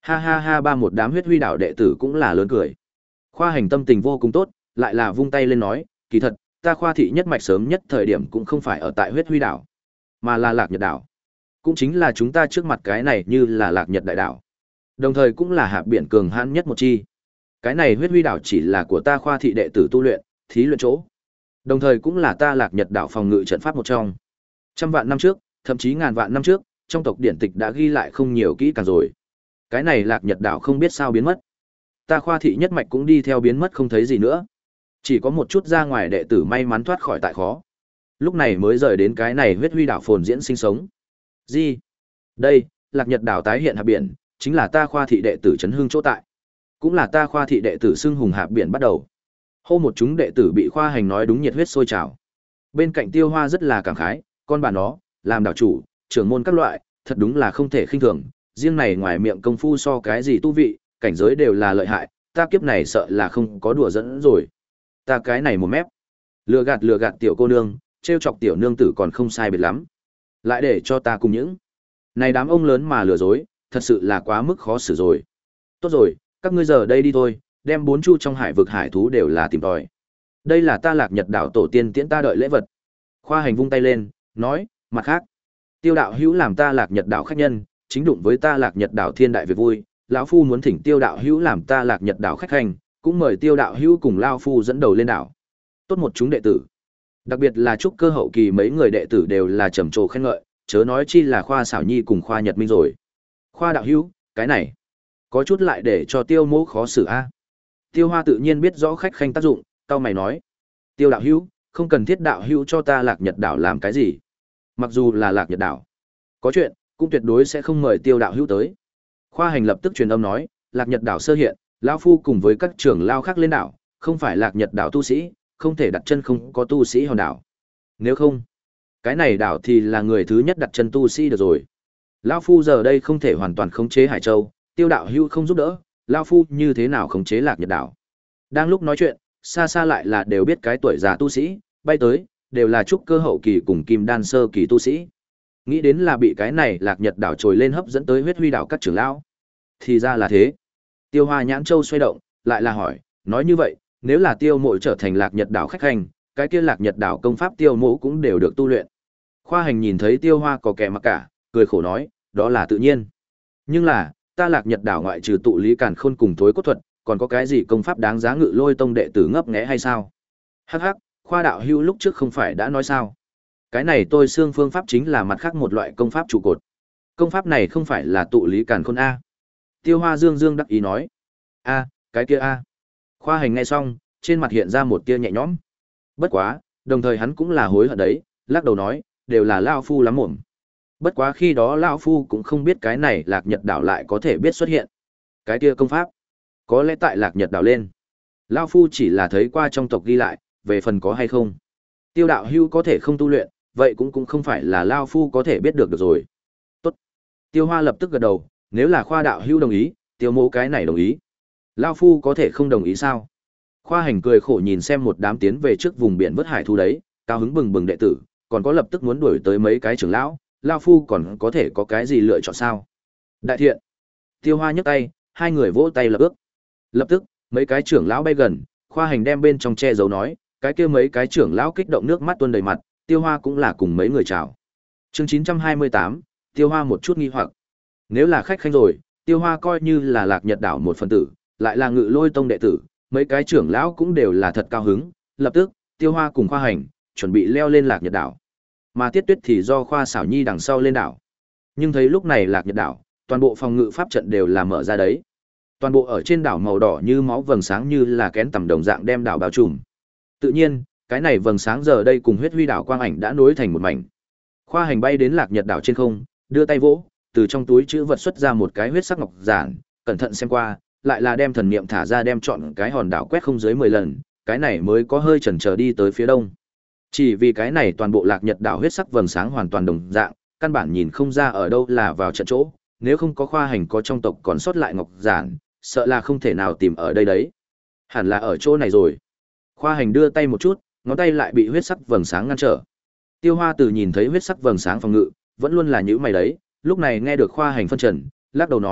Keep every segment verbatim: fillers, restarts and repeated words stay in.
Ha ha ha, ba một đám huyết huy đảo đệ tử cũng là lớn cười. Khoa hành tâm tình vô cùng tốt, lại là vung tay lên nói, kỳ thật, ta khoa thị nhất mạch sớm nhất thời điểm cũng không phải ở tại huyết huy đảo, mà là Lạc Nhật đảo. Cũng chính là chúng ta trước mặt cái này như là Lạc Nhật đại đảo. Đồng thời cũng là hạp biển cường hãn nhất một chi. Cái này huyết huy đảo chỉ là của ta khoa thị đệ tử tu luyện, thí luyện chỗ. Đồng thời cũng là ta Lạc Nhật đảo phòng ngự trận pháp một trong. Trăm vạn năm trước, thậm chí ngàn vạn năm trước, trong tộc điển tịch đã ghi lại không nhiều kỹ càng rồi. Cái này Lạc Nhật đảo không biết sao biến mất. Ta khoa thị nhất mạch cũng đi theo biến mất không thấy gì nữa. Chỉ có một chút ra ngoài đệ tử may mắn thoát khỏi tại khó. Lúc này mới rời đến cái này huyết huy đảo phồn diễn sinh sống. Gì? Đây, Lạc Nhật đảo tái hiện hạp biển, chính là ta khoa thị đệ tử trấn hương chỗ tại. Cũng là ta khoa thị đệ tử xưng hùng hạp biển bắt đầu. Hô một chúng đệ tử bị khoa hành nói đúng nhiệt huyết sôi trào. Bên cạnh Tiêu Hoa rất là cảm khái, con bà nó, làm đảo chủ, trưởng môn các loại, thật đúng là không thể khinh thường, riêng này ngoài miệng công phu so cái gì tu vị, cảnh giới đều là lợi hại, ta kiếp này sợ là không có đùa dẫn rồi. Ta cái này một mép. Lừa gạt lừa gạt tiểu cô nương, trêu chọc tiểu nương tử còn không sai biệt lắm. Lại để cho ta cùng những này đám ông lớn mà lừa dối, thật sự là quá mức khó xử rồi. Tốt rồi, các ngươi giờ đây đi thôi, đem bốn chu trong hải vực hải thú đều là tìm tòi. Đây là ta Lạc Nhật đảo tổ tiên tiễn ta đợi lễ vật. Khoa hành vung tay lên, nói, mặt khác, Tiêu đạo hữu làm ta Lạc Nhật đảo khách nhân, chính đụng với ta Lạc Nhật đảo thiên đại việc vui, lão phu muốn thỉnh Tiêu đạo hữu làm ta Lạc Nhật đảo khách hành, cũng mời Tiêu đạo hữu cùng lão phu dẫn đầu lên đảo. Tốt một chúng đệ tử. Đặc biệt là trúc cơ hậu kỳ mấy người đệ tử đều là trầm trồ khen ngợi, chớ nói chi là Khoa Xảo Nhi cùng Khoa Nhật Minh rồi. Khoa đạo hữu, cái này có chút lại để cho Tiêu mỗ khó xử a. Tiêu Hoa tự nhiên biết rõ khách khanh tác dụng, cau mày nói: "Tiêu đạo hữu, không cần thiết đạo hữu cho ta Lạc Nhật đảo làm cái gì. Mặc dù là Lạc Nhật đảo, có chuyện cũng tuyệt đối sẽ không mời Tiêu đạo hữu tới." Khoa hành lập tức truyền âm nói: "Lạc Nhật đảo sơ hiện, lão phu cùng với các trưởng lao khác lên đảo, không phải Lạc Nhật đảo tu sĩ, không thể đặt chân không có tu sĩ hòn đảo. Nếu không, cái này đảo thì là người thứ nhất đặt chân tu sĩ được rồi. Lão phu giờ đây không thể hoàn toàn khống chế Hải Châu, Tiêu đạo hữu không giúp đỡ, lão phu như thế nào khống chế Lạc Nhật đảo?" Đang lúc nói chuyện, xa xa lại là đều biết cái tuổi già tu sĩ bay tới, đều là trúc cơ hậu kỳ cùng kim đan sơ kỳ tu sĩ. Nghĩ đến là bị cái này Lạc Nhật đảo trồi lên hấp dẫn tới huyết huy đảo các trưởng lão. Thì ra là thế. Tiêu Hoa nhãn châu xoay động, lại là hỏi, nói như vậy, nếu là Tiêu mộ trở thành Lạc Nhật đảo khách hành, cái kia Lạc Nhật đảo công pháp Tiêu mộ cũng đều được tu luyện. Khoa hành nhìn thấy Tiêu Hoa có kẻ mặc cả, cười khổ nói, đó là tự nhiên. Nhưng là, ta Lạc Nhật đảo ngoại trừ tụ lý càn khôn cùng thối cốt thuật, còn có cái gì công pháp đáng giá Ngự Lôi tông đệ tử ngấp nghé hay sao? Hắc hắc, Khoa đạo hữu lúc trước không phải đã nói sao? Cái này tôi xương phương pháp chính là mặt khác một loại công pháp trụ cột. Công pháp này không phải là tụ lý càn khôn a. Tiêu Hoa dương dương đắc ý nói. A, cái kia a. Khoa hành nghe xong, trên mặt hiện ra một tia nhẹ nhõm. Bất quá, đồng thời hắn cũng là hối hận đấy, lắc đầu nói, đều là lão phu lắm mồm. Bất quá khi đó lão phu cũng không biết cái này Lạc Nhật đảo lại có thể biết xuất hiện. Cái kia công pháp, có lẽ tại Lạc Nhật đảo lên. Lão phu chỉ là thấy qua trong tộc ghi lại, về phần có hay không. Tiêu đạo hưu có thể không tu luyện, vậy cũng cũng không phải là lão phu có thể biết được được rồi. Tốt. Tiêu Hoa lập tức gật đầu, nếu là Khoa đạo hưu đồng ý, Tiêu mỗ cái này đồng ý. Lão phu có thể không đồng ý sao? Khoa hành cười khổ nhìn xem một đám tiến về trước vùng biển vớt hải thu đấy, cao hứng bừng bừng đệ tử, còn có lập tức muốn đuổi tới mấy cái trưởng lão, lão phu còn có thể có cái gì lựa chọn sao? Đại thiện. Tiêu Hoa nhấc tay, hai người vỗ tay lập ước. Lập tức, mấy cái trưởng lão bay gần, Khoa hành đem bên trong che giấu nói, cái kia mấy cái trưởng lão kích động nước mắt tuôn đầy mặt, Tiêu Hoa cũng là cùng mấy người chào. Chương chín trăm hai mươi tám, Tiêu Hoa một chút nghi hoặc. Nếu là khách khanh rồi, Tiêu Hoa coi như là Lạc Nhật đảo một phần tử, lại là Ngự Lôi tông đệ tử, mấy cái trưởng lão cũng đều là thật cao hứng, lập tức, Tiêu Hoa cùng Khoa hành chuẩn bị leo lên Lạc Nhật đảo. Mà Tiết Tuyết thì do Khoa Xảo Nhi đằng sau lên đảo. Nhưng thấy lúc này Lạc Nhật đảo, toàn bộ phòng ngự pháp trận đều là mở ra đấy. Toàn bộ ở trên đảo màu đỏ như máu vầng sáng như là kén tầm đồng dạng đem đảo bao trùm. Tự nhiên, cái này vầng sáng giờ đây cùng huyết huy đảo quang ảnh đã nối thành một mảnh. Khoa hành bay đến Lạc Nhật đảo trên không, đưa tay vỗ, từ trong túi trữ vật xuất ra một cái huyết sắc ngọc giản, cẩn thận xem qua, lại là đem thần niệm thả ra đem chọn cái hòn đảo quét không dưới mười lần, cái này mới có hơi chần chờ đi tới phía đông. Chỉ vì cái này toàn bộ Lạc Nhật đảo huyết sắc vầng sáng hoàn toàn đồng dạng, căn bản nhìn không ra ở đâu là vào trận chỗ, nếu không có Khoa hành có trong tộc còn sót lại ngọc giản, sợ là không thể nào tìm ở đây đấy. Hẳn là ở chỗ này rồi. Khoa hành đưa tay một chút, ngón tay lại bị huyết sắc vầng sáng ngăn trở. Tiêu Hoa từ nhìn thấy huyết sắc vầng sáng phòng ngự, vẫn luôn là nhíu mày đấy, lúc này nghe được Khoa hành phân trần, lắc đầu nói,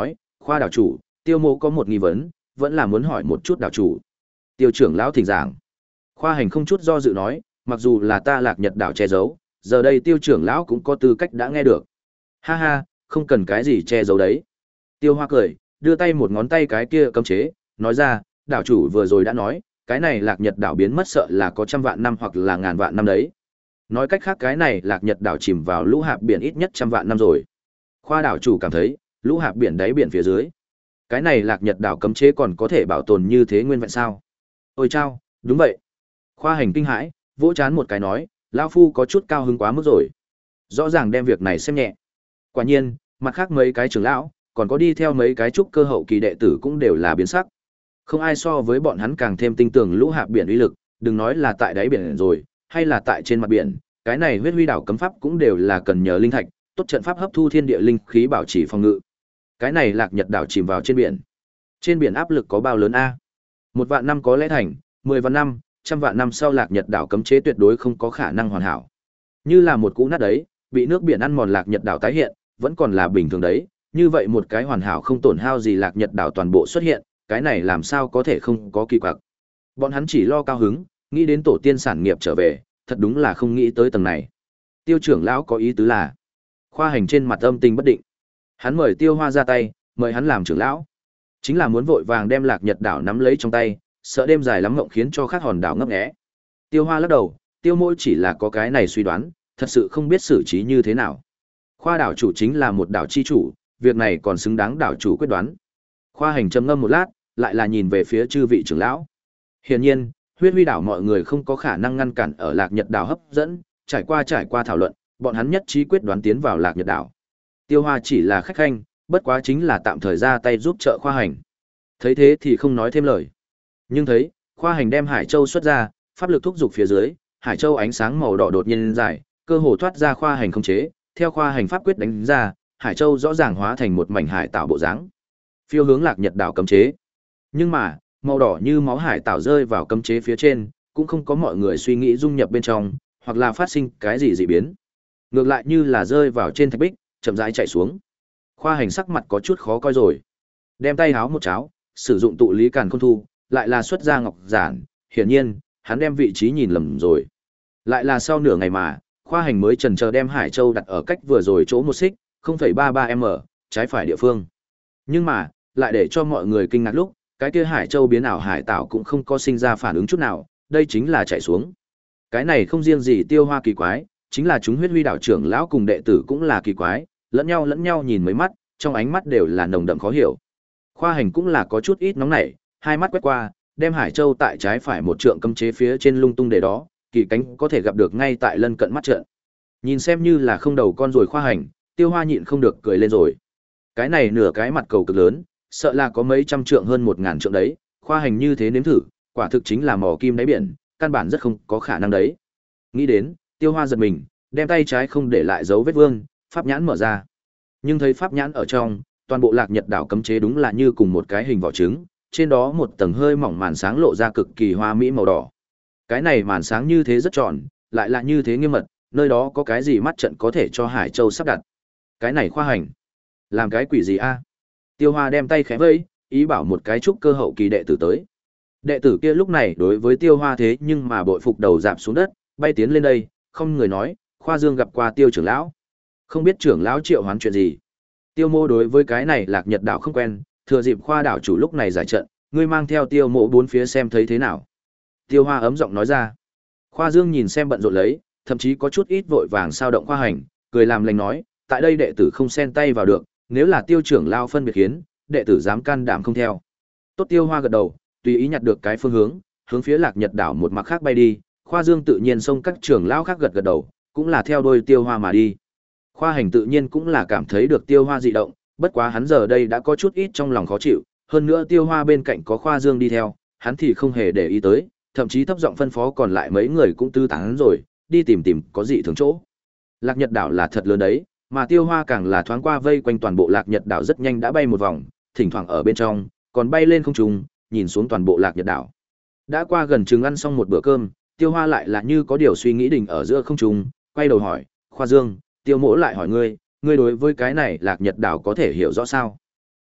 Khoa đảo chủ, Tiêu Mộ có một nghi vấn, vẫn là muốn hỏi một chút đảo chủ. Tiêu trưởng lão thỉnh giảng. Khoa Hành không chút do dự nói, mặc dù là ta Lạc Nhật đảo che giấu, giờ đây Tiêu trưởng lão cũng có tư cách đã nghe được. Ha ha, không cần cái gì che giấu đấy. Tiêu Hoa cười, đưa tay một ngón tay cái kia cấm chế, nói ra, đảo chủ vừa rồi đã nói, cái này Lạc Nhật đảo biến mất sợ là có trăm vạn năm hoặc là ngàn vạn năm đấy. Nói cách khác cái này Lạc Nhật đảo chìm vào lũ hạp biển ít nhất trăm vạn năm rồi. Khoa đảo chủ cảm thấy, lũ hạp biển đáy biển phía dưới, cái này Lạc Nhật đảo cấm chế còn có thể bảo tồn như thế nguyên vẹn sao? Ôi chao, đúng vậy. Khoa Hành kinh hãi, vỗ chán một cái nói, lão phu có chút cao hứng quá mức rồi. Rõ ràng đem việc này xem nhẹ. Quả nhiên, mặt khác mấy cái trưởng lão, còn có đi theo mấy cái trúc cơ hậu kỳ đệ tử cũng đều là biến sắc. Không ai so với bọn hắn càng thêm tin tưởng lũ hạp biển uy lực, đừng nói là tại đáy biển rồi, hay là tại trên mặt biển, cái này huyết huy đảo cấm pháp cũng đều là cần nhờ linh thạch, tốt trận pháp hấp thu thiên địa linh khí bảo trì phòng ngự. Cái này Lạc Nhật đảo chìm vào trên biển. Trên biển áp lực có bao lớn a? Một vạn năm có lẽ thành, mười vạn năm, trăm vạn năm sau Lạc Nhật đảo cấm chế tuyệt đối không có khả năng hoàn hảo. Như là một cú nát đấy, bị nước biển ăn mòn Lạc Nhật đảo tái hiện, vẫn còn là bình thường đấy, như vậy một cái hoàn hảo không tổn hao gì Lạc Nhật đảo toàn bộ xuất hiện, cái này làm sao có thể không có kỳ quặc. Bọn hắn chỉ lo cao hứng, nghĩ đến tổ tiên sản nghiệp trở về, thật đúng là không nghĩ tới tầng này. Tiêu trưởng lão có ý tứ là, Khoa Hành trên mặt âm tình bất định. Hắn mời Tiêu Hoa ra tay, mời hắn làm trưởng lão, chính là muốn vội vàng đem Lạc Nhật đảo nắm lấy trong tay, sợ đêm dài lắm ngộng khiến cho khác hòn đảo ngấp nghé. Tiêu Hoa lắc đầu, Tiêu Mỗ chỉ là có cái này suy đoán, thật sự không biết xử trí như thế nào. Khoa đảo chủ chính là một đảo chi chủ, việc này còn xứng đáng đảo chủ quyết đoán. Khoa Hành trầm ngâm một lát, lại là nhìn về phía chư vị trưởng lão. Hiển nhiên, huyết huy đảo mọi người không có khả năng ngăn cản ở Lạc Nhật đảo hấp dẫn, trải qua trải qua thảo luận, bọn hắn nhất trí quyết đoán tiến vào Lạc Nhật đảo. Tiêu Hoa chỉ là khách khanh, bất quá chính là tạm thời ra tay giúp trợ Khoa Hành. Thấy thế thì không nói thêm lời. Nhưng thấy, Khoa Hành đem Hải Châu xuất ra, pháp lực thúc giục phía dưới, Hải Châu ánh sáng màu đỏ đột nhiên dài, cơ hồ thoát ra Khoa Hành không chế, theo Khoa Hành pháp quyết đánh ra, Hải Châu rõ ràng hóa thành một mảnh hải tạo bộ dáng, phiêu hướng Lạc Nhật đảo cấm chế. Nhưng mà, màu đỏ như máu hải tạo rơi vào cấm chế phía trên, cũng không có mọi người suy nghĩ dung nhập bên trong, hoặc là phát sinh cái gì dị biến. Ngược lại như là rơi vào trên thạch bích, chậm rãi chạy xuống. Khoa Hành sắc mặt có chút khó coi rồi. Đem tay háo một cháo, sử dụng tụ lý càn khôn thu, lại là xuất ra ngọc giản, hiển nhiên, hắn đem vị trí nhìn lầm rồi. Lại là sau nửa ngày mà, Khoa Hành mới chần chờ đem Hải Châu đặt ở cách vừa rồi chỗ một xích, không phẩy ba ba m, trái phải địa phương. Nhưng mà, lại để cho mọi người kinh ngạc lúc, cái kia Hải Châu biến ảo hải tạo cũng không có sinh ra phản ứng chút nào, đây chính là chạy xuống. Cái này không riêng gì Tiêu Hoa kỳ quái, chính là chúng huyết huy đảo trưởng lão cùng đệ tử cũng là kỳ quái, lẫn nhau lẫn nhau nhìn mấy mắt, trong ánh mắt đều là nồng đậm khó hiểu. Khoa Hành cũng là có chút ít nóng nảy, hai mắt quét qua, đem Hải Châu tại trái phải một trượng cấm chế phía trên lung tung để đó, kỳ cánh có thể gặp được ngay tại lân cận mắt trận. Nhìn xem như là không đầu con rồi Khoa Hành, Tiêu Hoa nhịn không được cười lên rồi. Cái này nửa cái mặt cầu cực lớn, sợ là có mấy trăm trượng hơn một ngàn trượng đấy, Khoa Hành như thế nếm thử, quả thực chính là mò kim đáy biển, căn bản rất không có khả năng đấy. Nghĩ đến, Tiêu Hoa giật mình, đem tay trái không để lại dấu vết vương, pháp nhãn mở ra. Nhưng thấy pháp nhãn ở trong, toàn bộ Lạc Nhật đảo cấm chế đúng là như cùng một cái hình vỏ trứng, trên đó một tầng hơi mỏng màn sáng lộ ra cực kỳ hoa mỹ màu đỏ. Cái này màn sáng như thế rất tròn, lại là như thế nghiêm mật, nơi đó có cái gì mắt trận có thể cho Hải Châu sắp đặt. Cái này Khoa Hành, làm cái quỷ gì a? Tiêu Hoa đem tay khẽ vẫy, ý bảo một cái trúc cơ hậu kỳ đệ tử tới. Đệ tử kia lúc này đối với Tiêu Hoa thế nhưng mà bội phục đầu dạp xuống đất, bay tiến lên đây, không người nói, Khoa Dương gặp qua Tiêu trưởng lão. Không biết trưởng lão triệu hoán chuyện gì. Tiêu Mô đối với cái này Lạc Nhật đảo không quen, thừa dịp Khoa đảo chủ lúc này giải trận, ngươi mang theo Tiêu Mộ bốn phía xem thấy thế nào. Tiêu Hoa ấm giọng nói ra. Khoa Dương nhìn xem bận rộn lấy, thậm chí có chút ít vội vàng sao động Khoa Hành, cười làm lành nói, tại đây đệ tử không xen tay vào được, nếu là Tiêu trưởng lão phân biệt khiến, đệ tử dám can đảm không theo. Tốt. Tiêu Hoa gật đầu, tùy ý nhặt được cái phương hướng, hướng phía Lạc Nhật đảo một mặt khác bay đi. Khoa Dương tự nhiên xông các trưởng lão khác gật gật đầu, cũng là theo đuôi Tiêu Hoa mà đi. Khoa Hành tự nhiên cũng là cảm thấy được Tiêu Hoa dị động, bất quá hắn giờ đây đã có chút ít trong lòng khó chịu, hơn nữa Tiêu Hoa bên cạnh có Khoa Dương đi theo, hắn thì không hề để ý tới, thậm chí thấp giọng phân phó còn lại mấy người cũng tư tán rồi, đi tìm tìm có dị thường chỗ. Lạc Nhật đảo là thật lớn đấy, mà Tiêu Hoa càng là thoáng qua vây quanh toàn bộ Lạc Nhật đảo rất nhanh đã bay một vòng, thỉnh thoảng ở bên trong, còn bay lên không trung, nhìn xuống toàn bộ Lạc Nhật đảo. Đã qua gần chừng ăn xong một bữa cơm, Tiêu Hoa lại là như có điều suy nghĩ đình ở giữa không trung, quay đầu hỏi, Khoa Dương, Tiêu Mỗ lại hỏi ngươi, ngươi đối với cái này Lạc Nhật đảo có thể hiểu rõ sao?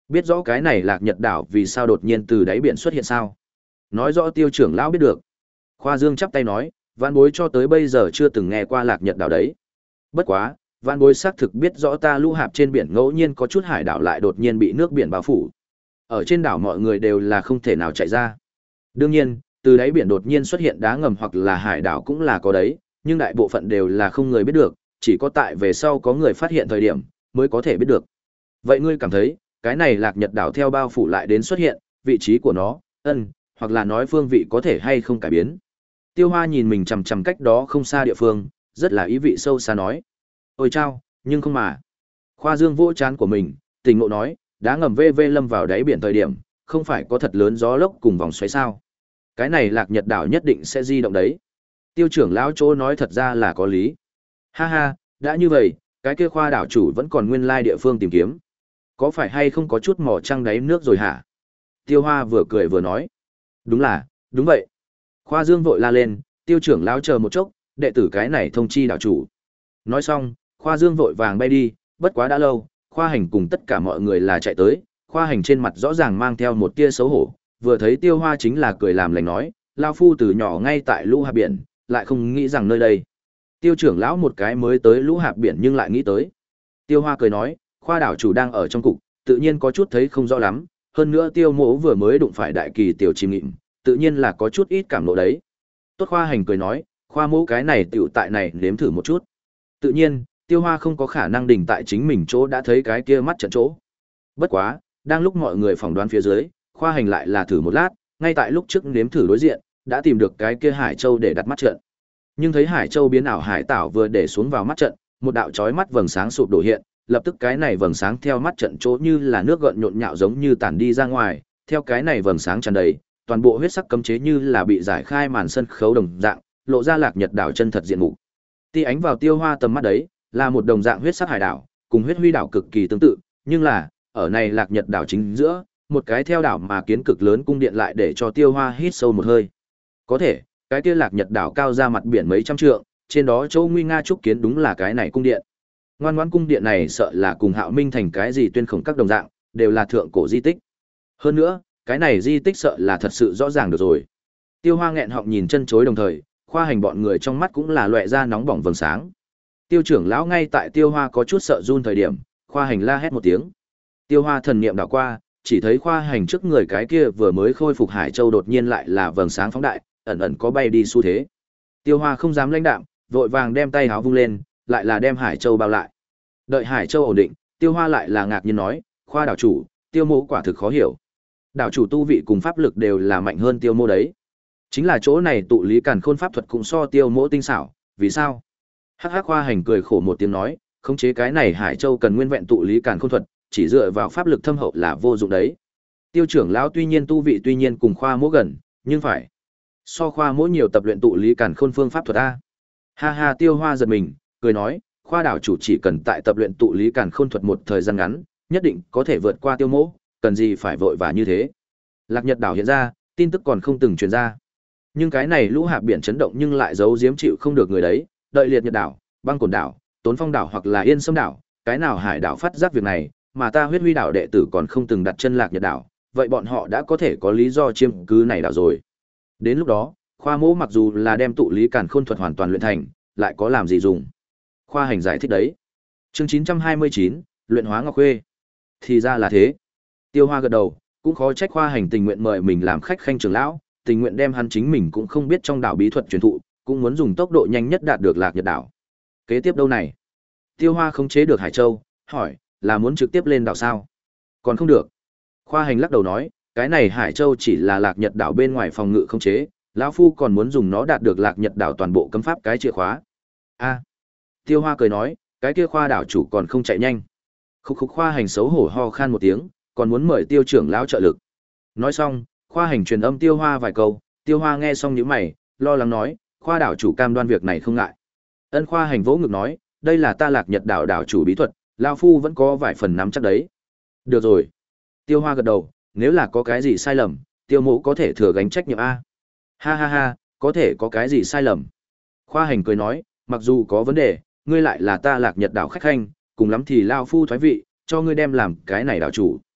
Biết rõ cái này Lạc Nhật đảo vì sao đột nhiên từ đáy biển xuất hiện sao? Nói rõ Tiêu trưởng lão biết được. Khoa Dương chắp tay nói, vạn bối cho tới bây giờ chưa từng nghe qua Lạc Nhật đảo đấy. Bất quá, vạn bối xác thực biết rõ ta Lũ Hạp trên biển ngẫu nhiên có chút hải đảo lại đột nhiên bị nước biển bao phủ. Ở trên đảo mọi người đều là không thể nào chạy ra. Đương nhiên, từ đáy biển đột nhiên xuất hiện đá ngầm hoặc là hải đảo cũng là có đấy, nhưng đại bộ phận đều là không người biết được, chỉ có tại về sau có người phát hiện thời điểm mới có thể biết được. Vậy ngươi cảm thấy, cái này Lạc Nhật đảo theo bao phủ lại đến xuất hiện, vị trí của nó, ân, hoặc là nói phương vị có thể hay không cải biến? Tiêu Hoa nhìn mình chằm chằm cách đó không xa địa phương, rất là ý vị sâu xa nói. Ôi chao, nhưng không mà. Khoa Dương vỗ trán của mình, tỉnh ngộ nói, đá ngầm vê vê lâm vào đáy biển thời điểm, không phải có thật lớn gió lốc cùng vòng xoáy sao? Cái này Lạc Nhật đảo nhất định sẽ di động đấy. Tiêu trưởng lão chỗ nói thật ra là có lý. Ha ha, đã như vậy, cái kia Khoa đảo chủ vẫn còn nguyên lai địa phương tìm kiếm. Có phải hay không có chút mò trăng đáy nước rồi hả? Tiêu Hoa vừa cười vừa nói. Đúng là, đúng vậy. Khoa Dương vội la lên, Tiêu trưởng lão chờ một chốc, đệ tử cái này thông chi đảo chủ. Nói xong, Khoa Dương vội vàng bay đi, bất quá đã lâu, Khoa Hành cùng tất cả mọi người là chạy tới, Khoa Hành trên mặt rõ ràng mang theo một tia xấu hổ, vừa thấy Tiêu Hoa chính là cười làm lành nói, lao phu từ nhỏ ngay tại Lũ Hạp biển, lại không nghĩ rằng nơi đây. Tiêu trưởng lão một cái mới tới Lũ Hạp biển nhưng lại nghĩ tới. Tiêu Hoa cười nói, Khoa đảo chủ đang ở trong cục, tự nhiên có chút thấy không rõ lắm, hơn nữa Tiêu Mỗ vừa mới đụng phải đại kỳ tiểu chim nghịm, tự nhiên là có chút ít cảm nộ đấy. Tốt. Khoa Hành cười nói, Khoa Mỗ cái này tiểu tại này nếm thử một chút. Tự nhiên, Tiêu Hoa không có khả năng đỉnh tại chính mình chỗ đã thấy cái kia mắt trận chỗ. Bất quá, đang lúc mọi người phỏng đoán phía dưới, Khoa Hành lại là thử một lát, ngay tại lúc trước nếm thử đối diện, đã tìm được cái kia Hải Châu để đặt mắt trận. Nhưng thấy Hải Châu biến ảo hải tảo vừa để xuống vào mắt trận, một đạo chói mắt vầng sáng sụp đổ hiện, lập tức cái này vầng sáng theo mắt trận chỗ như là nước gợn nhộn nhạo giống như tản đi ra ngoài, theo cái này vầng sáng tràn đầy, toàn bộ huyết sắc cấm chế như là bị giải khai màn sân khấu đồng dạng, lộ ra Lạc Nhật đảo chân thật diện mục. Tia ánh vào Tiêu Hoa tầm mắt đấy, là một đồng dạng huyết sắc hải đảo, cùng huyết huy đảo cực kỳ tương tự, nhưng là, ở này Lạc Nhật đảo chính giữa, một cái theo đảo mà kiến cực lớn cung điện lại để cho Tiêu Hoa hít sâu một hơi. Có thể, cái kia Lạc Nhật đảo cao ra mặt biển mấy trăm trượng, trên đó chỗ nguy nga trúc kiến đúng là cái này cung điện. Ngoan ngoãn cung điện này sợ là cùng Hạo Minh thành cái gì tuyên khổng các đồng dạng, đều là thượng cổ di tích. Hơn nữa, cái này di tích sợ là thật sự rõ ràng được rồi. Tiêu Hoa nghẹn họng nhìn chân chối đồng thời, Khoa Hành bọn người trong mắt cũng là loẹt ra nóng bỏng vầng sáng. Tiêu trưởng lão ngay tại Tiêu Hoa có chút sợ run thời điểm, Khoa Hành la hét một tiếng. Tiêu Hoa thần niệm đảo qua, chỉ thấy Khoa Hành trước người cái kia vừa mới khôi phục Hải Châu đột nhiên lại là vầng sáng phóng đại, ẩn ẩn có bay đi xu thế. Tiêu Hoa không dám lãnh đạm, vội vàng đem tay háo vung lên, lại là đem Hải Châu bao lại. Đợi Hải Châu ổn định, Tiêu Hoa lại là ngạc nhiên nói, Khoa đảo chủ, Tiêu Mỗ quả thực khó hiểu. Đảo chủ tu vị cùng pháp lực đều là mạnh hơn Tiêu Mỗ đấy. Chính là chỗ này tụ lý càn khôn pháp thuật cũng so Tiêu Mỗ tinh xảo, vì sao? Hắc Hắc Khoa Hành cười khổ một tiếng nói, khống chế cái này Hải Châu cần nguyên vẹn tụ lý càn khôn thuật, chỉ dựa vào pháp lực thâm hậu là vô dụng đấy. Tiêu trưởng lão tuy nhiên tu vị tuy nhiên cùng Khoa Mỗ gần, nhưng phải so Khoa Mỗ nhiều tập luyện tụ lý càn khôn phương pháp thuật a. Ha ha, Tiêu Hoa giật mình, cười nói, Khoa đảo chủ chỉ cần tại tập luyện tụ lý càn khôn thuật một thời gian ngắn, nhất định có thể vượt qua Tiêu Mỗ, cần gì phải vội vã như thế. Lạc Nhật đảo hiện ra, tin tức còn không từng truyền ra. Nhưng cái này Lũ Hạp biển chấn động nhưng lại giấu giếm chịu không được người đấy, đợi Liệt Nhật đảo, Băng Cổn đảo, Tốn Phong đảo hoặc là Yên Sâm đảo, cái nào hải đảo phát giác việc này, mà ta Huyết Huy đảo đệ tử còn không từng đặt chân Lạc Nhật đảo, vậy bọn họ đã có thể có lý do chiếm cứ này đảo rồi. Đến lúc đó, Khoa Mỗ mặc dù là đem tụ lý càn khôn thuật hoàn toàn luyện thành, lại có làm gì dùng? Khoa Hành giải thích đấy. Chương chín trăm hai mươi chín, luyện hóa ngọc khuê. Thì ra là thế. Tiêu Hoa gật đầu, cũng khó trách Khoa Hành tình nguyện mời mình làm khách khanh trưởng lão, tình nguyện đem hắn chính mình cũng không biết trong đảo bí thuật truyền thụ, cũng muốn dùng tốc độ nhanh nhất đạt được Lạc Nhật đảo. Kế tiếp đâu này? Tiêu Hoa không chế được Hải Châu, hỏi, là muốn trực tiếp lên đảo sao? Còn không được. Khoa Hành lắc đầu nói, cái này Hải Châu chỉ là Lạc Nhật đảo bên ngoài phòng ngự không chế, lão phu còn muốn dùng nó đạt được Lạc Nhật đảo toàn bộ cấm pháp cái chìa khóa. A. Tiêu Hoa cười nói, cái kia Khoa đảo chủ còn không chạy nhanh. Khúc khúc Khoa Hành xấu hổ ho khan một tiếng, còn muốn mời Tiêu trưởng lão trợ lực. Nói xong, Khoa Hành truyền âm Tiêu Hoa vài câu, Tiêu Hoa nghe xong nhíu mày, lo lắng nói, Khoa đảo chủ cam đoan việc này không ngại. Ân. Khoa Hành vỗ ngực nói, đây là ta Lạc Nhật đảo đảo chủ bí thuật, lão phu vẫn có vài phần nắm chắc đấy. Được rồi. Tiêu Hoa gật đầu, nếu là có cái gì sai lầm, Tiêu Mỗ có thể thừa gánh trách nhiệm a. Ha ha ha, có thể có cái gì sai lầm? Khoa Hành cười nói, mặc dù có vấn đề, ngươi lại là ta Lạc Nhật đảo khách khanh, cùng lắm thì lao phu thoái vị, cho ngươi đem làm cái này đảo chủ.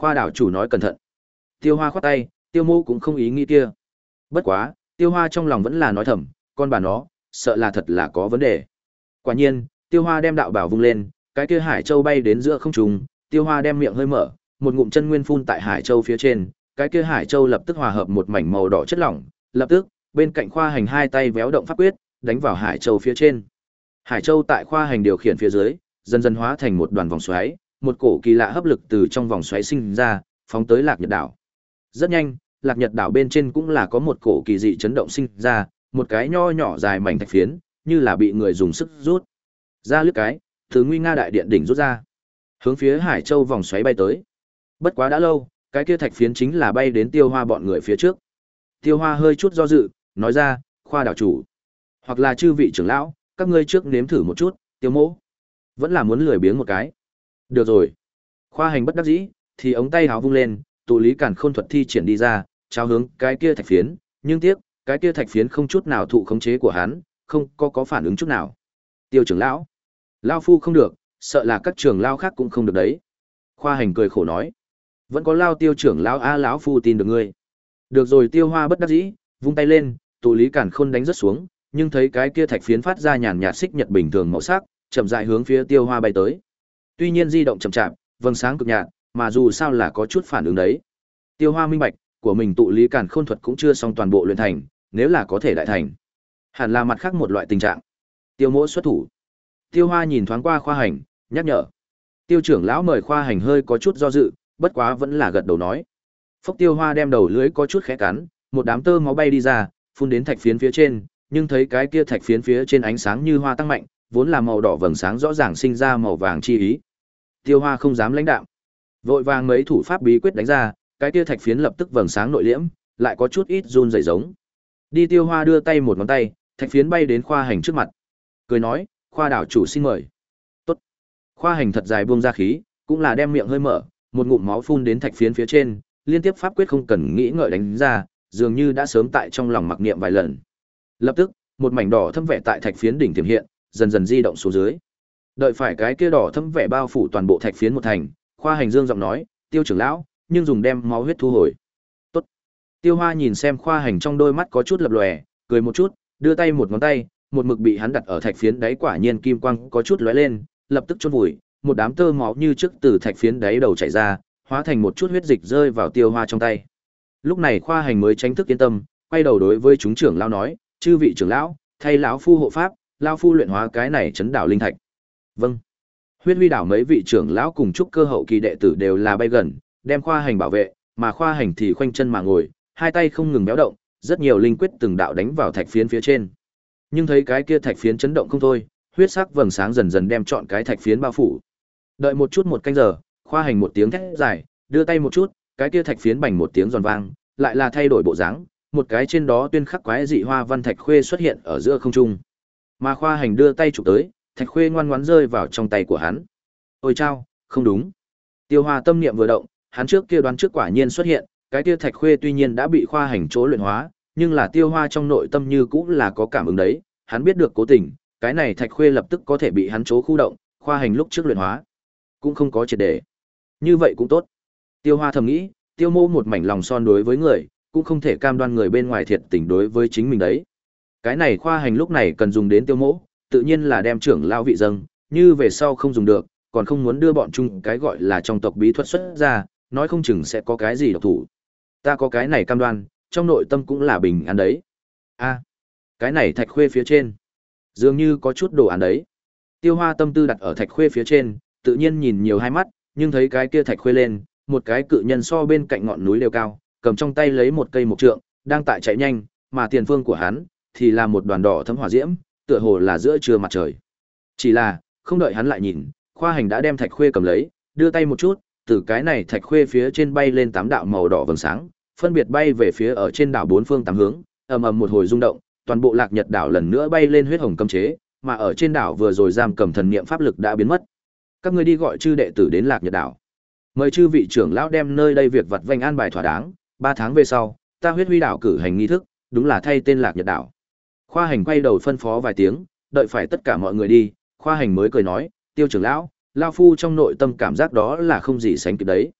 Khoa đảo chủ nói cẩn thận. Tiêu Hoa khoát tay, Tiêu Mô cũng không ý nghĩ kia. Bất quá, Tiêu Hoa trong lòng vẫn là nói thầm, con bà nó, sợ là thật là có vấn đề. Quả nhiên, Tiêu Hoa đem đạo bảo vung lên, cái kia hải châu bay đến giữa không trung, Tiêu Hoa đem miệng hơi mở, một ngụm chân nguyên phun tại hải châu phía trên, cái kia hải châu lập tức hòa hợp một mảnh màu đỏ chất lỏng, lập tức, bên cạnh Khoa Hành hai tay véo động pháp quyết, đánh vào hải châu phía trên. Hải châu tại Khoa Hành điều khiển phía dưới, dần dần hóa thành một đoàn vòng xoáy, một cổ kỳ lạ hấp lực từ trong vòng xoáy sinh ra, phóng tới Lạc Nhật đảo. Rất nhanh, Lạc Nhật đảo bên trên cũng là có một cổ kỳ dị chấn động sinh ra, một cái nho nhỏ dài mảnh thạch phiến, như là bị người dùng sức rút ra lướt cái, từ nguy nga đại điện đỉnh rút ra, hướng phía Hải Châu vòng xoáy bay tới. Bất quá đã lâu, cái kia thạch phiến chính là bay đến Tiêu Hoa bọn người phía trước. Tiêu Hoa hơi chút do dự, nói ra, Khoa đảo chủ, hoặc là chư vị trưởng lão, các ngươi trước nếm thử một chút, Tiêu Mỗ vẫn là muốn lười biếng một cái. Được rồi. Khoa Hành bất đắc dĩ, thì ống tay háo vung lên, tụ lý càn khôn thuật thi triển đi ra, trao hướng cái kia thạch phiến, nhưng tiếc, cái kia thạch phiến không chút nào thụ khống chế của hắn, không có có phản ứng chút nào. Tiêu trưởng lão, lão phu không được, sợ là các trưởng lão khác cũng không được đấy. Khoa Hành cười khổ nói, vẫn có lao Tiêu trưởng lão a lão phu tin được ngươi. Được rồi, Tiêu Hoa bất đắc dĩ, vung tay lên, tụ lý càn khôn đánh rất xuống, nhưng thấy cái kia thạch phiến phát ra nhàn nhạt xích nhật bình thường màu sắc, chậm rãi hướng phía Tiêu Hoa bay tới. Tuy nhiên di động chậm chạp, vầng sáng cực nhạt, mà dù sao là có chút phản ứng đấy. Tiêu Hoa minh bạch, của mình tụ lý càn khôn thuật cũng chưa xong toàn bộ luyện thành, nếu là có thể đại thành, hẳn là mặt khác một loại tình trạng. Tiêu Mỗ xuất thủ. Tiêu Hoa nhìn thoáng qua Khoa Hành, nhắc nhở. Tiêu trưởng lão mời Khoa Hành hơi có chút do dự, bất quá vẫn là gật đầu nói. Phốc Tiêu Hoa đem đầu lưới có chút khẽ cắn, một đám tơ máu bay đi ra, phun đến thạch phiến phía trên, nhưng thấy cái kia thạch phiến phía trên ánh sáng như hoa tăng mạnh, vốn là màu đỏ vầng sáng rõ ràng sinh ra màu vàng chi ý. Tiêu Hoa không dám lãnh đạm, vội vàng mấy thủ pháp bí quyết đánh ra, cái kia thạch phiến lập tức vầng sáng nội liễm, lại có chút ít run rẩy giống. Đi. Tiêu Hoa đưa tay một ngón tay, thạch phiến bay đến Khoa Hành trước mặt, cười nói, Khoa đảo chủ xin mời. Tốt. Khoa Hành thật dài buông ra khí, cũng là đem miệng hơi mở, một ngụm máu phun đến thạch phiến phía trên, liên tiếp pháp quyết không cần nghĩ ngợi đánh ra, dường như đã sớm tại trong lòng mặc niệm vài lần. Lập tức, một mảnh đỏ thâm vẻ tại thạch phiến đỉnh tiềm hiện, dần dần di động xuống dưới. Đợi phải cái kia đỏ thâm vẻ bao phủ toàn bộ thạch phiến một thành, Khoa Hành dương giọng nói, Tiêu trưởng lão, nhưng dùng đem máu huyết thu hồi. Tốt. Tiêu Hoa nhìn xem Khoa Hành trong đôi mắt có chút lập lòe, cười một chút, đưa tay một ngón tay, một mực bị hắn đặt ở thạch phiến đáy quả nhiên kim quang có chút lóe lên, lập tức chôn vùi, một đám tơ máu như trước từ thạch phiến đáy đầu chảy ra, hóa thành một chút huyết dịch rơi vào Tiêu Hoa trong tay. Lúc này Khoa Hành mới tránh thức yên tâm, quay đầu đối với chúng trưởng lão nói, chư vị trưởng lão, thay lão phu hộ pháp, lão phu luyện hóa cái này chấn đảo linh thạch. Vâng. Huyết Huy đảo mấy vị trưởng lão cùng trúc cơ hậu kỳ đệ tử đều là bay gần, đem Khoa Hành bảo vệ, mà Khoa Hành thì khoanh chân mà ngồi, hai tay không ngừng béo động, rất nhiều linh quyết từng đạo đánh vào thạch phiến phía trên. Nhưng thấy cái kia thạch phiến chấn động không thôi, huyết sắc vầng sáng dần dần đem trọn cái thạch phiến bao phủ. Đợi một chút một canh giờ, Khoa Hành một tiếng thét dài, đưa tay một chút, cái kia thạch phiến bành một tiếng giòn vang, lại là thay đổi bộ dáng, một cái trên đó tuyên khắc quái dị hoa văn thạch khuê xuất hiện ở giữa không trung. Mà Khoa Hành đưa tay chụp tới, thạch khuê ngoan ngoãn rơi vào trong tay của hắn. Ôi chao, không đúng. Tiêu Hoa tâm niệm vừa động, hắn trước kia đoán trước quả nhiên xuất hiện, cái kia thạch khuê tuy nhiên đã bị Khoa Hành chỗ luyện hóa, nhưng là Tiêu Hoa trong nội tâm như cũng là có cảm ứng đấy, hắn biết được cố tình, cái này thạch khuê lập tức có thể bị hắn chỗ khu động, Khoa Hành lúc trước luyện hóa cũng không có triệt để. Như vậy cũng tốt. Tiêu Hoa thầm nghĩ, Tiêu Mô một mảnh lòng son đối với người, cũng không thể cam đoan người bên ngoài thiệt tình đối với chính mình đấy. Cái này Khoa Hành lúc này cần dùng đến Tiêu Mỗ, tự nhiên là đem trưởng lão vị dâng, như về sau không dùng được, còn không muốn đưa bọn chung cái gọi là trong tộc bí thuật xuất ra, nói không chừng sẽ có cái gì độc thủ. Ta có cái này cam đoan, trong nội tâm cũng là bình an đấy. A, cái này thạch khuê phía trên, dường như có chút đồ án đấy. Tiêu Hoa tâm tư đặt ở thạch khuê phía trên, tự nhiên nhìn nhiều hai mắt, nhưng thấy cái kia thạch khuê lên, một cái cự nhân so bên cạnh ngọn núi đều cao, cầm trong tay lấy một cây mộc trượng, đang tại chạy nhanh, mà tiền phương của hắn thì là một đoàn đỏ thấm hỏa diễm, tựa hồ là giữa trưa mặt trời. Chỉ là, không đợi hắn lại nhìn, Khoa Hành đã đem thạch khuê cầm lấy, đưa tay một chút, từ cái này thạch khuê phía trên bay lên tám đạo màu đỏ vầng sáng, phân biệt bay về phía ở trên đảo bốn phương tám hướng, ầm ầm một hồi rung động, toàn bộ Lạc Nhật đảo lần nữa bay lên huyết hồng cấm chế, mà ở trên đảo vừa rồi giam cầm thần niệm pháp lực đã biến mất. Các ngươi đi gọi chư đệ tử đến Lạc Nhật đảo. Mời chư vị trưởng lão đem nơi đây việc vặt vãnh an bài thỏa đáng, ba tháng về sau, ta Huyết Huy đảo cử hành nghi thức, đúng là thay tên Lạc Nhật đảo. Khoa Hành quay đầu phân phó vài tiếng, đợi phải tất cả mọi người đi, Khoa Hành mới cười nói, Tiêu trưởng lão, lão phu trong nội tâm cảm giác đó là không gì sánh kịp đấy.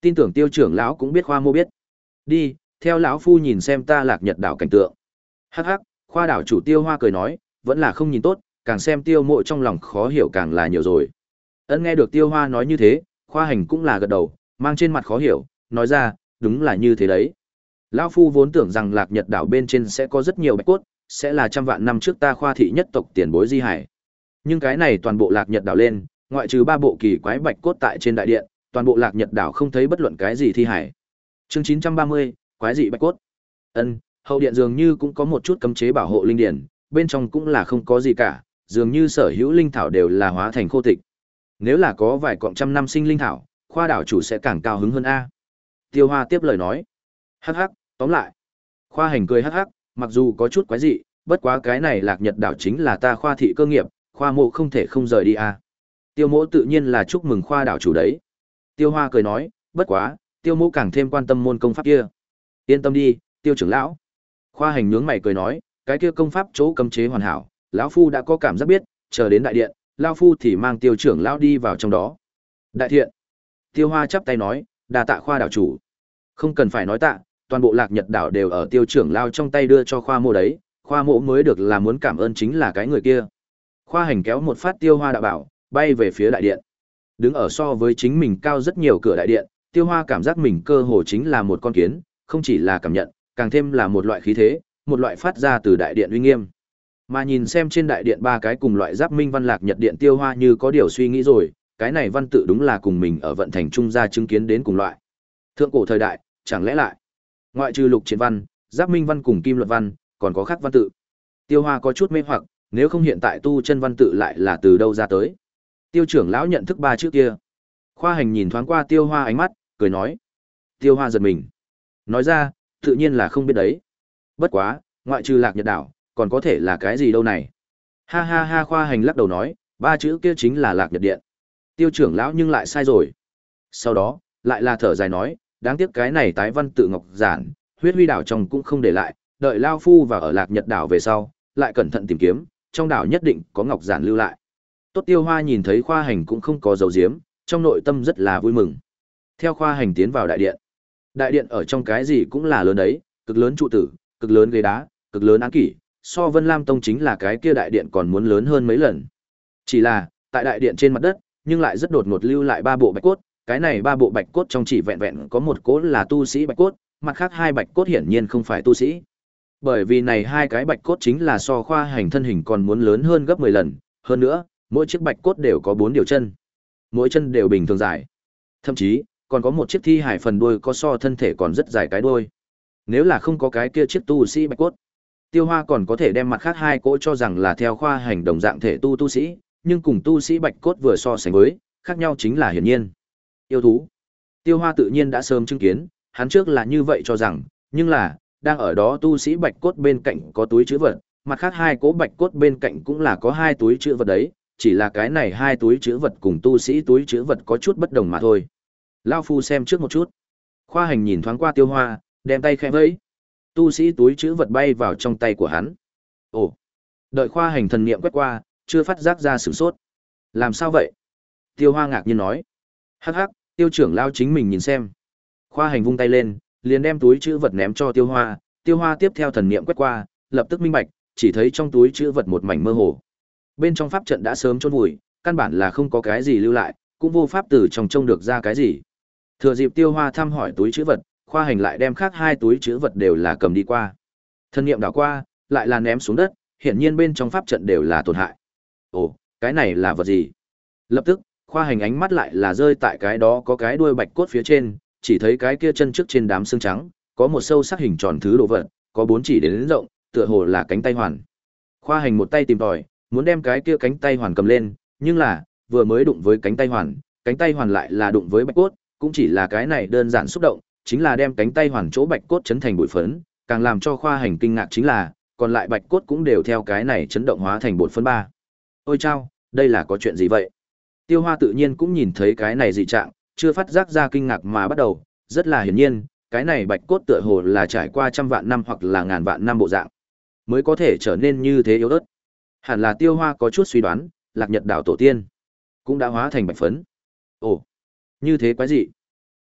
Tin tưởng Tiêu trưởng lão cũng biết Khoa Mộ biết. Đi, theo lão phu nhìn xem ta Lạc Nhật đảo cảnh tượng. Hắc hắc, Khoa đảo chủ Tiêu Hoa cười nói, vẫn là không nhìn tốt, càng xem Tiêu Mộ trong lòng khó hiểu càng là nhiều rồi. Ân nghe được Tiêu Hoa nói như thế, Khoa Hành cũng là gật đầu, mang trên mặt khó hiểu, nói ra, đúng là như thế đấy. Lão phu vốn tưởng rằng Lạc Nhật đảo bên trên sẽ có rất nhiều bạch cốt, sẽ là trăm vạn năm trước ta Khoa thị nhất tộc tiền bối di hải. Nhưng cái này toàn bộ Lạc Nhật đảo lên, ngoại trừ ba bộ kỳ quái bạch cốt tại trên đại điện, toàn bộ Lạc Nhật đảo không thấy bất luận cái gì thi hải. Chương chín trăm ba mươi, quái dị bạch cốt. Ân, hậu điện dường như cũng có một chút cấm chế bảo hộ linh điển, bên trong cũng là không có gì cả, dường như sở hữu linh thảo đều là hóa thành khô tịch. Nếu là có vài cọng trăm năm sinh linh thảo, Khoa đảo chủ sẽ càng cao hứng hơn a. Tiêu Hoa tiếp lời nói. Hắc hắc, tóm lại. Khoa Hành cười hắc hắc, mặc dù có chút quái dị, bất quá cái này Lạc Nhật đảo chính là ta Khoa thị cơ nghiệp, Khoa Mộ không thể không rời đi a. Tiêu Mỗ tự nhiên là chúc mừng Khoa đảo chủ đấy. Tiêu Hoa cười nói, bất quá, Tiêu Mỗ càng thêm quan tâm môn công pháp kia. Yên tâm đi, Tiêu trưởng lão. Khoa Hành nhướng mày cười nói, cái kia công pháp chỗ cấm chế hoàn hảo, lão phu đã có cảm giác biết, chờ đến đại điện, lão phu thì mang Tiêu trưởng lão đi vào trong đó. Đại thiện. Tiêu Hoa chắp tay nói, đa tạ Khoa đảo chủ. Không cần phải nói tạ, toàn bộ Lạc Nhật đảo đều ở Tiêu trưởng lão trong tay đưa cho Khoa Mộ đấy, Khoa Mộ mới được là muốn cảm ơn chính là cái người kia. Khoa Hành kéo một phát Tiêu Hoa đạo bảo, bay về phía đại điện. Đứng ở so với chính mình cao rất nhiều cửa đại điện, Tiêu Hoa cảm giác mình cơ hồ chính là một con kiến, không chỉ là cảm nhận, càng thêm là một loại khí thế, một loại phát ra từ đại điện uy nghiêm. Mà nhìn xem trên đại điện ba cái cùng loại giáp minh văn Lạc Nhật điện, Tiêu Hoa như có điều suy nghĩ rồi, cái này văn tự đúng là cùng mình ở vận thành trung gia chứng kiến đến cùng loại. Thượng cổ thời đại, chẳng lẽ lại ngoại trừ lục triển văn, giáp minh văn cùng kim luật văn, còn có khác văn tự. Tiêu Hoa có chút mê hoặc, nếu không hiện tại tu chân văn tự lại là từ đâu ra tới. Tiêu trưởng lão nhận thức ba chữ kia. Khoa Hành nhìn thoáng qua Tiêu Hoa ánh mắt, cười nói. Tiêu Hoa giật mình. Nói ra, tự nhiên là không biết đấy. Bất quá, ngoại trừ Lạc Nhật đảo, còn có thể là cái gì đâu này. Ha ha ha, Khoa Hành lắc đầu nói, ba chữ kia chính là Lạc Nhật điện. Tiêu trưởng lão nhưng lại sai rồi. Sau đó, lại là thở dài nói, đáng tiếc cái này tái văn tự ngọc giản, huyết huy đảo trong cũng không để lại, đợi lao phu và ở Lạc Nhật đảo về sau, lại cẩn thận tìm kiếm, trong đảo nhất định có ngọc giản lưu lại. Tốt, Tiêu Hoa nhìn thấy Khoa Hành cũng không có dấu diếm, trong nội tâm rất là vui mừng. Theo Khoa Hành tiến vào đại điện. Đại điện ở trong cái gì cũng là lớn đấy, cực lớn trụ tử, cực lớn ghế đá, cực lớn án kỷ, so Vân Lam Tông chính là cái kia đại điện còn muốn lớn hơn mấy lần. Chỉ là, tại đại điện trên mặt đất, nhưng lại rất đột ngột lưu lại ba bộ bạch cốt, cái này ba bộ bạch cốt trong chỉ vẹn vẹn có một cốt là tu sĩ bạch cốt, mặt khác hai bạch cốt hiển nhiên không phải tu sĩ. Bởi vì này hai cái bạch cốt chính là so Khoa Hành thân hình còn muốn lớn hơn gấp mười lần, hơn nữa, mỗi chiếc bạch cốt đều có bốn điều chân, mỗi chân đều bình thường dài, thậm chí còn có một chiếc thi hải phần đuôi có so thân thể còn rất dài cái đuôi. Nếu là không có cái kia chiếc tu sĩ bạch cốt, Tiêu Hoa còn có thể đem mặt khác hai cỗ cho rằng là theo Khoa Hành đồng dạng thể tu tu sĩ, nhưng cùng tu sĩ bạch cốt vừa so sánh với, khác nhau chính là hiển nhiên. Yêu thú. Tiêu Hoa tự nhiên đã sớm chứng kiến, hắn trước là như vậy cho rằng, nhưng là, đang ở đó tu sĩ bạch cốt bên cạnh có túi trữ vật, mặt khác hai cỗ bạch cốt bên cạnh cũng là có hai túi trữ vật đấy, chỉ là cái này hai túi trữ vật cùng tu sĩ túi trữ vật có chút bất đồng mà thôi. Lao phu xem trước một chút. Khoa Hành nhìn thoáng qua Tiêu Hoa, đem tay khẽ vẫy. Tu sĩ túi trữ vật bay vào trong tay của hắn. Ồ. Đợi Khoa Hành thần niệm quét qua, chưa phát giác ra sửng sốt. Làm sao vậy? Tiêu Hoa ngạc nhiên nói. Hắc hắc, Tiêu trưởng lao chính mình nhìn xem. Khoa Hành vung tay lên, liền đem túi trữ vật ném cho Tiêu Hoa, Tiêu Hoa tiếp theo thần niệm quét qua, lập tức minh bạch, chỉ thấy trong túi trữ vật một mảnh mơ hồ. Bên trong pháp trận đã sớm chôn vùi, căn bản là không có cái gì lưu lại, cũng vô pháp từ trong trông được ra cái gì. Thừa dịp Tiêu Hoa thăm hỏi túi trữ vật, Khoa Hành lại đem khác hai túi trữ vật đều là cầm đi qua. Thần niệm đảo qua, lại là ném xuống đất, hiển nhiên bên trong pháp trận đều là tổn hại. Ồ, cái này là vật gì? Lập tức, Khoa Hành ánh mắt lại là rơi tại cái đó có cái đuôi bạch cốt phía trên, chỉ thấy cái kia chân trước trên đám xương trắng, có một sâu sắc hình tròn thứ đồ vật, có bốn chỉ đến, đến rộng, tựa hồ là cánh tay hoàn. Khoa Hành một tay tìm tòi, muốn đem cái kia cánh tay hoàn cầm lên, nhưng là, vừa mới đụng với cánh tay hoàn, cánh tay hoàn lại là đụng với bạch cốt, cũng chỉ là cái này đơn giản xúc động, chính là đem cánh tay hoàn chỗ bạch cốt chấn thành bụi phấn, càng làm cho Khoa Hành kinh ngạc chính là, còn lại bạch cốt cũng đều theo cái này chấn động hóa thành bột phấn ba. Ôi chao, đây là có chuyện gì vậy? Tiêu Hoa tự nhiên cũng nhìn thấy cái này dị trạng, chưa phát giác ra kinh ngạc mà bắt đầu, rất là hiển nhiên, cái này bạch cốt tựa hồ là trải qua trăm vạn năm hoặc là ngàn vạn năm bộ dạng, mới có thể trở nên như thế yếu ớt. Hẳn là Tiêu Hoa có chút suy đoán, Lạc Nhật đảo tổ tiên cũng đã hóa thành bạch phấn. Ồ, như thế quái dị.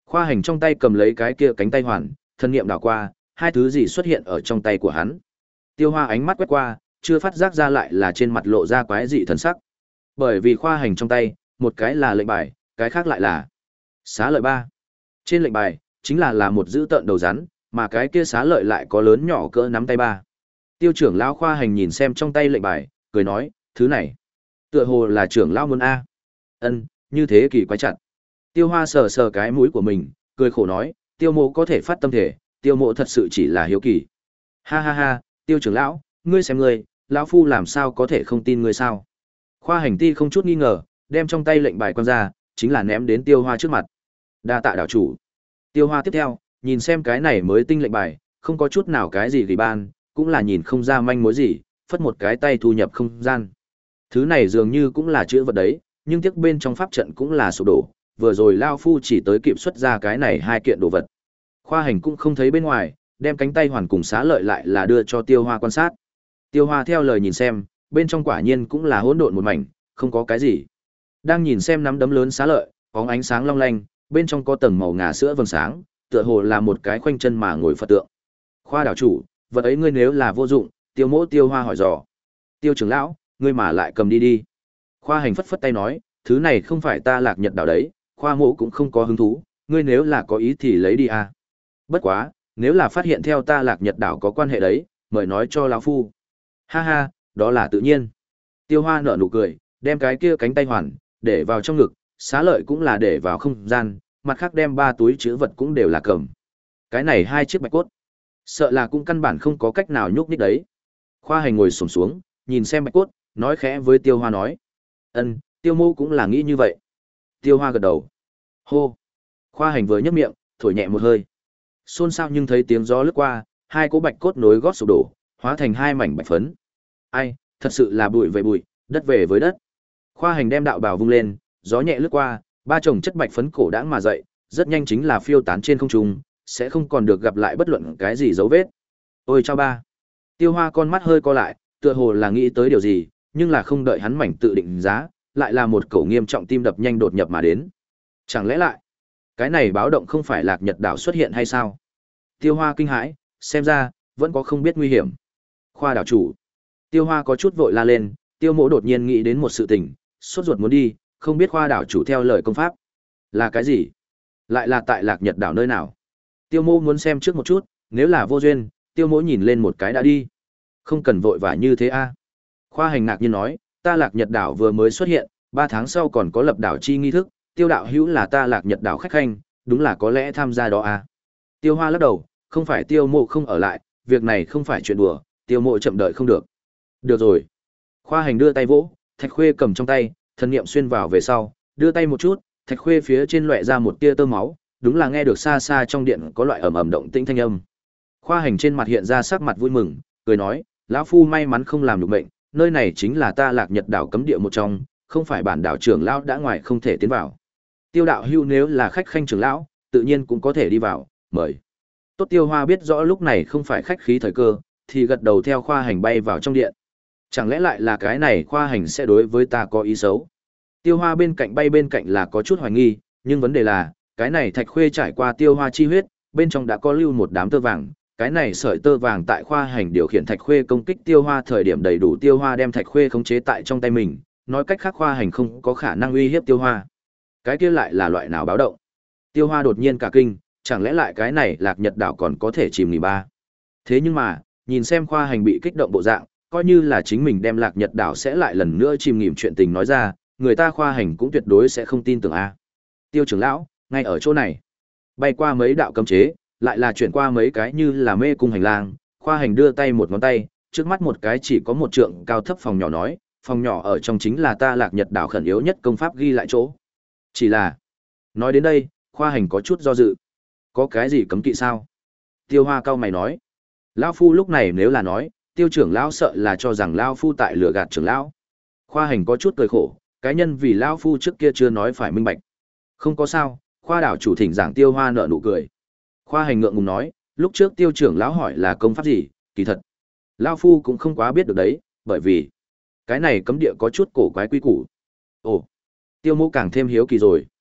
Khoa hành trong tay cầm lấy cái kia cánh tay hoàn, thân niệm đảo qua, hai thứ gì xuất hiện ở trong tay của hắn. Tiêu Hoa ánh mắt quét qua, chưa phát giác ra lại là trên mặt lộ ra quái dị thần sắc. Bởi vì khoa hành trong tay, một cái là lệnh bài, cái khác lại là xá lợi ba. Trên lệnh bài, chính là là một giữ tợn đầu rắn, mà cái kia xá lợi lại có lớn nhỏ cỡ nắm tay ba. Tiêu trưởng lão khoa hành nhìn xem trong tay lệnh bài, cười nói, thứ này, tựa hồ là trưởng lão muốn a. Ân, như thế kỳ quái chặt. Tiêu Hoa sờ sờ cái mũi của mình, cười khổ nói, Tiêu Mộ có thể phát tâm thể, Tiêu Mộ thật sự chỉ là hiếu kỳ. Ha ha ha, Tiêu trưởng lão, ngươi xem ngươi, lão phu làm sao có thể không tin ngươi sao? Khoa hành ti không chút nghi ngờ, đem trong tay lệnh bài quăng ra, chính là ném đến Tiêu Hoa trước mặt. Đa tạ đảo chủ. Tiêu Hoa tiếp theo, nhìn xem cái này mới tinh lệnh bài, không có chút nào cái gì gỉ ban, cũng là nhìn không ra manh mối gì, phất một cái tay thu nhập không gian. Thứ này dường như cũng là chữ vật đấy, nhưng tiếc bên trong pháp trận cũng là sụp đổ, vừa rồi lao phu chỉ tới kịp xuất ra cái này hai kiện đồ vật. Khoa hành cũng không thấy bên ngoài, đem cánh tay hoàn cùng xá lợi lại là đưa cho Tiêu Hoa quan sát. Tiêu Hoa theo lời nhìn xem, bên trong quả nhiên cũng là hỗn độn một mảnh, không có cái gì. Đang nhìn xem nắm đấm lớn xá lợi, bóng ánh sáng long lanh, bên trong có tầng màu ngà sữa vầng sáng, tựa hồ là một cái khoanh chân mà ngồi Phật tượng. Khoa đảo chủ, vật ấy ngươi nếu là vô dụng, Tiêu Mỗ Tiêu Hoa hỏi dò. Tiêu trưởng lão, ngươi mà lại cầm đi đi. Khoa hành phất phất tay nói, thứ này không phải ta Lạc Nhật đảo đấy, Khoa Mỗ cũng không có hứng thú, ngươi nếu là có ý thì lấy đi à. Bất quá, nếu là phát hiện theo ta Lạc Nhật đảo có quan hệ đấy, mời nói cho lão phu. Ha ha, đó là tự nhiên. Tiêu Hoa nở nụ cười, đem cái kia cánh tay hoàn để vào trong ngực, xá lợi cũng là để vào không gian, mặt khác đem ba túi chứa vật cũng đều là cầm. Cái này hai chiếc bạch cốt, sợ là cũng căn bản không có cách nào nhúc nhích đấy. Khoa hành ngồi xổm xuống, nhìn xem bạch cốt, nói khẽ với Tiêu Hoa nói: "Ân, Tiêu Mô cũng là nghĩ như vậy." Tiêu Hoa gật đầu. Hô. Khoa hành vừa nhếch miệng, thổi nhẹ một hơi. Xôn xao nhưng thấy tiếng gió lướt qua, hai cỗ bạch cốt nối gót sụp đổ, hóa thành hai mảnh bạch phấn. Ai, thật sự là bụi về bụi, đất về với đất. Khoa hành đem đạo bào vung lên, gió nhẹ lướt qua, ba chồng chất bạch phấn cổ đãng mà dậy, rất nhanh chính là phiêu tán trên không trung, sẽ không còn được gặp lại bất luận cái gì dấu vết. Ôi chao ba. Tiêu Hoa con mắt hơi co lại, tựa hồ là nghĩ tới điều gì, nhưng là không đợi hắn mảnh tự định giá, lại là một cổ nghiêm trọng tim đập nhanh đột nhập mà đến. Chẳng lẽ lại, cái này báo động không phải Lạc Nhật đảo xuất hiện hay sao? Tiêu Hoa kinh hãi, xem ra vẫn có không biết nguy hiểm. Khoa đảo chủ. Tiêu Hoa có chút vội la lên, Tiêu Mỗ đột nhiên nghĩ đến một sự tình, sốt ruột muốn đi, không biết Khoa đảo chủ theo lời công pháp là cái gì? Lại là tại Lạc Nhật đảo nơi nào? Tiêu Mỗ muốn xem trước một chút, nếu là vô duyên, Tiêu Mỗ nhìn lên một cái đã đi. Không cần vội vã như thế a. Khoa hành ngạc nhiên nói, ta Lạc Nhật đảo vừa mới xuất hiện, ba tháng sau còn có lập đảo chi nghi thức, Tiêu đạo hữu là ta Lạc Nhật đảo khách khanh, đúng là có lẽ tham gia đó a. Tiêu Hoa lắc đầu, không phải Tiêu Mộ không ở lại, việc này không phải chuyện đùa, Tiêu Mộ chậm đợi không được. Được rồi. Khoa hành đưa tay vỗ, Thạch Khuê cầm trong tay, thần niệm xuyên vào về sau, đưa tay một chút, Thạch Khuê phía trên lóe ra một tia tơ máu, đúng là nghe được xa xa trong điện có loại ầm ầm động tĩnh thanh âm. Khoa hành trên mặt hiện ra sắc mặt vui mừng, cười nói, lão phu may mắn không làm được bệnh, nơi này chính là ta Lạc Nhật đảo cấm địa một trong, không phải bản đảo trưởng lão đã ngoài không thể tiến vào. Tiêu đạo hưu nếu là khách khanh trưởng lão, tự nhiên cũng có thể đi vào, mời. Tốt Tiêu Hoa biết rõ lúc này không phải khách khí thời cơ, thì gật đầu theo khoa hành bay vào trong điện. Chẳng lẽ lại là cái này khoa hành sẽ đối với ta có ý xấu? Tiêu Hoa bên cạnh bay bên cạnh là có chút hoài nghi, nhưng vấn đề là, cái này Thạch Khuê trải qua Tiêu Hoa chi huyết, bên trong đã có lưu một đám tơ vàng, cái này sợi tơ vàng tại khoa hành điều khiển Thạch Khuê công kích Tiêu Hoa thời điểm đầy đủ Tiêu Hoa đem Thạch Khuê khống chế tại trong tay mình, nói cách khác khoa hành không có khả năng uy hiếp Tiêu Hoa. Cái kia lại là loại nào báo động? Tiêu Hoa đột nhiên cả kinh, chẳng lẽ lại cái này Lạc Nhật đảo còn có thể chìm nghỉ ba? Thế nhưng mà, nhìn xem khoa hành bị kích động bộ dạng, coi như là chính mình đem Lạc Nhật đảo sẽ lại lần nữa chìm nghỉm chuyện tình nói ra, người ta khoa hành cũng tuyệt đối sẽ không tin tưởng a. Tiêu trưởng lão, ngay ở chỗ này, bay qua mấy đạo cấm chế, lại là chuyển qua mấy cái như là mê cung hành lang, khoa hành đưa tay một ngón tay, trước mắt một cái chỉ có một trượng cao thấp phòng nhỏ nói, phòng nhỏ ở trong chính là ta Lạc Nhật đảo khẩn yếu nhất công pháp ghi lại chỗ. Chỉ là, nói đến đây, khoa hành có chút do dự. Có cái gì cấm kỵ sao? Tiêu Hoa cao mày nói. Lão phu lúc này nếu là nói, Tiêu trưởng lão sợ là cho rằng lão phu tại lừa gạt trưởng lão. Khoa hành có chút cười khổ, cái nhân vì lão phu trước kia chưa nói phải minh bạch. Không có sao, khoa đảo chủ thỉnh giảng. Tiêu Hoa nở nụ cười. Khoa hành ngượng ngùng nói, lúc trước Tiêu trưởng lão hỏi là công pháp gì, kỳ thật lão phu cũng không quá biết được đấy, bởi vì cái này cấm địa có chút cổ quái quy củ. Ồ, Tiêu Mộ càng thêm hiếu kỳ rồi.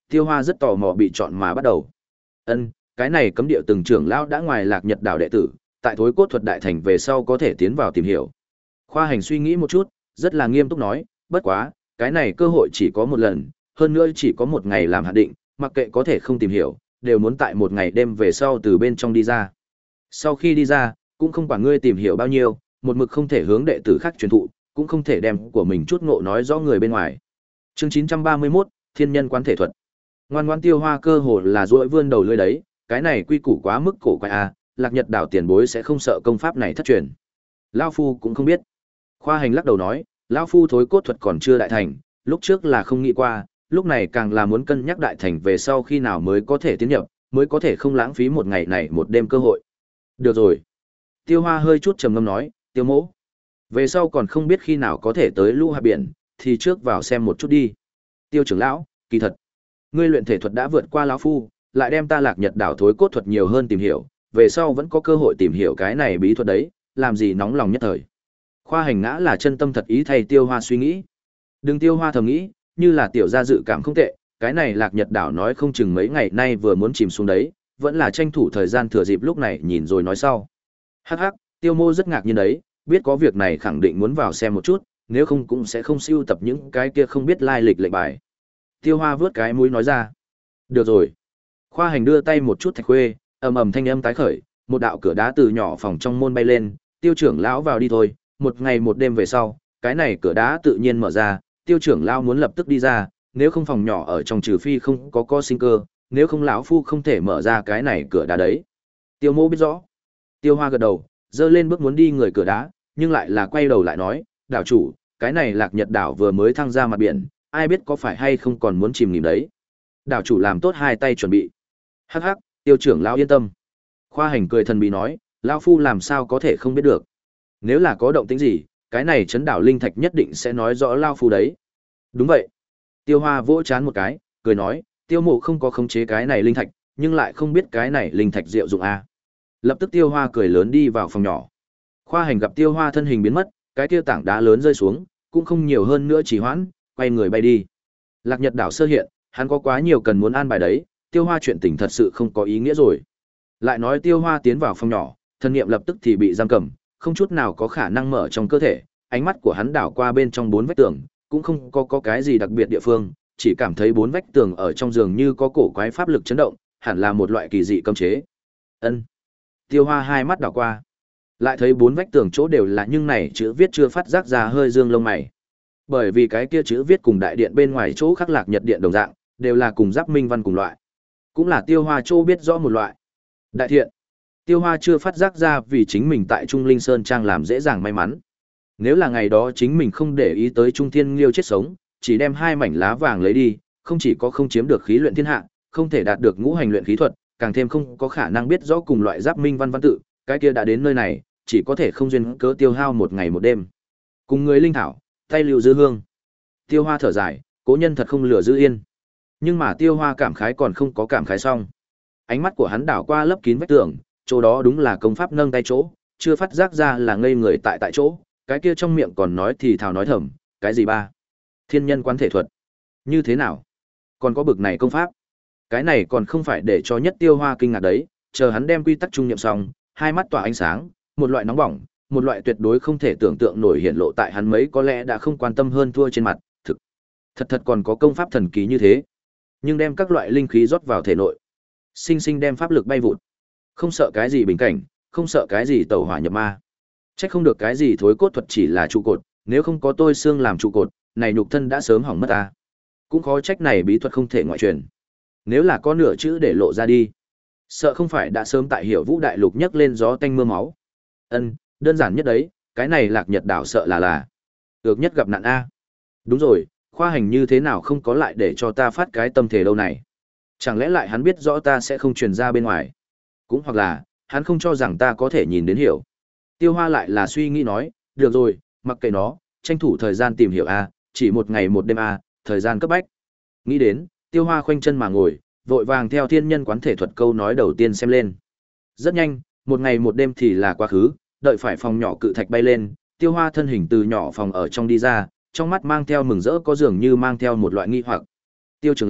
Tiêu Hoa rất tò mò bị chọn mà bắt đầu. Ân, cái này cấm địa từng trưởng lão đã ngoài Lạc Nhật đảo đệ tử, tại Thối Cốt thuật đại thành về sau có thể tiến vào tìm hiểu. Khoa Hành suy nghĩ một chút, rất là nghiêm túc nói, bất quá, cái này cơ hội chỉ có một lần, hơn nữa chỉ có một ngày làm hạn định, mặc kệ có thể không tìm hiểu, đều muốn tại một ngày đêm về sau từ bên trong đi ra. Sau khi đi ra, cũng không quản ngươi tìm hiểu bao nhiêu, một mực không thể hướng đệ tử khác truyền thụ, cũng không thể đem của mình chút ngộ nói rõ người bên ngoài. Chương chín trăm ba mươi mốt, Thiên Nhân Quán Thể Thuật. Ngoan ngoãn Tiêu Hoa cơ hồ là duỗi vươn đầu lưỡi đấy, cái này quy củ quá mức cổ quái a, Lạc Nhật đảo tiền bối sẽ không sợ công pháp này thất truyền. Lão phu cũng không biết. Khoa Hành lắc đầu nói, lão phu Thối Cốt thuật còn chưa đại thành, lúc trước là không nghĩ qua, lúc này càng là muốn cân nhắc đại thành về sau khi nào mới có thể tiến nhập, mới có thể không lãng phí một ngày này một đêm cơ hội. Được rồi. Tiêu Hoa hơi chút trầm ngâm nói, Tiêu Mỗ, về sau còn không biết khi nào có thể tới Lũ Hạ Biển, thì trước vào xem một chút đi. Tiêu trưởng lão, kỳ thật, ngươi luyện thể thuật đã vượt qua lão phu, lại đem ta Lạc Nhật đảo Thối Cốt thuật nhiều hơn tìm hiểu, về sau vẫn có cơ hội tìm hiểu cái này bí thuật đấy, làm gì nóng lòng nhất thời. Khoa Hành ngã là chân tâm thật ý thay Tiêu Hoa suy nghĩ. Đừng Tiêu Hoa thầm nghĩ, như là tiểu gia dự cảm không tệ, cái này Lạc Nhật đảo nói không chừng mấy ngày nay vừa muốn chìm xuống đấy, vẫn là tranh thủ thời gian thừa dịp lúc này nhìn rồi nói sau. Hắc hắc, Tiêu Mô rất ngạc nhiên đấy, biết có việc này khẳng định muốn vào xem một chút, nếu không cũng sẽ không sưu tập những cái kia không biết lai lịch lệnh bài. Tiêu Hoa vớt cái mũi nói ra. Được rồi. Khoa Hành đưa tay một chút thạch khuê, ầm ầm thanh âm tái khởi, một đạo cửa đá từ nhỏ phòng trong môn bay lên, Tiêu trưởng lão vào đi thôi, một ngày một đêm về sau, cái này cửa đá tự nhiên mở ra, Tiêu trưởng lão muốn lập tức đi ra, nếu không phòng nhỏ ở trong trừ phi không có có sinh cơ, nếu không lão phu không thể mở ra cái này cửa đá đấy. Tiêu Mô biết rõ. Tiêu Hoa gật đầu, giơ lên bước muốn đi người cửa đá, nhưng lại là quay đầu lại nói, đảo chủ, cái này Lạc Nhật đảo vừa mới thăng ra mặt biển, ai biết có phải hay không còn muốn chìm nghỉm đấy. Đảo chủ làm tốt hai tay chuẩn bị. Hắc hắc, Tiêu trưởng lão yên tâm. Khoa Hành cười thần bí nói, lão phu làm sao có thể không biết được. Nếu là có động tĩnh gì, cái này chấn đảo linh thạch nhất định sẽ nói rõ lão phu đấy. Đúng vậy. Tiêu Hoa vỗ chán một cái, cười nói, Tiêu Mộ không có khống chế cái này linh thạch, nhưng lại không biết cái này linh thạch diệu dụng a. Lập tức Tiêu Hoa cười lớn đi vào phòng nhỏ. Khoa Hành gặp Tiêu Hoa thân hình biến mất, cái kia tảng đá lớn rơi xuống, cũng không nhiều hơn nữa chỉ hoãn, quay người bay đi. Lạc Nhật đảo sơ hiện, hắn có quá nhiều cần muốn an bài đấy, Tiêu Hoa chuyện tình thật sự không có ý nghĩa rồi. Lại nói Tiêu Hoa tiến vào phòng nhỏ, thân niệm lập tức thì bị giam cầm, không chút nào có khả năng mở trong cơ thể, ánh mắt của hắn đảo qua bên trong bốn vách tường, cũng không có, có cái gì đặc biệt địa phương, chỉ cảm thấy bốn vách tường ở trong giường như có cổ quái pháp lực chấn động, hẳn là một loại kỳ dị cấm chế. Ân. Tiêu Hoa hai mắt đảo qua, lại thấy bốn vách tường chỗ đều là nhưng này chữ viết chưa phát giác ra hơi dương lông mày. Bởi vì cái kia chữ viết cùng đại điện bên ngoài chỗ khắc Lạc Nhật điện đồng dạng, đều là cùng giáp minh văn cùng loại. Cũng là Tiêu Hoa chỗ biết rõ một loại. Đại thiện. Tiêu Hoa chưa phát giác ra vì chính mình tại Trung Linh Sơn Trang làm dễ dàng may mắn. Nếu là ngày đó chính mình không để ý tới Trung Thiên Liêu chết sống, chỉ đem hai mảnh lá vàng lấy đi, không chỉ có không chiếm được khí luyện thiên hạ, không thể đạt được ngũ hành luyện khí thuật, càng thêm không có khả năng biết rõ cùng loại giáp minh văn văn tự, cái kia đã đến nơi này, chỉ có thể không duyên cớ tiêu hao một ngày một đêm. Cùng người linh thảo, tay lưu dư hương. Tiêu Hoa thở dài, cố nhân thật không lừa giữ yên. Nhưng mà Tiêu Hoa cảm khái còn không có cảm khái xong. Ánh mắt của hắn đảo qua lấp kín vách tường, chỗ đó đúng là công pháp nâng tay chỗ, chưa phát giác ra là ngây người tại tại chỗ, cái kia trong miệng còn nói thì thào nói thầm, cái gì ba? Thiên nhân quán thể thuật. Như thế nào? Còn có bực này công pháp? Cái này còn không phải để cho nhất Tiêu Hoa kinh ngạc đấy, chờ hắn đem quy tắc trung niệm xong, hai mắt tỏa ánh sáng, một loại nóng bỏng, một loại tuyệt đối không thể tưởng tượng nổi hiện lộ tại hắn mấy có lẽ đã không quan tâm hơn thua trên mặt, thực. Thật thật còn có công pháp thần kỳ như thế. Nhưng đem các loại linh khí rót vào thể nội, sinh sinh đem pháp lực bay vụt. Không sợ cái gì bình cảnh, không sợ cái gì tẩu hỏa nhập ma. Chắc không được cái gì thối cốt thuật chỉ là trụ cột, nếu không có tôi xương làm trụ cột, này nhục thân đã sớm hỏng mất ta. Cũng khó trách này bí thuật không thể ngoại truyền. Nếu là có nửa chữ để lộ ra đi, sợ không phải đã sớm tại Hiểu Vũ đại lục nhấc lên gió tanh mưa máu. Ân, đơn giản nhất đấy, cái này Lạc Nhật đảo sợ là là được nhất gặp nạn a. Đúng rồi, khoa hành như thế nào không có lại để cho ta phát cái tâm thể đâu này? Chẳng lẽ lại hắn biết rõ ta sẽ không truyền ra bên ngoài? Cũng hoặc là, hắn không cho rằng ta có thể nhìn đến hiểu. Tiêu Hoa lại là suy nghĩ nói, được rồi, mặc kệ nó, tranh thủ thời gian tìm hiểu a, chỉ một ngày một đêm a, thời gian cấp bách. Nghĩ đến, Tiêu Hoa khoanh chân mà ngồi, vội vàng theo thiên nhân quán thể thuật câu nói đầu tiên xem lên. Rất nhanh, một ngày một đêm thì là quá khứ, đợi phải phòng nhỏ cự thạch bay lên, Tiêu Hoa thân hình từ nhỏ phòng ở trong đi ra, trong mắt mang theo mừng rỡ có dường như mang theo một loại nghi hoặc. Tiêu trưởng lão,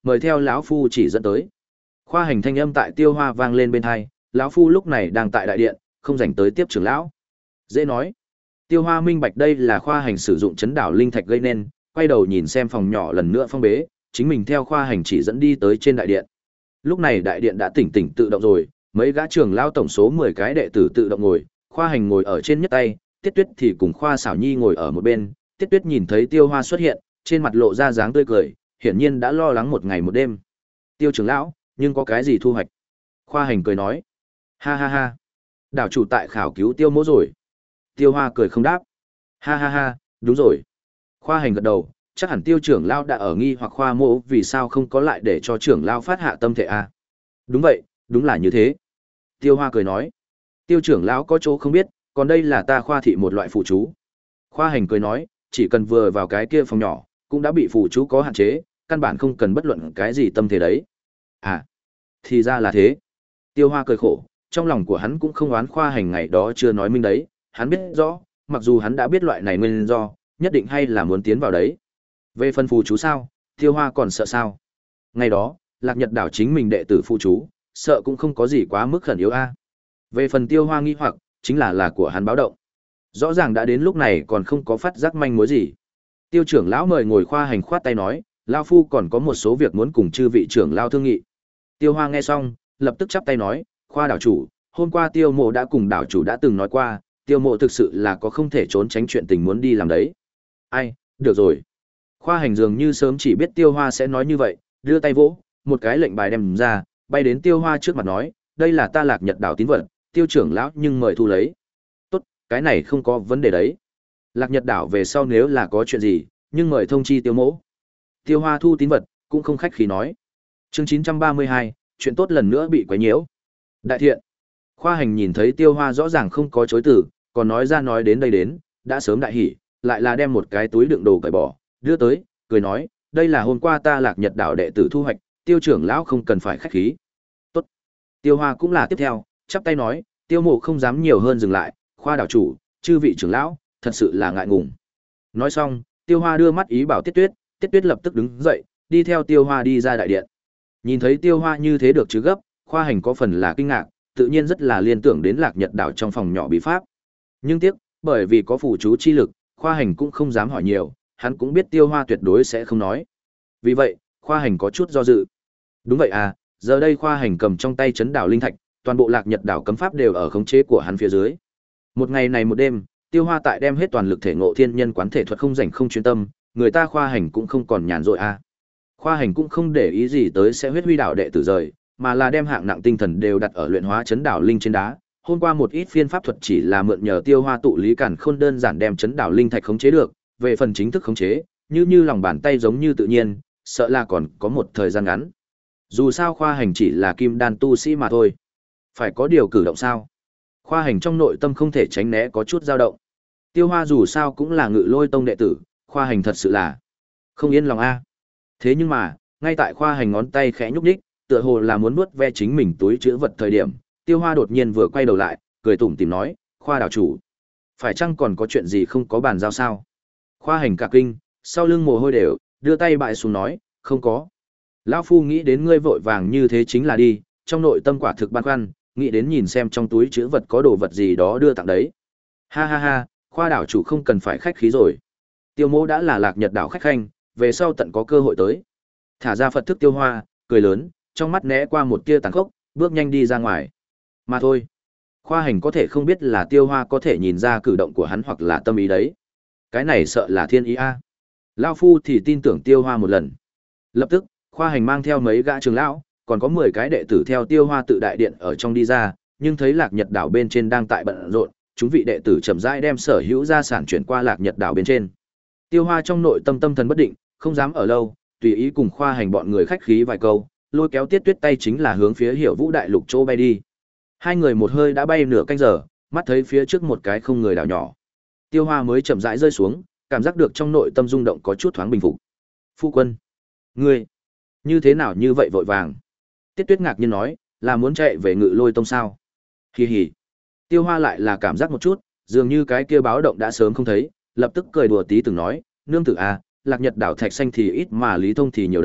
mời theo lão phu chỉ dẫn tới. Khoa hành thanh âm tại Tiêu Hoa vang lên bên tai, lão phu lúc này đang tại đại điện, không rảnh tới tiếp trưởng lão. Dễ nói. Tiêu Hoa minh bạch đây là khoa hành sử dụng chấn đảo linh thạch gây nên, quay đầu nhìn xem phòng nhỏ lần nữa phong bế, chính mình theo khoa hành chỉ dẫn đi tới trên đại điện. Lúc này đại điện đã tỉnh tỉnh tự động rồi, mấy gã trưởng lão tổng số mười cái đệ tử tự động ngồi, khoa hành ngồi ở trên nhất tay, Tiết Tuyết thì cùng Khoa Xảo Nhi ngồi ở một bên. Tiết Tuyết nhìn thấy Tiêu Hoa xuất hiện, trên mặt lộ ra dáng tươi cười, hiển nhiên đã lo lắng một ngày một đêm. Tiêu trưởng lão, nhưng có cái gì thu hoạch? Khoa hành cười nói. Ha ha ha. Đảo chủ tại khảo cứu Tiêu Mỗ rồi. Tiêu Hoa cười không đáp. Ha ha ha, đúng rồi. Khoa hành gật đầu, chắc hẳn Tiêu trưởng lão đã ở nghi hoặc Khoa Mỗ vì sao không có lại để cho trưởng lão phát hạ tâm thể a. À? Đúng vậy, đúng là như thế. Tiêu Hoa cười nói. Tiêu trưởng lão có chỗ không biết, còn đây là ta khoa thị một loại phụ chú. Khoa hành cười nói, chỉ cần vừa vào cái kia phòng nhỏ, cũng đã bị phụ chú có hạn chế, căn bản không cần bất luận cái gì tâm thế đấy. À, thì ra là thế. Tiêu Hoa cười khổ, trong lòng của hắn cũng không oán khoa hành ngày đó chưa nói minh đấy, hắn biết rõ, mặc dù hắn đã biết loại này nguyên do, nhất định hay là muốn tiến vào đấy. Về phần phụ chú sao, Tiêu Hoa còn sợ sao? Ngày đó, Lạc Nhật đảo chính mình đệ tử phụ chú, sợ cũng không có gì quá mức khẩn yếu a. Về phần Tiêu Hoa nghi hoặc, chính là là của hắn báo động. Rõ ràng đã đến lúc này còn không có phát giác manh mối gì. Tiêu trưởng lão mời ngồi khoa hành khoát tay nói, lão phu còn có một số việc muốn cùng chư vị trưởng lão thương nghị. Tiêu Hoa nghe xong, lập tức chắp tay nói, khoa đảo chủ, hôm qua Tiêu Mộ đã cùng đảo chủ đã từng nói qua, Tiêu Mộ thực sự là có không thể trốn tránh chuyện tình muốn đi làm đấy. Ai, được rồi. Khoa hành dường như sớm chỉ biết Tiêu Hoa sẽ nói như vậy, đưa tay vỗ, một cái lệnh bài đem ra, bay đến Tiêu Hoa trước mặt nói, đây là ta Lạc Nhật đảo tín vật, Tiêu trưởng lão nhưng mời thu lấy. Tốt, cái này không có vấn đề đấy. Lạc Nhật đảo về sau nếu là có chuyện gì, nhưng mời thông chi Tiêu Mỗ. Tiêu Hoa thu tín vật, cũng không khách khí nói. Chương chín trăm ba mươi hai, chuyện tốt lần nữa bị quấy nhiễu. Đại thiện. Khoa hành nhìn thấy Tiêu Hoa rõ ràng không có chối từ, còn nói ra nói đến đây đến, đã sớm đại hỉ, lại là đem một cái túi đựng đồ cởi bỏ, đưa tới, cười nói, đây là hôm qua ta Lạc Nhật đảo đệ tử thu hoạch, Tiêu trưởng lão không cần phải khách khí. Tốt. Tiêu Hoa cũng là tiếp theo, chắp tay nói, Tiêu Mộ không dám nhiều hơn dừng lại, khoa đảo chủ, chư vị trưởng lão, thật sự là ngại ngùng. Nói xong, Tiêu Hoa đưa mắt ý bảo Tiết Tuyết, Tiết Tuyết lập tức đứng dậy, đi theo Tiêu Hoa đi ra đại điện. Nhìn thấy Tiêu Hoa như thế được chứ gấp, khoa hành có phần là kinh ngạc, tự nhiên rất là liên tưởng đến Lạc Nhật đảo trong phòng nhỏ bí pháp. Nhưng tiếc, bởi vì có phù chú chi lực, khoa hành cũng không dám hỏi nhiều, hắn cũng biết Tiêu Hoa tuyệt đối sẽ không nói. Vì vậy, khoa hành có chút do dự. Đúng vậy à, giờ đây khoa hành cầm trong tay chấn đảo linh thạch, toàn bộ Lạc Nhật đảo cấm pháp đều ở khống chế của hắn phía dưới. Một ngày này một đêm, Tiêu Hoa tại đem hết toàn lực thể ngộ thiên nhân quán thể thuật không rảnh không chuyên tâm, người ta khoa hành cũng không còn nhàn rỗi à. Khoa hành cũng không để ý gì tới sẽ huyết huy đảo đệ tử rời, mà là đem hạng nặng tinh thần đều đặt ở luyện hóa chấn đảo linh trên đá. Hôm qua một ít phiên pháp thuật chỉ là mượn nhờ Tiêu Hoa tụ lý cản khôn đơn giản đem chấn đảo linh thạch khống chế được, về phần chính thức khống chế, như như lòng bàn tay giống như tự nhiên, sợ là còn có một thời gian ngắn. Dù sao khoa hành chỉ là kim đan tu sĩ mà thôi. Phải có điều cử động sao? Khoa hành trong nội tâm không thể tránh né có chút dao động. Tiêu Hoa dù sao cũng là Ngự Lôi tông đệ tử, khoa hành thật sự là không yên lòng a. Thế nhưng mà, ngay tại khoa hành ngón tay khẽ nhúc nhích, tựa hồ là muốn nuốt ve chính mình túi trữ vật thời điểm, Tiêu Hoa đột nhiên vừa quay đầu lại, cười tủm tỉm nói, "Khoa đảo chủ, phải chăng còn có chuyện gì không có bàn giao sao?" Khoa hành cả kinh, sau lưng mồ hôi đều, đưa tay bại xuống nói, "Không có. Lão phu nghĩ đến ngươi vội vàng như thế chính là đi, trong nội tâm quả thực băn khoăn, nghĩ đến nhìn xem trong túi trữ vật có đồ vật gì đó đưa tặng đấy." Ha ha ha, khoa đảo chủ không cần phải khách khí rồi. Tiêu Mỗ đã là Lạc Nhật đảo khách khanh, về sau tận có cơ hội tới. Thả ra Phật thức Tiêu Hoa, cười lớn, trong mắt né qua một tia tàn khốc, bước nhanh đi ra ngoài. Mà thôi, khoa hành có thể không biết là Tiêu Hoa có thể nhìn ra cử động của hắn hoặc là tâm ý đấy. Cái này sợ là thiên ý a. À. Lão phu thì tin tưởng Tiêu Hoa một lần. Lập tức, khoa hành mang theo mấy gã trưởng lão, còn có mười cái đệ tử theo Tiêu Hoa tự đại điện ở trong đi ra, nhưng thấy Lạc Nhật đảo bên trên đang tại bận rộn, chúng vị đệ tử chậm rãi đem sở hữu gia sản chuyển qua Lạc Nhật đảo bên trên. Tiêu Hoa trong nội tâm tâm thần bất định, không dám ở lâu, tùy ý cùng khoa hành bọn người khách khí vài câu, lôi kéo Tiết Tuyết tay chính là hướng phía Hiểu Vũ đại lục chỗ bay đi. Hai người một hơi đã bay nửa canh giờ, mắt thấy phía trước một cái không người đảo nhỏ. Tiêu Hoa mới chậm rãi rơi xuống, cảm giác được trong nội tâm rung động có chút thoáng bình phục. "Phu quân, ngươi như thế nào như vậy vội vàng?" Tiết Tuyết ngạc nhiên nói, "Là muốn chạy về Ngự Lôi tông sao?" Hì hì. Tiêu Hoa lại là cảm giác một chút, dường như cái kia báo động đã sớm không thấy, lập tức cười đùa tí từng nói, "Nương tử à, Lạc Nhật đảo thạch xanh thì ít mà Lý Thông thì nhiều đấy,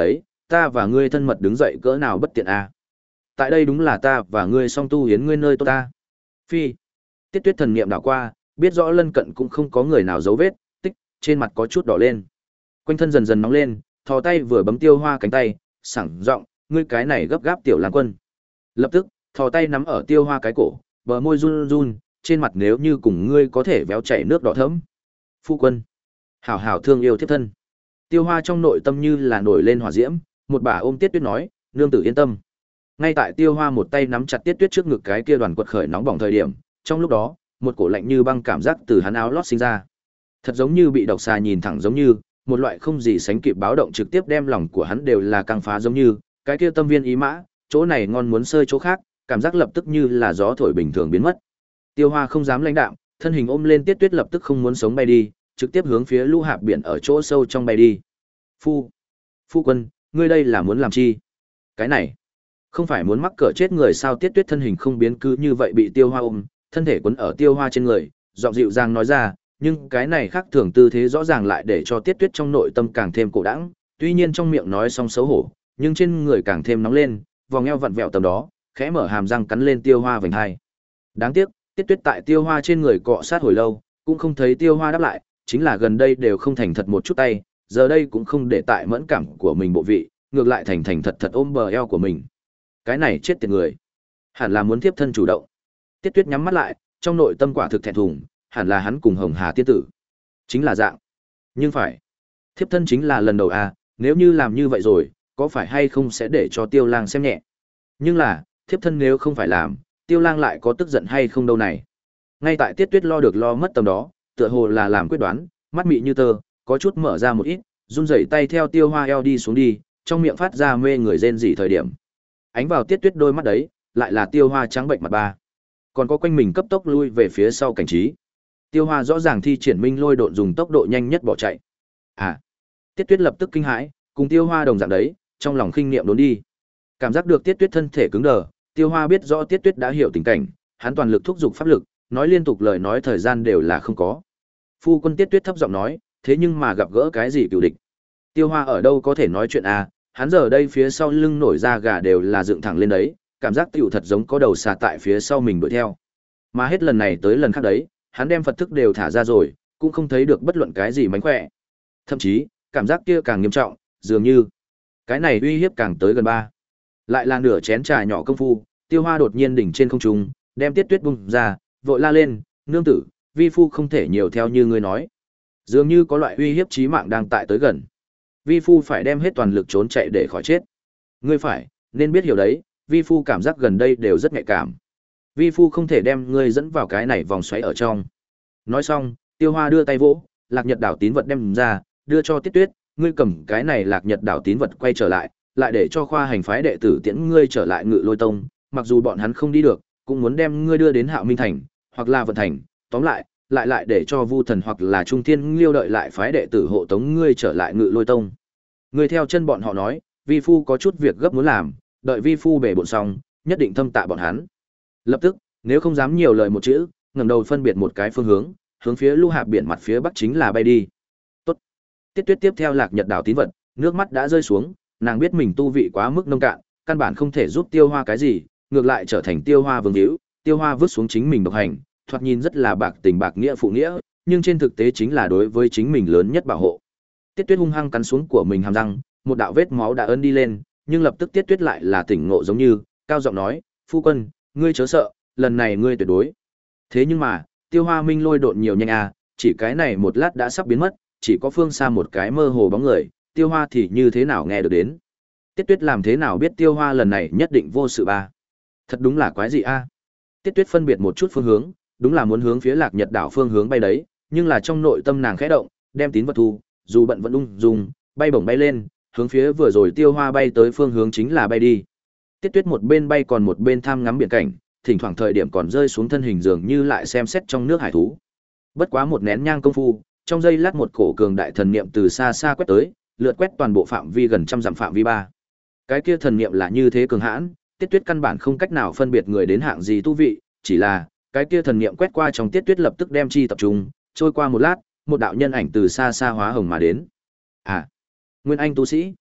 ta và ngươi thân mật đứng dậy cỡ nào bất tiện à. Tại đây đúng là ta và ngươi song tu hiến ngươi nơi tốt ta. Phi. Tiết Tuyết thần niệm đảo qua, biết rõ lân cận cũng không có người nào dấu vết, tích, trên mặt có chút đỏ lên. Quanh thân dần dần nóng lên, thò tay vừa bấm Tiêu Hoa cánh tay, sảng giọng, ngươi cái này gấp gáp tiểu lang quân. Lập tức, thò tay nắm ở Tiêu Hoa cái cổ, bờ môi run run, trên mặt nếu như cùng ngươi có thể véo chảy nước đỏ thẫm. Phu quân, hảo hảo thương yêu thiếp thân. Tiêu Hoa trong nội tâm như là nổi lên hỏa diễm, một bà ôm Tiết Tuyết nói, nương tử yên tâm. Ngay tại Tiêu Hoa một tay nắm chặt Tiết Tuyết trước ngực cái kia đoàn quật khởi nóng bỏng thời điểm, trong lúc đó, một cổ lạnh như băng cảm giác từ hắn áo lót sinh ra. Thật giống như bị độc xà nhìn thẳng, giống như một loại không gì sánh kịp báo động trực tiếp đem lòng của hắn đều là căng phá, giống như cái kia tâm viên ý mã, chỗ này ngon muốn sơi chỗ khác, cảm giác lập tức như là gió thổi bình thường biến mất. Tiêu Hoa không dám lãnh đạm, thân hình ôm lên Tiết Tuyết lập tức không muốn sống bay đi, trực tiếp hướng phía lũ hạp biển ở chỗ sâu trong bay đi. Phu, phu quân, ngươi đây là muốn làm chi? Cái này, không phải muốn mắc cỡ chết người sao? Tiết Tuyết thân hình không biến cứ như vậy bị Tiêu Hoa ôm, thân thể quấn ở Tiêu Hoa trên người, giọng dịu dàng nói ra, nhưng cái này khác thường tư thế rõ ràng lại để cho Tiết Tuyết trong nội tâm càng thêm cổ đãng, tuy nhiên trong miệng nói xong xấu hổ, nhưng trên người càng thêm nóng lên, vòng eo vặn vẹo tầm đó, khẽ mở hàm răng cắn lên Tiêu Hoa vành hai. Đáng tiếc, Tiết Tuyết tại Tiêu Hoa trên người cọ sát hồi lâu, cũng không thấy Tiêu Hoa đáp lại, chính là gần đây đều không thành thật một chút tay, giờ đây cũng không để tại mẫn cảm của mình bộ vị, ngược lại thành thành thật thật ôm bờ eo của mình. Cái này chết tiệt người, hẳn là muốn tiếp thân chủ động. Tiết Tuyết nhắm mắt lại, trong nội tâm quả thực thẹn thùng, hẳn là hắn cùng Hồng Hà tiên tử, chính là dạng. Nhưng phải, thiếp thân chính là lần đầu à, nếu như làm như vậy rồi, có phải hay không sẽ để cho Tiêu Lang xem nhẹ. Nhưng là, thiếp thân nếu không phải làm, Tiêu Lang lại có tức giận hay không đâu này. Ngay tại Tiết Tuyết lo được lo mất tầm đó, tựa hồ là làm quyết đoán, mắt mị như tơ, có chút mở ra một ít, run rẩy tay theo Tiêu Hoa eo đi xuống đi, trong miệng phát ra mê người rên rỉ thời điểm. Ánh vào Tiết Tuyết đôi mắt đấy, lại là Tiêu Hoa trắng bệnh mặt ba. Còn có quanh mình cấp tốc lui về phía sau cảnh trí. Tiêu Hoa rõ ràng thi triển minh lôi độn dùng tốc độ nhanh nhất bỏ chạy. À! Tiết Tuyết lập tức kinh hãi, cùng Tiêu Hoa đồng dạng đấy, trong lòng khinh niệm đốn đi. Cảm giác được Tiết Tuyết thân thể cứng đờ, Tiêu Hoa biết rõ Tiết Tuyết đã hiểu tình cảnh, hắn toàn lực thúc giục pháp lực, nói liên tục lời nói thời gian đều là không có. Phu quân. Tiết Tuyết thấp giọng nói, thế nhưng mà gặp gỡ cái gì cựu địch? Tiêu Hoa ở đâu có thể nói chuyện à, hắn giờ đây phía sau lưng nổi ra gà đều là dựng thẳng lên đấy, cảm giác tiểu thật giống có đầu xà tại phía sau mình đuổi theo. Mà hết lần này tới lần khác đấy, hắn đem Phật thức đều thả ra rồi, cũng không thấy được bất luận cái gì mánh khỏe. Thậm chí, cảm giác kia càng nghiêm trọng, dường như cái này uy hiếp càng tới gần ba. Lại là nửa chén trà nhỏ công phu, Tiêu Hoa đột nhiên đỉnh trên không trung, đem Tiết Tuyết bung ra, vội la lên, nương tử, vi phu không thể nhiều theo như ngươi nói. Dường như có loại uy hiếp chí mạng đang tại tới gần. Vi phu phải đem hết toàn lực trốn chạy để khỏi chết. Ngươi phải, nên biết hiểu đấy, vi phu cảm giác gần đây đều rất nhạy cảm. Vi phu không thể đem ngươi dẫn vào cái này vòng xoáy ở trong. Nói xong, Tiêu Hoa đưa tay vỗ, Lạc Nhật đảo tín vật đem ra, đưa cho Tiết Tuyết, ngươi cầm cái này Lạc Nhật đảo tín vật quay trở lại, lại để cho khoa hành phái đệ tử tiễn ngươi trở lại Ngự Lôi Tông, mặc dù bọn hắn không đi được, cũng muốn đem ngươi đưa đến Hạo Minh thành, hoặc là Vận thành, tóm lại, lại lại để cho Vu Thần hoặc là Trung Thiên Liêu đợi lại phái đệ tử hộ tống ngươi trở lại Ngự Lôi Tông. Ngươi theo chân bọn họ nói, vi phu có chút việc gấp muốn làm, đợi vi phu bể bộn xong, nhất định thâm tạ bọn hắn. Lập tức, nếu không dám nhiều lời một chữ, ngẩng đầu phân biệt một cái phương hướng, hướng phía Lu Hạp biển mặt phía bắc chính là bay đi. Tốt. Tiết Tuyết tiếp theo Lạc Nhật đảo tín vật, nước mắt đã rơi xuống, nàng biết mình tu vị quá mức nông cạn, căn bản không thể giúp Tiêu Hoa cái gì, ngược lại trở thành Tiêu Hoa vương hữu, Tiêu Hoa vứt xuống chính mình độc hành, thoạt nhìn rất là bạc tình bạc nghĩa phụ nghĩa, nhưng trên thực tế chính là đối với chính mình lớn nhất bảo hộ. Tiết Tuyết hung hăng cắn xuống của mình hàm răng, một đạo vết máu đã ấn đi lên, nhưng lập tức Tiết Tuyết lại là tỉnh ngộ, giống như cao giọng nói, phu quân, ngươi chớ sợ, lần này ngươi tuyệt đối. Thế nhưng mà, Tiêu Hoa minh lôi độn nhiều nhanh à, chỉ cái này một lát đã sắp biến mất, chỉ có phương xa một cái mơ hồ bóng người, Tiêu Hoa thì như thế nào nghe được đến. Tiết Tuyết làm thế nào biết Tiêu Hoa lần này nhất định vô sự ba? Thật đúng là quái gì a? Tiết Tuyết phân biệt một chút phương hướng, đúng là muốn hướng phía Lạc Nhật đảo phương hướng bay đấy, nhưng là trong nội tâm nàng khẽ động, đem tín vật thu, dù bận vẫn ung dung, bay bổng bay lên, hướng phía vừa rồi Tiêu Hoa bay tới phương hướng chính là bay đi. Tiết Tuyết một bên bay còn một bên tham ngắm biển cảnh, thỉnh thoảng thời điểm còn rơi xuống thân hình dường như lại xem xét trong nước hải thú. Bất quá một nén nhang công phu, trong giây lát một cổ cường đại thần niệm từ xa xa quét tới, lượt quét toàn bộ phạm vi gần trăm dặm phạm vi ba. Cái kia thần niệm là như thế cường hãn, Tiết Tuyết căn bản không cách nào phân biệt người đến hạng gì tu vị, chỉ là cái kia thần niệm quét qua trong Tiết Tuyết lập tức đem chi tập trung, trôi qua một lát, một đạo nhân ảnh từ xa xa hóa hồng mà đến. À, Nguyên Anh tu sĩ.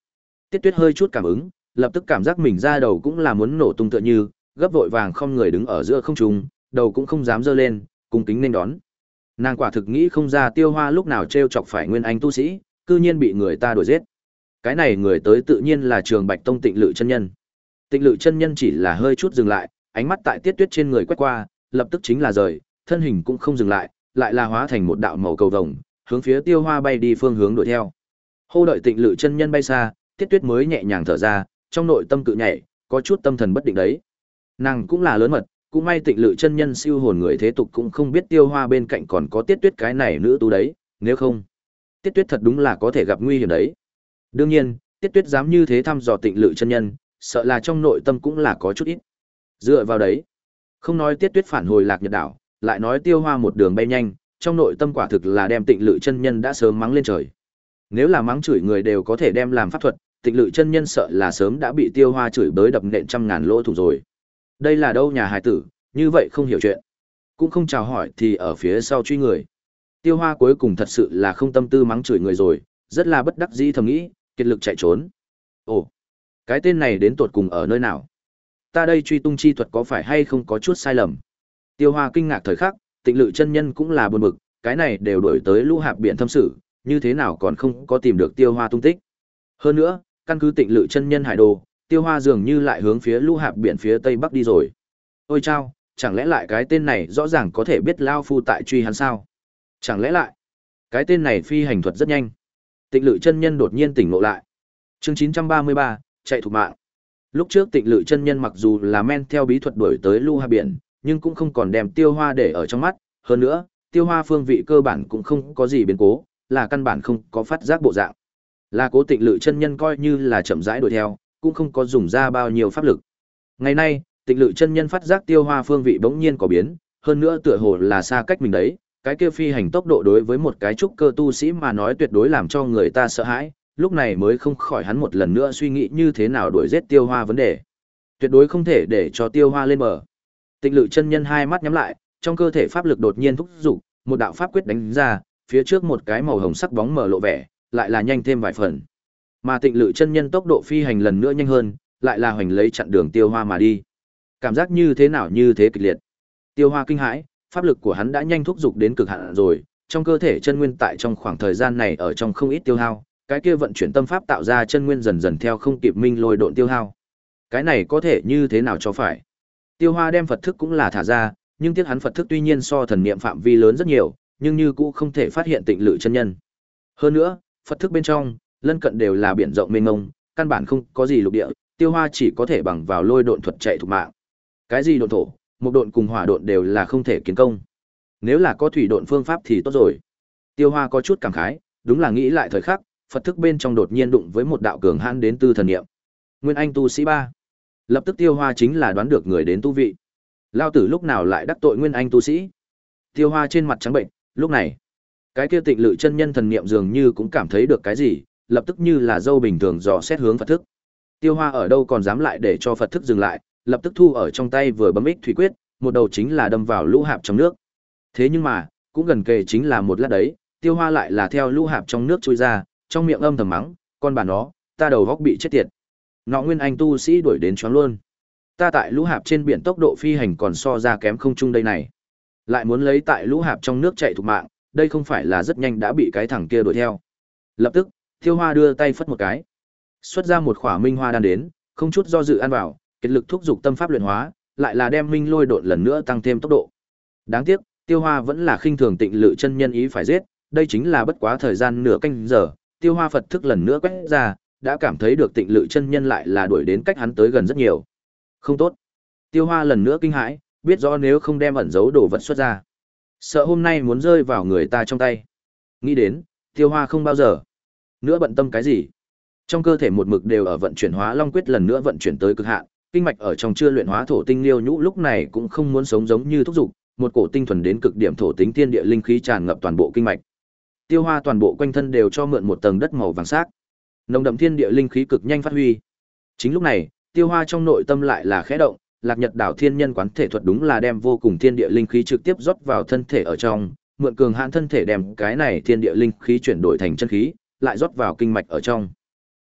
Tiết Tuyết hơi chút cảm ứng, lập tức cảm giác mình ra đầu cũng là muốn nổ tung tựa như, gấp vội vàng không người đứng ở giữa không trung, đầu cũng không dám giơ lên, cung kính nên đón. Nàng quả thực nghĩ không ra Tiêu Hoa lúc nào trêu chọc phải nguyên anh tu sĩ, cư nhiên bị người ta đuổi giết. Cái này người tới tự nhiên là Trường Bạch Tông Tịnh Lự chân nhân. Tịnh Lự chân nhân chỉ là hơi chút dừng lại, ánh mắt tại Tiết Tuyết trên người quét qua, lập tức chính là rời, thân hình cũng không dừng lại, lại là hóa thành một đạo màu cầu vồng, hướng phía Tiêu Hoa bay đi phương hướng đuổi theo. Hô đợi Tịnh Lự chân nhân bay xa, Tiết Tuyết mới nhẹ nhàng thở ra, trong nội tâm cự nhảy, có chút tâm thần bất định đấy. Nàng cũng là lớn mật, cũng may Tịnh Lự chân nhân siêu hồn người thế tục cũng không biết Tiêu Hoa bên cạnh còn có Tiết Tuyết cái này nữ tú đấy, nếu không, Tiết Tuyết thật đúng là có thể gặp nguy hiểm đấy. Đương nhiên, Tiết Tuyết dám như thế thăm dò Tịnh Lự chân nhân, sợ là trong nội tâm cũng là có chút ít. Dựa vào đấy, không nói Tiết Tuyết phản hồi Lạc Nhật đảo, lại nói Tiêu Hoa một đường bay nhanh, trong nội tâm quả thực là đem Tịnh Lự chân nhân đã sớm mắng lên trời. Nếu là mắng chửi người đều có thể đem làm pháp thuật, Tịnh Lự chân nhân sợ là sớm đã bị Tiêu Hoa chửi bới đập nện trăm ngàn lỗ thủ rồi. Đây là đâu nhà hài tử, như vậy không hiểu chuyện, cũng không chào hỏi thì ở phía sau truy người. Tiêu Hoa cuối cùng thật sự là không tâm tư mắng chửi người rồi, rất là bất đắc dĩ thầm nghĩ, kiệt lực chạy trốn. Ồ, cái tên này đến tột cùng ở nơi nào? Ta đây truy tung chi thuật có phải hay không có chút sai lầm? Tiêu Hoa kinh ngạc thời khắc, Tịnh Lự chân nhân cũng là buồn bực, cái này đều đổi tới Lũ Hạp biển thâm sự, như thế nào còn không có tìm được Tiêu Hoa tung tích? Hơn nữa, căn cứ Tịnh Lự chân nhân hải đồ, Tiêu Hoa dường như lại hướng phía Lũ Hạp biển phía tây bắc đi rồi. Ôi chao, chẳng lẽ lại cái tên này rõ ràng có thể biết lao phu tại truy hắn sao? Chẳng lẽ lại, cái tên này phi hành thuật rất nhanh. Tịnh Lự chân nhân đột nhiên tỉnh ngộ lại. Chương chín trăm ba mươi ba, chạy thục mạng. Lúc trước Tịnh Lự chân nhân mặc dù là men theo bí thuật đuổi tới Lũ Hạp biển, nhưng cũng không còn đem Tiêu Hoa để ở trong mắt, hơn nữa, Tiêu Hoa phương vị cơ bản cũng không có gì biến cố, là căn bản không có phát giác bộ dạng. Là Cố Tịnh Lự chân nhân coi như là chậm rãi đuổi theo, cũng không có dùng ra bao nhiêu pháp lực. Ngày nay, Tịnh Lự chân nhân phát giác Tiêu Hoa phương vị bỗng nhiên có biến, hơn nữa tựa hồ là xa cách mình đấy, cái kia phi hành tốc độ đối với một cái trúc cơ tu sĩ mà nói tuyệt đối làm cho người ta sợ hãi, lúc này mới không khỏi hắn một lần nữa suy nghĩ như thế nào đuổi giết Tiêu Hoa vấn đề. Tuyệt đối không thể để cho Tiêu Hoa lên bờ. Tịnh Lự chân nhân hai mắt nhắm lại, trong cơ thể pháp lực đột nhiên thúc giục, một đạo pháp quyết đánh ra, phía trước một cái màu hồng sắc bóng mở lộ vẻ, lại là nhanh thêm vài phần. Mà Tịnh Lự chân nhân tốc độ phi hành lần nữa nhanh hơn, lại là hoành lấy chặn đường Tiêu Hoa mà đi. Cảm giác như thế nào như thế kịch liệt. Tiêu Hoa kinh hãi, pháp lực của hắn đã nhanh thúc giục đến cực hạn rồi, trong cơ thể chân nguyên tại trong khoảng thời gian này ở trong không ít tiêu hao, cái kia vận chuyển tâm pháp tạo ra chân nguyên dần dần theo không kịp minh lôi độn tiêu hao. Cái này có thể như thế nào cho phải? Tiêu Hoa đem Phật thức cũng là thả ra, nhưng tiếc hắn Phật thức tuy nhiên so thần niệm phạm vi lớn rất nhiều, nhưng như cũng không thể phát hiện Tịnh Lự chân nhân. Hơn nữa, Phật thức bên trong, lân cận đều là biển rộng mênh mông, căn bản không có gì lục địa, Tiêu Hoa chỉ có thể bằng vào lôi độn thuật chạy thục mạng. Cái gì độn thổ, một độn cùng hỏa độn đều là không thể kiến công. Nếu là có thủy độn phương pháp thì tốt rồi. Tiêu Hoa có chút cảm khái, đúng là nghĩ lại thời khắc, Phật thức bên trong đột nhiên đụng với một đạo cường hãn đến từ thần niệm. Nguyên Anh tu sĩ ba. Lập tức Tiêu Hoa chính là đoán được người đến tu vị. Lao tử lúc nào lại đắc tội Nguyên Anh tu sĩ? Tiêu Hoa trên mặt trắng bệnh, lúc này, cái kia Tịnh Lự chân nhân thần niệm dường như cũng cảm thấy được cái gì, lập tức như là dâu bình thường dò xét hướng Phật thức. Tiêu Hoa ở đâu còn dám lại để cho Phật thức dừng lại, lập tức thu ở trong tay vừa bấm ích thủy quyết, một đầu chính là đâm vào lũ hạp trong nước. Thế nhưng mà, cũng gần kề chính là một lát đấy, Tiêu Hoa lại là theo lũ hạp trong nước trôi ra, trong miệng âm thầm mắng, con bà nó, ta đầu góc bị chết tiệt. Nọ Nguyên Anh tu sĩ đuổi đến choáng luôn. Ta tại lũ hạp trên biển tốc độ phi hành còn so ra kém không chung đây này. Lại muốn lấy tại lũ hạp trong nước chạy thục mạng, đây không phải là rất nhanh đã bị cái thằng kia đuổi theo. Lập tức, Tiêu Hoa đưa tay phất một cái, xuất ra một khỏa minh hoa đan đến, không chút do dự ăn vào, kết lực thúc dục tâm pháp luyện hóa, lại là đem minh lôi độn lần nữa tăng thêm tốc độ. Đáng tiếc, Tiêu Hoa vẫn là khinh thường Tịnh Lự chân nhân ý phải giết, đây chính là bất quá thời gian nửa canh giờ, Tiêu Hoa Phật thức lần nữa quét ra, đã cảm thấy được Tịnh Lự chân nhân lại là đuổi đến cách hắn tới gần rất nhiều. Không tốt. Tiêu Hoa lần nữa kinh hãi, biết rõ nếu không đem ẩn giấu đồ vật xuất ra, sợ hôm nay muốn rơi vào người ta trong tay. Nghĩ đến, Tiêu Hoa không bao giờ nữa bận tâm cái gì. Trong cơ thể một mực đều ở vận chuyển hóa long quyết lần nữa vận chuyển tới cực hạn, kinh mạch ở trong chưa luyện hóa thổ tinh liêu nhũ lúc này cũng không muốn sống giống như thúc dục, một cổ tinh thuần đến cực điểm thổ tính thiên địa linh khí tràn ngập toàn bộ kinh mạch. Tiêu Hoa toàn bộ quanh thân đều cho mượn một tầng đất màu vàng sắc. Nồng đậm thiên địa linh khí cực nhanh phát huy. Chính lúc này, Tiêu Hoa trong nội tâm lại là khẽ động, Lạc Nhật đảo thiên nhân quán thể thuật đúng là đem vô cùng thiên địa linh khí trực tiếp rót vào thân thể ở trong, mượn cường hãn thân thể đem cái này thiên địa linh khí chuyển đổi thành chân khí, lại rót vào kinh mạch ở trong.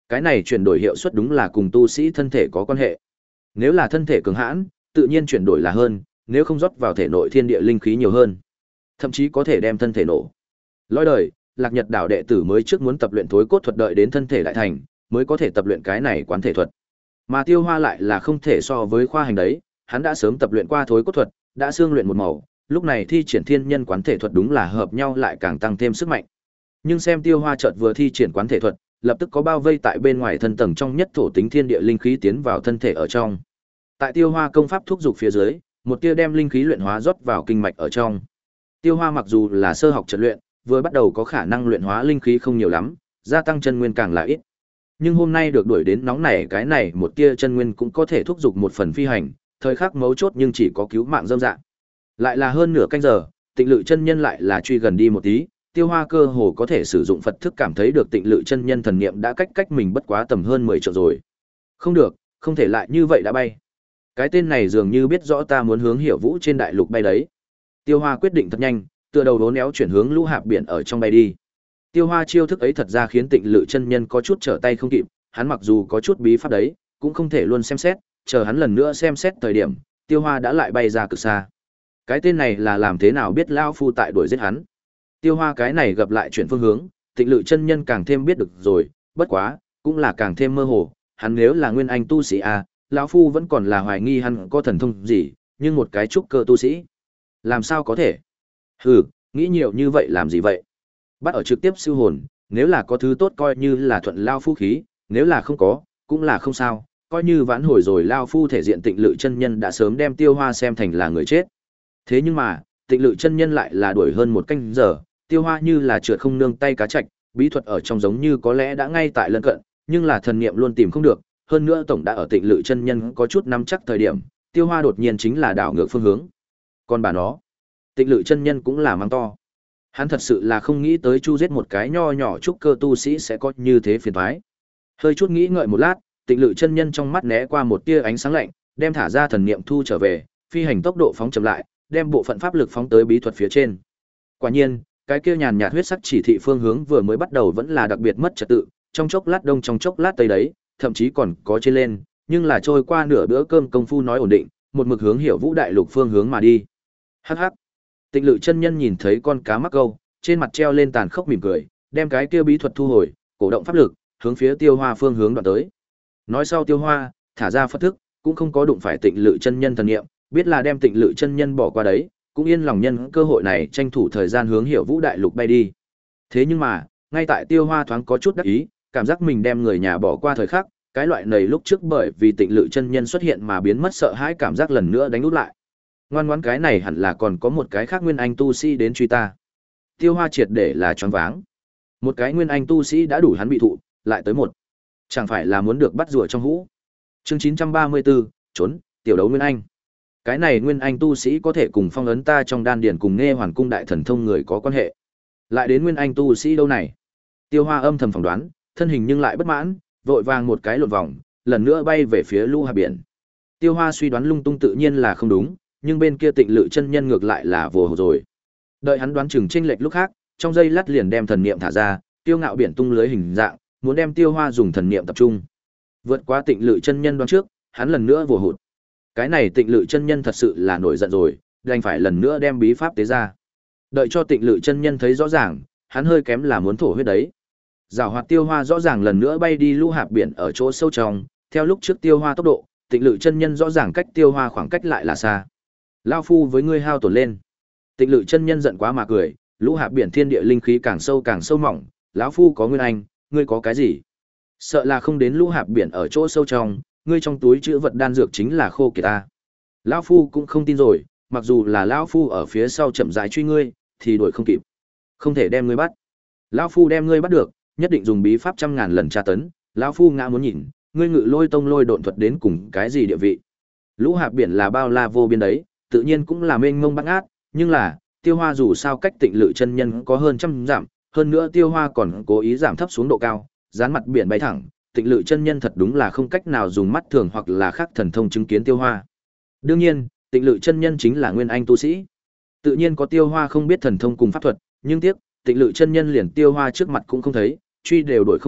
Cái này chuyển đổi hiệu suất đúng là cùng tu sĩ thân thể có quan hệ. Nếu là thân thể cường hãn, tự nhiên chuyển đổi là hơn, nếu không rót vào thể nội thiên địa linh khí nhiều hơn, thậm chí có thể đem thân thể nổ. Lối đời, Lạc Nhật đảo đệ tử mới trước muốn tập luyện thối cốt thuật đợi đến thân thể đại thành, mới có thể tập luyện cái này quán thể thuật. Mà Tiêu Hoa lại là không thể so với khoa hành đấy, hắn đã sớm tập luyện qua thối cốt thuật, đã xương luyện một màu, lúc này thi triển thiên nhân quán thể thuật đúng là hợp nhau lại càng tăng thêm sức mạnh. Nhưng xem Tiêu Hoa chợt vừa thi triển quán thể thuật, lập tức có bao vây tại bên ngoài thân tầng trong nhất thổ tính thiên địa linh khí tiến vào thân thể ở trong. Tại Tiêu Hoa công pháp thúc dục phía dưới, một tia đem linh khí luyện hóa rót vào kinh mạch ở trong. Tiêu Hoa mặc dù là sơ học trận luyện, vừa bắt đầu có khả năng luyện hóa linh khí không nhiều lắm, gia tăng chân nguyên càng là ít. Nhưng hôm nay được đuổi đến nóng này cái này một tia chân nguyên cũng có thể thúc dục một phần phi hành, thời khắc mấu chốt nhưng chỉ có cứu mạng dâm dạng. Lại là hơn nửa canh giờ, Tịnh Lự chân nhân lại là truy gần đi một tí, Tiêu Hoa cơ hồ có thể sử dụng Phật thức cảm thấy được Tịnh Lự chân nhân thần niệm đã cách cách mình bất quá tầm hơn mười trượng rồi. Không được, không thể lại như vậy đã bay. Cái tên này dường như biết rõ ta muốn hướng Hiểu Vũ trên đại lục bay đấy. Tiêu Hoa quyết định thật nhanh, tựa đầu đốn éo chuyển hướng lũ hạp biển ở trong bay đi. Tiêu Hoa chiêu thức ấy thật ra khiến Tịnh Lự chân nhân có chút trở tay không kịp, hắn mặc dù có chút bí pháp đấy, cũng không thể luôn xem xét, chờ hắn lần nữa xem xét thời điểm, Tiêu Hoa đã lại bay ra cực xa. Cái tên này là làm thế nào biết lão phu tại đuổi giết hắn? Tiêu Hoa cái này gặp lại chuyển phương hướng, Tịnh Lự chân nhân càng thêm biết được rồi, bất quá, cũng là càng thêm mơ hồ, hắn nếu là nguyên anh tu sĩ a, lão phu vẫn còn là hoài nghi hắn có thần thông gì, nhưng một cái trúc cơ tu sĩ, làm sao có thể? Hừ, nghĩ nhiều như vậy làm gì vậy? Bắt ở trực tiếp siêu hồn, nếu là có thứ tốt coi như là thuận lao phu khí, nếu là không có, cũng là không sao, coi như vãn hồi rồi lao phu thể diện Tịnh Lự chân nhân đã sớm đem Tiêu Hoa xem thành là người chết. Thế nhưng mà, Tịnh Lự chân nhân lại là đuổi hơn một canh giờ, Tiêu Hoa như là trượt không nương tay cá trạch, bí thuật ở trong giống như có lẽ đã ngay tại lân cận, nhưng là thần niệm luôn tìm không được, hơn nữa tổng đã ở Tịnh Lự chân nhân có chút nắm chắc thời điểm, Tiêu Hoa đột nhiên chính là đảo ngược phương hướng. Còn bà nó, Tịnh Lự chân nhân cũng là mang to. Hắn thật sự là không nghĩ tới chu giết một cái nho nhỏ trúc cơ tu sĩ sẽ có như thế phiền toái. Hơi chút nghĩ ngợi một lát, Tịnh Lự chân nhân trong mắt né qua một tia ánh sáng lạnh, đem thả ra thần niệm thu trở về, phi hành tốc độ phóng chậm lại, đem bộ phận pháp lực phóng tới bí thuật phía trên. Quả nhiên, cái kia nhàn nhạt huyết sắc chỉ thị phương hướng vừa mới bắt đầu vẫn là đặc biệt mất trật tự, trong chốc lát đông trong chốc lát tây đấy, thậm chí còn có trên lên, nhưng là trôi qua nửa bữa cơm công phu nói ổn định, một mực hướng Hiểu Vũ đại lục phương hướng mà đi. Hắc hắc. Tịnh Lự chân nhân nhìn thấy con cá mắc câu, trên mặt treo lên tàn khốc mỉm cười, đem cái kia bí thuật thu hồi, cổ động pháp lực, hướng phía Tiêu Hoa phương hướng đoạn tới. Nói sau Tiêu Hoa, thả ra Phật thức, cũng không có đụng phải Tịnh Lự chân nhân thần niệm, biết là đem Tịnh Lự chân nhân bỏ qua đấy, cũng yên lòng nhân cơ hội này tranh thủ thời gian hướng Hiểu Vũ đại lục bay đi. Thế nhưng mà, ngay tại Tiêu Hoa thoáng có chút đắc ý, cảm giác mình đem người nhà bỏ qua thời khắc, cái loại này lúc trước bởi vì Tịnh Lự chân nhân xuất hiện mà biến mất sợ hãi cảm giác lần nữa đánh úp lại. Ngoan ngoãn cái này hẳn là còn có một cái khác nguyên anh tu sĩ đến truy ta. Tiêu Hoa triệt để là choáng váng. Một cái nguyên anh tu sĩ đã đủ hắn bị thụ, lại tới một. Chẳng phải là muốn được bắt rùa trong hũ. Chương chín trăm ba mươi tư, trốn, tiểu đấu nguyên anh. Cái này nguyên anh tu sĩ có thể cùng phong ấn ta trong đan điền cùng nghe hoàn cung đại thần thông người có quan hệ. Lại đến nguyên anh tu sĩ đâu này? Tiêu Hoa âm thầm phỏng đoán, thân hình nhưng lại bất mãn, vội vàng một cái lộn vòng, lần nữa bay về phía Lũ Hà biển. Tiêu Hoa suy đoán lung tung tự nhiên là không đúng, nhưng bên kia Tịnh Lự chân nhân ngược lại là vừa rồi. Đợi hắn đoán chừng chênh lệch lúc khác, trong giây lát liền đem thần niệm thả ra, Tiêu Ngạo biển tung lưới hình dạng, muốn đem Tiêu Hoa dùng thần niệm tập trung. Vượt qua Tịnh Lự chân nhân đoán trước, hắn lần nữa vừa hụt. Cái này Tịnh Lự chân nhân thật sự là nổi giận rồi, đành phải lần nữa đem bí pháp tế ra. Đợi cho Tịnh Lự chân nhân thấy rõ ràng, hắn hơi kém là muốn thổ huyết đấy. Giảo hoạt Tiêu Hoa rõ ràng lần nữa bay đi Lũ Hạp biển ở chỗ sâu trong, theo lúc trước Tiêu Hoa tốc độ, Tịnh Lự chân nhân rõ ràng cách Tiêu Hoa khoảng cách lại là xa. Lao phu với ngươi hao tổn lên. Tịnh Lự chân nhân giận quá mà cười, Lũ Hạp biển thiên địa linh khí càng sâu càng sâu mỏng, lão phu có nguyên anh, ngươi có cái gì? Sợ là không đến Lũ Hạp biển ở chỗ sâu trong, ngươi trong túi chữ vật đan dược chính là khô kiệt ta. Lão phu cũng không tin rồi, mặc dù là lão phu ở phía sau chậm rãi truy ngươi, thì đuổi không kịp. Không thể đem ngươi bắt. Lão phu đem ngươi bắt được, nhất định dùng bí pháp trăm ngàn lần tra tấn, lão phu ngã muốn nhìn, ngươi ngự lôi tông lôi độn thuật đến cùng cái gì địa vị. Lũ Hạp biển là bao la vô biên đấy, tự nhiên cũng là mênh mông bát ngát, nhưng là, Tiêu Hoa dù sao cách Tịnh Lự chân nhân có hơn trăm dặm, hơn nữa Tiêu Hoa còn cố ý giảm thấp xuống độ cao, dán mặt biển bay thẳng, Tịnh Lự chân nhân thật đúng là không cách nào dùng mắt thường hoặc là khác thần thông chứng kiến Tiêu Hoa. Đương nhiên, Tịnh Lự chân nhân chính là nguyên anh tu sĩ. Tự nhiên có Tiêu Hoa không biết thần thông cùng pháp thuật, nhưng tiếc, Tịnh Lự chân nhân liền Tiêu Hoa trước mặt cũng không thấy, truy đều đuổi không kịp,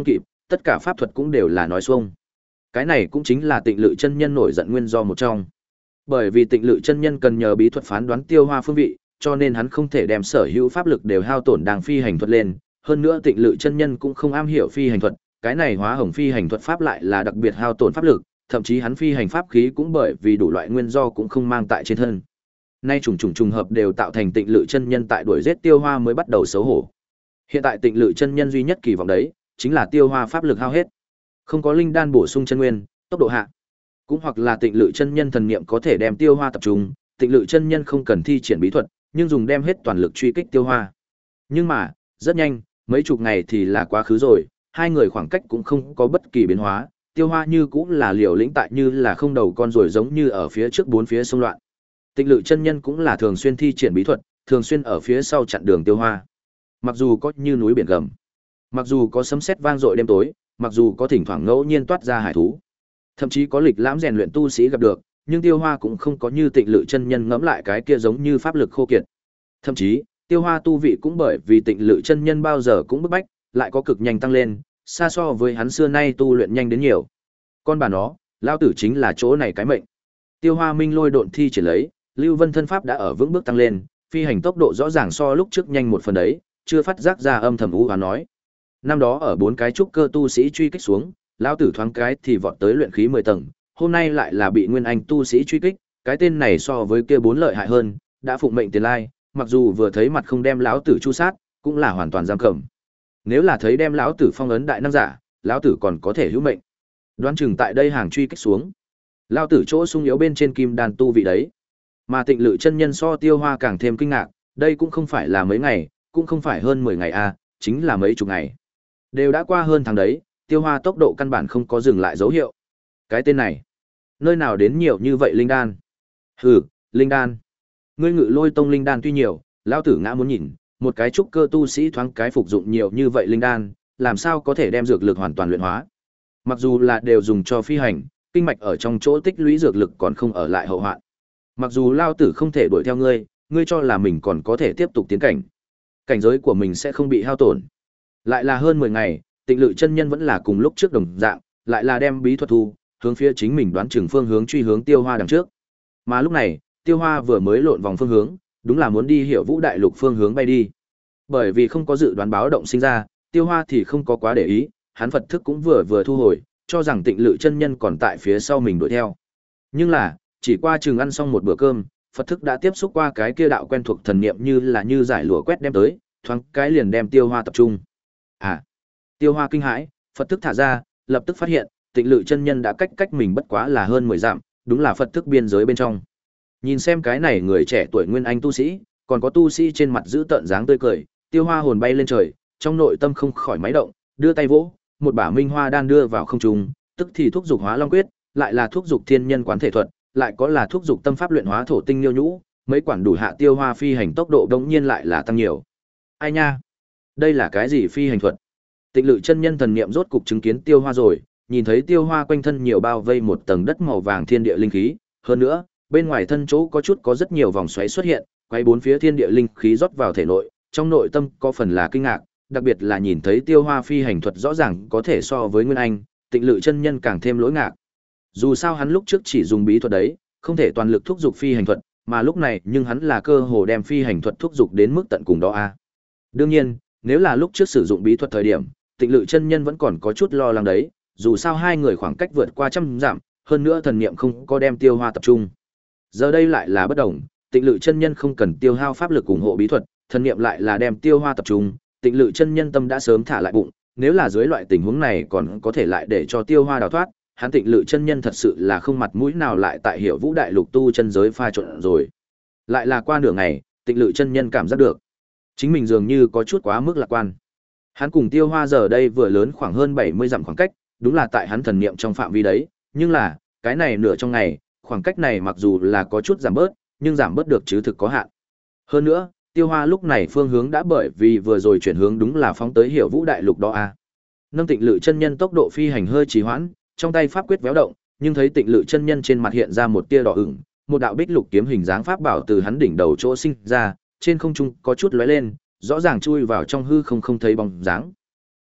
tất cả pháp thuật cũng đều là nói xuông. Cái này cũng chính là Tịnh Lự chân nhân nổi giận nguyên do một trong. Bởi vì Tịnh Lự chân nhân cần nhờ bí thuật phán đoán Tiêu Hoa phương vị, cho nên hắn không thể đem sở hữu pháp lực đều hao tổn đang phi hành thuật lên, hơn nữa Tịnh Lự chân nhân cũng không am hiểu phi hành thuật, cái này Hóa Hồng phi hành thuật pháp lại là đặc biệt hao tổn pháp lực, thậm chí hắn phi hành pháp khí cũng bởi vì đủ loại nguyên do cũng không mang tại trên thân. Nay trùng trùng trùng hợp đều tạo thành Tịnh Lự chân nhân tại đuổi giết Tiêu Hoa mới bắt đầu xấu hổ. Hiện tại Tịnh Lự chân nhân duy nhất kỳ vọng đấy, chính là Tiêu Hoa pháp lực hao hết. Không có linh đan bổ sung chân nguyên, tốc độ hạ. Cũng hoặc là Tịnh Lự chân nhân thần niệm có thể đem Tiêu Hoa tập trung, Tịnh Lự chân nhân không cần thi triển bí thuật, nhưng dùng đem hết toàn lực truy kích Tiêu Hoa. Nhưng mà, rất nhanh, mấy chục ngày thì là quá khứ rồi, hai người khoảng cách cũng không có bất kỳ biến hóa, Tiêu Hoa như cũng là liều lĩnh tại như là không đầu con rồi giống như ở phía trước bốn phía xung loạn. Tịnh Lự chân nhân cũng là thường xuyên thi triển bí thuật, thường xuyên ở phía sau chặn đường Tiêu Hoa. Mặc dù có như núi biển gầm, mặc dù có sấm sét vang dội đêm tối, mặc dù có thỉnh thoảng ngẫu nhiên toát ra hải thú, thậm chí có lịch lãm rèn luyện tu sĩ gặp được, nhưng Tiêu Hoa cũng không có như Tịnh Lự chân nhân ngẫm lại cái kia giống như pháp lực khô kiệt. Thậm chí, Tiêu Hoa tu vị cũng bởi vì Tịnh Lự chân nhân bao giờ cũng bức bách, lại có cực nhanh tăng lên, xa so với hắn xưa nay tu luyện nhanh đến nhiều. Con bà nó, lao tử chính là chỗ này cái mệnh. Tiêu Hoa minh lôi độn thi triển lấy, Lưu Vân thân pháp đã ở vững bước tăng lên, phi hành tốc độ rõ ràng so lúc trước nhanh một phần đấy, chưa phát giác ra âm thầm u hoán nói. Năm đó ở bốn cái trúc cơ tu sĩ truy kích xuống, lão tử thoáng cái thì vọt tới luyện khí mười tầng, hôm nay lại là bị nguyên anh tu sĩ truy kích, cái tên này so với kia bốn lợi hại hơn, đã phụng mệnh tiền lai, mặc dù vừa thấy mặt không đem lão tử chu sát, cũng là hoàn toàn giam cầm. Nếu là thấy đem lão tử phong ấn đại năng giả, lão tử còn có thể hữu mệnh. Đoán chừng tại đây hàng truy kích xuống, lão tử chỗ sung yếu bên trên kim đan tu vị đấy. Mà Tịnh Lự chân nhân so Tiêu Hoa càng thêm kinh ngạc, đây cũng không phải là mấy ngày, cũng không phải hơn mười ngày a, chính là mấy chục ngày. Đều đã qua hơn tháng đấy, Tiêu Hoa tốc độ căn bản không có dừng lại dấu hiệu. Cái tên này, nơi nào đến nhiều như vậy linh đan? Hừ, linh đan. Ngươi Ngự Lôi tông linh đan tuy nhiều, lão tử ngã muốn nhìn, một cái trúc cơ tu sĩ thoáng cái phục dụng nhiều như vậy linh đan, làm sao có thể đem dược lực hoàn toàn luyện hóa? Mặc dù là đều dùng cho phi hành, kinh mạch ở trong chỗ tích lũy dược lực còn không ở lại hậu hoạn. Mặc dù lão tử không thể đuổi theo ngươi, ngươi cho là mình còn có thể tiếp tục tiến cảnh. Cảnh giới của mình sẽ không bị hao tổn. Lại là hơn mười ngày, Tịnh Lự chân nhân vẫn là cùng lúc trước đồng dạng, lại là đem bí thuật thu, hướng phía chính mình đoán chừng phương hướng truy hướng Tiêu Hoa đằng trước. Mà lúc này, Tiêu Hoa vừa mới lộn vòng phương hướng, đúng là muốn đi Hiểu Vũ đại lục phương hướng bay đi. Bởi vì không có dự đoán báo động sinh ra, Tiêu Hoa thì không có quá để ý, hắn Phật thức cũng vừa vừa thu hồi, cho rằng Tịnh Lự chân nhân còn tại phía sau mình đuổi theo. Nhưng là, chỉ qua chừng ăn xong một bữa cơm, Phật thức đã tiếp xúc qua cái kia đạo quen thuộc thần niệm như là như giải lụa quét đem tới, thoáng cái liền đem Tiêu Hoa tập trung. À, Tiêu Hoa kinh hãi, Phật thức thả ra, lập tức phát hiện, Tịnh Lự chân nhân đã cách cách mình bất quá là hơn mười dặm, đúng là Phật thức biên giới bên trong. Nhìn xem cái này người trẻ tuổi nguyên anh tu sĩ, còn có tu sĩ trên mặt giữ tợn dáng tươi cười, Tiêu Hoa hồn bay lên trời, trong nội tâm không khỏi máy động, đưa tay vỗ, một bả minh hoa đan đưa vào không trung, tức thì thúc dục Hóa Long quyết, lại là thúc dục Thiên Nhân Quán Thể thuật, lại có là thúc dục tâm pháp luyện hóa thổ tinh liêu nhũ, mấy quản đủ hạ Tiêu Hoa phi hành tốc độ đống nhiên lại là tăng nhiều. Ai nha, đây là cái gì phi hành thuật? Tịnh Lự chân nhân thần niệm rốt cục chứng kiến Tiêu Hoa rồi, nhìn thấy Tiêu Hoa quanh thân nhiều bao vây một tầng đất màu vàng thiên địa linh khí, hơn nữa, bên ngoài thân chỗ có chút có rất nhiều vòng xoáy xuất hiện, quay bốn phía thiên địa linh khí rót vào thể nội, trong nội tâm có phần là kinh ngạc, đặc biệt là nhìn thấy Tiêu Hoa phi hành thuật rõ ràng có thể so với Nguyên Anh, Tịnh Lự chân nhân càng thêm lỗi ngạc. Dù sao hắn lúc trước chỉ dùng bí thuật đấy, không thể toàn lực thúc dục phi hành thuật, mà lúc này nhưng hắn là cơ hồ đem phi hành thuật thúc dục đến mức tận cùng đó a. Đương nhiên, nếu là lúc trước sử dụng bí thuật thời điểm, Tịnh Lự chân nhân vẫn còn có chút lo lắng đấy, dù sao hai người khoảng cách vượt qua trăm dặm, hơn nữa thần niệm không có đem Tiêu Hoa tập trung. Giờ đây lại là bất đồng, Tịnh Lự chân nhân không cần tiêu hao pháp lực ủng hộ bí thuật, thần niệm lại là đem Tiêu Hoa tập trung, Tịnh Lự chân nhân tâm đã sớm thả lại bụng, nếu là dưới loại tình huống này còn có thể lại để cho Tiêu Hoa đào thoát, hắn Tịnh Lự chân nhân thật sự là không mặt mũi nào lại tại Hiểu Vũ đại lục tu chân giới pha trộn rồi. Lại là qua nửa ngày, Tịnh Lự chân nhân cảm giác được, chính mình dường như có chút quá mức lạc quan. Hắn cùng Tiêu Hoa giờ đây vừa lớn khoảng hơn bảy mươi dặm khoảng cách, đúng là tại hắn thần niệm trong phạm vi đấy, nhưng là, cái này nửa trong ngày, khoảng cách này mặc dù là có chút giảm bớt, nhưng giảm bớt được chứ thực có hạn. Hơn nữa, Tiêu Hoa lúc này phương hướng đã bởi vì vừa rồi chuyển hướng đúng là phóng tới Hiểu Vũ đại lục đó a. Nâng Tịnh Lự chân nhân tốc độ phi hành hơi trì hoãn, trong tay pháp quyết véo động, nhưng thấy Tịnh Lự chân nhân trên mặt hiện ra một tia đỏ ửng, một đạo bích lục kiếm hình dáng pháp bảo từ hắn đỉnh đầu chỗ sinh ra, trên không trung có chút lóe lên, rõ ràng chui vào trong hư không không thấy bóng dáng.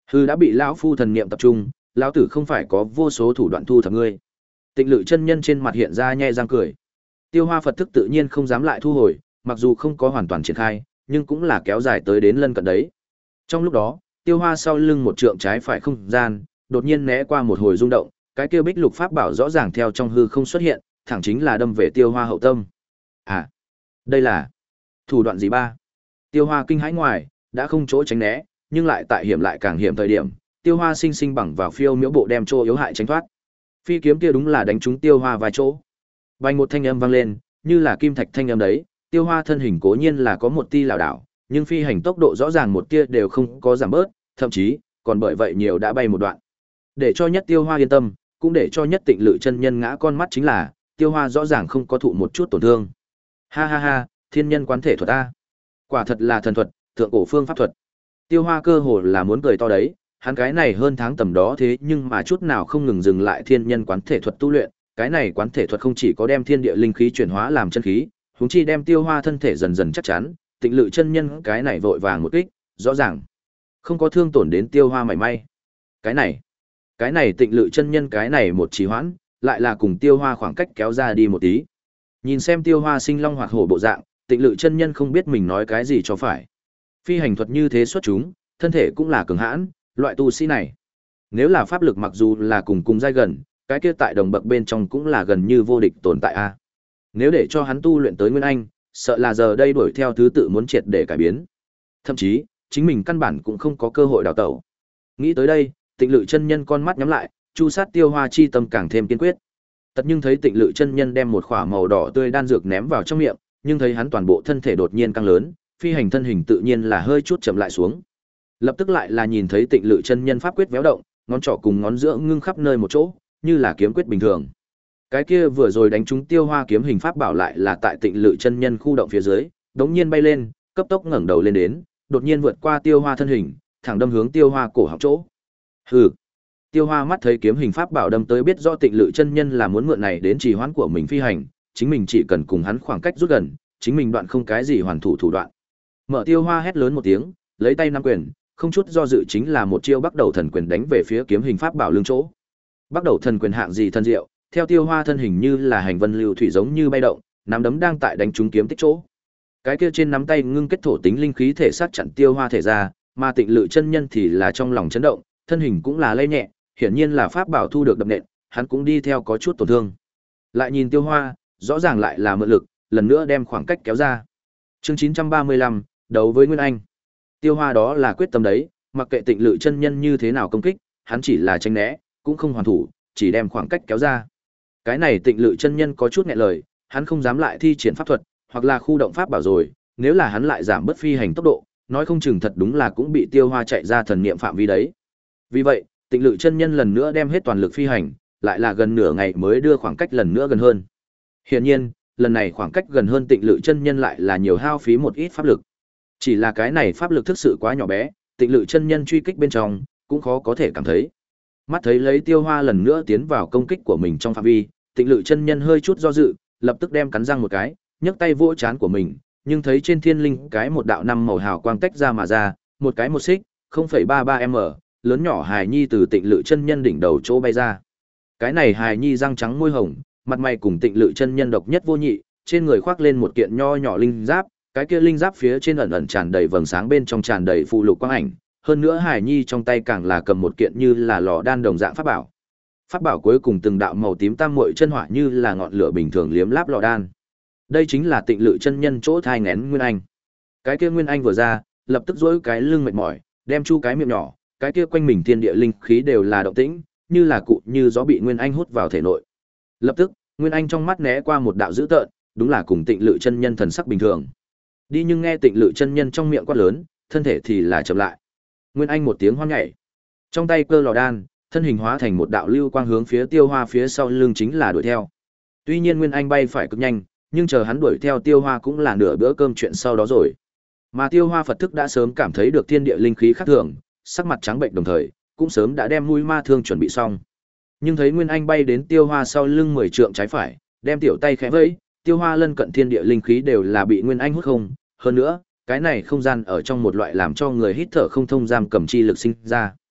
Hư đã bị lão phu thần niệm tập trung, lão tử không phải có vô số thủ đoạn thu thập ngươi. Tịnh Lự chân nhân trên mặt hiện ra nhe răng cười. Tiêu Hoa Phật thức tự nhiên không dám lại thu hồi, mặc dù không có hoàn toàn triển khai, nhưng cũng là kéo dài tới đến lân cận đấy. Trong lúc đó, Tiêu Hoa sau lưng một trượng trái phải không gian, đột nhiên né qua một hồi rung động, cái kia bích lục pháp bảo rõ ràng theo trong hư không xuất hiện, thẳng chính là đâm về Tiêu Hoa hậu tâm. À, đây là thủ đoạn gì ba? Tiêu Hoa kinh hãi ngoài, đã không chỗ tránh né, nhưng lại tại hiểm lại càng hiểm thời điểm, Tiêu Hoa sinh sinh bằng vào phiêu miễu bộ đem chỗ yếu hại tránh thoát. Phi kiếm kia đúng là đánh trúng Tiêu Hoa vài chỗ. Vành một thanh âm vang lên, như là kim thạch thanh âm đấy, Tiêu Hoa thân hình cố nhiên là có một tia lảo đảo, nhưng phi hành tốc độ rõ ràng một tia đều không có giảm bớt, thậm chí còn bởi vậy nhiều đã bay một đoạn. Để cho Nhất Tiêu Hoa yên tâm, cũng để cho Nhất Tịnh Lự chân nhân ngã con mắt chính là, Tiêu Hoa rõ ràng không có thụ một chút tổn thương. Ha ha ha, thiên nhân quán thể thuật a. Quả thật là thần thuật, thượng cổ phương pháp thuật. Tiêu Hoa cơ hồ là muốn cười to đấy, hắn cái này hơn tháng tầm đó thế nhưng mà chút nào không ngừng dừng lại thiên nhân quán thể thuật tu luyện, cái này quán thể thuật không chỉ có đem thiên địa linh khí chuyển hóa làm chân khí, huống chi đem Tiêu Hoa thân thể dần dần chắc chắn, Tịnh Lự chân nhân cái này vội vàng một kích, rõ ràng không có thương tổn đến Tiêu Hoa mảy may. Cái này, cái này Tịnh Lự chân nhân cái này một trì hoãn, lại là cùng Tiêu Hoa khoảng cách kéo ra đi một tí. Nhìn xem Tiêu Hoa sinh long hoạt hổ bộ dạng, Tịnh Lự chân nhân không biết mình nói cái gì cho phải. Phi hành thuật như thế xuất chúng, thân thể cũng là cường hãn, loại tu sĩ này, nếu là pháp lực mặc dù là cùng cùng giai gần, cái kia tại đồng bậc bên trong cũng là gần như vô địch tồn tại a. Nếu để cho hắn tu luyện tới Nguyên Anh, sợ là giờ đây đuổi theo thứ tự muốn triệt để cải biến. Thậm chí, chính mình căn bản cũng không có cơ hội đào tẩu. Nghĩ tới đây, Tịnh Lự chân nhân con mắt nhắm lại, chu sát Tiêu Hoa chi tâm càng thêm kiên quyết. Tất nhưng thấy Tịnh Lự chân nhân đem một khỏa màu đỏ tươi đan dược ném vào trong miệng, nhưng thấy hắn toàn bộ thân thể đột nhiên căng lớn, phi hành thân hình tự nhiên là hơi chút chậm lại xuống. Lập tức lại là nhìn thấy Tịnh Lự chân nhân pháp quyết véo động, ngón trỏ cùng ngón giữa ngưng khắp nơi một chỗ, như là kiếm quyết bình thường. Cái kia vừa rồi đánh trúng Tiêu Hoa kiếm hình pháp bảo lại là tại Tịnh Lự chân nhân khu động phía dưới, đống nhiên bay lên, cấp tốc ngẩng đầu lên đến, đột nhiên vượt qua Tiêu Hoa thân hình, thẳng đâm hướng Tiêu Hoa cổ họng chỗ. Hừ. Tiêu Hoa mắt thấy kiếm hình pháp bảo đâm tới biết rõ Tịnh Lự chân nhân là muốn mượn này đến trì hoãn của mình phi hành, chính mình chỉ cần cùng hắn khoảng cách rút gần, chính mình đoạn không cái gì hoàn thủ thủ đoạn. Mở Tiêu Hoa hét lớn một tiếng, lấy tay nắm quyền, không chút do dự chính là một chiêu Bắt Đầu Thần Quyền đánh về phía kiếm hình pháp bảo lưng chỗ. Bắt Đầu Thần Quyền hạng gì thần diệu, theo Tiêu Hoa thân hình như là hành vân lưu thủy giống như bay động, nắm đấm đang tại đánh trúng kiếm tích chỗ. Cái kia trên nắm tay ngưng kết thổ tính linh khí thể sát chặn Tiêu Hoa thể ra, mà Tịnh Lự chân nhân thì là trong lòng chấn động, thân hình cũng là lay nhẹ, hiển nhiên là pháp bảo thu được đập nện, hắn cũng đi theo có chút tổn thương. Lại nhìn Tiêu Hoa, rõ ràng lại là mượn lực, lần nữa đem khoảng cách kéo ra. Chương chín trăm ba mươi lăm, đấu với Nguyên Anh. Tiêu Hoa đó là quyết tâm đấy, mặc kệ Tịnh Lự chân nhân như thế nào công kích, hắn chỉ là tránh né, cũng không hoàn thủ, chỉ đem khoảng cách kéo ra. Cái này Tịnh Lự chân nhân có chút nghẹn lời, hắn không dám lại thi triển pháp thuật, hoặc là khu động pháp bảo rồi, nếu là hắn lại giảm bớt phi hành tốc độ, nói không chừng thật đúng là cũng bị Tiêu Hoa chạy ra thần niệm phạm vi đấy. Vì vậy, Tịnh Lự chân nhân lần nữa đem hết toàn lực phi hành, lại là gần nửa ngày mới đưa khoảng cách lần nữa gần hơn. Hiển nhiên, lần này khoảng cách gần hơn Tịnh Lự chân nhân lại là nhiều hao phí một ít pháp lực. Chỉ là cái này pháp lực thực sự quá nhỏ bé, Tịnh Lự chân nhân truy kích bên trong, cũng khó có thể cảm thấy. Mắt thấy lấy Tiêu Hoa lần nữa tiến vào công kích của mình trong phạm vi, Tịnh Lự chân nhân hơi chút do dự, lập tức đem cắn răng một cái, nhấc tay vỗ trán của mình, nhưng thấy trên thiên linh cái một đạo năm màu hào quang tách ra mà ra, một cái một xích, không phẩy ba ba m, lớn nhỏ hài nhi từ Tịnh Lự chân nhân đỉnh đầu chỗ bay ra. Cái này hài nhi răng trắng môi hồng, mặt mày cùng Tịnh Lự chân nhân độc nhất vô nhị, trên người khoác lên một kiện nho nhỏ linh giáp, cái kia linh giáp phía trên ẩn ẩn tràn đầy vầng sáng, bên trong tràn đầy phụ lục quang ảnh, hơn nữa hài nhi trong tay càng là cầm một kiện như là lò đan đồng dạng pháp bảo. Pháp bảo cuối cùng từng đạo màu tím tam muội chân hỏa như là ngọn lửa bình thường liếm láp lò đan. Đây chính là Tịnh Lự chân nhân chỗ thai nghén Nguyên Anh. Cái kia Nguyên Anh vừa ra, lập tức duỗi cái lưng mệt mỏi, đem chu cái miệng nhỏ, cái kia quanh mình thiên địa linh khí đều là động tĩnh, như là cụ như gió bị Nguyên Anh hút vào thể nội. Lập tức, Nguyên Anh trong mắt né qua một đạo dữ tợn, đúng là cùng Tịnh Lự chân nhân thần sắc bình thường. Đi nhưng nghe Tịnh Lự chân nhân trong miệng quát lớn, thân thể thì là chậm lại. Nguyên Anh một tiếng hoan nhảy, trong tay cơ lò đan, thân hình hóa thành một đạo lưu quang hướng phía Tiêu Hoa phía sau lưng chính là đuổi theo. Tuy nhiên Nguyên Anh bay phải cực nhanh, nhưng chờ hắn đuổi theo Tiêu Hoa cũng là nửa bữa cơm chuyện sau đó rồi. Mà Tiêu Hoa Phật thức đã sớm cảm thấy được thiên địa linh khí khác thường, sắc mặt trắng bệnh đồng thời, cũng sớm đã đem mũi ma thương chuẩn bị xong. Nhưng thấy Nguyên Anh bay đến Tiêu Hoa sau lưng mười trượng trái phải, đem tiểu tay khẽ vẫy, Tiêu Hoa lân cận thiên địa linh khí đều là bị Nguyên Anh hút không, hơn nữa, cái này không gian ở trong một loại làm cho người hít thở không thông giam cầm chi lực sinh ra.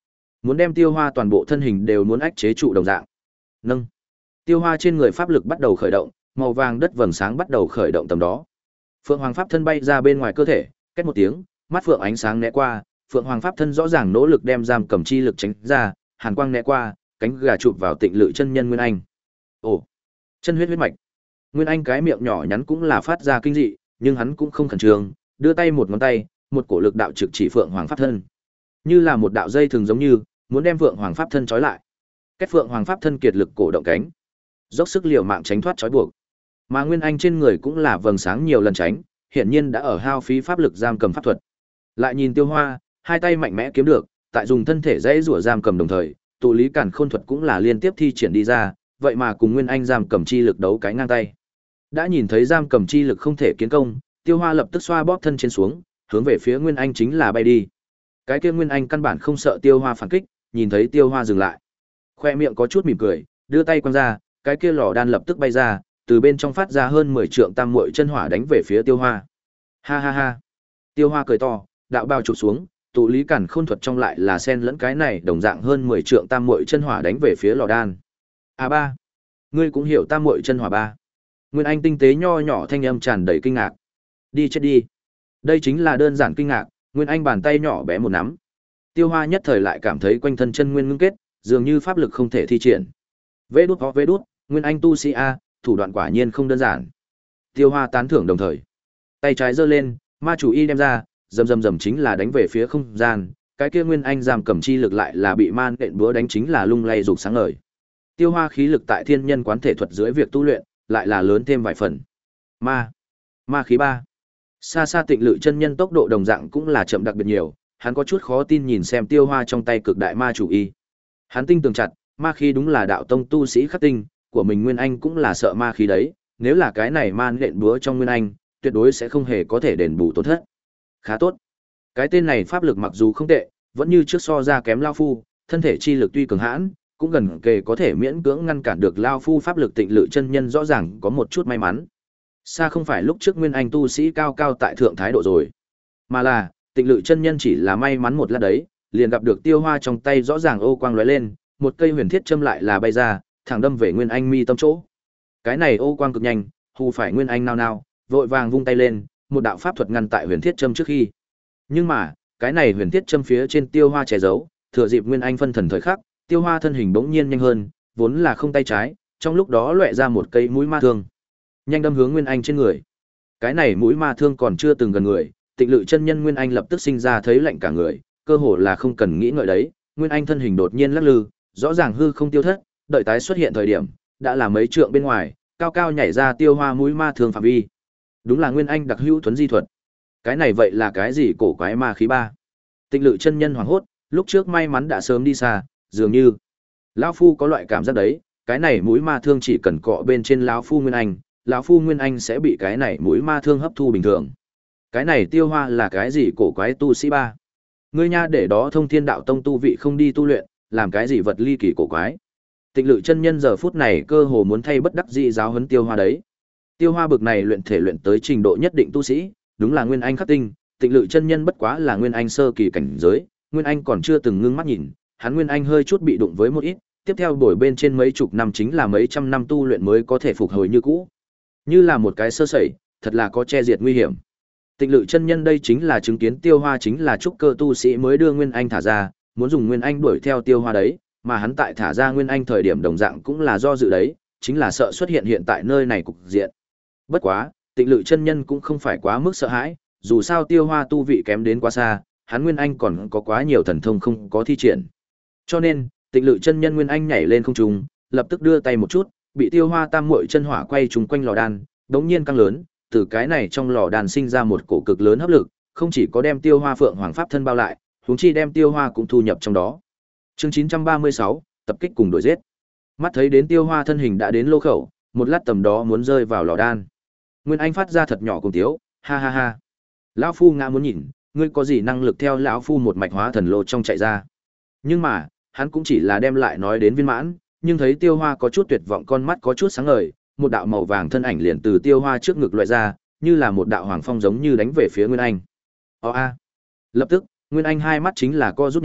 muốn đem Tiêu Hoa toàn bộ thân hình đều muốn ách chế trụ đồng dạng. Nâng. Tiêu Hoa trên người pháp lực bắt đầu khởi động, màu vàng đất vầng sáng bắt đầu khởi động tầm đó. Phượng Hoàng pháp thân bay ra bên ngoài cơ thể, két một tiếng, mắt phượng ánh sáng né qua, Phượng Hoàng pháp thân rõ ràng nỗ lực đem giam cầm chi lực tránh ra, hàn quang né qua, cánh gà chụp vào Tịnh Lự chân nhân Nguyên Anh. Ồ, chân huyết huyết mạch. Nguyên Anh cái miệng nhỏ nhắn cũng là phát ra kinh dị, nhưng hắn cũng không khẩn trương, đưa tay một ngón tay, một cổ lực đạo trực chỉ Phượng Hoàng pháp thân. Như là một đạo dây thường giống như, muốn đem Phượng Hoàng pháp thân trói lại. Kết Phượng Hoàng pháp thân kiệt lực cổ động cánh, dốc sức liều mạng tránh thoát trói buộc. Mà Nguyên Anh trên người cũng là vầng sáng nhiều lần tránh, hiển nhiên đã ở hao phí pháp lực giam cầm pháp thuật. Lại nhìn Tiêu Hoa, hai tay mạnh mẽ kiếm được, tại dùng thân thể dễ rủa giam cầm đồng thời, tụ lý càn khôn thuật cũng là liên tiếp thi triển đi ra, vậy mà cùng Nguyên Anh giam cầm chi lực đấu cái ngang tay. Đã nhìn thấy giam cầm chi lực không thể kiến công, Tiêu Hoa lập tức xoa bóp thân trên xuống, hướng về phía Nguyên Anh chính là bay đi. Cái kia Nguyên Anh căn bản không sợ Tiêu Hoa phản kích, nhìn thấy Tiêu Hoa dừng lại, khoe miệng có chút mỉm cười, đưa tay quăng ra, cái kia lò đan lập tức bay ra, từ bên trong phát ra hơn mười trượng tam muội chân hỏa đánh về phía Tiêu Hoa. Ha ha ha. Tiêu Hoa cười to, đạo bào chụp xuống, tụ lý càn khôn thuật trong lại là sen lẫn cái này đồng dạng hơn mười trượng tam muội chân hỏa đánh về phía lò đan. A ba, ngươi cũng hiểu tam muội chân hỏa ba. Nguyên Anh tinh tế nho nhỏ thanh âm tràn đầy kinh ngạc. Đi chết đi. Đây chính là đơn giản kinh ngạc, Nguyên Anh bàn tay nhỏ bé một nắm. Tiêu Hoa nhất thời lại cảm thấy quanh thân chân nguyên ngưng kết, dường như pháp lực không thể thi triển. Vế đút ho vế đút, Nguyên Anh tu sĩ a, thủ đoạn quả nhiên không đơn giản. Tiêu Hoa tán thưởng đồng thời, tay trái giơ lên, ma chủ y đem ra, rầm rầm rầm chính là đánh về phía không gian, cái kia Nguyên Anh giam cầm chi lực lại là bị man đện búa đánh chính là lung lay rục sáng ngời. Tiêu Hoa khí lực tại thiên nhân quán thể thuật dưới việc tu luyện, lại là lớn thêm vài phần. Ma, ma khí ba. Xa xa Tịnh Lự chân nhân tốc độ đồng dạng cũng là chậm đặc biệt nhiều, hắn có chút khó tin nhìn xem Tiêu Hoa trong tay cực đại ma chủ y. Hắn tinh tường chặt, ma khí đúng là đạo tông tu sĩ khắc tinh, của mình Nguyên Anh cũng là sợ ma khí đấy, nếu là cái này man nện búa trong Nguyên Anh, tuyệt đối sẽ không hề có thể đền bù tổn thất. Khá tốt. Cái tên này pháp lực mặc dù không tệ, vẫn như trước so ra kém Lao Phu, thân thể chi lực tuy cường hãn, cũng gần kề có thể miễn cưỡng ngăn cản được Lao Phu pháp lực. Tịnh Lự chân nhân rõ ràng có một chút may mắn. Xa không phải lúc trước Nguyên Anh tu sĩ cao cao tại thượng thái độ rồi, mà là Tịnh Lự chân nhân chỉ là may mắn một lát đấy, liền gặp được Tiêu Hoa trong tay rõ ràng ô quang lóe lên, một cây huyền thiết châm lại là bay ra, thẳng đâm về Nguyên Anh mi tâm chỗ. Cái này ô quang cực nhanh, hù phải Nguyên Anh nao nao, vội vàng vung tay lên, một đạo pháp thuật ngăn tại huyền thiết châm trước khi. Nhưng mà, cái này huyền thiết châm phía trên Tiêu Hoa che giấu, thừa dịp Nguyên Anh phân thần thời khắc, Tiêu Hoa thân hình bỗng nhiên nhanh hơn, vốn là không tay trái, trong lúc đó lóe ra một cây mũi ma thương, nhanh đâm hướng Nguyên Anh trên người. Cái này mũi ma thương còn chưa từng gần người, Tịnh Lự chân nhân Nguyên Anh lập tức sinh ra thấy lạnh cả người, cơ hồ là không cần nghĩ ngợi đấy, Nguyên Anh thân hình đột nhiên lắc lư, rõ ràng hư không tiêu thất, đợi tái xuất hiện thời điểm, đã là mấy trượng bên ngoài, cao cao nhảy ra Tiêu Hoa mũi ma thương phạm vi. Đúng là Nguyên Anh đặc hữu thuấn di thuật. Cái này vậy là cái gì cổ quái ma khí ba? Tịnh Lự chân nhân hoảng hốt, lúc trước may mắn đã sớm đi xa, dường như lão phu có loại cảm giác đấy, cái này mũi ma thương chỉ cần cọ bên trên lão phu Nguyên Anh, lão phu Nguyên Anh sẽ bị cái này mũi ma thương hấp thu bình thường. Cái này Tiêu Hoa là cái gì cổ quái tu sĩ ba? Ngươi nha để đó Thông Thiên đạo tông tu vị không đi tu luyện, làm cái gì vật ly kỳ cổ quái? Tịnh Lự chân nhân giờ phút này cơ hồ muốn thay bất đắc dĩ giáo huấn Tiêu Hoa đấy. Tiêu Hoa bực này luyện thể luyện tới trình độ nhất định tu sĩ, đúng là Nguyên Anh khắc tinh, Tịnh Lự chân nhân bất quá là Nguyên Anh sơ kỳ cảnh giới, Nguyên Anh còn chưa từng ngưng mắt nhìn, hắn Nguyên Anh hơi chút bị đụng với một ít, tiếp theo đổi bên trên mấy chục năm chính là mấy trăm năm tu luyện mới có thể phục hồi như cũ. Như là một cái sơ sẩy, thật là có che diệt nguy hiểm. Tịnh Lự chân nhân đây chính là chứng kiến Tiêu Hoa chính là trúc cơ tu sĩ mới đưa Nguyên Anh thả ra, muốn dùng Nguyên Anh đuổi theo Tiêu Hoa đấy, mà hắn tại thả ra Nguyên Anh thời điểm đồng dạng cũng là do dự đấy, chính là sợ xuất hiện hiện tại nơi này cục diện. Bất quá, Tịnh Lự chân nhân cũng không phải quá mức sợ hãi, dù sao Tiêu Hoa tu vị kém đến quá xa, hắn Nguyên Anh còn có quá nhiều thần thông không có thi triển. Cho nên, Tịnh Lự chân nhân Nguyên Anh nhảy lên không trung, lập tức đưa tay một chút, bị Tiêu Hoa tam muội chân hỏa quay trùng quanh lò đan, đống nhiên căng lớn, từ cái này trong lò đan sinh ra một cổ cực lớn hấp lực, không chỉ có đem Tiêu Hoa Phượng Hoàng pháp thân bao lại, huống chi đem Tiêu Hoa cũng thu nhập trong đó. Chương chín trăm ba mươi sáu, tập kích cùng đuổi giết. Mắt thấy đến Tiêu Hoa thân hình đã đến lô khẩu, một lát tầm đó muốn rơi vào lò đan. Nguyên Anh phát ra thật nhỏ cùng tiếu, ha ha ha. Lão phu ngã muốn nhìn, ngươi có gì năng lực theo lão phu một mạch hóa thần lô trong chạy ra. Nhưng mà, hắn cũng chỉ là đem lại nói đến viên mãn, nhưng thấy Tiêu Hoa có chút tuyệt vọng, con mắt có chút sáng ngời, một đạo màu vàng thân ảnh liền từ Tiêu Hoa trước ngực loại ra, như là một đạo hoàng phong giống như đánh về phía Nguyên Anh. O a. Lập tức, Nguyên Anh hai mắt chính là co rút nhanh,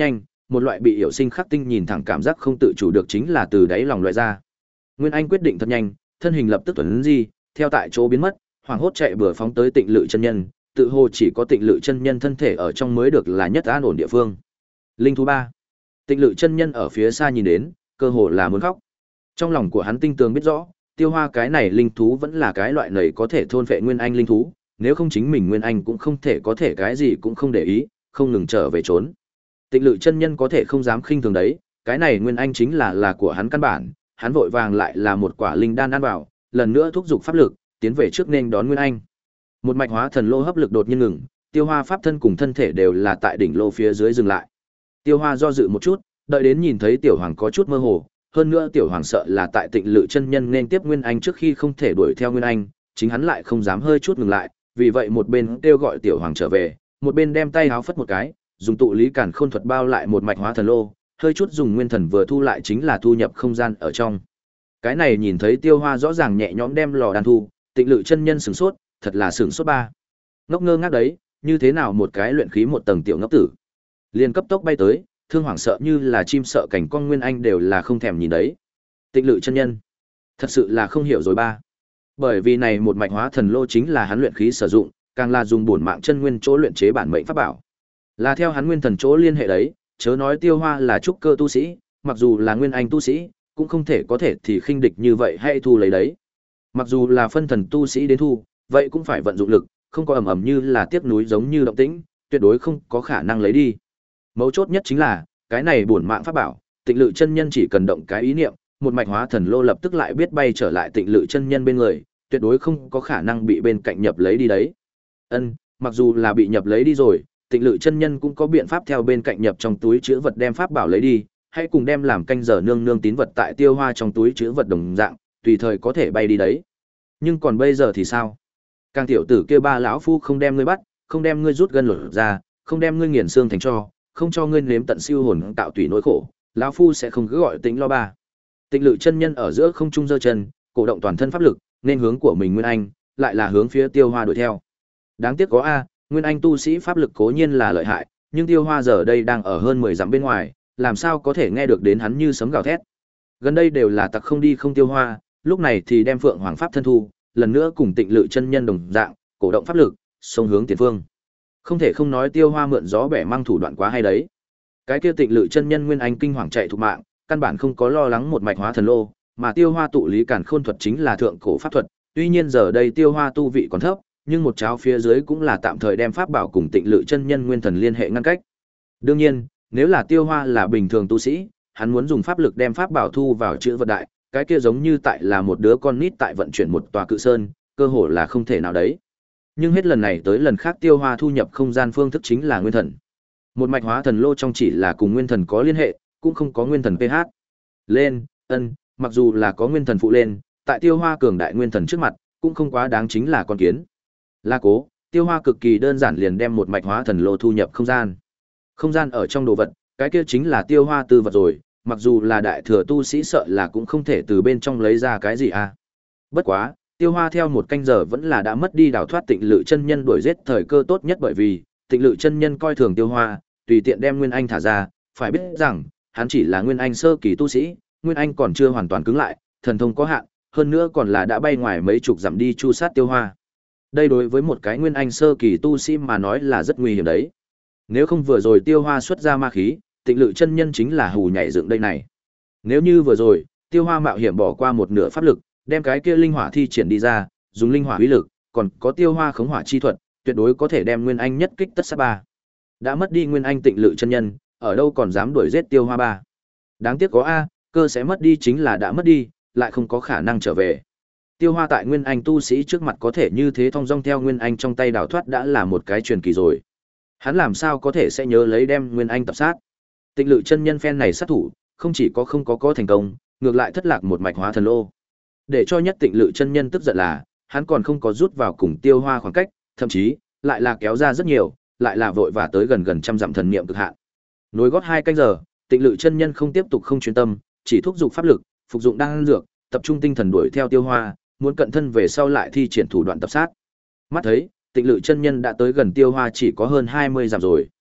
một loại bị hiểu sinh khắc tinh nhìn thẳng cảm giác không tự chủ được chính là từ đáy lòng loại ra. Nguyên Anh quyết định thật nhanh, thân hình lập tức tuấn di, theo tại chỗ biến mất, hoảng hốt chạy bừa phóng tới Tịnh Lự chân nhân, tự hồ chỉ có Tịnh Lự chân nhân thân thể ở trong mới được là nhất an ổn địa phương. Linh thú ba. Tịnh Lự chân nhân ở phía xa nhìn đến, cơ hồ là muốn khóc. Trong lòng của hắn tinh tường biết rõ, Tiêu Hoa cái này linh thú vẫn là cái loại nầy có thể thôn phệ Nguyên Anh linh thú, nếu không chính mình Nguyên Anh cũng không thể có thể cái gì cũng không để ý, không ngừng trở về trốn. Tịnh Lự chân nhân có thể không dám khinh thường đấy, cái này Nguyên Anh chính là là của hắn căn bản, hắn vội vàng lại là một quả linh đan ăn vào, lần nữa thúc giục pháp lực, tiến về trước nên đón Nguyên Anh. Một mạch hóa thần lô hấp lực đột nhiên ngừng, Tiêu Hoa pháp thân cùng thân thể đều là tại đỉnh lô phía dưới dừng lại. Tiêu Hoa do dự một chút, đợi đến nhìn thấy Tiểu Hoàng có chút mơ hồ, hơn nữa Tiểu Hoàng sợ là tại Tịnh Lự chân nhân nên tiếp Nguyên Anh trước khi không thể đuổi theo Nguyên Anh, chính hắn lại không dám hơi chút ngừng lại, vì vậy một bên kêu gọi Tiểu Hoàng trở về, một bên đem tay háo phất một cái, dùng tụ lý cản khôn thuật bao lại một mạch hóa thần lô, hơi chút dùng nguyên thần vừa thu lại chính là thu nhập không gian ở trong. Cái này nhìn thấy Tiêu Hoa rõ ràng nhẹ nhõm đem lò đan thu, Tịnh Lự chân nhân sửng sốt, thật là sửng sốt ba. Ngốc ngơ ngác đấy, như thế nào một cái luyện khí một tầng tiểu ngốc tử, liền cấp tốc bay tới, thương hoảng sợ như là chim sợ cảnh con Nguyên Anh đều là không thèm nhìn đấy. Tịnh Lự chân nhân, thật sự là không hiểu rồi ba. Bởi vì này một mạch hóa thần lô chính là hắn luyện khí sử dụng, càng là dùng bổn mạng chân nguyên chỗ luyện chế bản mệnh pháp bảo. Là theo hắn nguyên thần chỗ liên hệ đấy, chớ nói Tiêu Hoa là trúc cơ tu sĩ, mặc dù là Nguyên Anh tu sĩ, cũng không thể có thể thì khinh địch như vậy hay thu lấy đấy. Mặc dù là phân thần tu sĩ đến thu, vậy cũng phải vận dụng lực, không có ầm ầm như là tiếc núi giống như động tĩnh, tuyệt đối không có khả năng lấy đi. Mấu chốt nhất chính là, cái này bổn mạng pháp bảo, Tịnh Lự chân nhân chỉ cần động cái ý niệm, một mạch hóa thần lô lập tức lại biết bay trở lại Tịnh Lự chân nhân bên người, tuyệt đối không có khả năng bị bên cạnh nhập lấy đi đấy. Ân, mặc dù là bị nhập lấy đi rồi, Tịnh Lự chân nhân cũng có biện pháp theo bên cạnh nhập trong túi trữ vật đem pháp bảo lấy đi, hãy cùng đem làm canh giờ nương nương tín vật tại Tiêu Hoa trong túi trữ vật đồng dạng, tùy thời có thể bay đi đấy. Nhưng còn bây giờ thì sao? Càng tiểu tử kia ba lão phu không đem ngươi bắt, không đem ngươi rút gân lột ra, không đem ngươi nghiền xương thành tro, không cho ngươi nếm tận siêu hồn tạo tùy nỗi khổ, lão phu sẽ không cứ gọi Tĩnh lo ba. Tịnh Lự chân nhân ở giữa không trung giơ chân, cổ động toàn thân pháp lực, nên hướng của mình Nguyên Anh, lại là hướng phía Tiêu Hoa đuổi theo. Đáng tiếc có a, Nguyên Anh tu sĩ pháp lực cố nhiên là lợi hại, nhưng Tiêu Hoa giờ đây đang ở hơn mười dặm bên ngoài, làm sao có thể nghe được đến hắn như sấm gào thét. Gần đây đều là tặc không đi không Tiêu Hoa, lúc này thì đem Phượng Hoàng pháp thân thu, lần nữa cùng Tịnh Lự chân nhân đồng dạng, cổ động pháp lực, xông hướng tiền phương. Không thể không nói Tiêu Hoa mượn gió bẻ mang thủ đoạn quá hay đấy. Cái kia Tịnh Lự chân nhân Nguyên Anh kinh hoàng chạy thục mạng, căn bản không có lo lắng một mạch hóa thần lô, mà Tiêu Hoa tụ lý cản khôn thuật chính là thượng cổ pháp thuật, tuy nhiên giờ đây Tiêu Hoa tu vị còn thấp, nhưng một cháo phía dưới cũng là tạm thời đem pháp bảo cùng Tịnh Lự chân nhân nguyên thần liên hệ ngăn cách. Đương nhiên, nếu là Tiêu Hoa là bình thường tu sĩ, hắn muốn dùng pháp lực đem pháp bảo thu vào chữ vật đại, cái kia giống như tại là một đứa con nít tại vận chuyển một tòa cự sơn, cơ hồ là không thể nào đấy. Nhưng hết lần này tới lần khác Tiêu Hoa thu nhập không gian phương thức chính là nguyên thần. Một mạch hóa thần lô trong chỉ là cùng nguyên thần có liên hệ, cũng không có nguyên thần pê hát. Lên, ân, mặc dù là có nguyên thần phụ lên, tại Tiêu Hoa cường đại nguyên thần trước mặt, cũng không quá đáng chính là con kiến. La cố, Tiêu Hoa cực kỳ đơn giản liền đem một mạch hóa thần lô thu nhập không gian. Không gian ở trong đồ vật, cái kia chính là Tiêu Hoa tư vật rồi, mặc dù là đại thừa tu sĩ sợ là cũng không thể từ bên trong lấy ra cái gì à. Bất quá, Tiêu Hoa theo một canh giờ vẫn là đã mất đi đào thoát Tịnh Lự chân nhân đuổi giết thời cơ tốt nhất, bởi vì Tịnh Lự chân nhân coi thường Tiêu Hoa, tùy tiện đem Nguyên Anh thả ra, phải biết rằng, hắn chỉ là Nguyên Anh sơ kỳ tu sĩ, Nguyên Anh còn chưa hoàn toàn cứng lại, thần thông có hạn, hơn nữa còn là đã bay ngoài mấy chục dặm đi chu sát Tiêu Hoa. Đây đối với một cái Nguyên Anh sơ kỳ tu sĩ mà nói là rất nguy hiểm đấy. Nếu không vừa rồi Tiêu Hoa xuất ra ma khí, Tịnh Lự chân nhân chính là hù nhảy dựng đây này. Nếu như vừa rồi, Tiêu Hoa mạo hiểm bỏ qua một nửa pháp lực, đem cái kia linh hỏa thi triển đi ra, dùng linh hỏa uy lực, còn có Tiêu Hoa khống hỏa chi thuật, tuyệt đối có thể đem Nguyên Anh nhất kích tất sát ba. Đã mất đi Nguyên Anh Tịnh Lự chân nhân, ở đâu còn dám đuổi giết Tiêu Hoa ba. Đáng tiếc có a, cơ sẽ mất đi chính là đã mất đi, lại không có khả năng trở về. Tiêu Hoa tại Nguyên Anh tu sĩ trước mặt có thể như thế thong dong theo Nguyên Anh trong tay đào thoát đã là một cái truyền kỳ rồi. Hắn làm sao có thể sẽ nhớ lấy đem Nguyên Anh tập sát. Tịnh Lự chân nhân phen này sát thủ, không chỉ có không có có thành công, ngược lại thất lạc một mạch hóa thần lô. Để cho nhất Tịnh Lự chân nhân tức giận là, hắn còn không có rút vào cùng Tiêu Hoa khoảng cách, thậm chí lại là kéo ra rất nhiều, lại là vội vã tới gần gần trăm dặm thần niệm cực hạn. Nối gót hai canh giờ, Tịnh Lự chân nhân không tiếp tục không chuyên tâm, chỉ thúc giục pháp lực, phục dụng đan dược, tập trung tinh thần đuổi theo Tiêu Hoa, muốn cận thân về sau lại thi triển thủ đoạn tập sát. Mắt thấy, Tịnh Lự chân nhân đã tới gần Tiêu Hoa chỉ có hơn hai mươi dặm rồi.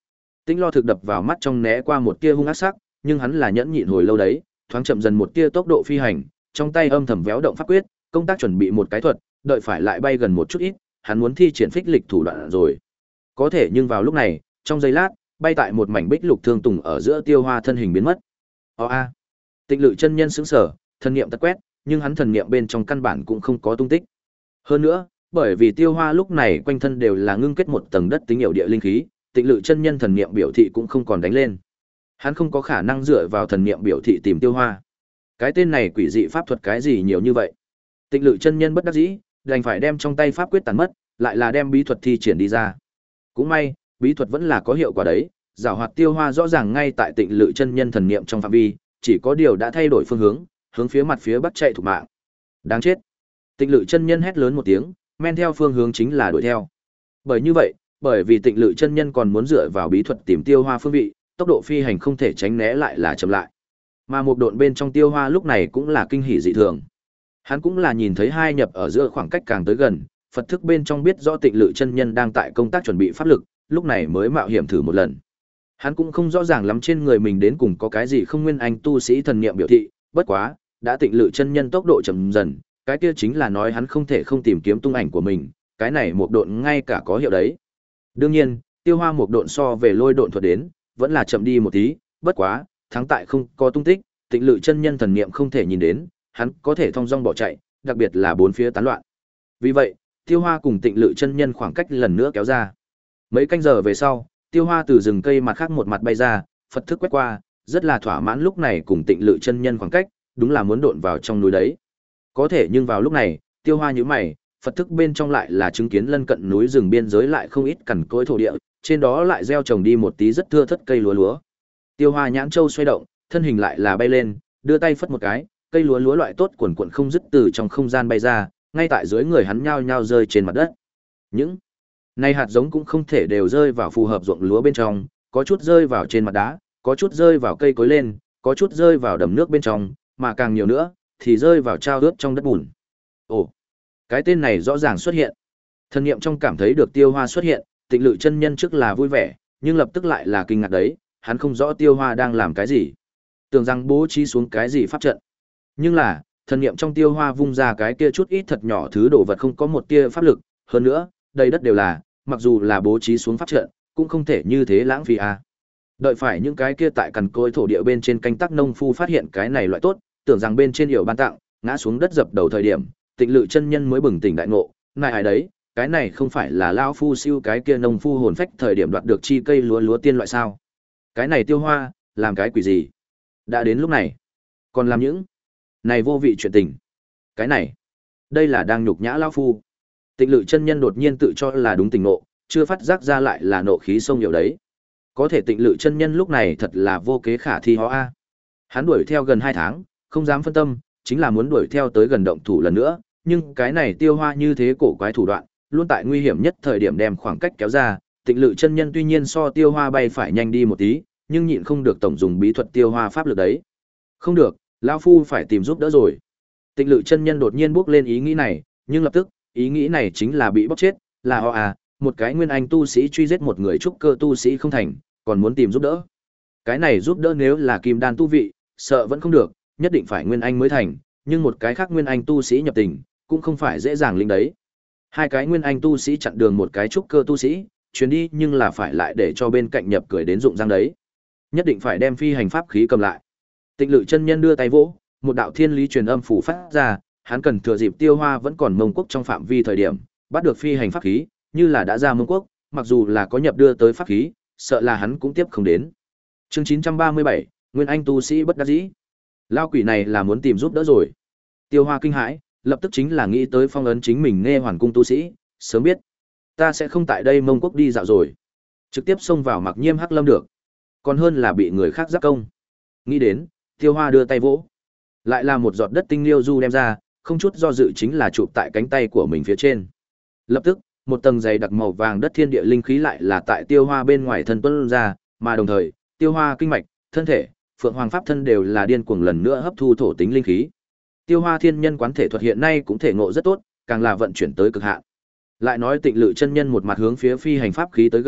Tĩnh Lo thực đập vào mắt trong né qua một tia hung ác sắc, nhưng hắn là nhẫn nhịn hồi lâu đấy, thoáng chậm dần một tia tốc độ phi hành, trong tay âm thầm véo động pháp quyết, công tác chuẩn bị một cái thuật, đợi phải lại bay gần một chút ít, hắn muốn thi triển phích lịch thủ đoạn rồi. Có thể nhưng vào lúc này, trong giây lát, bay tại một mảnh bích lục thương tùng ở giữa Tiêu Hoa thân hình biến mất. O a. Tịnh Lự chân nhân sững sờ, thần niệm tật quét, nhưng hắn thần niệm bên trong căn bản cũng không có tung tích. Hơn nữa, bởi vì Tiêu Hoa lúc này quanh thân đều là ngưng kết một tầng đất tính hiệu địa linh khí, Tịnh Lự chân nhân thần niệm biểu thị cũng không còn đánh lên. Hắn không có khả năng dựa vào thần niệm biểu thị tìm Tiêu Hoa. Cái tên này quỷ dị pháp thuật cái gì nhiều như vậy? Tịnh Lự chân nhân bất đắc dĩ, đành phải đem trong tay pháp quyết tàn mất, lại là đem bí thuật thi triển đi ra. Cũng may, bí thuật vẫn là có hiệu quả đấy, giảo hoạt Tiêu Hoa rõ ràng ngay tại Tịnh Lự chân nhân thần niệm trong phạm vi, chỉ có điều đã thay đổi phương hướng, hướng phía mặt phía bắc chạy thủ mạng. Đáng chết. Tịnh Lự chân nhân hét lớn một tiếng, men theo phương hướng chính là đuổi theo. Bởi như vậy, bởi vì Tịnh Lự chân nhân còn muốn dựa vào bí thuật tìm Tiêu Hoa phương vị, tốc độ phi hành không thể tránh né lại là chậm lại. Mà một độn bên trong Tiêu Hoa lúc này cũng là kinh hỉ dị thường. Hắn cũng là nhìn thấy hai nhập ở giữa khoảng cách càng tới gần, Phật thức bên trong biết rõ Tịnh Lự chân nhân đang tại công tác chuẩn bị pháp lực, lúc này mới mạo hiểm thử một lần. Hắn cũng không rõ ràng lắm trên người mình đến cùng có cái gì không nguyên anh tu sĩ thần niệm biểu thị, bất quá, đã Tịnh Lự chân nhân tốc độ chậm dần, cái kia chính là nói hắn không thể không tìm kiếm tung ảnh của mình, cái này một độn ngay cả có hiệu đấy. Đương nhiên, Tiêu Hoa một độn so về lôi độn thuật đến, vẫn là chậm đi một tí, bất quá, thắng tại không có tung tích, Tịnh Lự chân nhân thần niệm không thể nhìn đến, hắn có thể thong dong bỏ chạy, đặc biệt là bốn phía tán loạn. Vì vậy, Tiêu Hoa cùng Tịnh Lự chân nhân khoảng cách lần nữa kéo ra. Mấy canh giờ về sau, Tiêu Hoa từ rừng cây mặt khác một mặt bay ra, Phật thức quét qua, rất là thỏa mãn lúc này cùng Tịnh Lự chân nhân khoảng cách, đúng là muốn độn vào trong núi đấy. Có thể nhưng vào lúc này, Tiêu Hoa nhíu mày, Phật thức bên trong lại là chứng kiến lân cận núi rừng biên giới lại không ít cằn cỗi thổ địa, trên đó lại gieo trồng đi một tí rất thưa thớt cây lúa lúa. Tiêu Hoa nhãn châu xoay động, thân hình lại là bay lên, đưa tay phất một cái, cây lúa lúa loại tốt quần quần không dứt từ trong không gian bay ra, ngay tại dưới người hắn nhao nhao rơi trên mặt đất. Những này hạt giống cũng không thể đều rơi vào phù hợp ruộng lúa bên trong, có chút rơi vào trên mặt đá, có chút rơi vào cây cối lên, có chút rơi vào đầm nước bên trong, mà càng nhiều nữa thì rơi vào trao ướt trong đất bùn. Ồ, cái tên này rõ ràng xuất hiện. Thần niệm trong cảm thấy được Tiêu Hoa xuất hiện, Tịnh Lự chân nhân trước là vui vẻ, nhưng lập tức lại là kinh ngạc đấy, hắn không rõ Tiêu Hoa đang làm cái gì, tưởng rằng bố trí xuống cái gì pháp trận. Nhưng là, thần niệm trong Tiêu Hoa vung ra cái kia chút ít thật nhỏ thứ đồ vật không có một tia pháp lực, hơn nữa, đầy đất đều là, mặc dù là bố trí xuống pháp trận, cũng không thể như thế lãng phí à. Đợi phải những cái kia tại cằn cỗi thổ địa bên trên canh tác nông phu phát hiện cái này loại tốt, tưởng rằng bên trên yểu ban tặng, ngã xuống đất dập đầu thời điểm, Tịnh Lự chân nhân mới bừng tỉnh đại ngộ, này ai đấy, cái này không phải là lão phu siêu cái kia nông phu hồn phách thời điểm đoạt được chi cây lúa lúa tiên loại sao? Cái này Tiêu Hoa, làm cái quỷ gì? Đã đến lúc này, còn làm những này vô vị chuyện tình. Cái này, đây là đang nhục nhã lão phu. Tịnh Lự chân nhân đột nhiên tự cho là đúng tình nộ, chưa phát giác ra lại là nộ khí sông nhiều đấy. Có thể Tịnh Lự chân nhân lúc này thật là vô kế khả thi hóa a. Hắn đuổi theo gần hai tháng, không dám phân tâm, chính là muốn đuổi theo tới gần động thủ lần nữa, nhưng cái này Tiêu Hoa như thế cổ quái thủ đoạn, luôn tại nguy hiểm nhất thời điểm đem khoảng cách kéo ra, Tịnh Lự chân nhân tuy nhiên so Tiêu Hoa bay phải nhanh đi một tí, nhưng nhịn không được tổng dùng bí thuật Tiêu Hoa pháp lực đấy. Không được, lão phu phải tìm giúp đỡ rồi. Tịnh Lự chân nhân đột nhiên bước lên ý nghĩ này, nhưng lập tức, ý nghĩ này chính là bị bóc chết, là họ à, một cái nguyên anh tu sĩ truy giết một người trúc cơ tu sĩ không thành, còn muốn tìm giúp đỡ. Cái này giúp đỡ nếu là kim đan tu vị, sợ vẫn không được, nhất định phải nguyên anh mới thành, nhưng một cái khác nguyên anh tu sĩ nhập tình, cũng không phải dễ dàng linh đấy. Hai cái nguyên anh tu sĩ chặn đường một cái trúc cơ tu sĩ, chuyến đi nhưng là phải lại để cho bên cạnh nhập cười đến dụng răng đấy. Nhất định phải đem phi hành pháp khí cầm lại. Tịnh Lự chân nhân đưa tay vỗ, một đạo thiên lý truyền âm phủ phát ra, hắn cần thừa dịp Tiêu Hoa vẫn còn Mông Quốc trong phạm vi thời điểm, bắt được phi hành pháp khí, như là đã ra Mông Quốc, mặc dù là có nhập đưa tới pháp khí, sợ là hắn cũng tiếp không đến. Chương chín trăm ba mươi bảy, Nguyên Anh tu sĩ bất đắc dĩ. Lao quỷ này là muốn tìm giúp đỡ rồi. Tiêu Hoa kinh hãi, lập tức chính là nghĩ tới phong ấn chính mình Nghe Hoàn cung tu sĩ, sớm biết, ta sẽ không tại đây Mông Quốc đi dạo rồi, trực tiếp xông vào Mặc Nhiêm Hắc Lâm được, còn hơn là bị người khác giáp công. Nghĩ đến, Tiêu Hoa đưa tay vỗ, lại là một giọt đất tinh liêu du đem ra, không chút do dự chính là chụp tại cánh tay của mình phía trên. Lập tức, một tầng dày đặc màu vàng đất thiên địa linh khí lại là tại Tiêu Hoa bên ngoài thân tuôn ra, mà đồng thời, Tiêu Hoa kinh mạch, thân thể, Phượng Hoàng pháp thân đều là điên cuồng lần nữa hấp thu thổ tính linh khí. Tiêu Hoa thiên nhân quán thể thuật hiện nay cũng thể ngộ rất tốt, càng là vận chuyển tới cực hạn. Lại nói Tịnh Lự chân nhân một mặt hướng phía phi hành pháp khí tới gần,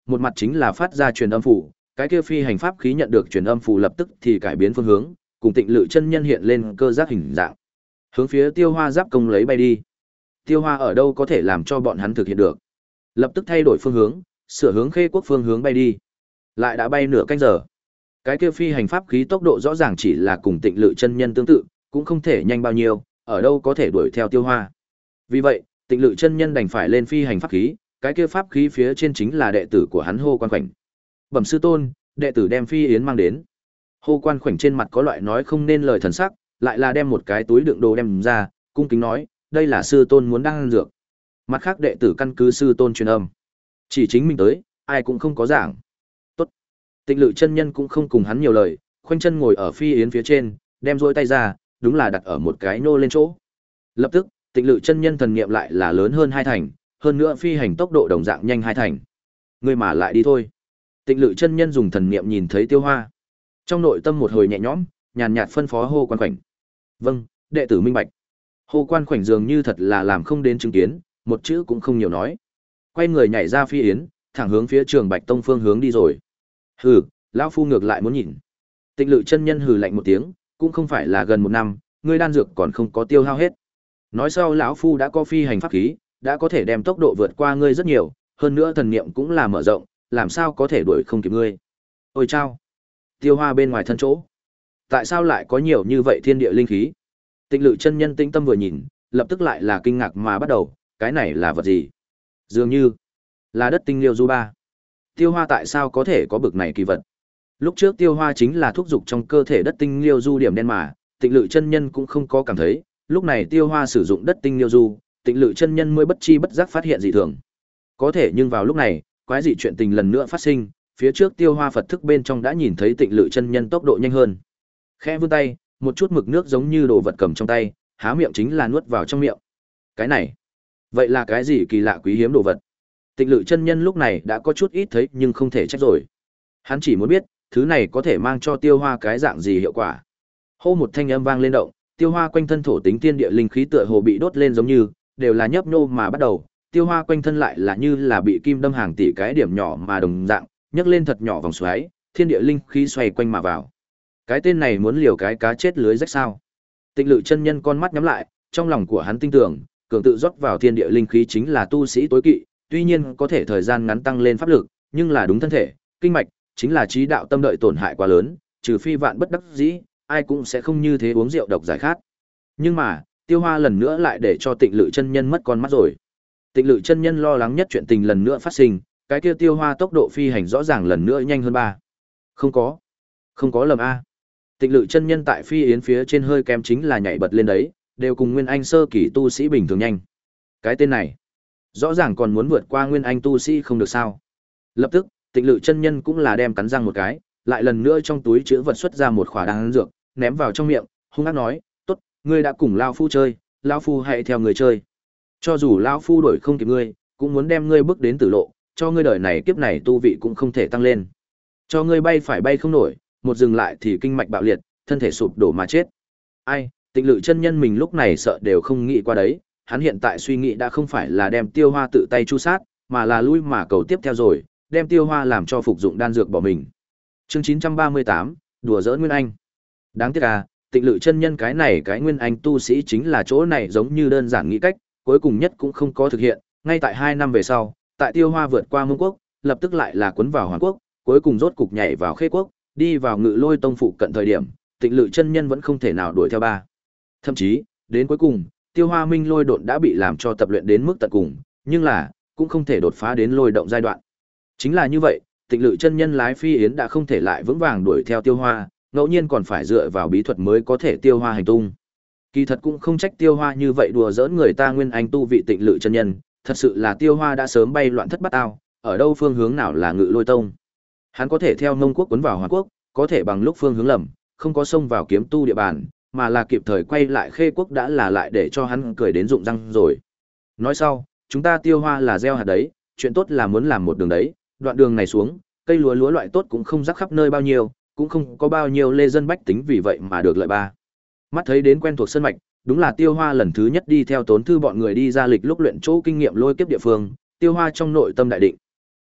một mặt chính là phát ra truyền âm phủ, cái kia phi hành pháp khí nhận được truyền âm phủ lập tức thì cải biến phương hướng, cùng Tịnh Lự chân nhân hiện lên cơ giác hình dạng, hướng phía Tiêu Hoa giáp công lấy bay đi. Tiêu Hoa ở đâu có thể làm cho bọn hắn thực hiện được? Lập tức thay đổi phương hướng, sửa hướng Khê Quốc phương hướng bay đi. Lại đã bay nửa canh giờ. Cái kia phi hành pháp khí tốc độ rõ ràng chỉ là cùng Tịnh Lự chân nhân tương tự, cũng không thể nhanh bao nhiêu, ở đâu có thể đuổi theo Tiêu Hoa. Vì vậy, Tịnh Lự chân nhân đành phải lên phi hành pháp khí, cái kia pháp khí phía trên chính là đệ tử của hắn Hô Quan Khoảnh. Bẩm sư tôn, đệ tử đem phi yến mang đến. Hô Quan Khoảnh trên mặt có loại nói không nên lời thần sắc, lại là đem một cái túi đựng đồ đem ra, cung kính nói, đây là sư tôn muốn đang ăn dược. Mặt khác đệ tử căn cứ sư tôn truyền âm, chỉ chính mình tới, ai cũng không có giảng. Tốt. Tịnh Lự chân nhân cũng không cùng hắn nhiều lời, khoanh chân ngồi ở phi yến phía trên, đem duỗi tay ra, đúng là đặt ở một cái nô lên chỗ. Lập tức, Tịnh Lự chân nhân thần niệm lại là lớn hơn hai thành, hơn nữa phi hành tốc độ đồng dạng nhanh hai thành. Ngươi mà lại đi thôi. Tịnh Lự chân nhân dùng thần niệm nhìn thấy Tiêu Hoa, trong nội tâm một hồi nhẹ nhõm, nhàn nhạt phân phó Hô Quan Khoảnh. Vâng, đệ tử minh bạch. Hô Quan Khoảnh dường như thật là làm không đến chứng kiến, một chữ cũng không nhiều nói. Quay người nhảy ra phi yến, thẳng hướng phía Trường Bạch Tông phương hướng đi rồi. Hừ, lão phu ngược lại muốn nhìn. Tịnh Lự chân nhân hừ lạnh một tiếng, cũng không phải là gần một năm, ngươi đan dược còn không có tiêu hao hết. Nói sau lão phu đã có phi hành pháp khí, đã có thể đem tốc độ vượt qua ngươi rất nhiều, hơn nữa thần niệm cũng là mở rộng, làm sao có thể đuổi không kịp ngươi. Ôi chao, Tiêu Hoa bên ngoài thân chỗ, tại sao lại có nhiều như vậy thiên địa linh khí? Tịnh Lự chân nhân tĩnh tâm vừa nhìn, lập tức lại là kinh ngạc mà bắt đầu, cái này là vật gì? Dường như là đất tinh liêu du ba. Tiêu Hoa tại sao có thể có bực này kỳ vật? Lúc trước Tiêu Hoa chính là thúc dục trong cơ thể đất tinh liêu du điểm đen mà, Tịnh Lự chân nhân cũng không có cảm thấy, lúc này Tiêu Hoa sử dụng đất tinh liêu du, Tịnh Lự chân nhân mới bất chi bất giác phát hiện dị thường. Có thể nhưng vào lúc này, quái dị chuyện tình lần nữa phát sinh, phía trước Tiêu Hoa Phật thức bên trong đã nhìn thấy Tịnh Lự chân nhân tốc độ nhanh hơn. Khẽ vươn tay, một chút mực nước giống như đồ vật cầm trong tay, há miệng chính là nuốt vào trong miệng. Cái này, vậy là cái gì kỳ lạ quý hiếm đồ vật? Tịnh Lự chân nhân lúc này đã có chút ít thấy nhưng không thể trách rồi. Hắn chỉ muốn biết, thứ này có thể mang cho Tiêu Hoa cái dạng gì hiệu quả. Hô một thanh âm vang lên động, Tiêu Hoa quanh thân thổ tính tiên địa linh khí tựa hồ bị đốt lên giống như, đều là nhấp nhô mà bắt đầu, Tiêu Hoa quanh thân lại là như là bị kim đâm hàng tỷ cái điểm nhỏ mà đồng dạng, nhấc lên thật nhỏ vòng xoáy, thiên địa linh khí xoay quanh mà vào. Cái tên này muốn liều cái cá chết lưới rách sao? Tịnh Lự chân nhân con mắt nhắm lại, trong lòng của hắn tin tưởng, cường tự rót vào thiên địa linh khí chính là tu sĩ tối kỵ, tuy nhiên có thể thời gian ngắn tăng lên pháp lực, nhưng là đúng thân thể, kinh mạch, chính là trí đạo tâm đợi tổn hại quá lớn, trừ phi vạn bất đắc dĩ, ai cũng sẽ không như thế uống rượu độc giải khát. Nhưng mà, Tiêu Hoa lần nữa lại để cho Tịnh Lự chân nhân mất con mắt rồi. Tịnh Lự chân nhân lo lắng nhất chuyện tình lần nữa phát sinh, cái kia Tiêu Hoa tốc độ phi hành rõ ràng lần nữa nhanh hơn ba. Không có, không có lầm a. Tịnh Lự chân nhân tại phi yến phía trên hơi kém chính là nhảy bật lên đấy, đều cùng Nguyên Anh sơ kỳ tu sĩ bình thường nhanh. Cái tên này, rõ ràng còn muốn vượt qua Nguyên Anh tu sĩ không được sao? Lập tức, Tịnh Lự chân nhân cũng là đem cắn răng một cái, lại lần nữa trong túi chứa vật xuất ra một khỏa đan dược, ném vào trong miệng, hung ác nói, "Tốt, ngươi đã cùng lão phu chơi, lão phu hãy theo người chơi. Cho dù lão phu đuổi không kịp ngươi, cũng muốn đem ngươi bước đến tử lộ, cho ngươi đời này kiếp này tu vị cũng không thể tăng lên. Cho ngươi bay phải bay không nổi, một dừng lại thì kinh mạch bạo liệt, thân thể sụp đổ mà chết." Ai, Tịnh Lự chân nhân mình lúc này sợ đều không nghĩ qua đấy, hắn hiện tại suy nghĩ đã không phải là đem Tiêu Hoa tự tay chu sát, mà là lui mà cầu tiếp theo rồi, đem Tiêu Hoa làm cho phục dụng đan dược bỏ mình. Chương chín trăm ba mươi tám, đùa giỡn Nguyên Anh. Đáng tiếc à, Tịnh Lự chân nhân cái này cái Nguyên Anh tu sĩ chính là chỗ này giống như đơn giản nghĩ cách, cuối cùng nhất cũng không có thực hiện, ngay tại hai năm về sau, tại Tiêu Hoa vượt qua Mông Quốc, lập tức lại là cuốn vào Hoàn Quốc, cuối cùng rốt cục nhảy vào Khê Quốc, đi vào Ngự Lôi Tông phụ cận thời điểm, Tịnh Lự chân nhân vẫn không thể nào đuổi theo ba. Thậm chí, đến cuối cùng, Tiêu Hoa Minh Lôi Độn đã bị làm cho tập luyện đến mức tận cùng, nhưng là cũng không thể đột phá đến lôi động giai đoạn. Chính là như vậy, Tịnh Lự chân nhân lái phi yến đã không thể lại vững vàng đuổi theo Tiêu Hoa, ngẫu nhiên còn phải dựa vào bí thuật mới có thể Tiêu Hoa hành tung. Kỳ thật cũng không trách Tiêu Hoa như vậy đùa giỡn người ta Nguyên Anh tu vị Tịnh Lự chân nhân, thật sự là Tiêu Hoa đã sớm bay loạn thất bát ao, ở đâu phương hướng nào là Ngự Lôi Tông. Hắn có thể theo Mông Quốc cuốn vào Hoàn Quốc, có thể bằng lúc phương hướng lầm, không có xông vào kiếm tu địa bàn, mà là kịp thời quay lại Khê Quốc đã là lại để cho hắn cười đến rụng răng rồi. Nói sau, chúng ta Tiêu Hoa là gieo hạt đấy, chuyện tốt là muốn làm một đường đấy, đoạn đường này xuống, cây lúa lúa loại tốt cũng không rắc khắp nơi bao nhiêu, cũng không có bao nhiêu lê dân bách tính vì vậy mà được lợi ba. Mắt thấy đến quen thuộc sân mạch, đúng là Tiêu Hoa lần thứ nhất đi theo Tốn Thư bọn người đi ra lịch lúc luyện chỗ kinh nghiệm lôi kiếp địa phương, Tiêu Hoa trong nội tâm đại định.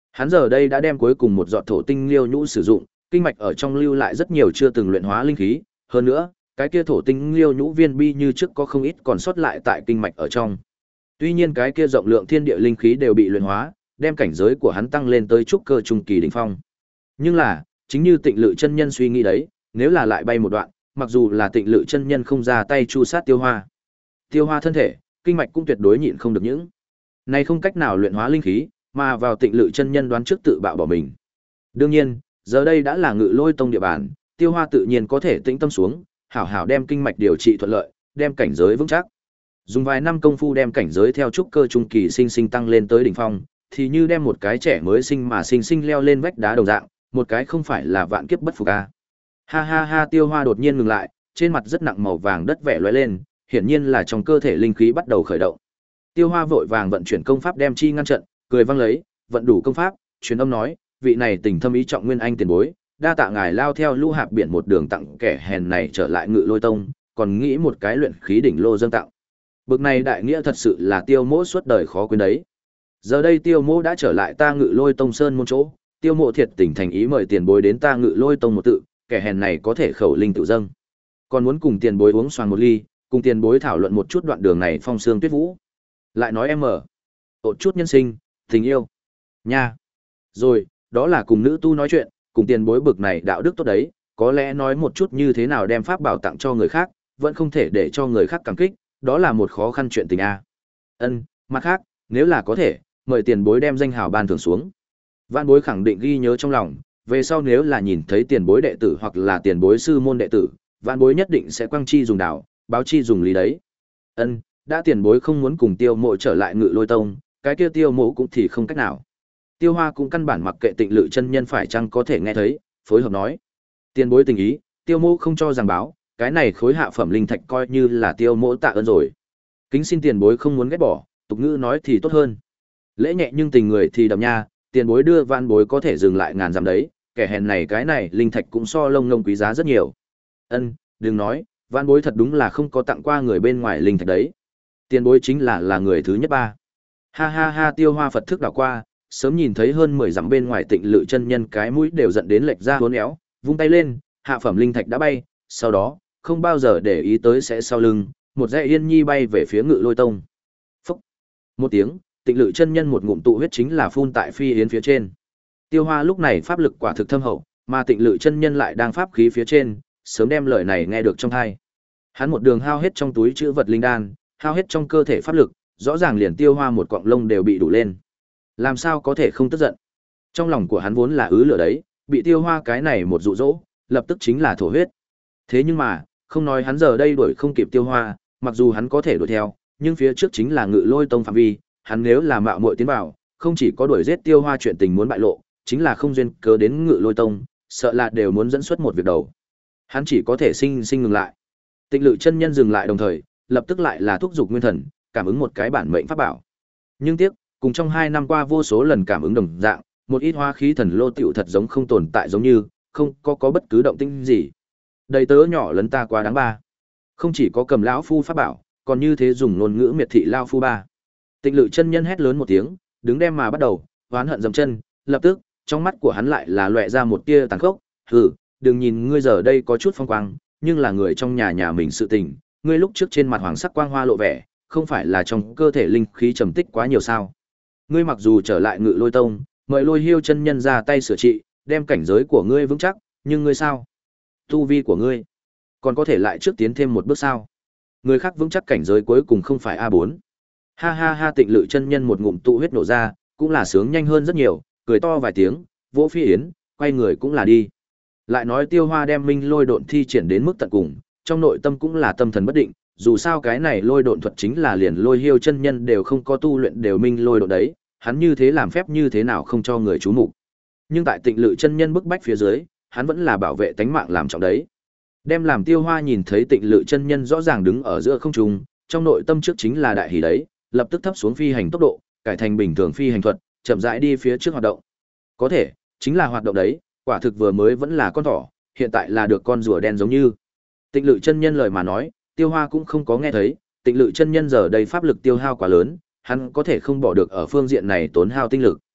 Hắn giờ đây đã đem cuối cùng một giọt thổ tinh liêu nhũ sử dụng, kinh mạch ở trong lưu lại rất nhiều chưa từng luyện hóa linh khí, hơn nữa, cái kia thổ tinh liêu nhũ viên bi như trước có không ít còn sót lại tại kinh mạch ở trong. Tuy nhiên cái kia rộng lượng thiên địa linh khí đều bị luyện hóa, đem cảnh giới của hắn tăng lên tới trúc cơ trung kỳ đỉnh phong. Nhưng là, chính như Tịnh Lự chân nhân suy nghĩ đấy, nếu là lại bay một đoạn, mặc dù là Tịnh Lự chân nhân không ra tay chu sát Tiêu Hoa, Tiêu Hoa thân thể, kinh mạch cũng tuyệt đối nhịn không được những này không cách nào luyện hóa linh khí, mà vào Tịnh Lự chân nhân đoán trước tự bạo bỏ mình. Đương nhiên, giờ đây đã là Ngự Lôi tông địa bàn, Tiêu Hoa tự nhiên có thể tĩnh tâm xuống, hảo hảo đem kinh mạch điều trị thuận lợi, đem cảnh giới vững chắc. Dùng vài năm công phu đem cảnh giới theo trúc cơ trung kỳ sinh sinh tăng lên tới đỉnh phong, thì như đem một cái trẻ mới sinh mà sinh sinh leo lên vách đá đồng dạng, một cái không phải là vạn kiếp bất phục a. Ha ha ha, Tiêu Hoa đột nhiên ngừng lại, trên mặt rất nặng màu vàng đất vẻ lóe lên, hiển nhiên là trong cơ thể linh khí bắt đầu khởi động. Tiêu Hoa vội vàng vận chuyển công pháp đem chi ngăn trận, cười vang lấy, vận đủ công pháp, truyền âm nói, vị này tình thâm ý trọng nguyên anh tiền bối, đa tạ ngài lao theo Lũ Hạp biển một đường tặng kẻ hèn này trở lại Ngự Lôi tông, còn nghĩ một cái luyện khí đỉnh lô dâng tặng. Bực này đại nghĩa thật sự là Tiêu Mỗ suốt đời khó quên đấy. Giờ đây Tiêu Mỗ đã trở lại ta Ngự Lôi tông sơn môn chỗ, Tiêu Mộ thiệt tình thành ý mời tiền bối đến ta Ngự Lôi tông một tự, kẻ hèn này có thể khẩu linh tự dâng. Còn muốn cùng tiền bối uống xoàng một ly, cùng tiền bối thảo luận một chút đoạn đường này phong sương tuyết vũ. Lại nói em ở, ột chút nhân sinh, tình yêu. Nha. Rồi, đó là cùng nữ tu nói chuyện, cùng tiền bối bực này đạo đức tốt đấy, có lẽ nói một chút như thế nào đem pháp bảo tặng cho người khác, vẫn không thể để cho người khác cảm kích, đó là một khó khăn chuyện tình a. Ân, mặt khác, nếu là có thể, mời tiền bối đem danh hào ban thưởng xuống. Vạn bối khẳng định ghi nhớ trong lòng, về sau nếu là nhìn thấy tiền bối đệ tử hoặc là tiền bối sư môn đệ tử, vạn bối nhất định sẽ quang chi dùng đạo, báo chi dùng lý đấy. Ân, đã tiền bối không muốn cùng Tiêu Mộ trở lại Ngự Lôi tông, cái kia Tiêu Mộ cũng thì không cách nào. Tiêu Hoa cũng căn bản mặc kệ Tịnh Lự chân nhân phải chăng có thể nghe thấy, phối hợp nói: "Tiền bối tình ý, Tiêu Mộ không cho rằng báo, cái này khối hạ phẩm linh thạch coi như là Tiêu Mộ tạ ơn rồi. Kính xin tiền bối không muốn ghét bỏ, tục ngữ nói thì tốt hơn. Lễ nhẹ nhưng tình người thì đậm nha, tiền bối đưa van bối có thể dừng lại ngàn dặm đấy, kẻ hèn này cái này linh thạch cũng so lông lông quý giá rất nhiều." Ân, đừng nói, van bối thật đúng là không có tặng qua người bên ngoài linh thạch đấy. Tiền bối chính là là người thứ nhất ba. Ha ha ha, Tiêu Hoa Phật thức đảo qua, sớm nhìn thấy hơn mười dặm bên ngoài Tịnh Lự chân nhân cái mũi đều giận đến lệch ra uốn éo, vung tay lên, hạ phẩm linh thạch đã bay, sau đó, không bao giờ để ý tới sẽ sau lưng, một dãy yên nhi bay về phía Ngự Lôi tông. Phốc. Một tiếng, Tịnh Lự chân nhân một ngụm tụ huyết chính là phun tại phi yến phía trên. Tiêu Hoa lúc này pháp lực quả thực thâm hậu, mà Tịnh Lự chân nhân lại đang pháp khí phía trên, sớm đem lời này nghe được trong tai. Hắn một đường hao hết trong túi chữ vật linh đan, hao hết trong cơ thể pháp lực, rõ ràng liền Tiêu Hoa một cọng lông đều bị đủ lên. Làm sao có thể không tức giận? Trong lòng của hắn vốn là ứ lửa đấy, bị Tiêu Hoa cái này một dụ dỗ, lập tức chính là thổ huyết. Thế nhưng mà, không nói hắn giờ đây đuổi không kịp Tiêu Hoa, mặc dù hắn có thể đuổi theo, nhưng phía trước chính là Ngự Lôi tông phạm vi, hắn nếu là mạo muội tiến vào, không chỉ có đuổi giết Tiêu Hoa chuyện tình muốn bại lộ, chính là không duyên cớ đến Ngự Lôi tông, sợ là đều muốn dẫn xuất một việc đầu. Hắn chỉ có thể sinh sinh ngừng lại. Tịnh Lự chân nhân dừng lại đồng thời, lập tức lại là thúc giục nguyên thần, cảm ứng một cái bản mệnh pháp bảo. Nhưng tiếc, cùng trong hai năm qua vô số lần cảm ứng đồng dạng, một ít hoa khí thần lô tiểu thật giống không tồn tại giống như, không có có bất cứ động tĩnh gì. Đầy tớ nhỏ lấn ta quá đáng ba. Không chỉ có cầm lão phu pháp bảo, còn như thế dùng ngôn ngữ miệt thị lão phu ba. Tịnh Lự chân nhân hét lớn một tiếng, đứng đem mà bắt đầu, oán hận dậm chân, lập tức, trong mắt của hắn lại là lóe ra một tia tàn khốc, "Hừ, đừng nhìn ngươi giờ đây có chút phong quang, nhưng là người trong nhà nhà mình sự tình, ngươi lúc trước trên mặt hoàng sắc quang hoa lộ vẻ, không phải là trong cơ thể linh khí trầm tích quá nhiều sao? Ngươi mặc dù trở lại Ngự Lôi tông, mời Lôi Hiêu chân nhân ra tay sửa trị, đem cảnh giới của ngươi vững chắc, nhưng ngươi sao? Tu vi của ngươi còn có thể lại trước tiến thêm một bước sao? Người khác vững chắc cảnh giới cuối cùng không phải a bốn." Ha ha ha, Tịnh Lự chân nhân một ngụm tụ huyết nổ ra, cũng là sướng nhanh hơn rất nhiều, cười to vài tiếng, vỗ phi yến, quay người cũng là đi. Lại nói Tiêu Hoa đem Minh Lôi độn thi triển đến mức tận cùng, trong nội tâm cũng là tâm thần bất định, dù sao cái này lôi độn thuật chính là liền Lôi Hiêu chân nhân đều không có tu luyện đều Minh Lôi độn đấy, hắn như thế làm phép như thế nào không cho người chú mục. Nhưng tại Tịnh Lự chân nhân bức bách phía dưới, hắn vẫn là bảo vệ tánh mạng làm trọng đấy. Đem làm Tiêu Hoa nhìn thấy Tịnh Lự chân nhân rõ ràng đứng ở giữa không trung, trong nội tâm trước chính là đại hỉ đấy, lập tức thấp xuống phi hành tốc độ, cải thành bình thường phi hành thuật, chậm rãi đi phía trước hoạt động. Có thể, chính là hoạt động đấy, quả thực vừa mới vẫn là con thỏ, hiện tại là được con rùa đen giống như. Tịnh Lự chân nhân lời mà nói, Tiêu Hoa cũng không có nghe thấy, Tịnh Lự chân nhân giờ đây pháp lực tiêu hao quá lớn, hắn có thể không bỏ được ở phương diện này tốn hao tinh lực.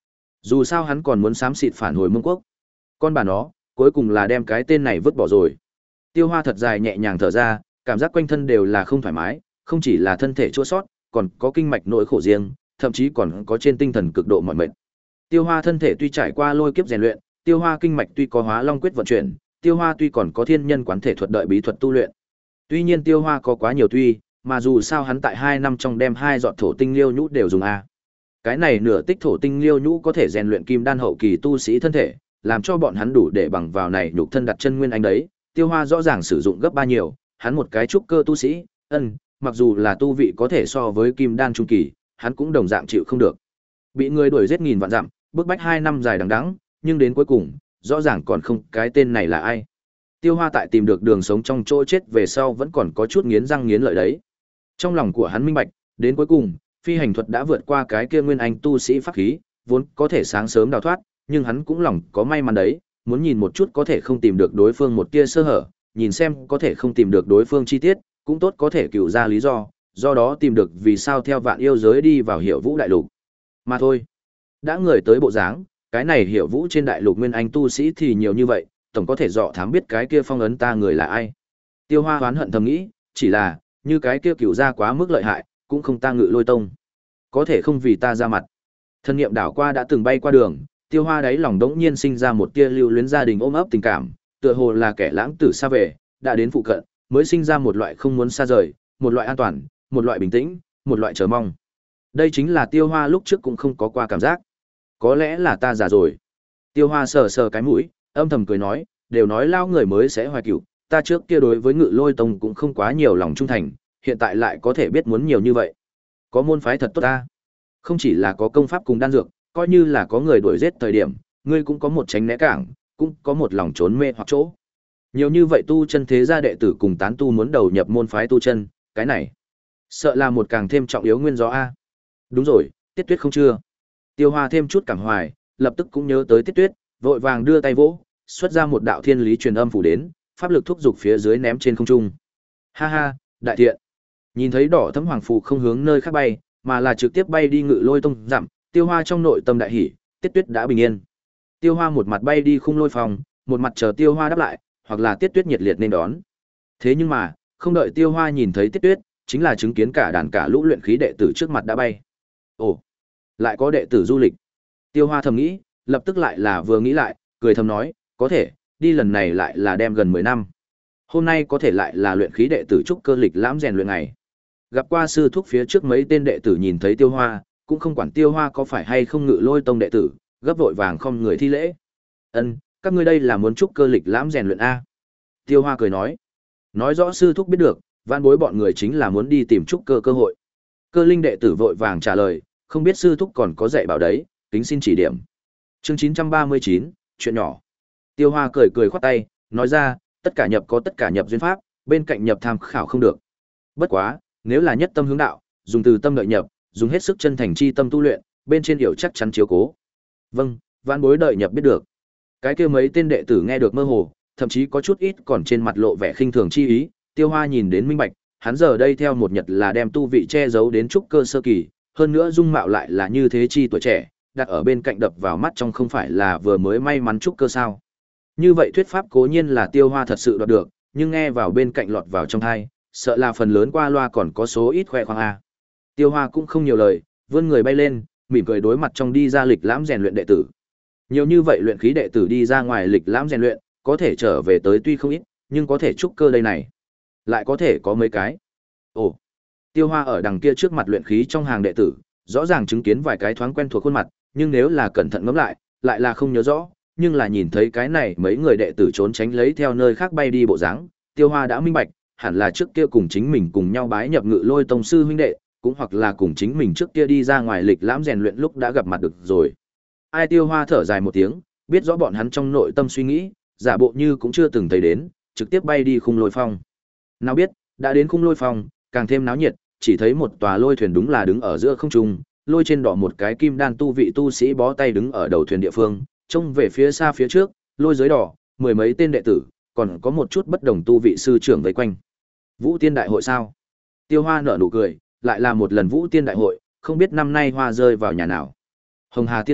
Dù sao hắn còn muốn xám xịt phản hồi Mông Quốc. Con bà nó, cuối cùng là đem cái tên này vứt bỏ rồi. Tiêu Hoa thật dài nhẹ nhàng thở ra, cảm giác quanh thân đều là không thoải mái, không chỉ là thân thể chua sót, còn có kinh mạch nỗi khổ riêng, thậm chí còn có trên tinh thần cực độ mỏi mệt. Tiêu Hoa thân thể tuy trải qua lôi kiếp rèn luyện, Tiêu Hoa kinh mạch tuy có Hóa Long quyết vận chuyển, Tiêu Hoa tuy còn có Thiên Nhân Quán thể thuật đợi bí thuật tu luyện. Tuy nhiên Tiêu Hoa có quá nhiều tuy, mà dù sao hắn tại hai năm trong đem hai giọt thổ tinh liêu nhũ đều dùng a. Cái này nửa tích thổ tinh liêu nhũ có thể rèn luyện kim đan hậu kỳ tu sĩ thân thể, làm cho bọn hắn đủ để bằng vào này nhục thân đặt chân nguyên anh đấy. Tiêu Hoa rõ ràng sử dụng gấp ba nhiều, hắn một cái trúc cơ tu sĩ, ân, mặc dù là tu vị có thể so với kim đan trung kỳ, hắn cũng đồng dạng chịu không được. Bị người đuổi giết nghìn vạn dặm, bức bách hai năm dài đằng đẵng, nhưng đến cuối cùng, rõ ràng còn không cái tên này là ai. Tiêu Hoa tại tìm được đường sống trong chỗ chết về sau vẫn còn có chút nghiến răng nghiến lợi đấy. Trong lòng của hắn minh bạch, đến cuối cùng, phi hành thuật đã vượt qua cái kia nguyên anh tu sĩ pháp khí, vốn có thể sáng sớm đào thoát, nhưng hắn cũng lòng có may mắn đấy, muốn nhìn một chút có thể không tìm được đối phương một tia sơ hở, nhìn xem có thể không tìm được đối phương chi tiết, cũng tốt có thể cựu ra lý do, do đó tìm được vì sao theo vạn yêu giới đi vào Hiểu Vũ đại lục. Mà thôi, đã người tới bộ dáng, cái này Hiểu Vũ trên đại lục nguyên anh tu sĩ thì nhiều như vậy, tổng có thể dọ thám biết cái kia phong ấn ta người là ai. Tiêu Hoa hoán hận thầm nghĩ, chỉ là, như cái kia cựu ra quá mức lợi hại, cũng không ta ngự lôi tông. Có thể không vì ta ra mặt. Thân niệm đảo qua đã từng bay qua đường, Tiêu Hoa đáy lòng đống nhiên sinh ra một tia lưu luyến gia đình ôm ấp tình cảm, tựa hồ là kẻ lãng tử xa về, đã đến phụ cận, mới sinh ra một loại không muốn xa rời, một loại an toàn, một loại bình tĩnh, một loại chờ mong. Đây chính là Tiêu Hoa lúc trước cũng không có qua cảm giác. Có lẽ là ta già rồi. Tiêu Hoa sờ sờ cái mũi, âm thầm cười nói, đều nói lao người mới sẽ hoài cửu, ta trước kia đối với Ngự Lôi Tông cũng không quá nhiều lòng trung thành, hiện tại lại có thể biết muốn nhiều như vậy. Có môn phái thật tốt ta. Không chỉ là có công pháp cùng đan dược, coi như là có người đuổi giết thời điểm, ngươi cũng có một tránh né cảng, cũng có một lòng trốn mê hoặc chỗ. Nhiều như vậy tu chân thế gia đệ tử cùng tán tu muốn đầu nhập môn phái tu chân, cái này sợ là một càng thêm trọng yếu nguyên do a. Đúng rồi, Tiết Tuyết không chưa. Tiêu Hoa thêm chút cảm hoài, lập tức cũng nhớ tới Tiết Tuyết, vội vàng đưa tay vỗ, xuất ra một đạo thiên lý truyền âm phủ đến, pháp lực thúc dục phía dưới ném trên không trung. Ha ha, đại thiện. Nhìn thấy đỏ thấm hoàng phù không hướng nơi khác bay, mà là trực tiếp bay đi Ngự Lôi Tông dặm, Tiêu Hoa trong nội tâm đại hỉ, Tiết Tuyết đã bình yên. Tiêu Hoa một mặt bay đi khung lôi phòng, một mặt chờ Tiêu Hoa đáp lại, hoặc là Tiết Tuyết nhiệt liệt nên đón. Thế nhưng mà, không đợi Tiêu Hoa nhìn thấy Tiết Tuyết, chính là chứng kiến cả đàn cả lũ luyện khí đệ tử trước mặt đã bay. Ồ, lại có đệ tử du lịch. Tiêu Hoa thầm nghĩ, lập tức lại là vừa nghĩ lại, cười thầm nói, có thể, đi lần này lại là đem gần mười năm. Hôm nay có thể lại là luyện khí đệ tử trúc cơ lịch lãm rèn luyện ngày. Gặp qua sư thúc phía trước mấy tên đệ tử nhìn thấy Tiêu Hoa, cũng không quản Tiêu Hoa có phải hay không Ngự Lôi Tông đệ tử, gấp vội vàng không người thi lễ. Ân, các ngươi đây là muốn trúc cơ lịch lãm rèn luyện a? Tiêu Hoa cười nói, nói rõ sư thúc biết được, van bối bọn người chính là muốn đi tìm trúc cơ cơ hội. Cơ linh đệ tử vội vàng trả lời, không biết sư thúc còn có dạy bảo đấy, kính xin chỉ điểm. Chương chín trăm ba mươi chín, chuyện nhỏ. Tiêu Hoa cười cười khoát tay, nói ra, tất cả nhập có tất cả nhập duyên pháp, bên cạnh nhập tham khảo không được. Bất quá, nếu là nhất tâm hướng đạo, dùng từ tâm đợi nhập, dùng hết sức chân thành chi tâm tu luyện, bên trên hiểu chắc chắn chiếu cố. Vâng, vãn bối đợi nhập biết được. Cái kia mấy tên đệ tử nghe được mơ hồ, thậm chí có chút ít còn trên mặt lộ vẻ khinh thường chi ý, Tiêu Hoa nhìn đến minh bạch, hắn giờ đây theo một nhật là đem tu vị che giấu đến trúc cơ sơ kỳ, hơn nữa dung mạo lại là như thế chi tuổi trẻ, đặt ở bên cạnh đập vào mắt trong không phải là vừa mới may mắn trúc cơ sao? Như vậy thuyết pháp cố nhiên là Tiêu Hoa thật sự đoạt được, nhưng nghe vào bên cạnh lọt vào trong tai, sợ là phần lớn qua loa còn có số ít khoe khoang a. Tiêu Hoa cũng không nhiều lời, vươn người bay lên, mỉm cười đối mặt trong đi ra lịch lãm rèn luyện đệ tử. Nhiều như vậy luyện khí đệ tử đi ra ngoài lịch lãm rèn luyện, có thể trở về tới tuy không ít, nhưng có thể trúc cơ đây này, lại có thể có mấy cái. Ồ, Tiêu Hoa ở đằng kia trước mặt luyện khí trong hàng đệ tử, rõ ràng chứng kiến vài cái thoáng quen thuộc khuôn mặt, nhưng nếu là cẩn thận ngẫm lại, lại là không nhớ rõ, nhưng là nhìn thấy cái này mấy người đệ tử trốn tránh lấy theo nơi khác bay đi bộ dáng, Tiêu Hoa đã minh bạch, hẳn là trước kia cùng chính mình cùng nhau bái nhập Ngự Lôi Tông sư huynh đệ, cũng hoặc là cùng chính mình trước kia đi ra ngoài lịch lãm rèn luyện lúc đã gặp mặt được rồi. Ai Tiêu Hoa thở dài một tiếng, biết rõ bọn hắn trong nội tâm suy nghĩ, giả bộ như cũng chưa từng thấy đến, trực tiếp bay đi khung lôi phong. Nào biết, đã đến khung lôi phong, càng thêm náo nhiệt, chỉ thấy một tòa lôi thuyền đúng là đứng ở giữa không trung, lôi trên đỏ một cái kim đan tu vị tu sĩ bó tay đứng ở đầu thuyền địa phương, trông về phía xa phía trước, lôi dưới đỏ, mười mấy tên đệ tử, còn có một chút bất đồng tu vị sư trưởng vây quanh. Vũ Tiên đại hội sao? Tiêu Hoa nở nụ cười, lại là một lần Vũ Tiên đại hội, không biết năm nay hoa rơi vào nhà nào. Hồng Hà tiên tử,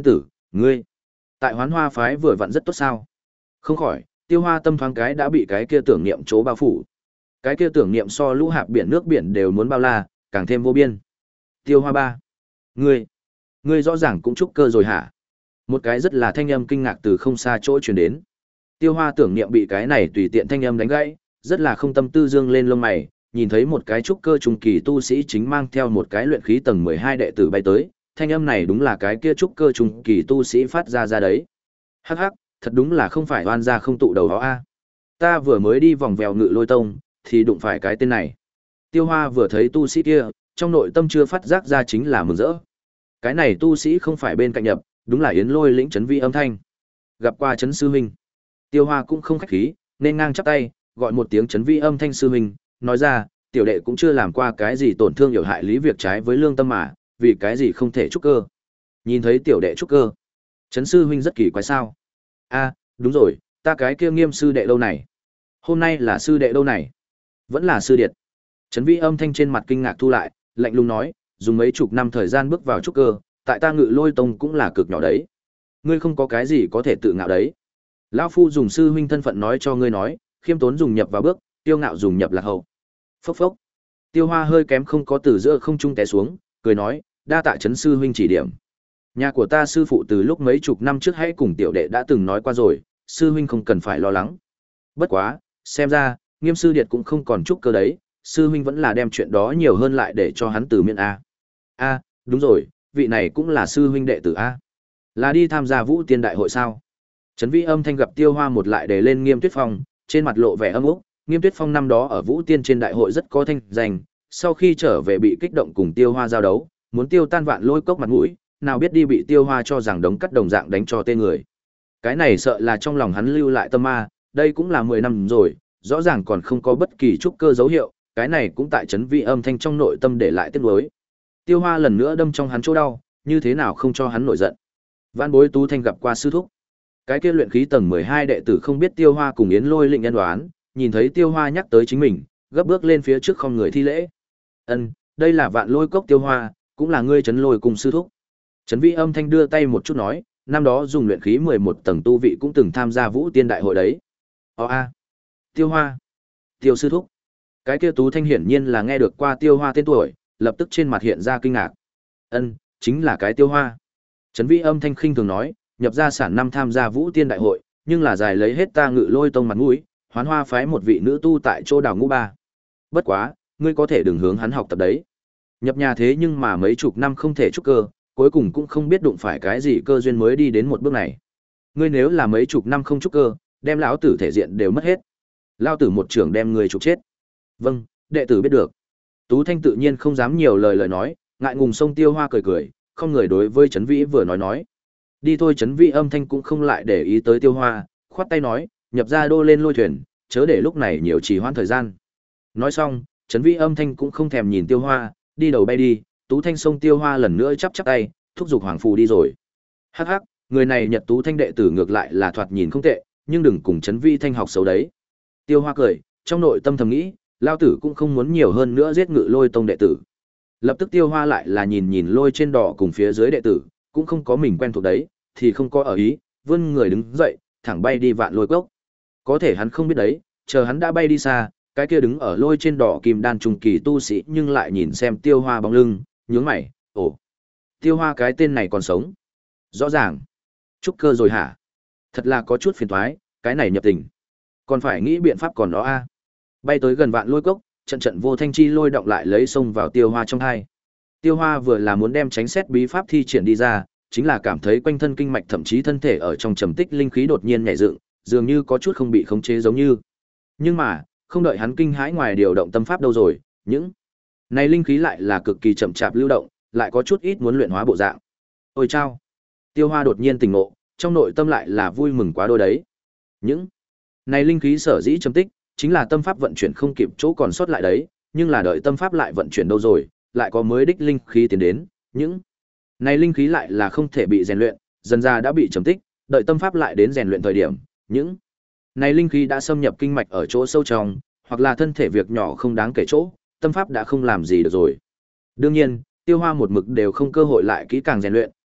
Ngươi, tại Hoán Hoa phái vừa vặn rất tốt sao? Không khỏi, Tiêu Hoa tâm thoáng cái đã bị cái kia tưởng niệm chỗ bao phủ. Cái kia tưởng niệm so lũ hạp biển nước biển đều muốn bao la, càng thêm vô biên. Tiêu Hoa ba, ngươi, ngươi rõ ràng cũng trúc cơ rồi hả? Một cái rất là thanh âm kinh ngạc từ không xa chỗ truyền đến. Tiêu Hoa tưởng niệm bị cái này tùy tiện thanh âm đánh gãy, rất là không tâm tư dương lên lông mày, nhìn thấy một cái trúc cơ trung kỳ tu sĩ chính mang theo một cái luyện khí tầng mười hai đệ tử bay tới, thanh âm này đúng là cái kia trúc cơ trung kỳ tu sĩ phát ra ra đấy. Hắc hắc, thật đúng là không phải oan gia không tụ đầu đó a. Ta vừa mới đi vòng vèo Ngự Lôi Tông, thì đụng phải cái tên này. Tiêu Hoa vừa thấy tu sĩ kia, trong nội tâm chưa phát giác ra chính là mừng rỡ. Cái này tu sĩ không phải bên cạnh nhập, đúng là Yến Lôi lĩnh Trấn Vi Âm Thanh. Gặp qua Trấn sư huynh. Tiêu Hoa cũng không khách khí, nên ngang chắp tay, gọi một tiếng Trấn Vi Âm Thanh sư huynh, nói ra, tiểu đệ cũng chưa làm qua cái gì tổn thương hiểu hại lý việc trái với lương tâm mà, vì cái gì không thể trúc cơ. Nhìn thấy tiểu đệ trúc cơ, Trấn sư huynh rất kỳ quái sao? A, đúng rồi, ta cái kia Nghiêm sư đệ đâu này? Hôm nay là sư đệ đâu này? Vẫn là sư điệt. Trấn Vi Âm Thanh trên mặt kinh ngạc thu lại, lạnh lùng nói, dùng mấy chục năm thời gian bước vào trúc cơ, tại ta Ngự Lôi Tông cũng là cực nhỏ đấy. Ngươi không có cái gì có thể tự ngạo đấy. Lão phu dùng sư huynh thân phận nói cho ngươi nói, khiêm tốn dùng nhập vào bước, tiêu ngạo dùng nhập lạc hậu. Phốc phốc. Tiêu Hoa hơi kém không có từ giữa không trung té xuống, cười nói, đa tạ Trấn sư huynh chỉ điểm. Nhà của ta sư phụ từ lúc mấy chục năm trước hãy cùng tiểu đệ đã từng nói qua rồi, sư huynh không cần phải lo lắng. Bất quá, xem ra, Nghiêm sư điệt cũng không còn trúc cơ đấy, sư huynh vẫn là đem chuyện đó nhiều hơn lại để cho hắn từ miệng a. A, đúng rồi, vị này cũng là sư huynh đệ tử a. Là đi tham gia Vũ Tiên đại hội sao? Trấn Vi Âm Thanh gặp Tiêu Hoa một lại đề lên Nghiêm Tuyết Phong, trên mặt lộ vẻ âm úc, Nghiêm Tuyết Phong năm đó ở Vũ Tiên trên đại hội rất có thanh danh, sau khi trở về bị kích động cùng Tiêu Hoa giao đấu, muốn tiêu tan Vạn Lôi Cốc mặt mũi, nào biết đi bị Tiêu Hoa cho rằng đống cắt đồng dạng đánh cho tê người. Cái này sợ là trong lòng hắn lưu lại tâm ma, đây cũng là mười năm rồi, rõ ràng còn không có bất kỳ trúc cơ dấu hiệu, cái này cũng tại Trấn Vi Âm Thanh trong nội tâm để lại tiếc nuối. Tiêu Hoa lần nữa đâm trong hắn chỗ đau, như thế nào không cho hắn nổi giận. Vãn Bối Tú Thanh gặp qua sư thúc. Cái kia luyện khí tầng mười hai đệ tử không biết Tiêu Hoa cùng Yến Lôi lĩnh nhân đoán, nhìn thấy Tiêu Hoa nhắc tới chính mình, gấp bước lên phía trước không người thi lễ. Ân, đây là Vạn Lôi Cốc Tiêu Hoa, cũng là ngươi Trấn Lôi cùng sư thúc. Trấn Vi Âm Thanh đưa tay một chút nói, năm đó dùng luyện khí mười một tầng tu vị cũng từng tham gia Vũ Tiên đại hội đấy. Ồ a, Tiêu Hoa, Tiêu sư thúc. Cái kia Tú Thanh hiển nhiên là nghe được qua Tiêu Hoa tên tuổi, lập tức trên mặt hiện ra kinh ngạc. Ân, chính là cái Tiêu Hoa. Trấn Vi Âm Thanh khinh thường nói, nhập gia sản năm tham gia Vũ Tiên đại hội, nhưng là giải lấy hết ta Ngự Lôi Tông mặt mũi, Hoán Hoa phái một vị nữ tu tại chỗ đào ngũ ba. Bất quá, ngươi có thể đừng hướng hắn học tập đấy. Nhập nhà thế nhưng mà mấy chục năm không thể trúc cơ, cuối cùng cũng không biết đụng phải cái gì cơ duyên mới đi đến một bước này. Ngươi nếu là mấy chục năm không trúc cơ, đem lão tử thể diện đều mất hết. Lão tử một trưởng đem ngươi trục chết. Vâng, đệ tử biết được. Tú Thanh tự nhiên không dám nhiều lời lời nói, ngại ngùng sông Tiêu Hoa cười cười, không người đối với Trấn Vĩ vừa nói nói. Đi thôi. Trấn Vĩ Âm Thanh cũng không lại để ý tới Tiêu Hoa, khoát tay nói, nhập ra đô lên lôi thuyền, chớ để lúc này nhiều trì hoãn thời gian. Nói xong, Trấn Vĩ Âm Thanh cũng không thèm nhìn Tiêu Hoa, đi đầu bay đi. Tú Thanh sông Tiêu Hoa lần nữa chắp chắp tay, thúc giục Hoàng Phù đi rồi. Hắc hắc, người này Nhật Tú Thanh đệ tử ngược lại là thoạt nhìn không tệ, nhưng đừng cùng Trấn Vĩ Thanh học xấu đấy. Tiêu Hoa cười, trong nội tâm thầm nghĩ, lao tử cũng không muốn nhiều hơn nữa giết Ngự Lôi Tông đệ tử. Lập tức Tiêu Hoa lại là nhìn nhìn lôi trên đỏ cùng phía dưới đệ tử, cũng không có mình quen thuộc đấy, thì không có ở ý, vươn người đứng dậy, thẳng bay đi Vạn Lôi Cốc. Có thể hắn không biết đấy, chờ hắn đã bay đi xa, cái kia đứng ở lôi trên đỏ kim đan trung kỳ tu sĩ nhưng lại nhìn xem Tiêu Hoa bóng lưng, nhướng mày, ồ, Tiêu Hoa cái tên này còn sống. Rõ ràng, trúc cơ rồi hả? Thật là có chút phiền toái, cái này nhập tình. Còn phải nghĩ biện pháp còn đó a. Bay tới gần Vạn Lôi Cốc, trận trận vô thanh chi lôi động lại lấy xông vào Tiêu Hoa trong hai. Tiêu Hoa vừa là muốn đem tránh xét bí pháp thi triển đi ra, chính là cảm thấy quanh thân kinh mạch thậm chí thân thể ở trong trầm tích linh khí đột nhiên nhảy dựng, dường như có chút không bị khống chế giống như. Nhưng mà, không đợi hắn kinh hãi ngoài điều động tâm pháp đâu rồi, những này linh khí lại là cực kỳ chậm chạp lưu động, lại có chút ít muốn luyện hóa bộ dạng. Ôi chao! Tiêu Hoa đột nhiên tỉnh ngộ, trong nội tâm lại là vui mừng quá đôi đấy. Những này linh khí sở dĩ trầm tích, chính là tâm pháp vận chuyển không kịp chỗ còn sót lại đấy, nhưng là đợi tâm pháp lại vận chuyển đâu rồi, lại có mới đích linh khí tiến đến, những này linh khí lại là không thể bị rèn luyện, dần ra đã bị trầm tích, đợi tâm pháp lại đến rèn luyện thời điểm, những này linh khí đã xâm nhập kinh mạch ở chỗ sâu trong, hoặc là thân thể việc nhỏ không đáng kể chỗ, tâm pháp đã không làm gì được rồi. Đương nhiên, Tiêu Hoa một mực đều không cơ hội lại kỹ càng rèn luyện,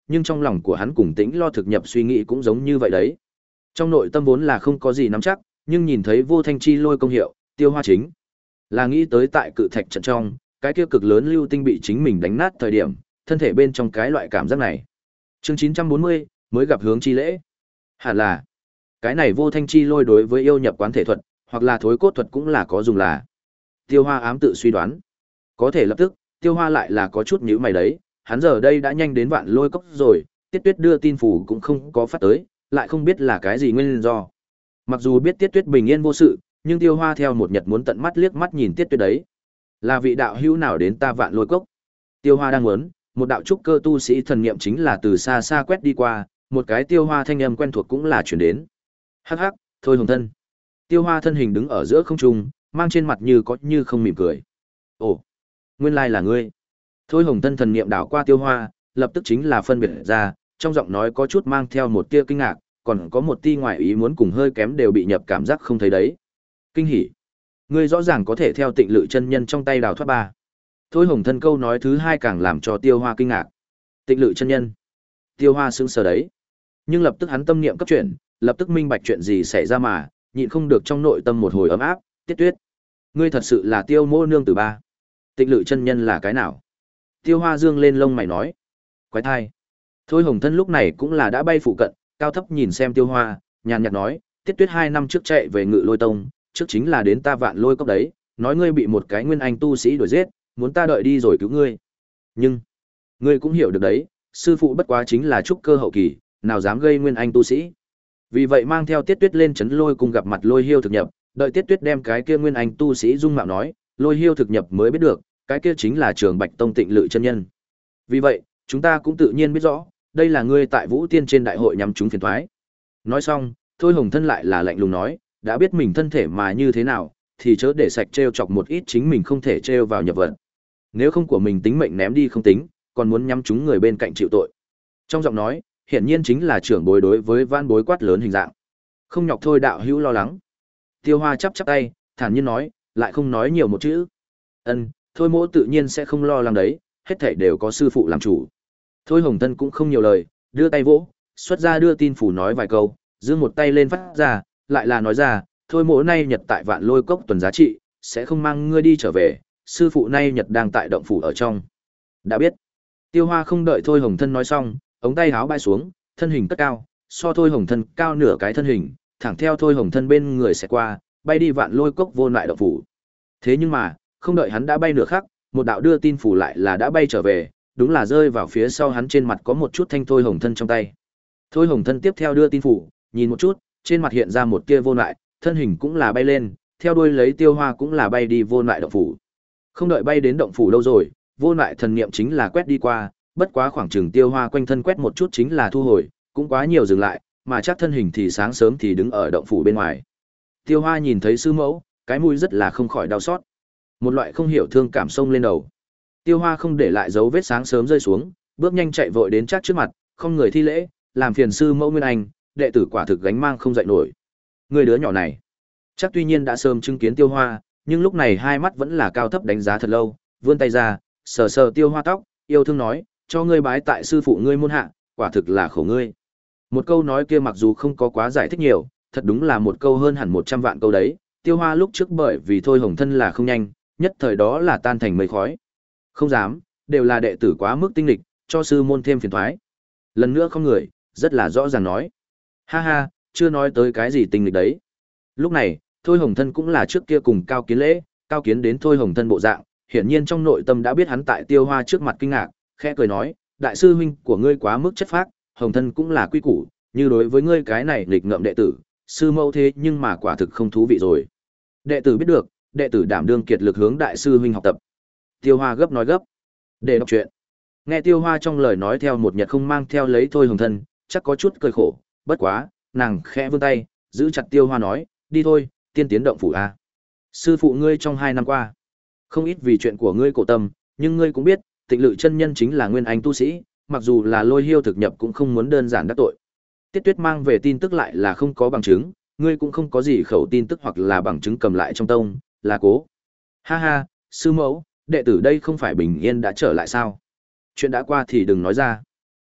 nhưng trong lòng của hắn cùng Tĩnh Lo thực nhập suy nghĩ cũng giống như vậy đấy. Trong nội tâm vốn là không có gì nắm chắc, nhưng nhìn thấy vô thanh chi lôi công hiệu, Tiêu Hoa chính là nghĩ tới tại cự thạch trận trong, cái kia cực lớn lưu tinh bị chính mình đánh nát thời điểm, thân thể bên trong cái loại cảm giác này. Chương chín trăm bốn mươi, mới gặp hướng chi lễ. Hẳn là, cái này vô thanh chi lôi đối với yêu nhập quán thể thuật, hoặc là thối cốt thuật cũng là có dùng là. Tiêu Hoa ám tự suy đoán. Có thể lập tức, Tiêu Hoa lại là có chút nhíu mày đấy, hắn giờ đây đã nhanh đến vạn lôi cốc rồi, Tiết Tuyết đưa tin phủ cũng không có phát tới, lại không biết là cái gì nguyên do. Mặc dù biết Tiết Tuyết bình yên vô sự, nhưng Tiêu Hoa theo một nhật muốn tận mắt liếc mắt nhìn Tiết Tuyết đấy. Là vị đạo hữu nào đến ta vạn lôi cốc? Tiêu Hoa đang muốn, một đạo trúc cơ tu sĩ thần niệm chính là từ xa xa quét đi qua, một cái Tiêu Hoa thanh âm quen thuộc cũng là chuyển đến. Hắc hắc, thôi Hồng thân. Tiêu Hoa thân hình đứng ở giữa không trung, mang trên mặt như có như không mỉm cười. Ồ, nguyên lai là ngươi. Thôi Hồng thân thần niệm đảo qua Tiêu Hoa, lập tức chính là phân biệt ra, trong giọng nói có chút mang theo một tia kinh ngạc, còn có một tia ngoại ý muốn cùng hơi kém đều bị nhập cảm giác không thấy đấy. Kinh hỉ. Ngươi rõ ràng có thể theo Tịnh Lự chân nhân trong tay đào thoát ba. Thôi Hồng thân câu nói thứ hai càng làm cho Tiêu Hoa kinh ngạc. Tịnh Lự chân nhân. Tiêu Hoa sững sờ đấy. Nhưng lập tức hắn tâm niệm cấp chuyển, lập tức minh bạch chuyện gì xảy ra mà, nhịn không được trong nội tâm một hồi ấm áp, Tiết Tuyết. Ngươi thật sự là Tiêu Mô nương tử ba. Tịnh Lự chân nhân là cái nào? Tiêu Hoa dương lên lông mày nói. Quái thai. Thôi Hồng thân lúc này cũng là đã bay phụ cận, cao thấp nhìn xem Tiêu Hoa, nhàn nhạt nói, Tiết Tuyết hai năm trước chạy về Ngự Lôi Tông, trước chính là đến ta vạn lôi cốc đấy, nói ngươi bị một cái nguyên anh tu sĩ đuổi giết, muốn ta đợi đi rồi cứu ngươi. Nhưng, ngươi cũng hiểu được đấy, sư phụ bất quá chính là trúc cơ hậu kỳ, nào dám gây nguyên anh tu sĩ. Vì vậy mang theo Tiết Tuyết lên trấn Lôi cùng gặp mặt Lôi Hiêu thực nhập, đợi Tiết Tuyết đem cái kia nguyên anh tu sĩ dung mạo nói, Lôi Hiêu thực nhập mới biết được, cái kia chính là Trường Bạch Tông Tịnh Lự chân nhân. Vì vậy, chúng ta cũng tự nhiên biết rõ, đây là ngươi tại Vũ Tiên trên đại hội nhắm chúng phiền toái. Nói xong, Thôi Hồng thân lại là lạnh lùng nói, đã biết mình thân thể mà như thế nào, thì chớ để sạch trêu chọc một ít chính mình không thể trêu vào nhập vận. Nếu không của mình tính mệnh ném đi không tính, còn muốn nhắm chúng người bên cạnh chịu tội. Trong giọng nói, hiển nhiên chính là trưởng bối đối với van bối quát lớn hình dạng. Không nhọc thôi đạo hữu lo lắng. Tiêu Hoa chắp chắp tay, thản nhiên nói, lại không nói nhiều một chữ. Ân, thôi mỗ tự nhiên sẽ không lo lắng đấy, hết thảy đều có sư phụ làm chủ. Thôi Hồng Thân cũng không nhiều lời, đưa tay vỗ, xuất ra đưa tin phủ nói vài câu, giương một tay lên phát ra, lại là nói ra, thôi mỗ nay nhật tại vạn lôi cốc tuần giá trị, sẽ không mang ngươi đi trở về, sư phụ nay nhật đang tại động phủ ở trong. Đã biết. Tiêu Hoa không đợi Thôi Hồng Thân nói xong, ống tay háo bay xuống, thân hình cất cao, so Thôi Hồng Thân cao nửa cái thân hình, thẳng theo Thôi Hồng Thân bên người sẽ qua, bay đi vạn lôi cốc vô lại động phủ. Thế nhưng mà, không đợi hắn đã bay nửa khắc, một đạo đưa tin phủ lại là đã bay trở về, đúng là rơi vào phía sau hắn trên mặt có một chút thanh Thôi Hồng Thân trong tay. Thôi Hồng Thân tiếp theo đưa tin phủ, nhìn một chút, trên mặt hiện ra một tia vô lại, thân hình cũng là bay lên, theo đuôi lấy Tiêu Hoa cũng là bay đi vô lại động phủ. Không đợi bay đến động phủ đâu rồi, vô lại thần niệm chính là quét đi qua, bất quá khoảng chừng Tiêu Hoa quanh thân quét một chút chính là thu hồi, cũng quá nhiều dừng lại, mà chắc thân hình thì sáng sớm thì đứng ở động phủ bên ngoài. Tiêu Hoa nhìn thấy sư mẫu, cái mũi rất là không khỏi đau xót. Một loại không hiểu thương cảm xông lên đầu. Tiêu Hoa không để lại dấu vết sáng sớm rơi xuống, bước nhanh chạy vội đến chắc trước mặt, không người thi lễ, làm phiền sư mẫu Nguyên Anh, đệ tử quả thực gánh mang không dậy nổi. Người đứa nhỏ này, chắc tuy nhiên đã sớm chứng kiến Tiêu Hoa, nhưng lúc này hai mắt vẫn là cao thấp đánh giá thật lâu, vươn tay ra, sờ sờ Tiêu Hoa tóc, yêu thương nói, cho ngươi bái tại sư phụ ngươi môn hạ, quả thực là khổ ngươi. Một câu nói kia mặc dù không có quá giải thích nhiều, thật đúng là một câu hơn hẳn một trăm vạn câu đấy. Tiêu Hoa lúc trước bởi vì Thôi Hồng Thân là không nhanh, nhất thời đó là tan thành mây khói. Không dám, đều là đệ tử quá mức tinh lịch, cho sư môn thêm phiền toái. Lần nữa không người, rất là rõ ràng nói. Ha ha, chưa nói tới cái gì tinh lịch đấy. Lúc này, Thôi Hồng Thân cũng là trước kia cùng Cao Kiến lễ, Cao Kiến đến Thôi Hồng Thân bộ dạng, hiển nhiên trong nội tâm đã biết hắn tại Tiêu Hoa trước mặt kinh ngạc, khẽ cười nói, đại sư huynh của ngươi quá mức chất phác, Hồng Thân cũng là quy củ, như đối với ngươi cái này nghịch ngợm đệ tử, sư mẫu thế nhưng mà quả thực không thú vị rồi. Đệ tử biết được, đệ tử đảm đương kiệt lực hướng đại sư huynh học tập. Tiêu Hoa gấp nói gấp, để đọc chuyện. Nghe Tiêu Hoa trong lời nói theo một nhật không mang theo lấy Thôi Hồng Thân, chắc có chút cười khổ, bất quá, nàng khẽ vươn tay, giữ chặt Tiêu Hoa nói, đi thôi, tiên tiến động phủ a. Sư phụ ngươi trong hai năm qua, không ít vì chuyện của ngươi cổ tâm, nhưng ngươi cũng biết, Tịnh Lự chân nhân chính là nguyên anh tu sĩ, mặc dù là Lôi Hiêu thực nhập cũng không muốn đơn giản đắc tội. Tiết Tuyết mang về tin tức lại là không có bằng chứng, ngươi cũng không có gì khẩu tin tức hoặc là bằng chứng cầm lại trong tông, là cố. Ha ha, sư mẫu, đệ tử đây không phải bình yên đã trở lại sao? Chuyện đã qua thì đừng nói ra.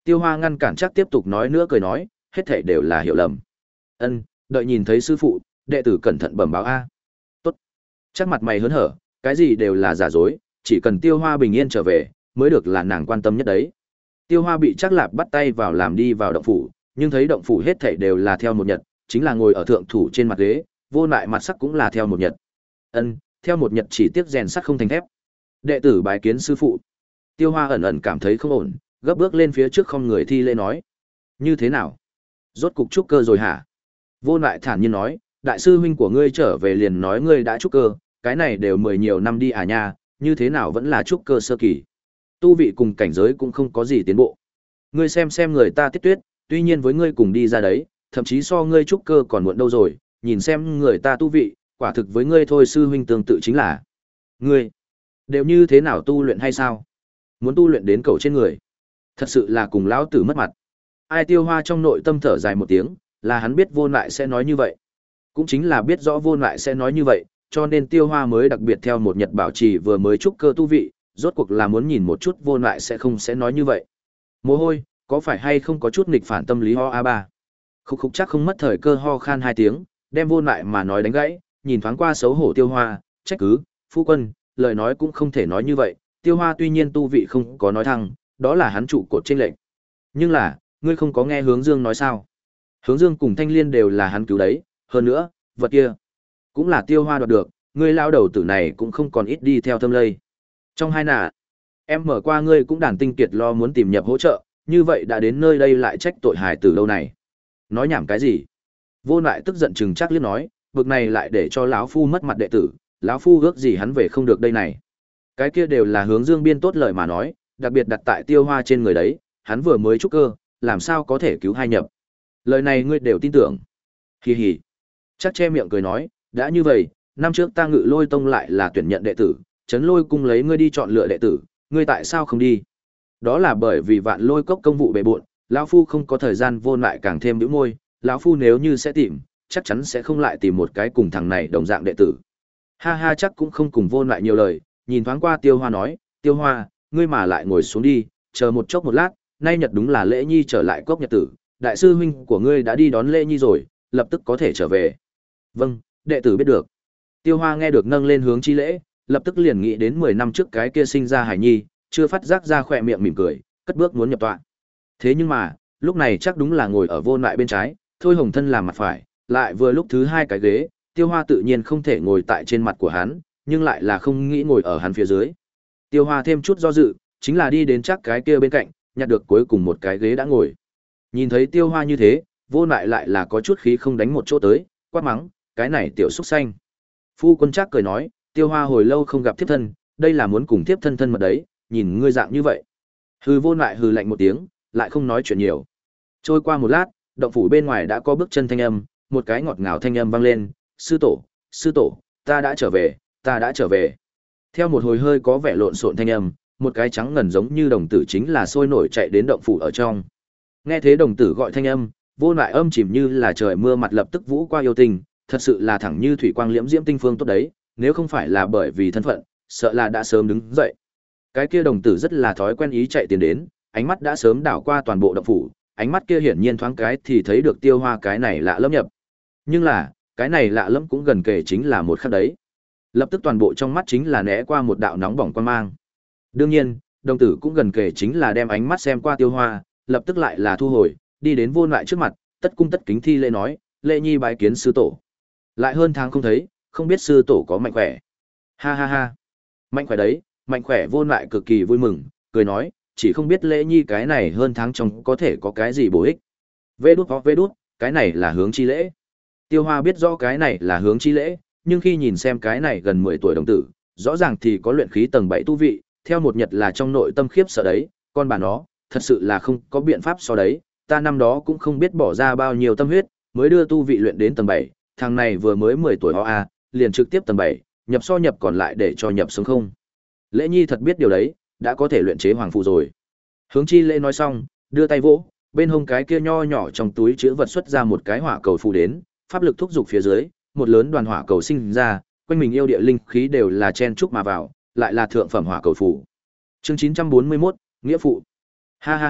Tiêu Hoa ngăn cản chắc tiếp tục nói nữa cười nói, hết thảy đều là hiểu lầm. Ân, đợi nhìn thấy sư phụ, đệ tử cẩn thận bẩm báo a. Tốt. Chắc mặt mày hớn hở, cái gì đều là giả dối, chỉ cần Tiêu Hoa bình yên trở về, mới được là nàng quan tâm nhất đấy. Tiêu Hoa bị chắc lạp bắt tay vào làm đi vào động phủ, nhưng thấy động phủ hết thảy đều là theo một nhật, chính là ngồi ở thượng thủ trên mặt ghế, vô lại mặt sắc cũng là theo một nhật. Ân, theo một nhật chỉ tiếc rèn sắt không thành thép. Đệ tử bái kiến sư phụ. Tiêu Hoa ẩn ẩn cảm thấy không ổn, gấp bước lên phía trước không người thi lễ nói: "Như thế nào? Rốt cục trúc cơ rồi hả?" Vô lại thản nhiên nói: "Đại sư huynh của ngươi trở về liền nói ngươi đã trúc cơ, cái này đều mười nhiều năm đi à nha, như thế nào vẫn là trúc cơ sơ kỳ. Tu vị cùng cảnh giới cũng không có gì tiến bộ. Ngươi xem xem người ta Tiết Tuyết, tuy nhiên với ngươi cùng đi ra đấy, thậm chí so ngươi trúc cơ còn muộn đâu rồi, nhìn xem người ta tu vị, quả thực với ngươi thôi sư huynh tương tự chính là. Ngươi đều như thế nào tu luyện hay sao? Muốn tu luyện đến cầu trên người, thật sự là cùng lão tử mất mặt." Ai Tiêu Hoa trong nội tâm thở dài một tiếng, là hắn biết Vô Lại sẽ nói như vậy. Cũng chính là biết rõ Vô Lại sẽ nói như vậy, cho nên Tiêu Hoa mới đặc biệt theo một nhật bảo trì vừa mới trúc cơ tu vị, rốt cuộc là muốn nhìn một chút Vô Lại sẽ không sẽ nói như vậy. Mồ hôi, có phải hay không có chút nghịch phản tâm lý ho a ba. Khúc khúc chắc không mất thời cơ ho khan hai tiếng, đem Vô Lại mà nói đánh gãy, nhìn thoáng qua xấu hổ Tiêu Hoa, trách cứ, "Phu quân, lời nói cũng không thể nói như vậy, Tiêu Hoa tuy nhiên tu vị không có nói thăng, đó là hắn trụ cột trên lệnh. Nhưng là, ngươi không có nghe Hướng Dương nói sao? Hướng Dương cùng Thanh Liên đều là hắn cứu đấy, hơn nữa, vật kia cũng là Tiêu Hoa đoạt được, ngươi lao đầu tử này cũng không còn ít đi theo thâm lây. Trong hai nà, em mở qua ngươi cũng đàn tinh kiệt lo muốn tìm nhập hỗ trợ, như vậy đã đến nơi đây lại trách tội hài tử đâu này. Nói nhảm cái gì?" Vô Lại tức giận chừng chắc liếc nói, "Vực này lại để cho lão phu mất mặt đệ tử, lão phu ước gì hắn về không được đây này." Cái kia đều là Hướng Dương biên tốt lời mà nói, đặc biệt đặt tại Tiêu Hoa trên người đấy, hắn vừa mới trúc cơ, làm sao có thể cứu hai nhập. Lời này ngươi đều tin tưởng. Hì hì. Chắc che miệng cười nói, "Đã như vậy, năm trước ta Ngự Lôi Tông lại là tuyển nhận đệ tử, Trấn Lôi Cung lấy ngươi đi chọn lựa đệ tử, ngươi tại sao không đi?" Đó là bởi vì Vạn Lôi Cốc công vụ bề bộn, lão phu không có thời gian, Vô Lại càng thêm bĩu môi, lão phu nếu như sẽ tìm, chắc chắn sẽ không lại tìm một cái cùng thằng này đồng dạng đệ tử. Ha ha, chắc cũng không cùng Vô Lại nhiều lời, nhìn thoáng qua Tiêu Hoa nói, "Tiêu Hoa, ngươi mà lại ngồi xuống đi, chờ một chốc một lát, nay nhật đúng là Lễ Nhi trở lại cốc nhật tử, đại sư huynh của ngươi đã đi đón Lễ Nhi rồi, lập tức có thể trở về." "Vâng, đệ tử biết được." Tiêu Hoa nghe được nâng lên hướng chi lễ, lập tức liền nghĩ đến mười năm trước cái kia sinh ra Hải Nhi, chưa phát giác ra khỏe miệng mỉm cười, cất bước muốn nhập tọa. Thế nhưng mà, lúc này chắc đúng là ngồi ở Vô Lại bên trái, Thôi Hồng Thân làm mặt phải, lại vừa lúc thứ hai cái ghế, Tiêu Hoa tự nhiên không thể ngồi tại trên mặt của hắn, nhưng lại là không nghĩ ngồi ở hắn phía dưới. Tiêu Hoa thêm chút do dự, chính là đi đến chắc cái kia bên cạnh, nhặt được cuối cùng một cái ghế đã ngồi. Nhìn thấy Tiêu Hoa như thế, Vô Lại lại là có chút khí không đánh một chỗ tới, quát mắng, "Cái này tiểu xúc xanh." Phu quân chắc cười nói, "Tiêu Hoa hồi lâu không gặp thiếp thân, đây là muốn cùng thiếp thân thân mật đấy, nhìn ngươi dạng như vậy." Hừ. Vô Lại hừ lạnh một tiếng, lại không nói chuyện nhiều. Trôi qua một lát, động phủ bên ngoài đã có bước chân thanh âm, một cái ngọt ngào thanh âm vang lên, "Sư tổ, sư tổ, ta đã trở về, ta đã trở về." Theo một hồi hơi có vẻ lộn xộn thanh âm, một cái trắng ngần giống như đồng tử chính là sôi nổi chạy đến động phủ ở trong. Nghe thế đồng tử gọi thanh âm, Vô Lại âm chìm như là trời mưa mặt lập tức vũ qua yêu tình, thật sự là thẳng như thủy quang liễm diễm tinh phương tốt đấy, nếu không phải là bởi vì thân phận, sợ là đã sớm đứng dậy. Cái kia đồng tử rất là thói quen ý chạy tiến đến, ánh mắt đã sớm đảo qua toàn bộ động phủ, ánh mắt kia hiển nhiên thoáng cái thì thấy được Tiêu Hoa cái này lạ lẫm nhập. Nhưng là, cái này lạ lẫm cũng gần kề chính là một khắc đấy. Lập tức toàn bộ trong mắt chính là né qua một đạo nóng bỏng quan mang. Đương nhiên, đồng tử cũng gần kề chính là đem ánh mắt xem qua Tiêu Hoa, lập tức lại là thu hồi, đi đến Vô Lại trước mặt, tất cung tất kính thi lễ nói, "Lễ Nhi bái kiến sư tổ." Lại hơn tháng không thấy, không biết sư tổ có mạnh khỏe. Ha ha ha. Mạnh khỏe đấy, mạnh khỏe. Vô Lại cực kỳ vui mừng, cười nói, "Chỉ không biết Lễ Nhi cái này hơn tháng trong có thể có cái gì bổ ích." Vê đút ho vê đút, cái này là hướng chi lễ. Tiêu Hoa biết rõ cái này là hướng chi lễ, nhưng khi nhìn xem cái này gần mười tuổi đồng tử, rõ ràng thì có luyện khí tầng bảy tu vị, theo một nhật là trong nội tâm khiếp sợ đấy, con bà nó, thật sự là không có biện pháp so đấy, ta năm đó cũng không biết bỏ ra bao nhiêu tâm huyết, mới đưa tu vị luyện đến tầng bảy, thằng này vừa mới mười tuổi ho a, liền trực tiếp tầng bảy, nhập so nhập còn lại để cho nhập xuống không. Lễ Nhi thật biết điều đấy, đã có thể luyện chế hoàng phù rồi. Hướng chi lễ nói xong, đưa tay vỗ, bên hông cái kia nho nhỏ trong túi chứa vật xuất ra một cái hỏa cầu phù đến, pháp lực thúc dục phía dưới, một lớn đoàn hỏa cầu sinh ra, quanh mình yêu địa linh khí đều là chen chúc mà vào, lại là thượng phẩm hỏa cầu phù. Chương chín trăm bốn mươi mốt, nghĩa phụ. Ha ha ha,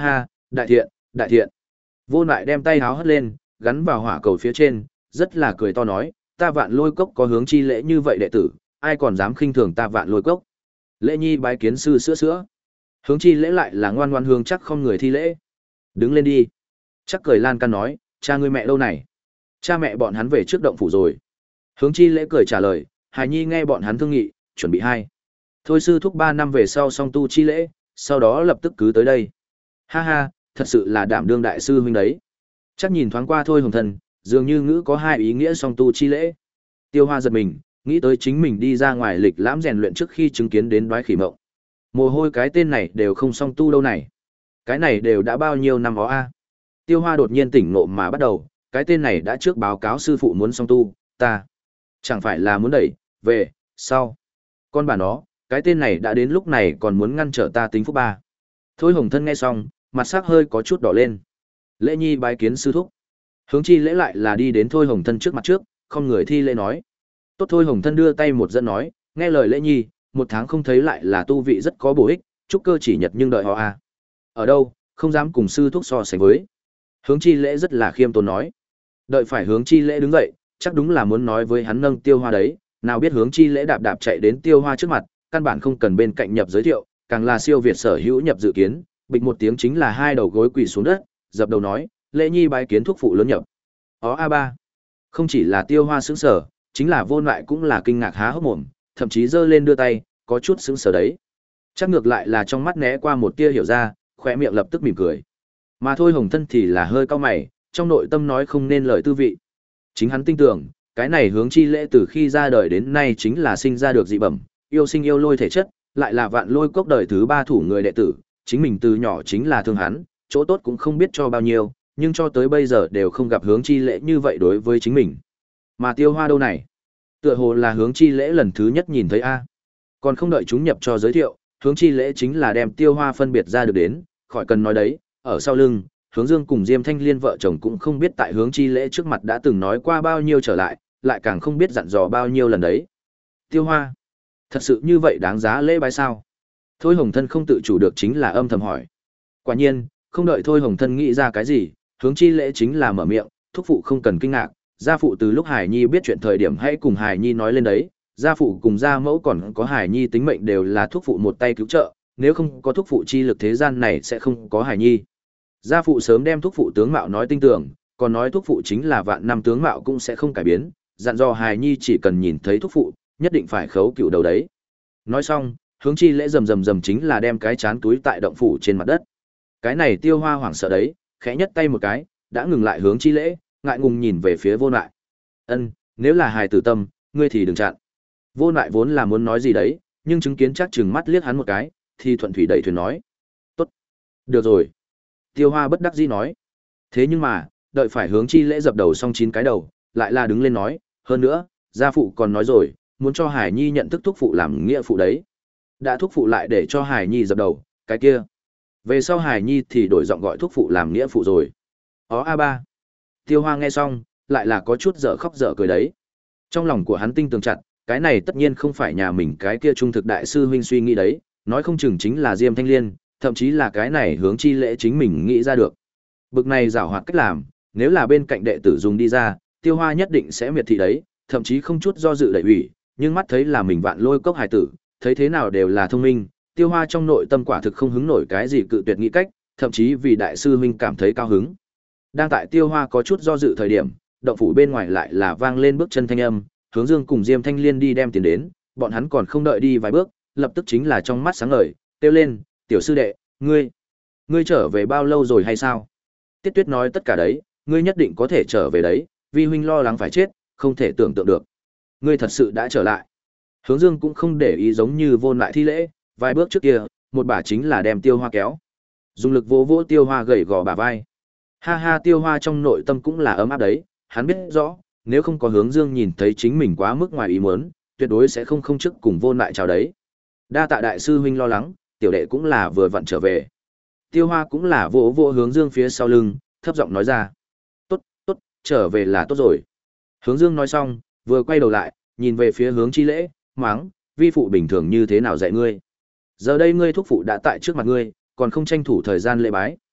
Đại thiện, đại thiện. Vô lại đem tay háo hất lên, gắn vào hỏa cầu phía trên, rất là cười to nói, ta vạn lôi cốc có hướng chi lễ như vậy đệ tử, ai còn dám khinh thường ta vạn lôi cốc. Lễ nhi bái kiến sư sữa sữa. Hướng chi lễ lại là ngoan ngoan hướng chắc không người thi lễ. Đứng lên đi. Chắc cười lan can nói, cha ngươi mẹ đâu này? Cha mẹ bọn hắn về trước động phủ rồi. Hướng chi lễ cười trả lời, hài nhi nghe bọn hắn thương nghị, chuẩn bị hai. Thôi sư thúc ba năm về sau song tu chi lễ, sau đó lập tức cứ tới đây. Ha ha, thật sự là đảm đương đại sư huynh đấy. Chắc nhìn thoáng qua thôi hồng thân, dường như ngữ có hai ý nghĩa song tu chi lễ. Tiêu Hoa giật mình, nghĩ tới chính mình đi ra ngoài lịch lãm rèn luyện trước khi chứng kiến đến đoái khỉ mộng. Mồ hôi cái tên này đều không song tu đâu này. Cái này đều đã bao nhiêu năm ó a. Tiêu Hoa đột nhiên tỉnh ngộ mà bắt đầu, cái tên này đã trước báo cáo sư phụ muốn song tu, ta chẳng phải là muốn đẩy về sau. Con bà nó, cái tên này đã đến lúc này còn muốn ngăn trở ta tính phúc ba. Thôi hồng thân nghe xong, mặt sắc hơi có chút đỏ lên. Lễ nhi bái kiến sư thúc. Hướng chi lễ lại là đi đến thôi hồng thân trước mặt trước, không người thi lễ nói. Tốt, thôi hồng thân đưa tay một dẫn nói, nghe lời lễ nhi, một tháng không thấy lại là tu vị rất có bổ ích, chúc cơ chỉ nhật nhưng đợi họ a. Ở đâu, không dám cùng sư thúc so sánh với. Hướng chi lễ rất là khiêm tốn nói. Đợi phải hướng chi lễ đứng dậy, chắc đúng là muốn nói với hắn nâng Tiêu Hoa đấy, nào biết hướng chi lễ đạp đạp chạy đến Tiêu Hoa trước mặt, căn bản không cần bên cạnh nhập giới thiệu, càng là siêu việt sở hữu nhập dự kiến, bịch một tiếng chính là hai đầu gối quỳ xuống đất, dập đầu nói, lễ nhi bái kiến thúc phụ lớn nhập. Ó a ba. Không chỉ là Tiêu Hoa sững sờ, chính là Vô Lại cũng là kinh ngạc há hốc mồm, thậm chí giơ lên đưa tay, có chút sững sờ đấy. Chắc ngược lại là trong mắt né qua một tia hiểu ra, khóe miệng lập tức mỉm cười. Mà thôi hồng thân thì là hơi cau mày, trong nội tâm nói không nên lời tư vị. Chính hắn tin tưởng, cái này hướng chi lễ từ khi ra đời đến nay chính là sinh ra được dị bẩm, yêu sinh yêu lôi thể chất, lại là vạn lôi cốc đời thứ ba thủ người đệ tử, chính mình từ nhỏ chính là thương hắn, chỗ tốt cũng không biết cho bao nhiêu, nhưng cho tới bây giờ đều không gặp hướng chi lễ như vậy đối với chính mình. Mà Tiêu Hoa đâu này? Tựa hồ là hướng chi lễ lần thứ nhất nhìn thấy a. Còn không đợi chúng nhập cho giới thiệu, hướng chi lễ chính là đem Tiêu Hoa phân biệt ra được đến, khỏi cần nói đấy, ở sau lưng, Hướng Dương cùng Diêm Thanh Liên vợ chồng cũng không biết tại hướng chi lễ trước mặt đã từng nói qua bao nhiêu trở lại, lại càng không biết dặn dò bao nhiêu lần đấy. Tiêu Hoa, thật sự như vậy đáng giá lễ bái sao? Thôi hồng thân không tự chủ được chính là âm thầm hỏi. Quả nhiên, không đợi thôi hồng thân nghĩ ra cái gì, hướng chi lễ chính là mở miệng, thúc phụ không cần kinh ngạc, gia phụ từ lúc Hải Nhi biết chuyện thời điểm hãy cùng Hải Nhi nói lên đấy, gia phụ cùng gia mẫu còn có Hải Nhi tính mệnh đều là thúc phụ một tay cứu trợ, nếu không có thúc phụ chi lực thế gian này sẽ không có Hải Nhi. Gia phụ sớm đem thúc phụ tướng mạo nói tinh tường, còn nói thúc phụ chính là vạn năm tướng mạo cũng sẽ không cải biến, dặn dò Hải Nhi chỉ cần nhìn thấy thúc phụ, nhất định phải khấu cựu đầu đấy. Nói xong, hướng chi lễ rầm rầm rầm chính là đem cái chán túi tại động phủ trên mặt đất. Cái này Tiêu Hoa hoảng sợ đấy, khẽ nhất tay một cái, đã ngừng lại hướng chi lễ, ngại ngùng nhìn về phía Vô Lại. Ân, nếu là hài tử tâm, ngươi thì đừng chặn. Vô Lại vốn là muốn nói gì đấy, nhưng chứng kiến chắc chừng mắt liếc hắn một cái, thì thuận thủy đẩy thuyền nói. Tốt. Được rồi. Tiêu Hoa bất đắc dĩ nói. Thế nhưng mà, đợi phải hướng chi lễ dập đầu xong chín cái đầu, lại là đứng lên nói, hơn nữa, gia phụ còn nói rồi, muốn cho Hải Nhi nhận thức thúc phụ làm nghĩa phụ đấy. Đã thúc phụ lại để cho Hải Nhi dập đầu, cái kia. Về sau Hải Nhi thì đổi giọng gọi thúc phụ làm nghĩa phụ rồi. Ó a ba. Tiêu Hoa nghe xong, lại là có chút dở khóc dở cười đấy. Trong lòng của hắn tinh tường chặt, cái này tất nhiên không phải nhà mình cái kia trung thực đại sư huynh suy nghĩ đấy, nói không chừng chính là Diêm Thanh Liên, thậm chí là cái này hướng chi lễ chính mình nghĩ ra được. Bực này giảo hoạt cách làm, nếu là bên cạnh đệ tử dùng đi ra, Tiêu Hoa nhất định sẽ miệt thị đấy, thậm chí không chút do dự đẩy ủy, nhưng mắt thấy là mình vạn lôi cốc hải tử, thấy thế nào đều là thông minh, Tiêu Hoa trong nội tâm quả thực không hứng nổi cái gì cự tuyệt nghĩ cách, thậm chí vì đại sư huynh cảm thấy cao hứng. Đang tại Tiêu Hoa có chút do dự thời điểm, động phủ bên ngoài lại là vang lên bước chân thanh âm, Hướng Dương cùng Diêm Thanh Liên đi đem tiền đến, bọn hắn còn không đợi đi vài bước, lập tức chính là trong mắt sáng ngời, kêu lên, "Tiểu sư đệ, ngươi, ngươi trở về bao lâu rồi hay sao?" Tiết Tuyết nói tất cả đấy, ngươi nhất định có thể trở về đấy, vi huynh lo lắng phải chết, không thể tưởng tượng được. Ngươi thật sự đã trở lại. Hướng Dương cũng không để ý giống như Vô Lại thi lễ, vài bước trước kia, một bà chính là đem Tiêu Hoa kéo. Dùng lực vỗ vỗ Tiêu Hoa gầy gò bả vai. Ha ha, Tiêu Hoa trong nội tâm cũng là ấm áp đấy, hắn biết rõ, nếu không có Hướng Dương nhìn thấy chính mình quá mức ngoài ý muốn, tuyệt đối sẽ không không trước cùng Vô Lại chào đấy. Đa tạ đại sư huynh lo lắng, tiểu đệ cũng là vừa vặn trở về. Tiêu Hoa cũng là vỗ vỗ Hướng Dương phía sau lưng, thấp giọng nói ra. Tốt, tốt, trở về là tốt rồi. Hướng Dương nói xong, vừa quay đầu lại, nhìn về phía hướng chi lễ, mắng, vi phụ bình thường như thế nào dạy ngươi. Giờ đây ngươi thúc phụ đã tại trước mặt ngươi, còn không tranh thủ thời gian lễ bái.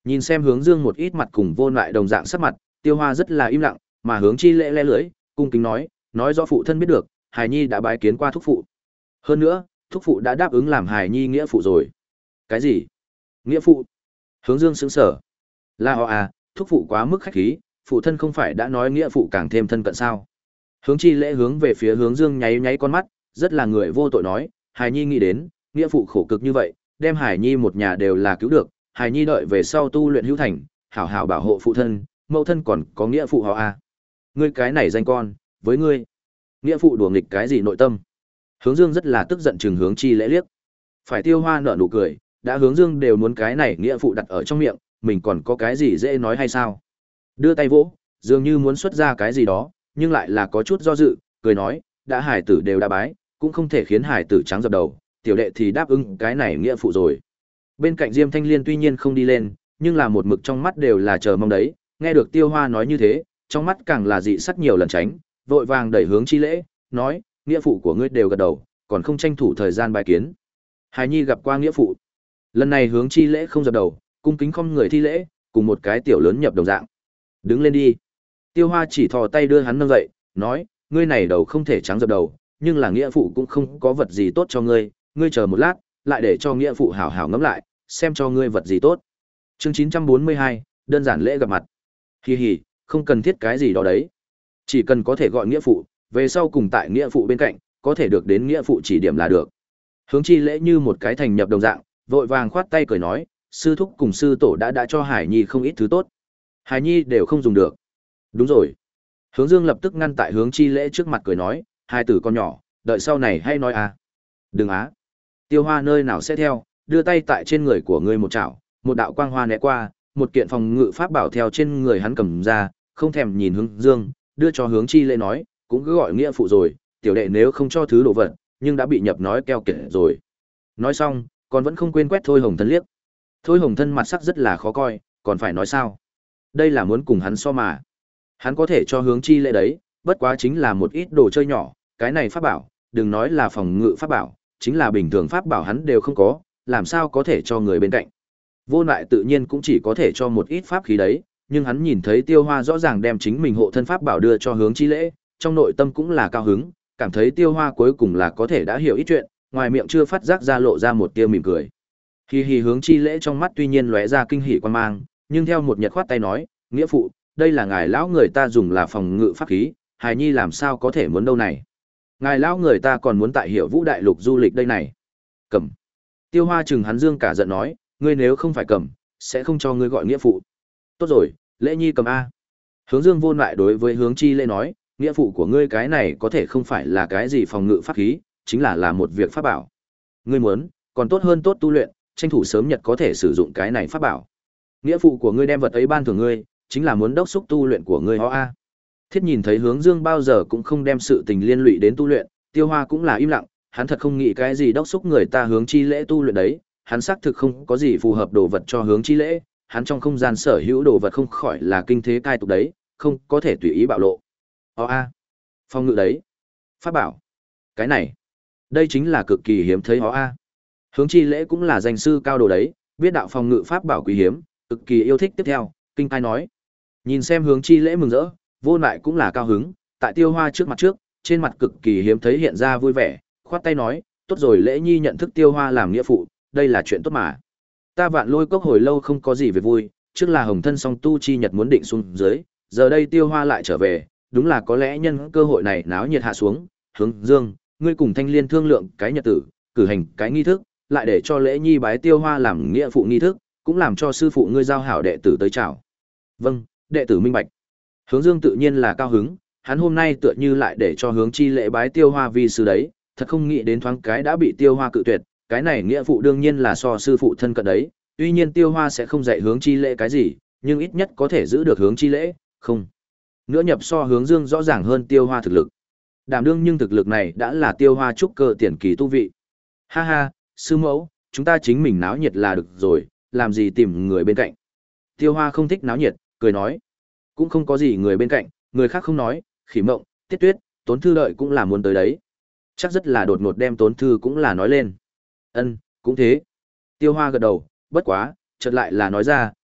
Nhìn xem Hướng Dương một ít mặt cùng vô lại đồng dạng sắc mặt, Tiêu Hoa rất là im lặng, mà Hướng Chi Lễ le lưỡi, cung kính nói, nói rõ phụ thân biết được, Hải Nhi đã bái kiến qua thúc phụ. Hơn nữa, thúc phụ đã đáp ứng làm Hải Nhi nghĩa phụ rồi. Cái gì? Nghĩa phụ? Hướng Dương sững sờ. Là họ à, thúc phụ quá mức khách khí, phụ thân không phải đã nói nghĩa phụ càng thêm thân cận sao? Hướng Chi Lễ hướng về phía Hướng Dương nháy nháy con mắt, rất là người vô tội nói, Hải Nhi nghĩ đến, nghĩa phụ khổ cực như vậy, đem Hải Nhi một nhà đều là cứu được, Hải Nhi đợi về sau tu luyện hữu thành, hảo hảo bảo hộ phụ thân, mẫu thân còn có nghĩa phụ họ à? Ngươi cái này danh con, với ngươi, nghĩa phụ đùa nghịch cái gì nội tâm? Hướng Dương rất là tức giận chừng Hướng Chi Lễ liếc. Phải Tiêu Hoa nở nụ cười, đã Hướng Dương đều muốn cái này nghĩa phụ đặt ở trong miệng, mình còn có cái gì dễ nói hay sao? Đưa tay vỗ, dường như muốn xuất ra cái gì đó, nhưng lại là có chút do dự, cười nói, đã hải tử đều đã bái, cũng không thể khiến hải tử trắng dập đầu, tiểu đệ thì đáp ứng cái này nghĩa phụ rồi. Bên cạnh Diêm Thanh Liên tuy nhiên không đi lên, nhưng là một mực trong mắt đều là chờ mong đấy, nghe được Tiêu Hoa nói như thế, trong mắt càng là dị sắc nhiều lần tránh, vội vàng đẩy Hướng Chi Lễ, nói, nghĩa phụ của ngươi đều gật đầu, còn không tranh thủ thời gian bài kiến. Hải Nhi gặp qua nghĩa phụ. Lần này Hướng Chi Lễ không dập đầu, cung kính không người thi lễ, cùng một cái tiểu lớn nhập đồng dạng. Đứng lên đi. Tiêu Hoa chỉ thò tay đưa hắn nâng dậy, nói, ngươi này đầu không thể trắng dập đầu, nhưng là nghĩa phụ cũng không có vật gì tốt cho ngươi, ngươi chờ một lát, lại để cho nghĩa phụ hảo hảo ngẫm lại, xem cho ngươi vật gì tốt. Chương chín trăm bốn mươi hai, đơn giản lễ gặp mặt. Hi hi, không cần thiết cái gì đó đấy. Chỉ cần có thể gọi nghĩa phụ, về sau cùng tại nghĩa phụ bên cạnh, có thể được đến nghĩa phụ chỉ điểm là được. Hướng Chi Lễ như một cái thành nhập đồng dạng, vội vàng khoát tay cười nói, sư thúc cùng sư tổ đã đã cho Hải Nhi không ít thứ tốt. Hải Nhi đều không dùng được. Đúng rồi. Hướng Dương lập tức ngăn tại Hướng Chi Lễ trước mặt cười nói, hai tử con nhỏ, đợi sau này hay nói à. Đừng á. Tiêu Hoa nơi nào sẽ theo, đưa tay tại trên người của ngươi một chảo, một đạo quang hoa né qua, một kiện phòng ngự pháp bảo theo trên người hắn cầm ra, không thèm nhìn Hướng Dương, đưa cho Hướng Chi Lễ nói, cũng cứ gọi nghĩa phụ rồi, tiểu đệ nếu không cho thứ đồ vật, nhưng đã bị nhập nói keo kiệt rồi. Nói xong, còn vẫn không quên quét Thôi Hồng Thân liếc. Thôi Hồng Thân mặt sắc rất là khó coi, còn phải nói sao? Đây là muốn cùng hắn so mà. Hắn có thể cho Hướng Chi Lễ đấy, bất quá chính là một ít đồ chơi nhỏ, cái này pháp bảo, đừng nói là phòng ngự pháp bảo, chính là bình thường pháp bảo hắn đều không có, làm sao có thể cho người bên cạnh. Vô Lại tự nhiên cũng chỉ có thể cho một ít pháp khí đấy, nhưng hắn nhìn thấy Tiêu Hoa rõ ràng đem chính mình hộ thân pháp bảo đưa cho Hướng Chi Lễ, trong nội tâm cũng là cao hứng, cảm thấy Tiêu Hoa cuối cùng là có thể đã hiểu ít chuyện, ngoài miệng chưa phát giác ra lộ ra một tia mỉm cười. Hi hi, Hướng Chi Lễ trong mắt tuy nhiên lóe ra kinh hỉ quan mang, nhưng theo một nhật khoát tay nói, nghĩa phụ, đây là ngài lão người ta dùng là phòng ngự pháp khí, Hải Nhi làm sao có thể muốn đâu này. Ngài lão người ta còn muốn tại Hiểu Vũ đại lục du lịch đây này. Cầm. Tiêu Hoa chừng hắn Dương cả giận nói, ngươi nếu không phải cầm, sẽ không cho ngươi gọi nghĩa phụ. Tốt rồi, Lễ Nhi cầm a. Hướng Dương Vô Lại đối với Hướng Chi Lễ nói, nghĩa phụ của ngươi cái này có thể không phải là cái gì phòng ngự pháp khí, chính là là một việc pháp bảo. Ngươi muốn, còn tốt hơn tốt tu luyện, tranh thủ sớm nhật có thể sử dụng cái này pháp bảo. Nghĩa phụ của ngươi đem vật ấy ban thưởng ngươi, chính là muốn đốc xúc tu luyện của ngươi ho a. Thiết nhìn thấy Hướng Dương bao giờ cũng không đem sự tình liên lụy đến tu luyện, Tiêu Hoa cũng là im lặng, hắn thật không nghĩ cái gì đốc xúc người ta Hướng Chi Lễ tu luyện đấy, hắn xác thực không có gì phù hợp đồ vật cho Hướng Chi Lễ, hắn trong không gian sở hữu đồ vật không khỏi là kinh thế cai tục đấy, không có thể tùy ý bạo lộ. Ho a. Phong ngự đấy. Pháp bảo. Cái này, đây chính là cực kỳ hiếm thấy ho a. Hướng Chi Lễ cũng là danh sư cao đồ đấy, biết đạo phòng ngự pháp bảo quý hiếm, cực kỳ yêu thích tiếp theo, kinh tai nói. Nhìn xem Hướng Chi Lễ mừng rỡ, Vô Lại cũng là cao hứng, tại Tiêu Hoa trước mặt trước, trên mặt cực kỳ hiếm thấy hiện ra vui vẻ, khoát tay nói, tốt rồi, Lễ Nhi nhận thức Tiêu Hoa làm nghĩa phụ, đây là chuyện tốt mà. Ta Vạn Lôi Cốc hồi lâu không có gì về vui, trước là Hồng Thân song tu chi nhật muốn định xuống dưới, giờ đây Tiêu Hoa lại trở về, đúng là có lẽ nhân cơ hội này náo nhiệt hạ xuống, Hướng Dương, ngươi cùng Thanh Liên thương lượng cái nhật tử, cử hành cái nghi thức, lại để cho Lễ Nhi bái Tiêu Hoa làm nghĩa phụ nghi thức, cũng làm cho sư phụ ngươi giao hảo đệ tử tới chào. Vâng, đệ tử minh bạch. Hướng Dương tự nhiên là cao hứng, hắn hôm nay tựa như lại để cho Hướng Chi Lễ bái Tiêu Hoa vi sư đấy, thật không nghĩ đến thoáng cái đã bị Tiêu Hoa cự tuyệt, cái này nghĩa phụ đương nhiên là so sư phụ thân cận đấy, tuy nhiên Tiêu Hoa sẽ không dạy Hướng Chi Lễ cái gì, nhưng ít nhất có thể giữ được Hướng Chi Lễ, không. Nữa nhập so Hướng Dương rõ ràng hơn Tiêu Hoa thực lực. Đảm đương nhưng thực lực này đã là Tiêu Hoa trúc cơ tiền kỳ tu vị. Ha ha, sư mẫu, chúng ta chính mình náo nhiệt là được rồi, làm gì tìm người bên cạnh. Tiêu Hoa không thích náo nhiệt, cười nói. Cũng không có gì người bên cạnh, người khác không nói, Khỉ Mộng, Tiết Tuyết, Tốn Thư đợi cũng là muốn tới đấy. Chắc rất là đột ngột đem Tốn Thư cũng là nói lên. Ân, cũng thế. Tiêu Hoa gật đầu, bất quá, chợt lại là nói ra,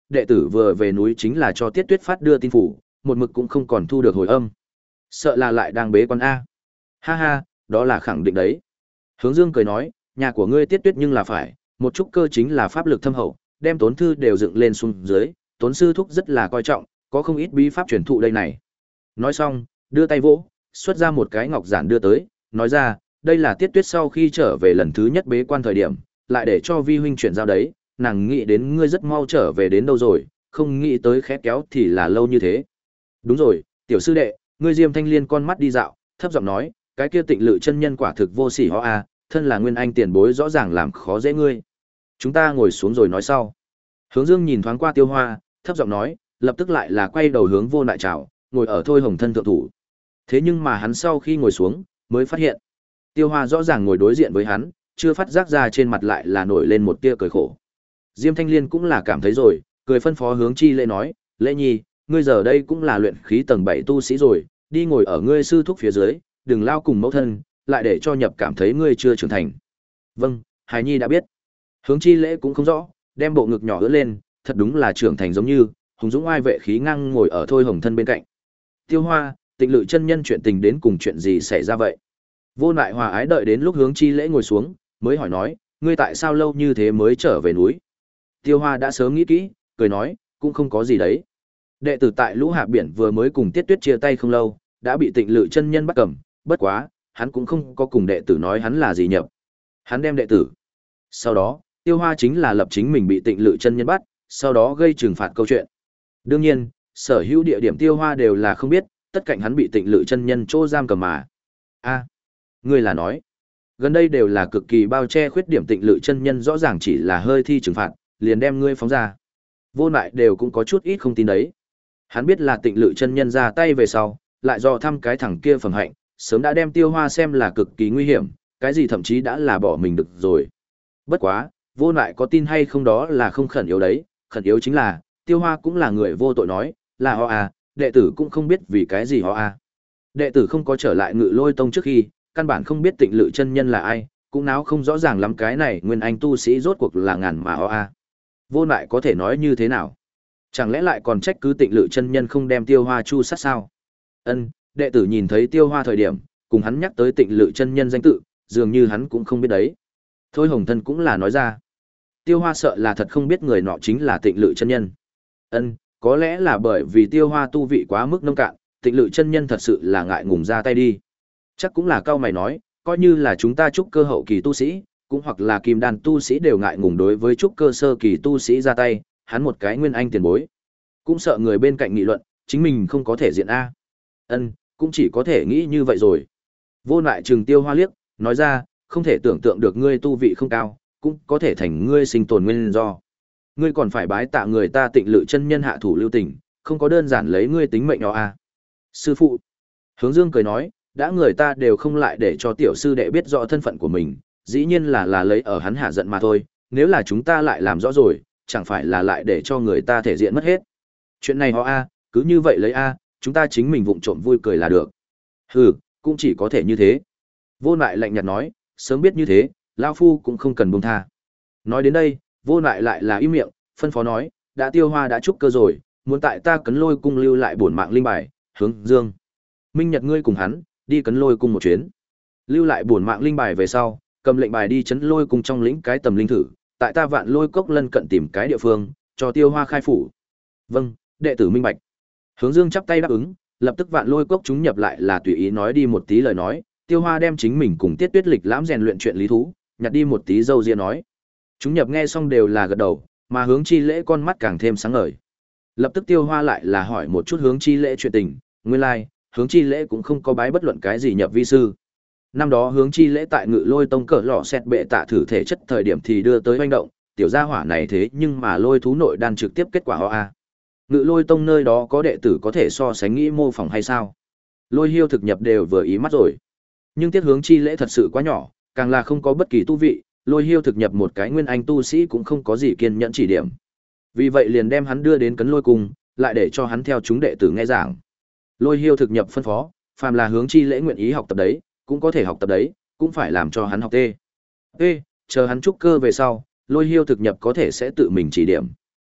đệ tử vừa về núi chính là cho Tiết Tuyết phát đưa tin phủ, một mực cũng không còn thu được hồi âm. Sợ là lại đang bế quan A. Ha ha, đó là khẳng định đấy. Hướng Dương cười nói, nhà của ngươi Tiết Tuyết nhưng là phải, một chút cơ chính là pháp lực thâm hậu, đem Tốn thư đều dựng lên xuống dưới, Tốn sư thúc rất là coi trọng, có không ít bí pháp truyền thụ đây này. Nói xong, đưa tay vỗ, xuất ra một cái ngọc giản đưa tới, nói ra, đây là Tiết Tuyết sau khi trở về lần thứ nhất bế quan thời điểm, lại để cho vi huynh chuyển giao đấy, nàng nghĩ đến ngươi rất mau trở về đến đâu rồi, không nghĩ tới khẽ kéo thì là lâu như thế. Đúng rồi, tiểu sư đệ, ngươi Diêm Thanh Liên con mắt đi dạo, thấp giọng nói, cái kia Tịnh Lự chân nhân quả thực vô sỉ ho a, thân là nguyên anh tiền bối rõ ràng làm khó dễ ngươi. Chúng ta ngồi xuống rồi nói sau. Hướng Dương nhìn thoáng qua Tiêu Hoa, thấp giọng nói, lập tức lại là quay đầu hướng Vô Lại chào, ngồi ở Thôi Hồng thân thượng thủ. Thế nhưng mà hắn sau khi ngồi xuống, mới phát hiện, Tiêu Hoa rõ ràng ngồi đối diện với hắn, chưa phát giác ra trên mặt lại là nổi lên một tia cười khổ. Diêm Thanh Liên cũng là cảm thấy rồi, cười phân phó Hướng Chi Lễ nói, Lễ Nhi, ngươi giờ đây cũng là luyện khí tầng bảy tu sĩ rồi, đi ngồi ở ngươi sư thúc phía dưới, đừng lao cùng mẫu thân, lại để cho Nhập cảm thấy ngươi chưa trưởng thành. Vâng, Hải Nhi đã biết. Hướng Chi Lễ cũng không rõ, đem bộ ngực nhỏ ưỡn lên, thật đúng là trưởng thành giống như, hùng dũng oai vệ khí ngang ngồi ở Thôi Hồng thân bên cạnh. Tiêu Hoa, Tịnh Lự chân nhân chuyện tình đến cùng chuyện gì xảy ra vậy? Vô Lại hòa ái đợi đến lúc Hướng Chi Lễ ngồi xuống, mới hỏi nói, ngươi tại sao lâu như thế mới trở về núi? Tiêu Hoa đã sớm nghĩ kỹ, cười nói, cũng không có gì đấy. Đệ tử tại Lũ Hạ Biển vừa mới cùng Tiết Tuyết chia tay không lâu, đã bị Tịnh Lự chân nhân bắt cầm, bất quá, hắn cũng không có cùng đệ tử nói hắn là gì nhập. Hắn đem đệ tử. Sau đó, Tiêu Hoa chính là lập chính mình bị Tịnh Lự chân nhân bắt, sau đó gây trừng phạt câu chuyện. Đương nhiên, sở hữu địa điểm Tiêu Hoa đều là không biết, tất cả hắn bị Tịnh Lự chân nhân chỗ giam cầm mà. A, ngươi là nói, gần đây đều là cực kỳ bao che khuyết điểm Tịnh Lự chân nhân rõ ràng chỉ là hơi thi trừng phạt, liền đem ngươi phóng ra. Vô Lại đều cũng có chút ít không tin đấy. Hắn biết là Tịnh Lự chân nhân ra tay về sau, lại do thăm cái thằng kia phẩm hạnh, sớm đã đem Tiêu Hoa xem là cực kỳ nguy hiểm, cái gì thậm chí đã là bỏ mình được rồi. Bất quá, Vô Lại có tin hay không đó là không khẩn yếu đấy, khẩn yếu chính là, Tiêu Hoa cũng là người vô tội nói, là ho à, đệ tử cũng không biết vì cái gì ho à. Đệ tử không có trở lại Ngự Lôi Tông trước khi, căn bản không biết Tịnh Lự chân nhân là ai, cũng náo không rõ ràng lắm cái này nguyên anh tu sĩ rốt cuộc là ngàn mà ho à. Vô Lại có thể nói như thế nào? Chẳng lẽ lại còn trách cứ Tịnh Lự chân nhân không đem Tiêu Hoa chu sát sao? Ân, đệ tử nhìn thấy Tiêu Hoa thời điểm, cùng hắn nhắc tới Tịnh Lự chân nhân danh tự, dường như hắn cũng không biết đấy. Thôi Hồng thân cũng là nói ra. Tiêu Hoa sợ là thật không biết người nọ chính là Tịnh Lự chân nhân. Ân, có lẽ là bởi vì Tiêu Hoa tu vị quá mức nông cạn, Tịnh Lự chân nhân thật sự là ngại ngùng ra tay đi. Chắc cũng là cao mày nói, coi như là chúng ta trúc cơ hậu kỳ tu sĩ, cũng hoặc là kim đan tu sĩ đều ngại ngùng đối với trúc cơ sơ kỳ tu sĩ ra tay, hắn một cái nguyên anh tiền bối, cũng sợ người bên cạnh nghị luận, chính mình không có thể diện a. Ân, cũng chỉ có thể nghĩ như vậy rồi. Vô Lại trừng Tiêu Hoa liếc, nói ra, không thể tưởng tượng được ngươi tu vị không cao, cũng có thể thành ngươi sinh tồn nguyên do. Ngươi còn phải bái tạ người ta Tịnh Lự chân nhân hạ thủ lưu tình, không có đơn giản lấy ngươi tính mệnh đó a. Sư phụ. Hướng Dương cười nói, đã người ta đều không lại để cho tiểu sư đệ biết rõ thân phận của mình, dĩ nhiên là là lấy ở hắn hạ giận mà thôi, nếu là chúng ta lại làm rõ rồi, chẳng phải là lại để cho người ta thể diện mất hết. Chuyện này họ a, cứ như vậy lấy a, chúng ta chính mình vụng trộm vui cười là được. Hừ, cũng chỉ có thể như thế. Vô Lại lạnh nhạt nói, sớm biết như thế, lão phu cũng không cần buông tha. Nói đến đây, Vô Lại lại là im miệng, phân phó nói, đã Tiêu Hoa đã trúc cơ rồi, muốn tại ta Cấn Lôi cung lưu lại bổn mạng linh bài, Hướng Dương, Minh Nhật ngươi cùng hắn đi Cấn Lôi cung một chuyến. Lưu lại bổn mạng linh bài về sau, cầm lệnh bài đi Trấn Lôi cung trong lĩnh cái tầm linh thử, tại ta Vạn Lôi cốc lân cận tìm cái địa phương, cho Tiêu Hoa khai phủ. Vâng, đệ tử minh bạch. Hướng Dương chắp tay đáp ứng, lập tức Vạn Lôi cốc chúng nhập lại là tùy ý nói đi một tí lời nói, Tiêu Hoa đem chính mình cùng Tiết Tuyết lịch lãm rèn luyện chuyện lý thú, nhặt đi một tí dâu ria nói. Chúng nhập nghe xong đều là gật đầu, mà Hướng Chi Lễ con mắt càng thêm sáng ngời. Lập tức Tiêu Hoa lại là hỏi một chút Hướng Chi Lễ chuyện tình, nguyên lai, like, Hướng Chi Lễ cũng không có bái bất luận cái gì nhập vi sư. Năm đó Hướng Chi Lễ tại Ngự Lôi Tông cỡ lọ xét bệ tạ thử thể chất thời điểm thì đưa tới hoành động, tiểu gia hỏa này thế nhưng mà lôi thú nội đan trực tiếp kết quả ho a. Ngự Lôi Tông nơi đó có đệ tử có thể so sánh nghĩ mô phỏng hay sao? Lôi Hiêu thực nhập đều vừa ý mắt rồi. Nhưng tiếc Hướng Chi Lễ thật sự quá nhỏ, càng là không có bất kỳ tu vị, Lôi Hiêu thực nhập một cái nguyên anh tu sĩ cũng không có gì kiên nhẫn chỉ điểm. Vì vậy liền đem hắn đưa đến Cấn Lôi cung, lại để cho hắn theo chúng đệ tử nghe giảng. Lôi Hiêu thực nhập phân phó, phàm là Hướng Chi Lễ nguyện ý học tập đấy, cũng có thể học tập đấy, cũng phải làm cho hắn học tê. Ê, chờ hắn trúc cơ về sau, Lôi Hiêu thực nhập có thể sẽ tự mình chỉ điểm.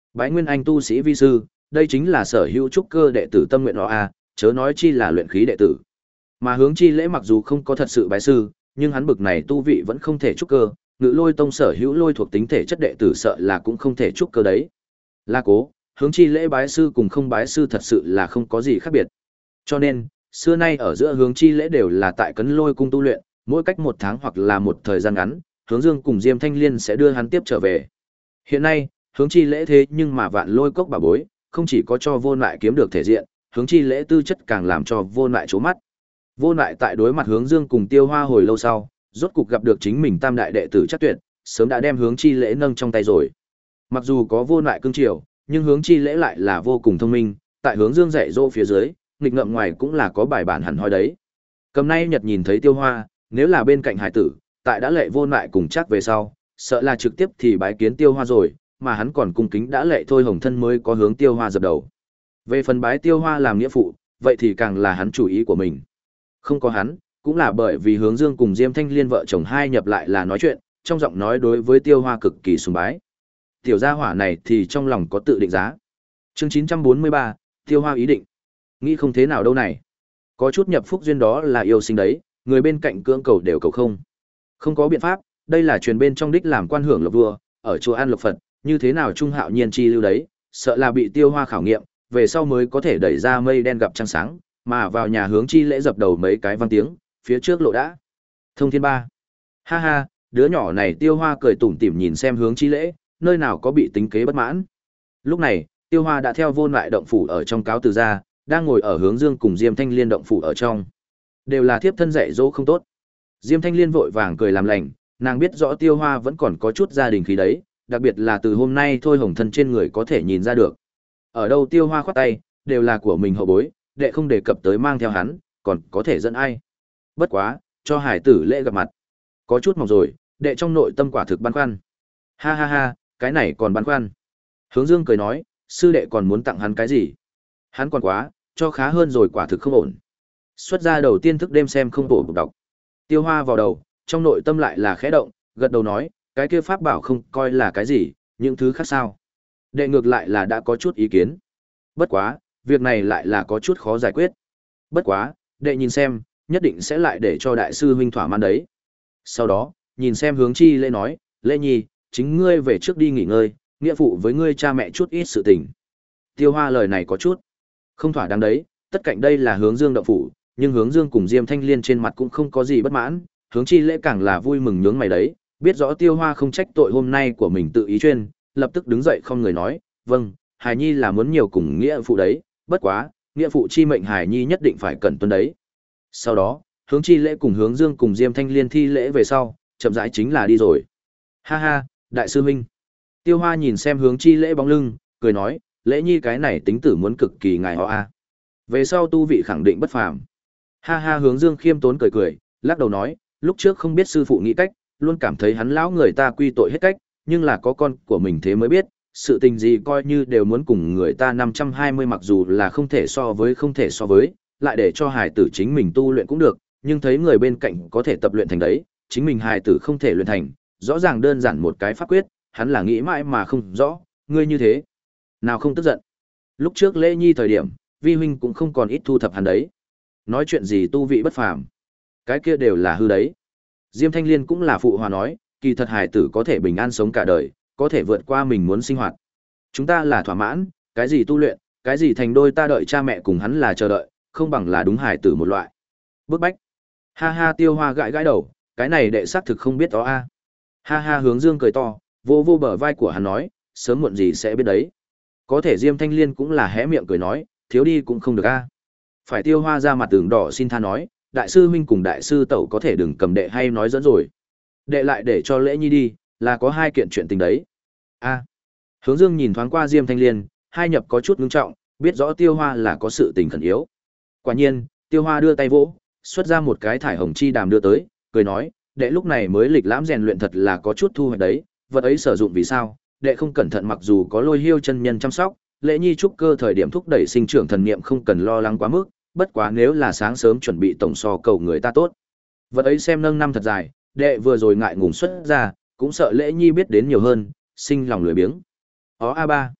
Bái nguyên anh tu sĩ vi sư, đây chính là sở hữu trúc cơ đệ tử tâm nguyện đó a, chớ nói chi là luyện khí đệ tử. Mà Hướng Chi Lễ mặc dù không có thật sự bái sư, nhưng hắn bực này tu vị vẫn không thể trúc cơ, Ngự Lôi tông sở hữu lôi thuộc tính thể chất đệ tử sợ là cũng không thể trúc cơ đấy. La Cố, Hướng Chi Lễ bái sư cùng không bái sư thật sự là không có gì khác biệt. Cho nên, xưa nay ở giữa Hướng Chi Lễ đều là tại Cấn Lôi cung tu luyện, mỗi cách một tháng hoặc là một thời gian ngắn, Hướng Dương cùng Diêm Thanh Liên sẽ đưa hắn tiếp trở về. Hiện nay, Hướng Chi Lễ thế nhưng mà vạn lôi cốc bà bối, không chỉ có cho Vô Lại kiếm được thể diện, Hướng Chi Lễ tư chất càng làm cho Vô Lại chố mắt. Vô Lại tại đối mặt Hướng Dương cùng Tiêu Hoa hồi lâu sau, rốt cục gặp được chính mình tam đại đệ tử chắc tuyệt, sớm đã đem Hướng Chi Lễ nâng trong tay rồi. Mặc dù có Vô Lại cương triều, nhưng Hướng Chi Lễ lại là vô cùng thông minh, tại Hướng Dương dạy dỗ phía dưới, nghịch ngợm ngoài cũng là có bài bản hẳn hoi đấy. Cầm nay Nhật nhìn thấy Tiêu Hoa, nếu là bên cạnh hải tử, tại đã lệ Vô Lại cùng chắc về sau, sợ là trực tiếp thì bái kiến Tiêu Hoa rồi, mà hắn còn cung kính đã lệ thôi Hồng Thân mới có hướng Tiêu Hoa dập đầu. Về phần bái Tiêu Hoa làm nghĩa phụ, vậy thì càng là hắn chủ ý của mình. Không có hắn, cũng là bởi vì Hướng Dương cùng Diêm Thanh Liên vợ chồng hai nhập lại là nói chuyện, trong giọng nói đối với Tiêu Hoa cực kỳ sùng bái. Tiểu gia hỏa này thì trong lòng có tự định giá. Chương chín trăm bốn mươi ba, Tiêu Hoa ý định. Nghĩ không thế nào đâu này. Có chút nhập phúc duyên đó là yêu sinh đấy, người bên cạnh cưỡng cầu đều cầu không. Không có biện pháp, đây là truyền bên trong đích làm quan hưởng lộc vua, ở chùa An Lộc Phật, như thế nào Trung Hạo Nhiên chi lưu đấy, sợ là bị Tiêu Hoa khảo nghiệm, về sau mới có thể đẩy ra mây đen gặp trăng sáng, mà vào nhà Hướng Chi Lễ dập đầu mấy cái vang tiếng, phía trước lộ đã. Thông thiên ba. Ha ha, đứa nhỏ này Tiêu Hoa cười tủm tỉm nhìn xem Hướng Chi Lễ, nơi nào có bị tính kế bất mãn. Lúc này, Tiêu Hoa đã theo Vô Lại động phủ ở trong cáo từ ra, đang ngồi ở Hướng Dương cùng Diêm Thanh Liên động phủ ở trong. Đều là thiếp thân dạy dỗ không tốt. Diêm Thanh Liên vội vàng cười làm lành, nàng biết rõ Tiêu Hoa vẫn còn có chút gia đình khí đấy, đặc biệt là từ hôm nay thôi Hồng Thân trên người có thể nhìn ra được. Ở đâu Tiêu Hoa khoát tay, đều là của mình hậu bối, đệ không đề cập tới mang theo hắn, còn có thể dẫn ai. Bất quá, cho hải tử lễ gặp mặt. Có chút mỏng rồi, đệ trong nội tâm quả thực băn khoăn. Ha ha ha, cái này còn băn khoăn. Hướng Dương cười nói, sư đệ còn muốn tặng hắn cái gì? Hắn còn quá, cho khá hơn rồi quả thực không ổn. Xuất ra đầu tiên thức đêm xem không bổ bục đọc. Tiêu Hoa vào đầu, trong nội tâm lại là khẽ động, gật đầu nói, cái kia pháp bảo không coi là cái gì, những thứ khác sao. Đệ ngược lại là đã có chút ý kiến. Bất quá, việc này lại là có chút khó giải quyết. Bất quá, đệ nhìn xem, nhất định sẽ lại để cho đại sư huynh thỏa mãn đấy. Sau đó, nhìn xem Hướng Chi Lễ nói, Lễ Nhi, chính ngươi về trước đi nghỉ ngơi, nghĩa phụ với ngươi cha mẹ chút ít sự tình. Tiêu Hoa lời này có chút không thỏa đáng đấy, tất cạnh đây là Hướng Dương động phủ, nhưng Hướng Dương cùng Diêm Thanh Liên trên mặt cũng không có gì bất mãn, Hướng Chi Lễ càng là vui mừng nhướng mày đấy, biết rõ Tiêu Hoa không trách tội hôm nay của mình tự ý chuyên, lập tức đứng dậy không người nói, vâng, Hải Nhi là muốn nhiều cùng nghĩa phụ đấy, bất quá, nghĩa phụ chi mệnh Hải Nhi nhất định phải cẩn tuân đấy. Sau đó, Hướng Chi Lễ cùng Hướng Dương cùng Diêm Thanh Liên thi lễ về sau, chậm rãi chính là đi rồi. Ha ha, đại sư huynh. Tiêu Hoa nhìn xem Hướng Chi Lễ bóng lưng, cười nói, Lễ Nhi cái này tính tử muốn cực kỳ ngài họ a. Về sau tu vị khẳng định bất phàm. Ha ha, Hướng Dương khiêm tốn cười cười, lắc đầu nói, lúc trước không biết sư phụ nghĩ cách, luôn cảm thấy hắn lão người ta quy tội hết cách, nhưng là có con của mình thế mới biết, sự tình gì coi như đều muốn cùng người ta năm trăm hai mươi mặc dù là không thể so với không thể so với, lại để cho hài tử chính mình tu luyện cũng được, nhưng thấy người bên cạnh có thể tập luyện thành đấy, chính mình hài tử không thể luyện thành, rõ ràng đơn giản một cái pháp quyết, hắn là nghĩ mãi mà không rõ, ngươi như thế, nào không tức giận. Lúc trước Lễ Nhi thời điểm, vi huynh cũng không còn ít thu thập hắn đấy. Nói chuyện gì tu vị bất phàm, cái kia đều là hư đấy. Diêm Thanh Liên cũng là phụ hòa nói, kỳ thật hài tử có thể bình an sống cả đời, có thể vượt qua mình muốn sinh hoạt. Chúng ta là thỏa mãn, cái gì tu luyện, cái gì thành đôi ta đợi cha mẹ cùng hắn là chờ đợi, không bằng là đúng hài tử một loại. Bức bách. Ha ha, Tiêu Hoa gãi gãi đầu, cái này đệ xác thực không biết đó a. Ha ha, Hướng Dương cười to, vô vô bờ vai của hắn nói, sớm muộn gì sẽ biết đấy. Có thể Diêm Thanh Liên cũng là hé miệng cười nói, thiếu đi cũng không được a. Phải Tiêu Hoa ra mặt tường đỏ xin tha nói, đại sư huynh cùng đại sư tẩu có thể đừng cầm đệ hay nói dẫn rồi. Đệ lại để cho Lễ Nhi đi, là có hai kiện chuyện tình đấy. A. Hướng Dương nhìn thoáng qua Diêm Thanh Liên, hai nhập có chút ngưng trọng, biết rõ Tiêu Hoa là có sự tình khẩn yếu. Quả nhiên, Tiêu Hoa đưa tay vỗ, xuất ra một cái thải hồng chi đàm đưa tới, cười nói, đệ lúc này mới lịch lãm rèn luyện thật là có chút thu hoạch đấy, vật ấy sử dụng vì sao? Đệ không cẩn thận mặc dù có Lôi Hiêu chân nhân chăm sóc, Lễ Nhi trúc cơ thời điểm thúc đẩy sinh trưởng thần niệm không cần lo lắng quá mức, bất quá nếu là sáng sớm chuẩn bị tổng so cầu người ta tốt. Vật ấy xem nâng năm thật dài, đệ vừa rồi ngại ngùng xuất ra, cũng sợ Lễ Nhi biết đến nhiều hơn, sinh lòng lười biếng. Ó a ba.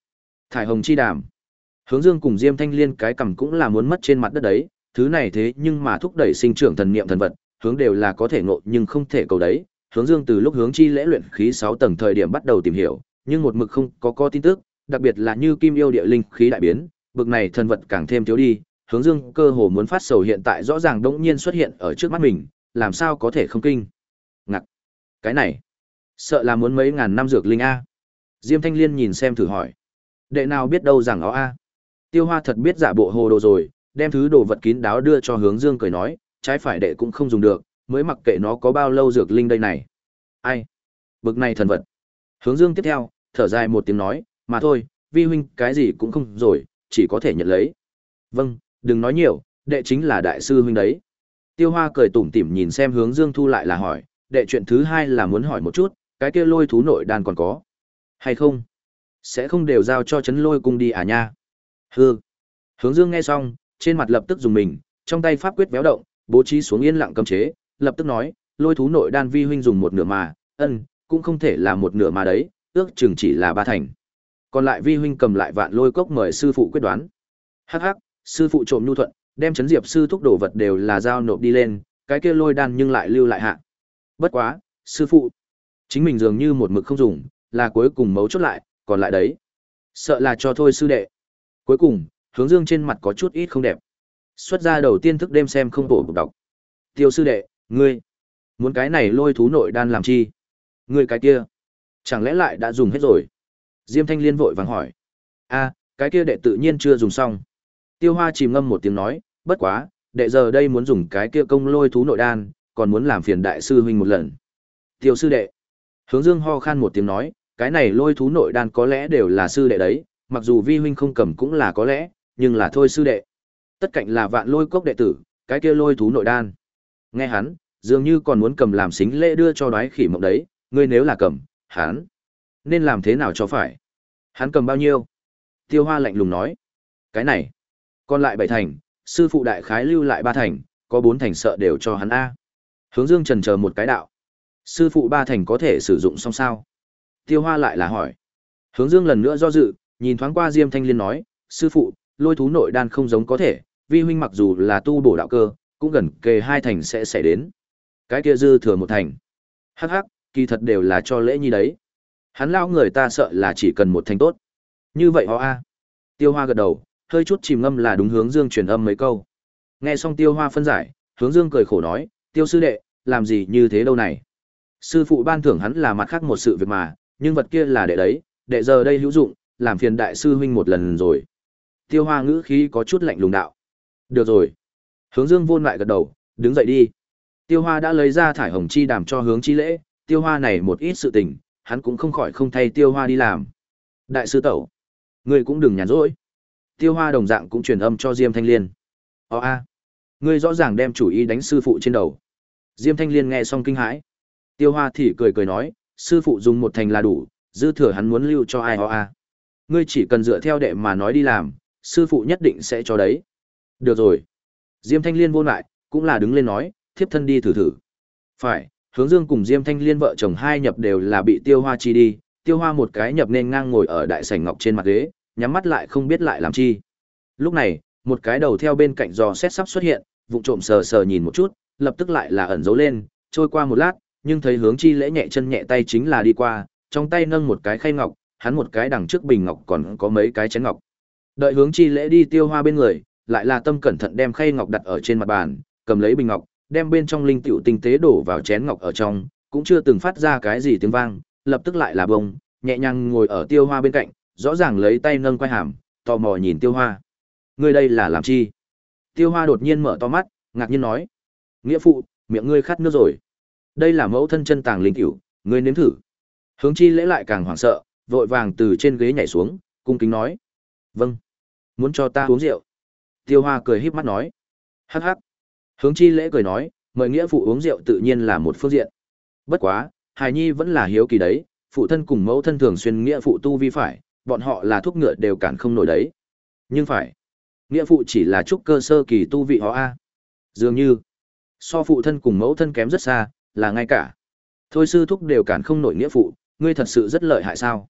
Thải hồng chi đàm. Hướng Dương cùng Diêm Thanh Liên cái cầm cũng là muốn mất trên mặt đất đấy, thứ này thế nhưng mà thúc đẩy sinh trưởng thần niệm thần vật, hướng đều là có thể ngộ nhưng không thể cầu đấy. Hướng Dương từ lúc hướng chi lễ luyện khí sáu tầng thời điểm bắt đầu tìm hiểu, nhưng một mực không có có tin tức, đặc biệt là như kim yêu địa linh khí đại biến, bực này thần vật càng thêm thiếu đi. Hướng Dương cơ hồ muốn phát sầu hiện tại rõ ràng đống nhiên xuất hiện ở trước mắt mình, làm sao có thể không kinh ngạc. Cái này sợ là muốn mấy ngàn năm dược linh a. Diêm Thanh Liên nhìn xem thử hỏi, đệ nào biết đâu rằng ó a. Tiêu Hoa thật biết giả bộ hồ đồ rồi, đem thứ đồ vật kín đáo đưa cho Hướng Dương cười nói, trái phải đệ cũng không dùng được, mới mặc kệ nó có bao lâu dược linh đây này. Ai? Bực này thần vật. Hướng Dương tiếp theo, thở dài một tiếng nói, mà thôi, vi huynh cái gì cũng không rồi, chỉ có thể nhận lấy. Vâng, đừng nói nhiều, đệ chính là đại sư huynh đấy. Tiêu Hoa cười tủm tỉm nhìn xem Hướng Dương thu lại là hỏi, đệ chuyện thứ hai là muốn hỏi một chút, cái kia lôi thú nội đan còn có hay không? Sẽ không đều giao cho Trấn Lôi cung đi à nha? Hừ. Hướng Dương nghe xong, trên mặt lập tức dùng mình, trong tay pháp quyết véo động, bố trí xuống yên lặng cấm chế, lập tức nói, lôi thú nội đan vi huynh dùng một nửa mà, ân, cũng không thể là một nửa mà đấy, ước chừng chỉ là ba thành. Còn lại vi huynh cầm lại vạn lôi cốc mời sư phụ quyết đoán. Hắc hắc, sư phụ trộm nhu thuận, đem Trấn Diệp sư thúc đồ vật đều là giao nộp đi lên, cái kia lôi đan nhưng lại lưu lại hạ. Bất quá, sư phụ, chính mình dường như một mực không dùng, là cuối cùng mấu chốt lại, còn lại đấy, sợ là cho thôi sư đệ. Cuối cùng, Hướng Dương trên mặt có chút ít không đẹp. Xuất ra đầu tiên thức đêm xem không bổ bục đọc. Tiêu sư đệ, ngươi muốn cái này lôi thú nội đan làm chi? Ngươi cái kia, chẳng lẽ lại đã dùng hết rồi? Diêm Thanh Liên vội vàng hỏi. A, cái kia đệ tự nhiên chưa dùng xong. Tiêu Hoa chìm ngâm một tiếng nói, bất quá, đệ giờ đây muốn dùng cái kia công lôi thú nội đan, còn muốn làm phiền đại sư huynh một lần. Tiêu sư đệ. Hướng Dương ho khan một tiếng nói, cái này lôi thú nội đan có lẽ đều là sư đệ đấy, mặc dù vi huynh không cầm cũng là có lẽ, nhưng là thôi sư đệ. Tất cạnh là vạn lôi cốc đệ tử, cái kia lôi thú nội đan. Nghe hắn, dường như còn muốn cầm làm xính lễ đưa cho đoái khỉ mộng đấy, ngươi nếu là cầm, hắn nên làm thế nào cho phải? Hắn cầm bao nhiêu? Tiêu Hoa lạnh lùng nói, cái này, còn lại bảy thành, sư phụ đại khái lưu lại ba thành, có bốn thành sợ đều cho hắn a. Hướng Dương chần chờ một cái đạo, sư phụ ba thành có thể sử dụng xong sao? Tiêu Hoa lại là hỏi. Hướng Dương lần nữa do dự, nhìn thoáng qua Diêm Thanh Liên nói, sư phụ, lôi thú nội đan không giống có thể, vi huynh mặc dù là tu bổ đạo cơ, cũng gần kề hai thành sẽ xảy đến. Cái kia dư thừa một thành. Hắc hắc, kỳ thật đều là cho lễ nhi đấy. Hắn lão người ta sợ là chỉ cần một thành tốt. Như vậy ho a. Tiêu Hoa gật đầu, hơi chút chìm ngâm là đúng. Hướng Dương truyền âm mấy câu. Nghe xong Tiêu Hoa phân giải, Hướng Dương cười khổ nói, Tiêu sư đệ, làm gì như thế đâu này? Sư phụ ban thưởng hắn là mặt khác một sự việc mà, nhưng vật kia là đệ đấy, đệ giờ đây hữu dụng, làm phiền đại sư huynh một lần rồi. Tiêu Hoa ngữ khí có chút lạnh lùng đạo. Được rồi. Hướng Dương vôn lại gật đầu, đứng dậy đi. Tiêu Hoa đã lấy ra thải hồng chi đàm cho Hướng Chi lễ, Tiêu Hoa này một ít sự tình, hắn cũng không khỏi không thay Tiêu Hoa đi làm. Đại sư tẩu, ngươi cũng đừng nhàn rỗi. Tiêu Hoa đồng dạng cũng truyền âm cho Diêm Thanh Liên. Ồ a, ngươi rõ ràng đem chủ ý đánh sư phụ trên đầu. Diêm Thanh Liên nghe xong kinh hãi. Tiêu Hoa thì cười cười nói, sư phụ dùng một thành là đủ, dư thừa hắn muốn lưu cho ai ho a. Ngươi chỉ cần dựa theo đệ mà nói đi làm, sư phụ nhất định sẽ cho đấy. Được rồi. Diêm Thanh Liên vô lại, cũng là đứng lên nói, thiếp thân đi thử thử. Phải, Hướng Dương cùng Diêm Thanh Liên vợ chồng hai nhập đều là bị Tiêu Hoa chi đi, Tiêu Hoa một cái nhập nên ngang ngồi ở đại sảnh ngọc trên mặt ghế, nhắm mắt lại không biết lại làm chi. Lúc này, một cái đầu theo bên cạnh giò xét sắp xuất hiện, vụng trộm sờ sờ nhìn một chút, lập tức lại là ẩn giấu lên, trôi qua một lát, nhưng thấy Hướng Chi lễ nhẹ chân nhẹ tay chính là đi qua, trong tay nâng một cái khay ngọc, hắn một cái đằng trước bình ngọc còn có mấy cái chén ngọc. Đợi Hướng Chi lễ đi Tiêu Hoa bên người, lại là tâm cẩn thận đem khay ngọc đặt ở trên mặt bàn, cầm lấy bình ngọc, đem bên trong linh tiểu tinh tế đổ vào chén ngọc ở trong, cũng chưa từng phát ra cái gì tiếng vang, lập tức lại là bông, nhẹ nhàng ngồi ở Tiêu Hoa bên cạnh, rõ ràng lấy tay nâng quai hàm, tò mò nhìn Tiêu Hoa. Ngươi đây là làm chi? Tiêu Hoa đột nhiên mở to mắt, ngạc nhiên nói. Nghĩa phụ, miệng ngươi khát nước rồi. Đây là mẫu thân chân tàng linh tiểu, ngươi nếm thử. Hướng Chi lễ lại càng hoảng sợ, vội vàng từ trên ghế nhảy xuống, cung kính nói. Vâng. Muốn cho ta uống rượu? Tiêu Hoa cười híp mắt nói. Hắc hắc. Hướng Chi lễ cười nói, mời nghĩa phụ uống rượu tự nhiên là một phương diện. Bất quá, hài nhi vẫn là hiếu kỳ đấy, phụ thân cùng mẫu thân thường xuyên nghĩa phụ tu vi phải, bọn họ là thuốc ngựa đều cản không nổi đấy. Nhưng phải, nghĩa phụ chỉ là trúc cơ sơ kỳ tu vị họ a. Dường như, so phụ thân cùng mẫu thân kém rất xa, là ngay cả. Thôi sư thúc đều cản không nổi nghĩa phụ, ngươi thật sự rất lợi hại sao?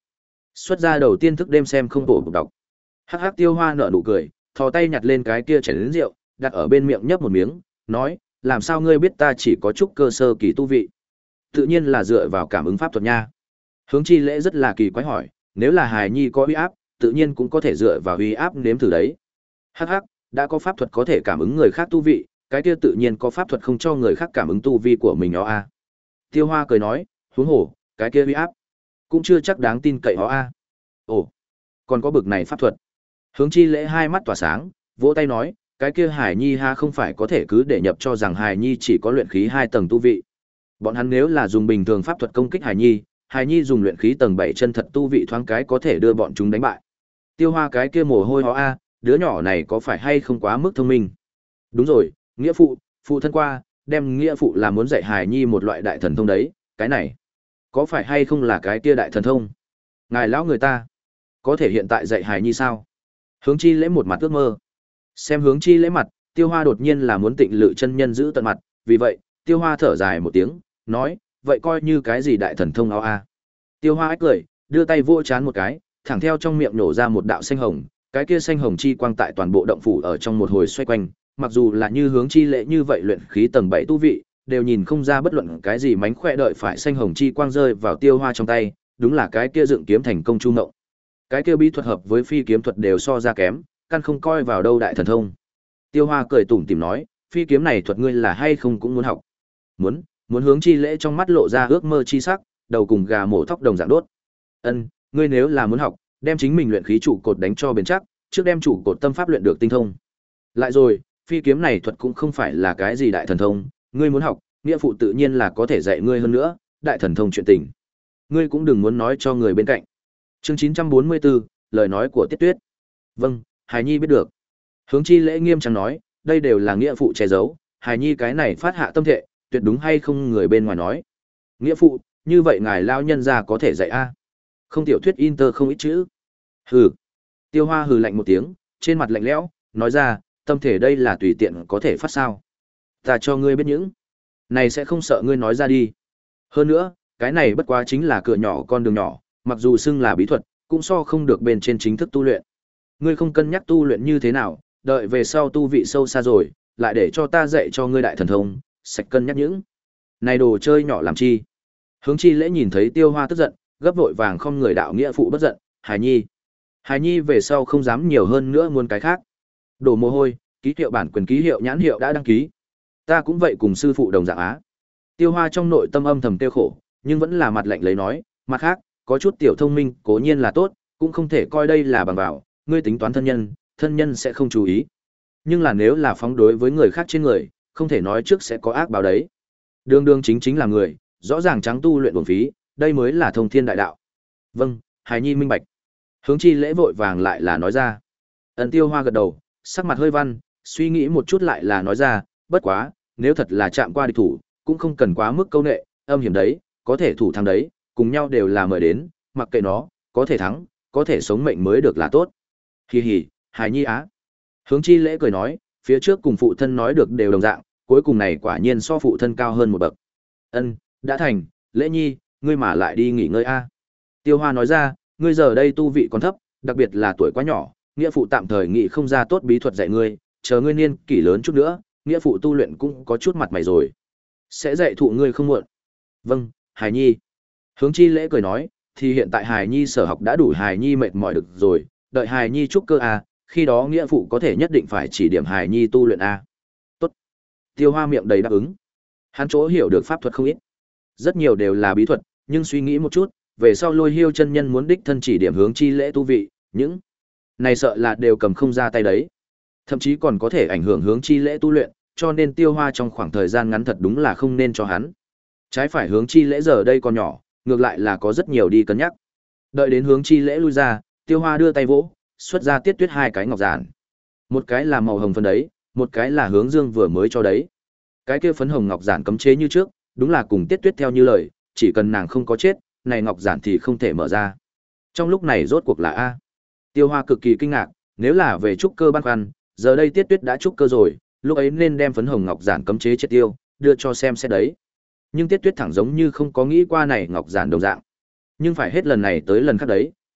Xuất ra đầu tiên thức đêm xem không bổ bục đọc. Hắc hắc Tiêu Hoa nở nụ cười, thò tay nhặt lên cái kia chén lớn rượu, đặt ở bên miệng nhấp một miếng, nói, làm sao ngươi biết ta chỉ có chút cơ sơ kỳ tu vị? Tự nhiên là dựa vào cảm ứng pháp thuật nha. Hướng Chi Lễ rất là kỳ quái hỏi, nếu là hài nhi có uy áp, tự nhiên cũng có thể dựa vào uy áp nếm thử đấy. Hắc hắc, đã có pháp thuật có thể cảm ứng người khác tu vị, cái kia tự nhiên có pháp thuật không cho người khác cảm ứng tu vi của mình ó a. Tiêu Hoa cười nói, huống hồ, cái kia uy áp cũng chưa chắc đáng tin cậy ó a. Ồ, còn có bực này pháp thuật. Hướng Chi Lễ hai mắt tỏa sáng, vỗ tay nói, cái kia Hải Nhi ha không phải có thể cứ để nhập cho rằng Hải Nhi chỉ có luyện khí hai tầng tu vị. Bọn hắn nếu là dùng bình thường pháp thuật công kích Hải Nhi, Hải Nhi dùng luyện khí tầng bảy chân thật tu vị thoáng cái có thể đưa bọn chúng đánh bại. Tiêu Hoa cái kia mồ hôi ho a, đứa nhỏ này có phải hay không quá mức thông minh? Đúng rồi, nghĩa phụ, phụ thân qua, đem nghĩa phụ là muốn dạy Hải Nhi một loại đại thần thông đấy, cái này có phải hay không là cái kia đại thần thông? Ngài lão người ta có thể hiện tại dạy Hải Nhi sao? Hướng Chi Lễ một mặt ước mơ. Xem Hướng Chi Lễ mặt, Tiêu Hoa đột nhiên là muốn Tịnh Lự chân nhân giữ tận mặt, vì vậy, Tiêu Hoa thở dài một tiếng, nói, vậy coi như cái gì đại thần thông đó a? Tiêu Hoa ách cười, đưa tay vỗ chán một cái, thẳng theo trong miệng nổ ra một đạo xanh hồng, cái kia xanh hồng chi quang tại toàn bộ động phủ ở trong một hồi xoay quanh, mặc dù là như Hướng Chi Lễ như vậy luyện khí tầng bảy tu vị, đều nhìn không ra bất luận cái gì mánh khỏe đợi phải xanh hồng chi quang rơi vào Tiêu Hoa trong tay, đúng là cái kia dựng kiếm thành công chu ngộng. Cái kia bí thuật hợp với phi kiếm thuật đều so ra kém, căn không coi vào đâu đại thần thông. Tiêu Hoa cười tủm tỉm nói, phi kiếm này thuật ngươi là hay không cũng muốn học? Muốn, muốn. Hướng Chi Lễ trong mắt lộ ra ước mơ chi sắc, đầu cùng gà mổ thóc đồng dạng đốt. Ân, ngươi nếu là muốn học, đem chính mình luyện khí trụ cột đánh cho bền chắc, trước đem trụ cột tâm pháp luyện được tinh thông. Lại rồi, phi kiếm này thuật cũng không phải là cái gì đại thần thông, ngươi muốn học, nghĩa phụ tự nhiên là có thể dạy ngươi hơn nữa, đại thần thông chuyện tình. Ngươi cũng đừng muốn nói cho người bên cạnh. Chương chín trăm bốn mươi bốn, lời nói của Tiết Tuyết. Vâng, Hải Nhi biết được. Hướng Chi Lễ nghiêm trang nói, đây đều là nghĩa phụ che giấu, Hải Nhi cái này phát hạ tâm thệ, tuyệt đúng hay không người bên ngoài nói. Nghĩa phụ, như vậy ngài lao nhân ra có thể dạy a? Không tiểu thuyết inter không ít chữ. Hừ. Tiêu Hoa hừ lạnh một tiếng, trên mặt lạnh lẽo, nói ra, tâm thể đây là tùy tiện có thể phát sao? Ta cho ngươi biết những này sẽ không sợ ngươi nói ra đi. Hơn nữa, cái này bất quá chính là cửa nhỏ con đường nhỏ, mặc dù xưng là bí thuật, cũng so không được bên trên chính thức tu luyện. Ngươi không cân nhắc tu luyện như thế nào, đợi về sau tu vị sâu xa rồi, lại để cho ta dạy cho ngươi đại thần thông, sạch cân nhắc những này đồ chơi nhỏ làm chi. Hướng Chi Lễ nhìn thấy Tiêu Hoa tức giận, gấp vội vàng không người đạo nghĩa phụ bất giận, Hải Nhi. Hải Nhi về sau không dám nhiều hơn nữa muốn cái khác. Đổ mồ hôi, ký hiệu bản quyền ký hiệu nhãn hiệu đã đăng ký. Ta cũng vậy cùng sư phụ đồng dạng á. Tiêu Hoa trong nội tâm âm thầm tiêu khổ, nhưng vẫn là mặt lạnh lấy nói, mặt khác, có chút tiểu thông minh, cố nhiên là tốt, cũng không thể coi đây là bằng vào, ngươi tính toán thân nhân, thân nhân sẽ không chú ý. Nhưng là nếu là phóng đối với người khác trên người, không thể nói trước sẽ có ác báo đấy. Đường đường chính chính là người, rõ ràng trắng tu luyện uổng phí, đây mới là thông thiên đại đạo. Vâng, Hải Nhi minh bạch. Hướng Chi Lễ vội vàng lại là nói ra. Ấn Tiêu Hoa gật đầu, sắc mặt hơi văn, suy nghĩ một chút lại là nói ra, bất quá, nếu thật là chạm qua địch thủ, cũng không cần quá mức câu nệ, âm hiểm đấy, có thể thủ thắng đấy, cùng nhau đều là mời đến, mặc kệ nó, có thể thắng, có thể sống mệnh mới được là tốt. Hì hì, Hải Nhi á. Hướng Chi Lễ cười nói, phía trước cùng phụ thân nói được đều đồng dạng, cuối cùng này quả nhiên so phụ thân cao hơn một bậc. Ân, đã thành, Lễ Nhi, ngươi mà lại đi nghỉ ngơi a. Tiêu Hoa nói ra, ngươi giờ đây tu vị còn thấp, đặc biệt là tuổi quá nhỏ, nghĩa phụ tạm thời nghĩ không ra tốt bí thuật dạy ngươi, chờ ngươi niên kỷ lớn chút nữa, nghĩa phụ tu luyện cũng có chút mặt mày rồi. Sẽ dạy thụ ngươi không muộn. Vâng, Hải Nhi. Hướng Chi Lễ cười nói, thì hiện tại Hải Nhi sở học đã đủ Hải Nhi mệt mỏi được rồi, đợi Hải Nhi trúc cơ a, khi đó nghĩa phụ có thể nhất định phải chỉ điểm Hải Nhi tu luyện a. Tốt. Tiêu Hoa miệng đầy đáp ứng. Hắn chỗ hiểu được pháp thuật không ít. Rất nhiều đều là bí thuật, nhưng suy nghĩ một chút, về sau Lôi Hiêu chân nhân muốn đích thân chỉ điểm Hướng Chi Lễ tu vị, những này sợ là đều cầm không ra tay đấy. Thậm chí còn có thể ảnh hưởng Hướng Chi Lễ tu luyện, cho nên Tiêu Hoa trong khoảng thời gian ngắn thật đúng là không nên cho hắn. Trái phải Hướng Chi Lễ giờ đây còn nhỏ, ngược lại là có rất nhiều đi cân nhắc. Đợi đến Hướng Chi Lễ lui ra, Tiêu Hoa đưa tay vỗ, xuất ra Tiết Tuyết hai cái ngọc giản. Một cái là màu hồng phấn đấy, một cái là Hướng Dương vừa mới cho đấy. Cái kia phấn hồng ngọc giản cấm chế như trước, đúng là cùng Tiết Tuyết theo như lời, chỉ cần nàng không có chết, này ngọc giản thì không thể mở ra. Trong lúc này rốt cuộc là a. Tiêu Hoa cực kỳ kinh ngạc, nếu là về trúc cơ băn khoăn, giờ đây Tiết Tuyết đã trúc cơ rồi, lúc ấy nên đem phấn hồng ngọc giản cấm chế chết tiêu, đưa cho xem xét đấy. Nhưng Tiết Tuyết thẳng giống như không có nghĩ qua này ngọc giản đồng dạng. Nhưng phải hết lần này tới lần khác đấy,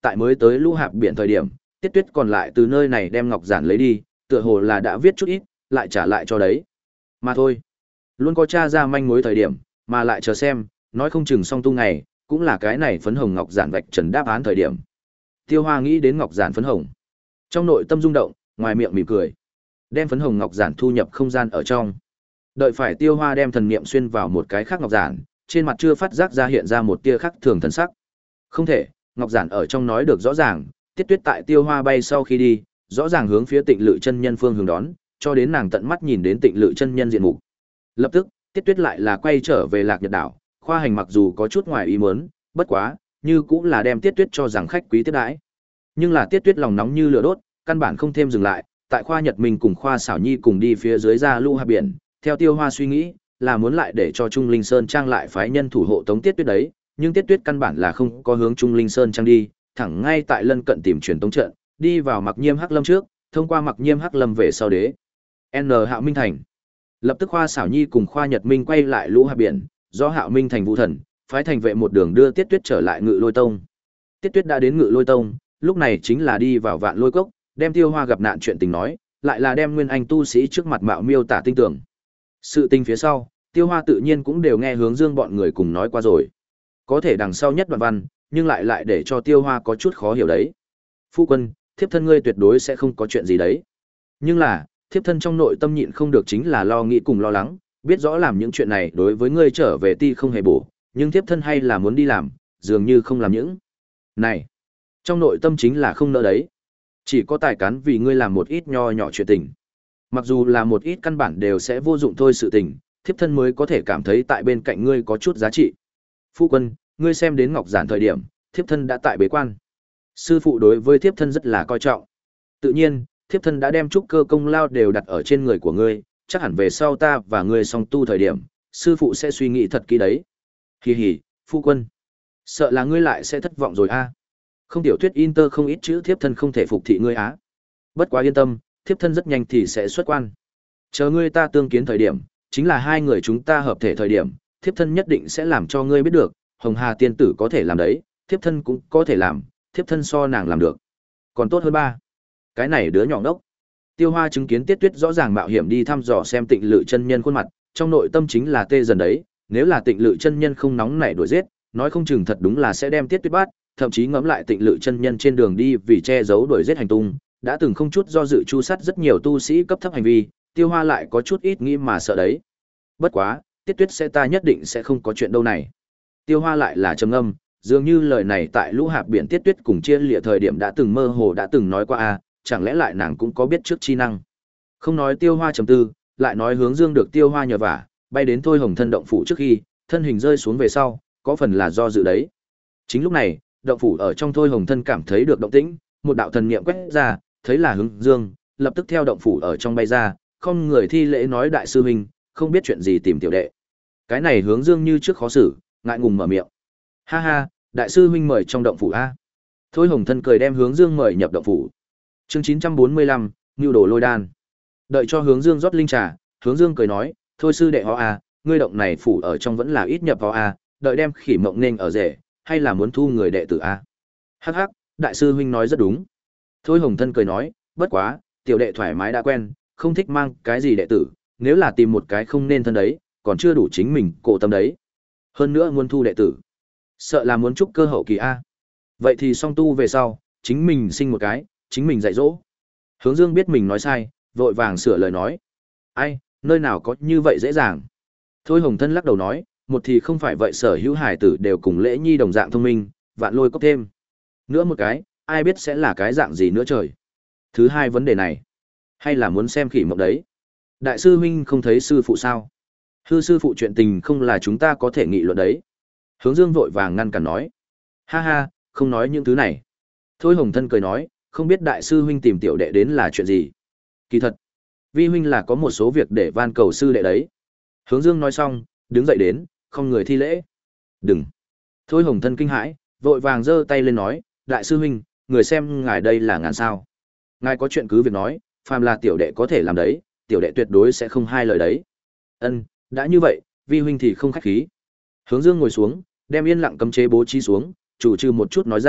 tại mới tới Lũ Hạp biển thời điểm, Tiết Tuyết còn lại từ nơi này đem ngọc giản lấy đi, tựa hồ là đã viết chút ít, lại trả lại cho đấy. Mà thôi, luôn có tra ra manh mối thời điểm, mà lại chờ xem, nói không chừng song tu ngày, cũng là cái này phấn hồng ngọc giản vạch trần đáp án thời điểm. Tiêu Hoa nghĩ đến ngọc giản phấn hồng, trong nội tâm rung động, ngoài miệng mỉm cười, đem phấn hồng ngọc giản thu nhập không gian ở trong. Đợi phải Tiêu Hoa đem thần niệm xuyên vào một cái khác ngọc giản, trên mặt chưa phát giác ra hiện ra một tia khác thường thần sắc. Không thể, ngọc giản ở trong nói được rõ ràng, Tiết Tuyết tại Tiêu Hoa bay sau khi đi, rõ ràng hướng phía Tịnh Lự chân nhân phương hướng đón, cho đến nàng tận mắt nhìn đến Tịnh Lự chân nhân diện mục. Lập tức, Tiết Tuyết lại là quay trở về Lạc Nhật đảo, Khoa Hành mặc dù có chút ngoài ý muốn, bất quá, như cũng là đem Tiết Tuyết cho rằng khách quý tiếp đãi. Nhưng là Tiết Tuyết lòng nóng như lửa đốt, căn bản không thêm dừng lại, tại Khoa Nhật Minh cùng Khoa Xảo Nhi cùng đi phía dưới ra Lũ Hạp biển, theo Tiêu Hoa suy nghĩ, là muốn lại để cho Trung Linh Sơn Trang lại phái nhân thủ hộ tống Tiết Tuyết đấy, nhưng Tiết Tuyết căn bản là không có hướng Trung Linh Sơn Trang đi, thẳng ngay tại lân cận tìm truyền tống trận, đi vào Mặc Nhiêm Hắc Lâm trước, thông qua Mặc Nhiêm Hắc Lâm về sau đế. N Hạo Minh Thành. Lập tức Khoa Xảo Nhi cùng Khoa Nhật Minh quay lại Lũ Hạp biển, do Hạo Minh Thành vũ thần, phái thành vệ một đường đưa Tiết Tuyết trở lại Ngự Lôi Tông. Tiết Tuyết đã đến Ngự Lôi Tông, lúc này chính là đi vào Vạn Lôi Cốc, đem Tiêu Hoa gặp nạn chuyện tình nói, lại là đem Nguyên Anh tu sĩ trước mặt mạo miêu tả tinh tường. Sự tình phía sau, Tiêu Hoa tự nhiên cũng đều nghe Hướng Dương bọn người cùng nói qua rồi. Có thể đằng sau nhất đoạn văn, nhưng lại lại để cho Tiêu Hoa có chút khó hiểu đấy. Phu quân, thiếp thân ngươi tuyệt đối sẽ không có chuyện gì đấy. Nhưng là, thiếp thân trong nội tâm nhịn không được chính là lo nghĩ cùng lo lắng, biết rõ làm những chuyện này đối với ngươi trở về ti không hề bổ, nhưng thiếp thân hay là muốn đi làm, dường như không làm những này. Trong nội tâm chính là không nỡ đấy. Chỉ có tài cán vì ngươi làm một ít nho nhỏ chuyện tình. Mặc dù là một ít căn bản đều sẽ vô dụng thôi sự tình, thiếp thân mới có thể cảm thấy tại bên cạnh ngươi có chút giá trị. Phu quân, ngươi xem đến ngọc giản thời điểm, thiếp thân đã tại bế quan. Sư phụ đối với thiếp thân rất là coi trọng. Tự nhiên, thiếp thân đã đem trúc cơ công lao đều đặt ở trên người của ngươi, chắc hẳn về sau ta và ngươi song tu thời điểm, sư phụ sẽ suy nghĩ thật kỹ đấy. Hì hì, phu quân. Sợ là ngươi lại sẽ thất vọng rồi a. Không tiểu thuyết Inter không ít chữ thiếp thân không thể phục thị ngươi á. Bất quá yên tâm, thiếp thân rất nhanh thì sẽ xuất quan. Chờ ngươi ta tương kiến thời điểm, chính là hai người chúng ta hợp thể thời điểm, thiếp thân nhất định sẽ làm cho ngươi biết được, Hồng Hà tiên tử có thể làm đấy, thiếp thân cũng có thể làm, thiếp thân so nàng làm được. Còn tốt hơn ba. Cái này đứa nhỏ đốc. Tiêu Hoa chứng kiến Tiết Tuyết rõ ràng mạo hiểm đi thăm dò xem Tịnh Lự chân nhân khuôn mặt, trong nội tâm chính là tê dần đấy, nếu là Tịnh Lự chân nhân không nóng nảy đuổi giết, nói không chừng thật đúng là sẽ đem Tiết Tuyết bắt, thậm chí ngẫm lại Tịnh Lự chân nhân trên đường đi vì che giấu đuổi giết hành tung, đã từng không chút do dự chu sát rất nhiều tu sĩ cấp thấp hành vi, Tiêu Hoa lại có chút ít nghĩ mà sợ đấy. Bất quá, Tiết Tuyết sẽ ta nhất định sẽ không có chuyện đâu này. Tiêu Hoa lại là trầm ngâm, dường như lời này tại Lũ Hạp biển Tiết Tuyết cùng chia lịa thời điểm đã từng mơ hồ đã từng nói qua a, chẳng lẽ lại nàng cũng có biết trước chi năng. Không nói Tiêu Hoa trầm tư, lại nói Hướng Dương được Tiêu Hoa nhờ vả, bay đến Thôi Hồng thân động phủ trước khi, thân hình rơi xuống về sau, có phần là do dự đấy. Chính lúc này, động phủ ở trong Thôi Hồng thân cảm thấy được động tĩnh, một đạo thần niệm quét ra, thấy là Hướng Dương, lập tức theo động phủ ở trong bay ra, không người thi lễ nói đại sư huynh, không biết chuyện gì tìm tiểu đệ. Cái này Hướng Dương như trước khó xử, ngại ngùng mở miệng. Ha ha, đại sư huynh mời trong động phủ a. Thôi Hồng thân cười đem Hướng Dương mời nhập động phủ. Chương chín trăm bốn mươi lăm, Nưu đồ lôi đan. Đợi cho Hướng Dương rót linh trà, Hướng Dương cười nói, thôi sư đệ họ a, ngươi động này phủ ở trong vẫn là ít nhập họ a, đợi đem Khỉ Mộng nên ở rể, hay là muốn thu người đệ tử a? Hắc hắc, đại sư huynh nói rất đúng. Thôi Hồng thân cười nói, bất quá, tiểu đệ thoải mái đã quen, không thích mang cái gì đệ tử, nếu là tìm một cái không nên thân đấy, còn chưa đủ chính mình cổ tâm đấy. Hơn nữa muốn thu đệ tử, sợ là muốn trúc cơ hậu kỳ a. Vậy thì song tu về sau, chính mình sinh một cái, chính mình dạy dỗ. Hướng Dương biết mình nói sai, vội vàng sửa lời nói. Ai, nơi nào có như vậy dễ dàng. Thôi Hồng thân lắc đầu nói, một thì không phải vậy sở hữu hải tử đều cùng Lễ Nhi đồng dạng thông minh, Vạn Lôi Cốc thêm. Nữa một cái, ai biết sẽ là cái dạng gì nữa trời. Thứ hai vấn đề này, hay là muốn xem Khỉ Mộng đấy. Đại sư huynh không thấy sư phụ sao? Hư sư phụ chuyện tình không là chúng ta có thể nghị luận đấy. Hướng Dương vội vàng ngăn cản nói. Ha ha, không nói những thứ này. Thôi Hồng thân cười nói, không biết đại sư huynh tìm tiểu đệ đến là chuyện gì. Kỳ thật, vi huynh là có một số việc để van cầu sư đệ đấy. Hướng Dương nói xong, đứng dậy đến, không người thi lễ. Đừng. Thôi Hồng thân kinh hãi, vội vàng giơ tay lên nói, đại sư huynh, người xem ngài đây là ngàn sao. Ngài có chuyện cứ việc nói, phàm là tiểu đệ có thể làm đấy, tiểu đệ tuyệt đối sẽ không hai lời đấy. Ân, đã như vậy, vi huynh thì không khách khí. Hướng Dương ngồi xuống, đem yên lặng cấm chế bố trí xuống, chủ trừ một chút nói ra,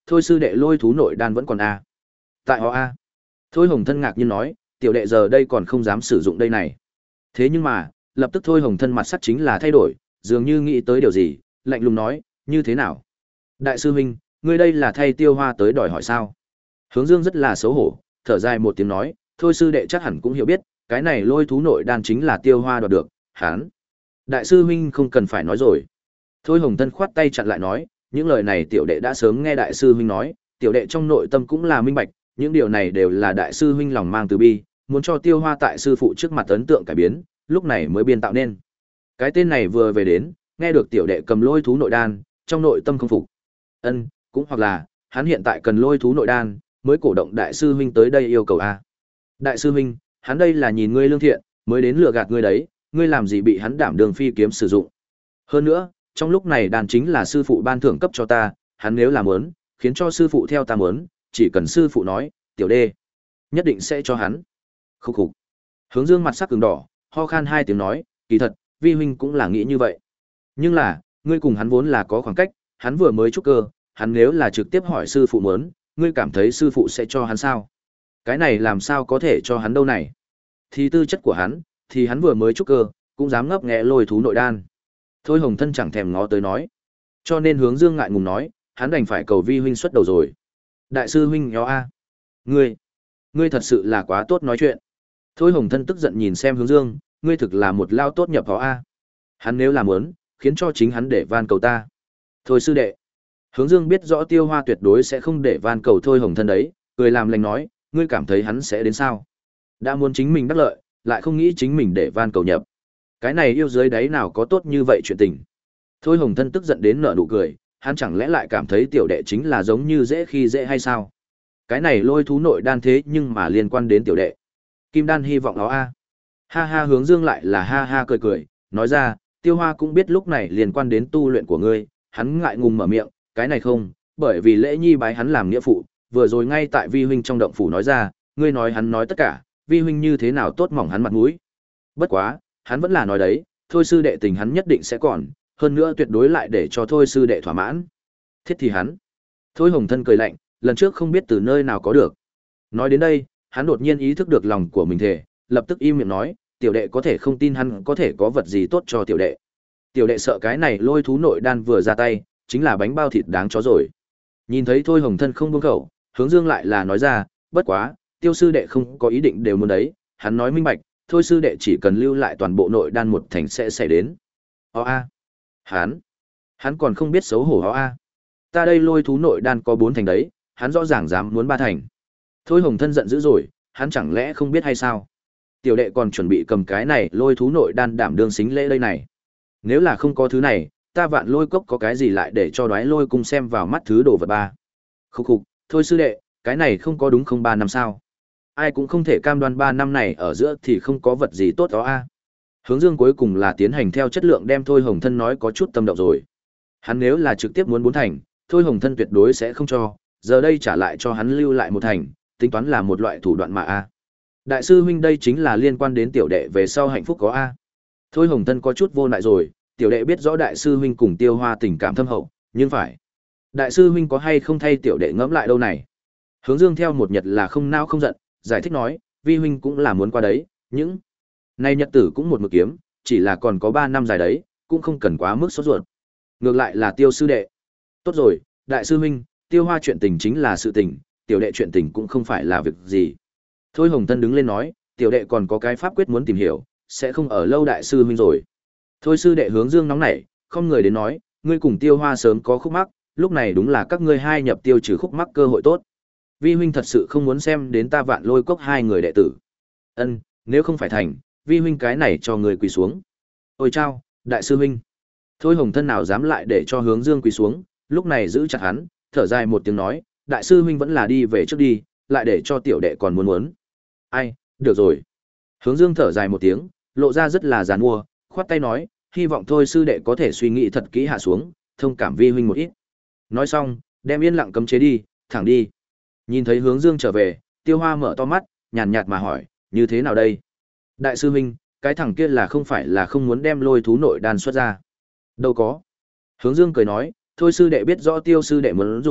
thôi sư đệ lôi thú nội đan vẫn còn a. Tại họ a. Thôi Hồng Thân ngạc nhiên nói, tiểu đệ giờ đây còn không dám sử dụng đây này. Thế nhưng mà, lập tức Thôi Hồng Thân mặt sắc chính là thay đổi, dường như nghĩ tới điều gì, lạnh lùng nói, như thế nào? Đại sư huynh, ngươi đây là thay Tiêu Hoa tới đòi hỏi sao? Hướng Dương rất là xấu hổ, thở dài một tiếng nói, thôi sư đệ chắc hẳn cũng hiểu biết, cái này lôi thú nội đan chính là Tiêu Hoa đoạt được, hán. Đại sư huynh không cần phải nói rồi. Thôi Hồng Thân khoát tay chặn lại nói, những lời này tiểu đệ đã sớm nghe đại sư huynh nói, tiểu đệ trong nội tâm cũng là minh bạch, những điều này đều là đại sư huynh lòng mang từ bi, muốn cho Tiêu Hoa tại sư phụ trước mặt ấn tượng cải biến, lúc này mới biên tạo nên. Cái tên này vừa về đến, nghe được tiểu đệ cầm lôi thú nội đan, trong nội tâm không phục. Ân, cũng hoặc là, hắn hiện tại cần lôi thú nội đan, mới cổ động đại sư huynh tới đây yêu cầu a. Đại sư huynh, hắn đây là nhìn ngươi lương thiện, mới đến lừa gạt ngươi đấy, ngươi làm gì bị hắn đảm đường phi kiếm sử dụng. Hơn nữa, trong lúc này đan chính là sư phụ ban thưởng cấp cho ta, hắn nếu làm muốn, khiến cho sư phụ theo ta muốn, chỉ cần sư phụ nói, tiểu đê, nhất định sẽ cho hắn. Khúc khục. Hướng Dương mặt sắc cứng đỏ, ho khan hai tiếng nói, kỳ thật, vi huynh cũng là nghĩ như vậy. Nhưng là, ngươi cùng hắn vốn là có khoảng cách, hắn vừa mới trúc cơ, hắn nếu là trực tiếp hỏi sư phụ muốn, ngươi cảm thấy sư phụ sẽ cho hắn sao? Cái này làm sao có thể cho hắn đâu này? Thì tư chất của hắn, thì hắn vừa mới trúc cơ, cũng dám ngấp nghé lôi thú nội đan. Thôi Hồng Thân chẳng thèm ngó tới nói. Cho nên Hướng Dương ngại ngùng nói, hắn đành phải cầu vi huynh xuất đầu rồi. Đại sư huynh nhó a. Ngươi, ngươi thật sự là quá tốt nói chuyện. Thôi Hồng Thân tức giận nhìn xem Hướng Dương, ngươi thực là một lao tốt nhập phó a. Hắn nếu làm muốn, khiến cho chính hắn để van cầu ta. Thôi sư đệ. Hướng Dương biết rõ Tiêu Hoa tuyệt đối sẽ không để van cầu Thôi Hồng Thân đấy, cười làm lành nói, ngươi cảm thấy hắn sẽ đến sao? Đã muốn chính mình đắc lợi, lại không nghĩ chính mình để van cầu nhập. Cái này yêu dưới đấy nào có tốt như vậy chuyện tình. Thôi Hồng Thân tức giận đến nở nụ cười, hắn chẳng lẽ lại cảm thấy tiểu đệ chính là giống như dễ khi dễ hay sao? Cái này lôi thú nội đan thế nhưng mà liên quan đến tiểu đệ. Kim đan hy vọng nó a. Ha ha. Hướng Dương lại là ha ha cười cười, nói ra, Tiêu Hoa cũng biết lúc này liên quan đến tu luyện của ngươi, hắn ngại ngùng mở miệng, cái này không, bởi vì lễ nhi bái hắn làm nghĩa phụ, vừa rồi ngay tại vi huynh trong động phủ nói ra, ngươi nói hắn nói tất cả, vi huynh như thế nào tốt mỏng hắn mặt mũi. Bất quá, hắn vẫn là nói đấy, thôi sư đệ tình hắn nhất định sẽ còn, hơn nữa tuyệt đối lại để cho thôi sư đệ thỏa mãn. Thiết thì hắn. Thôi Hồng Thân cười lạnh, lần trước không biết từ nơi nào có được. Nói đến đây, hắn đột nhiên ý thức được lòng của mình thể, lập tức im miệng nói, tiểu đệ có thể không tin hắn có thể có vật gì tốt cho tiểu đệ. Tiểu đệ sợ cái này lôi thú nội đan vừa ra tay, chính là bánh bao thịt đáng chó rồi. Nhìn thấy Thôi Hồng Thân không buông khẩu, Hướng Dương lại là nói ra, bất quá, Tiêu sư đệ không có ý định đều muốn đấy, hắn nói minh bạch, thôi sư đệ chỉ cần lưu lại toàn bộ nội đan một thành sẽ xảy đến. Ho a. Hắn, hắn còn không biết xấu hổ ho a. Ta đây lôi thú nội đan có bốn thành đấy, hắn rõ ràng dám muốn ba thành. Thôi Hồng Thân giận dữ rồi, hắn chẳng lẽ không biết hay sao? Tiểu đệ còn chuẩn bị cầm cái này lôi thú nội đan đảm đương xính lễ đây này. Nếu là không có thứ này, ta Vạn Lôi Cốc có cái gì lại để cho Đoái Lôi Cung xem vào mắt thứ đồ vật ba. Khục khục, thôi sư đệ, cái này không có đúng không ba năm sao? Ai cũng không thể cam đoan ba năm này ở giữa thì không có vật gì tốt đó a. Hướng Dương cuối cùng là tiến hành theo chất lượng đem Thôi Hồng Thân nói có chút tâm động rồi. Hắn nếu là trực tiếp muốn bốn thành, Thôi Hồng Thân tuyệt đối sẽ không cho, giờ đây trả lại cho hắn lưu lại một thành, tính toán là một loại thủ đoạn mà a. Đại sư huynh đây chính là liên quan đến tiểu đệ về sau hạnh phúc có a. Thôi Hồng Thân có chút vô lại rồi, tiểu đệ biết rõ đại sư huynh cùng Tiêu Hoa tình cảm thâm hậu, nhưng phải. Đại sư huynh có hay không thay tiểu đệ ngẫm lại đâu này? Hướng Dương theo một nhật là không nao không giận, giải thích nói, vi huynh cũng là muốn qua đấy, những nay nhật tử cũng một mực kiếm, chỉ là còn có ba năm dài đấy, cũng không cần quá mức sốt ruột. Ngược lại là Tiêu sư đệ. Tốt rồi, đại sư huynh, Tiêu Hoa chuyện tình chính là sự tình, tiểu đệ chuyện tình cũng không phải là việc gì. Thôi Hồng Thân đứng lên nói, tiểu đệ còn có cái pháp quyết muốn tìm hiểu, sẽ không ở lâu đại sư huynh rồi. Thôi sư đệ Hướng Dương nóng nảy, không người đến nói, ngươi cùng Tiêu Hoa sớm có khúc mắc, lúc này đúng là các ngươi hai nhập tiêu trừ khúc mắc cơ hội tốt. Vi huynh thật sự không muốn xem đến ta Vạn Lôi Cốc hai người đệ tử. Ân, nếu không phải thành, vi huynh cái này cho người quỳ xuống. Ôi chao, đại sư huynh. Thôi Hồng Thân nào dám lại để cho Hướng Dương quỳ xuống, lúc này giữ chặt hắn, thở dài một tiếng nói, đại sư huynh vẫn là đi về trước đi, lại để cho tiểu đệ còn muốn muốn. Ai, được rồi. Hướng Dương thở dài một tiếng, lộ ra rất là giàn mua, khoát tay nói, hy vọng thôi sư đệ có thể suy nghĩ thật kỹ hạ xuống, thông cảm vi huynh một ít. Nói xong, đem yên lặng cấm chế đi, thẳng đi. Nhìn thấy Hướng Dương trở về, Tiêu Hoa mở to mắt, nhàn nhạt mà hỏi, như thế nào đây? Đại sư huynh, cái thằng kia là không phải là không muốn đem lôi thú nội đan xuất ra. Đâu có. Hướng Dương cười nói, thôi sư đệ biết rõ Tiêu sư đệ muốn dùng,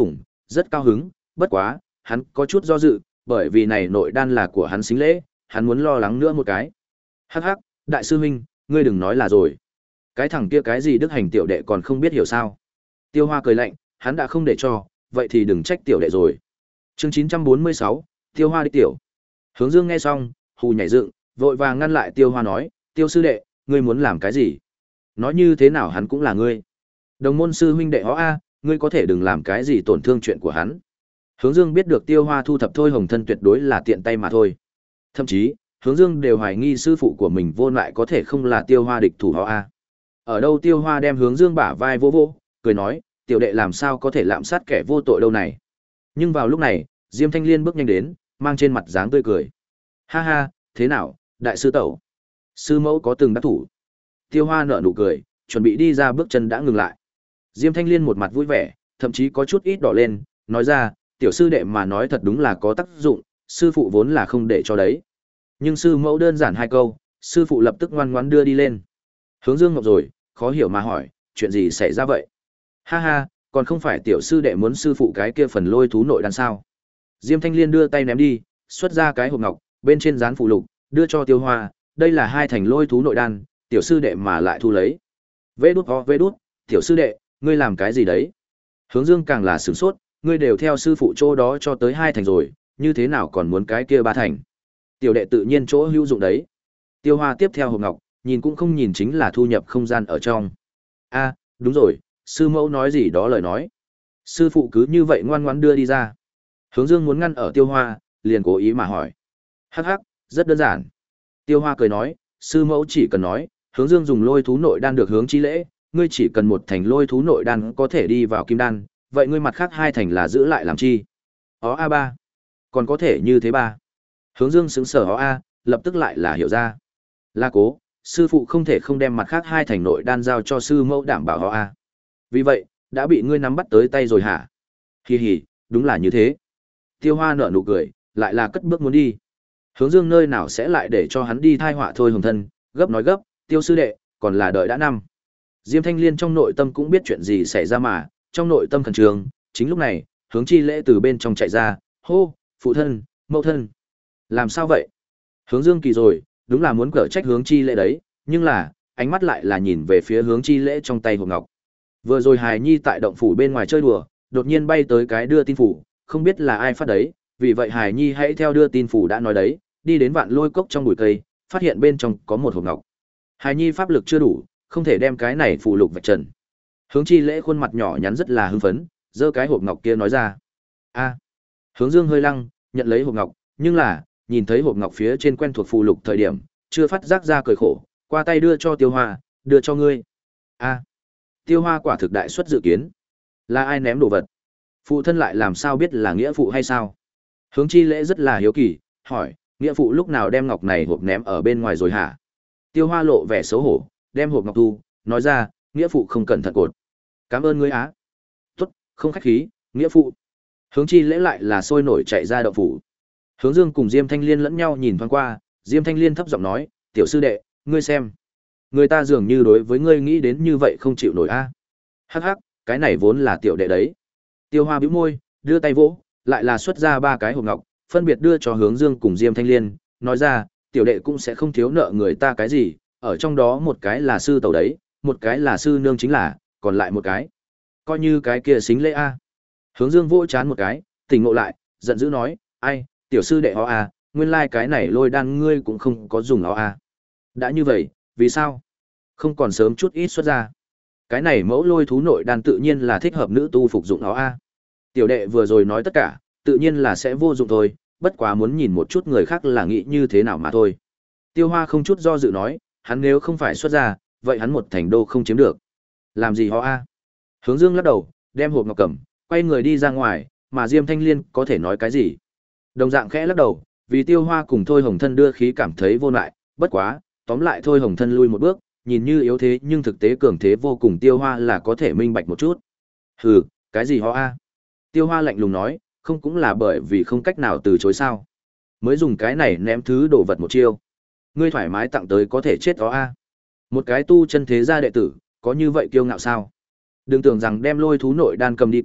rất cao hứng, bất quá, hắn có chút do dự, bởi vì này nội đan là của hắn xính lễ, hắn muốn lo lắng nữa một cái. Hắc hắc, đại sư huynh, ngươi đừng nói là rồi. Cái thằng kia cái gì đức hành tiểu đệ còn không biết hiểu sao. Tiêu Hoa cười lạnh, hắn đã không để cho, vậy thì đừng trách tiểu đệ rồi. Chương chín trăm bốn mươi sáu, Tiêu Hoa đi tiểu. Hướng Dương nghe xong, hù nhảy dựng, vội vàng ngăn lại Tiêu Hoa nói, Tiêu sư đệ, ngươi muốn làm cái gì? Nói như thế nào hắn cũng là ngươi. Đồng môn sư huynh đệ họ A, ngươi có thể đừng làm cái gì tổn thương chuyện của hắn. Hướng Dương biết được Tiêu Hoa thu thập Thôi Hồng Thân tuyệt đối là tiện tay mà thôi. Thậm chí, Hướng Dương đều hoài nghi sư phụ của mình vô lại có thể không là Tiêu Hoa địch thủ họ A. Ở đâu Tiêu Hoa đem Hướng Dương bả vai vô vô, cười nói, tiểu đệ làm sao có thể lạm sát kẻ vô tội đâu này. Nhưng vào lúc này, Diêm Thanh Liên bước nhanh đến, mang trên mặt dáng tươi cười. Ha ha, thế nào, đại sư tẩu? Sư mẫu có từng đắc thủ. Tiêu Hoa nở nụ cười, chuẩn bị đi ra bước chân đã ngừng lại. Diêm Thanh Liên một mặt vui vẻ, thậm chí có chút ít đỏ lên, nói ra, tiểu sư đệ mà nói thật đúng là có tác dụng, sư phụ vốn là không để cho đấy. Nhưng sư mẫu đơn giản hai câu, sư phụ lập tức ngoan ngoãn đưa đi lên. Hướng Dương ngọc rồi, khó hiểu mà hỏi, chuyện gì xảy ra vậy? Ha ha, còn không phải tiểu sư đệ muốn sư phụ cái kia phần lôi thú nội đan sao? Diêm Thanh Liên đưa tay ném đi, xuất ra cái hộp ngọc, bên trên dán phụ lục, đưa cho Tiêu Hoa, đây là hai thành lôi thú nội đan, tiểu sư đệ mà lại thu lấy. Vê đút ho vê đút, tiểu sư đệ, ngươi làm cái gì đấy? Hướng Dương càng là sửng sốt, ngươi đều theo sư phụ chỗ đó cho tới hai thành rồi, như thế nào còn muốn cái kia ba thành? Tiểu đệ tự nhiên chỗ hữu dụng đấy. Tiêu Hoa tiếp theo hộp ngọc, nhìn cũng không nhìn chính là thu nhập không gian ở trong. A, đúng rồi, sư mẫu nói gì đó lời nói. Sư phụ cứ như vậy ngoan ngoãn đưa đi ra. Hướng Dương muốn ngăn ở Tiêu Hoa, liền cố ý mà hỏi. Hắc hắc, rất đơn giản. Tiêu Hoa cười nói, sư mẫu chỉ cần nói, Hướng Dương dùng lôi thú nội đan được hướng chi lễ, ngươi chỉ cần một thành lôi thú nội đan có thể đi vào kim đan, vậy ngươi mặt khác hai thành là giữ lại làm chi? Ó a ba, còn có thể như thế ba. Hướng Dương sững sờ ó a, lập tức lại là hiểu ra. Là cố, sư phụ không thể không đem mặt khác hai thành nội đan giao cho sư mẫu đảm bảo ó a. Vì vậy, đã bị ngươi nắm bắt tới tay rồi hả? Hi hi, đúng là như thế. Tiêu Hoa nở nụ cười, lại là cất bước muốn đi. Hướng Dương nơi nào sẽ lại để cho hắn đi thai họa Thôi Hồng Thân, gấp nói gấp, Tiêu sư đệ, còn là đợi đã năm. Diêm Thanh Liên trong nội tâm cũng biết chuyện gì xảy ra mà, trong nội tâm khẩn trương, chính lúc này, Hướng Chi Lễ từ bên trong chạy ra, hô, phụ thân, mẫu thân. Làm sao vậy? Hướng Dương kỳ rồi, đúng là muốn cở trách Hướng Chi Lễ đấy, nhưng là, ánh mắt lại là nhìn về phía Hướng Chi Lễ trong tay hộp ngọc. Vừa rồi Hài Nhi tại động phủ bên ngoài chơi đùa, đột nhiên bay tới cái đưa tin phủ, không biết là ai phát đấy, vì vậy Hài Nhi hãy theo đưa tin phủ đã nói đấy, đi đến vạn lôi cốc trong bụi cây, phát hiện bên trong có một hộp ngọc. Hài Nhi pháp lực chưa đủ, không thể đem cái này phù lục vạch trần. Hướng Chi Lễ khuôn mặt nhỏ nhắn rất là hưng phấn, giơ cái hộp ngọc kia nói ra. A. Hướng Dương hơi lăng, nhận lấy hộp ngọc, nhưng là, nhìn thấy hộp ngọc phía trên quen thuộc phù lục thời điểm, chưa phát giác ra cười khổ, qua tay đưa cho Tiêu Hoa, đưa cho ngươi. A. Tiêu Hoa quả thực đại suất dự kiến. Là ai ném đồ vật? Phụ thân lại làm sao biết là nghĩa phụ hay sao? Hướng Chi Lễ rất là hiếu kỳ, hỏi, nghĩa phụ lúc nào đem ngọc này hộp ném ở bên ngoài rồi hả? Tiêu Hoa lộ vẻ xấu hổ, đem hộp ngọc thu, nói ra, nghĩa phụ không cẩn thận cột. Cảm ơn ngươi á. Tốt, không khách khí, nghĩa phụ. Hướng Chi Lễ lại là sôi nổi chạy ra động phủ. Hướng Dương cùng Diêm Thanh Liên lẫn nhau nhìn thoáng qua, Diêm Thanh Liên thấp giọng nói, tiểu sư đệ, ngươi xem. Người ta dường như đối với ngươi nghĩ đến như vậy không chịu nổi a. Hắc hắc, cái này vốn là tiểu đệ đấy. Tiêu Hoa bĩu môi, đưa tay vỗ, lại là xuất ra ba cái hộp ngọc, phân biệt đưa cho Hướng Dương cùng Diêm Thanh Liên, nói ra, tiểu đệ cũng sẽ không thiếu nợ người ta cái gì, ở trong đó một cái là sư tẩu đấy, một cái là sư nương chính là, còn lại một cái, coi như cái kia xính lễ a. Hướng Dương vỗ chán một cái, tỉnh ngộ lại, giận dữ nói, ai, tiểu sư đệ họ a, nguyên lai like cái này lôi đan ngươi cũng không có dùng nó a. Đã như vậy, vì sao? Không còn sớm chút ít xuất ra. Cái này mẫu lôi thú nội đan tự nhiên là thích hợp nữ tu phục dụng nó a. Tiểu đệ vừa rồi nói tất cả, tự nhiên là sẽ vô dụng thôi, bất quá muốn nhìn một chút người khác là nghĩ như thế nào mà thôi. Tiêu Hoa không chút do dự nói, hắn nếu không phải xuất ra, vậy hắn một thành đô không chiếm được. Làm gì họ a? Hướng Dương lắc đầu, đem hộp ngọc cầm, quay người đi ra ngoài, mà Diêm Thanh Liên có thể nói cái gì? Đồng dạng khẽ lắc đầu, vì Tiêu Hoa cùng Thôi Hồng Thân đưa khí cảm thấy vô lại, bất quá, tóm lại Thôi Hồng Thân lui một bước, nhìn như yếu thế nhưng thực tế cường thế vô cùng, Tiêu Hoa là có thể minh bạch một chút. Hừ, cái gì họ a? Tiêu Hoa lạnh lùng nói, không cũng là bởi vì không cách nào từ chối sao? Mới dùng cái này ném thứ đồ vật một chiêu. Ngươi thoải mái tặng tới có thể chết đó a. Một cái tu chân thế gia đệ tử, có như vậy kiêu ngạo sao? Đừng tưởng rằng đem lôi thú nội đan cầm đi qua,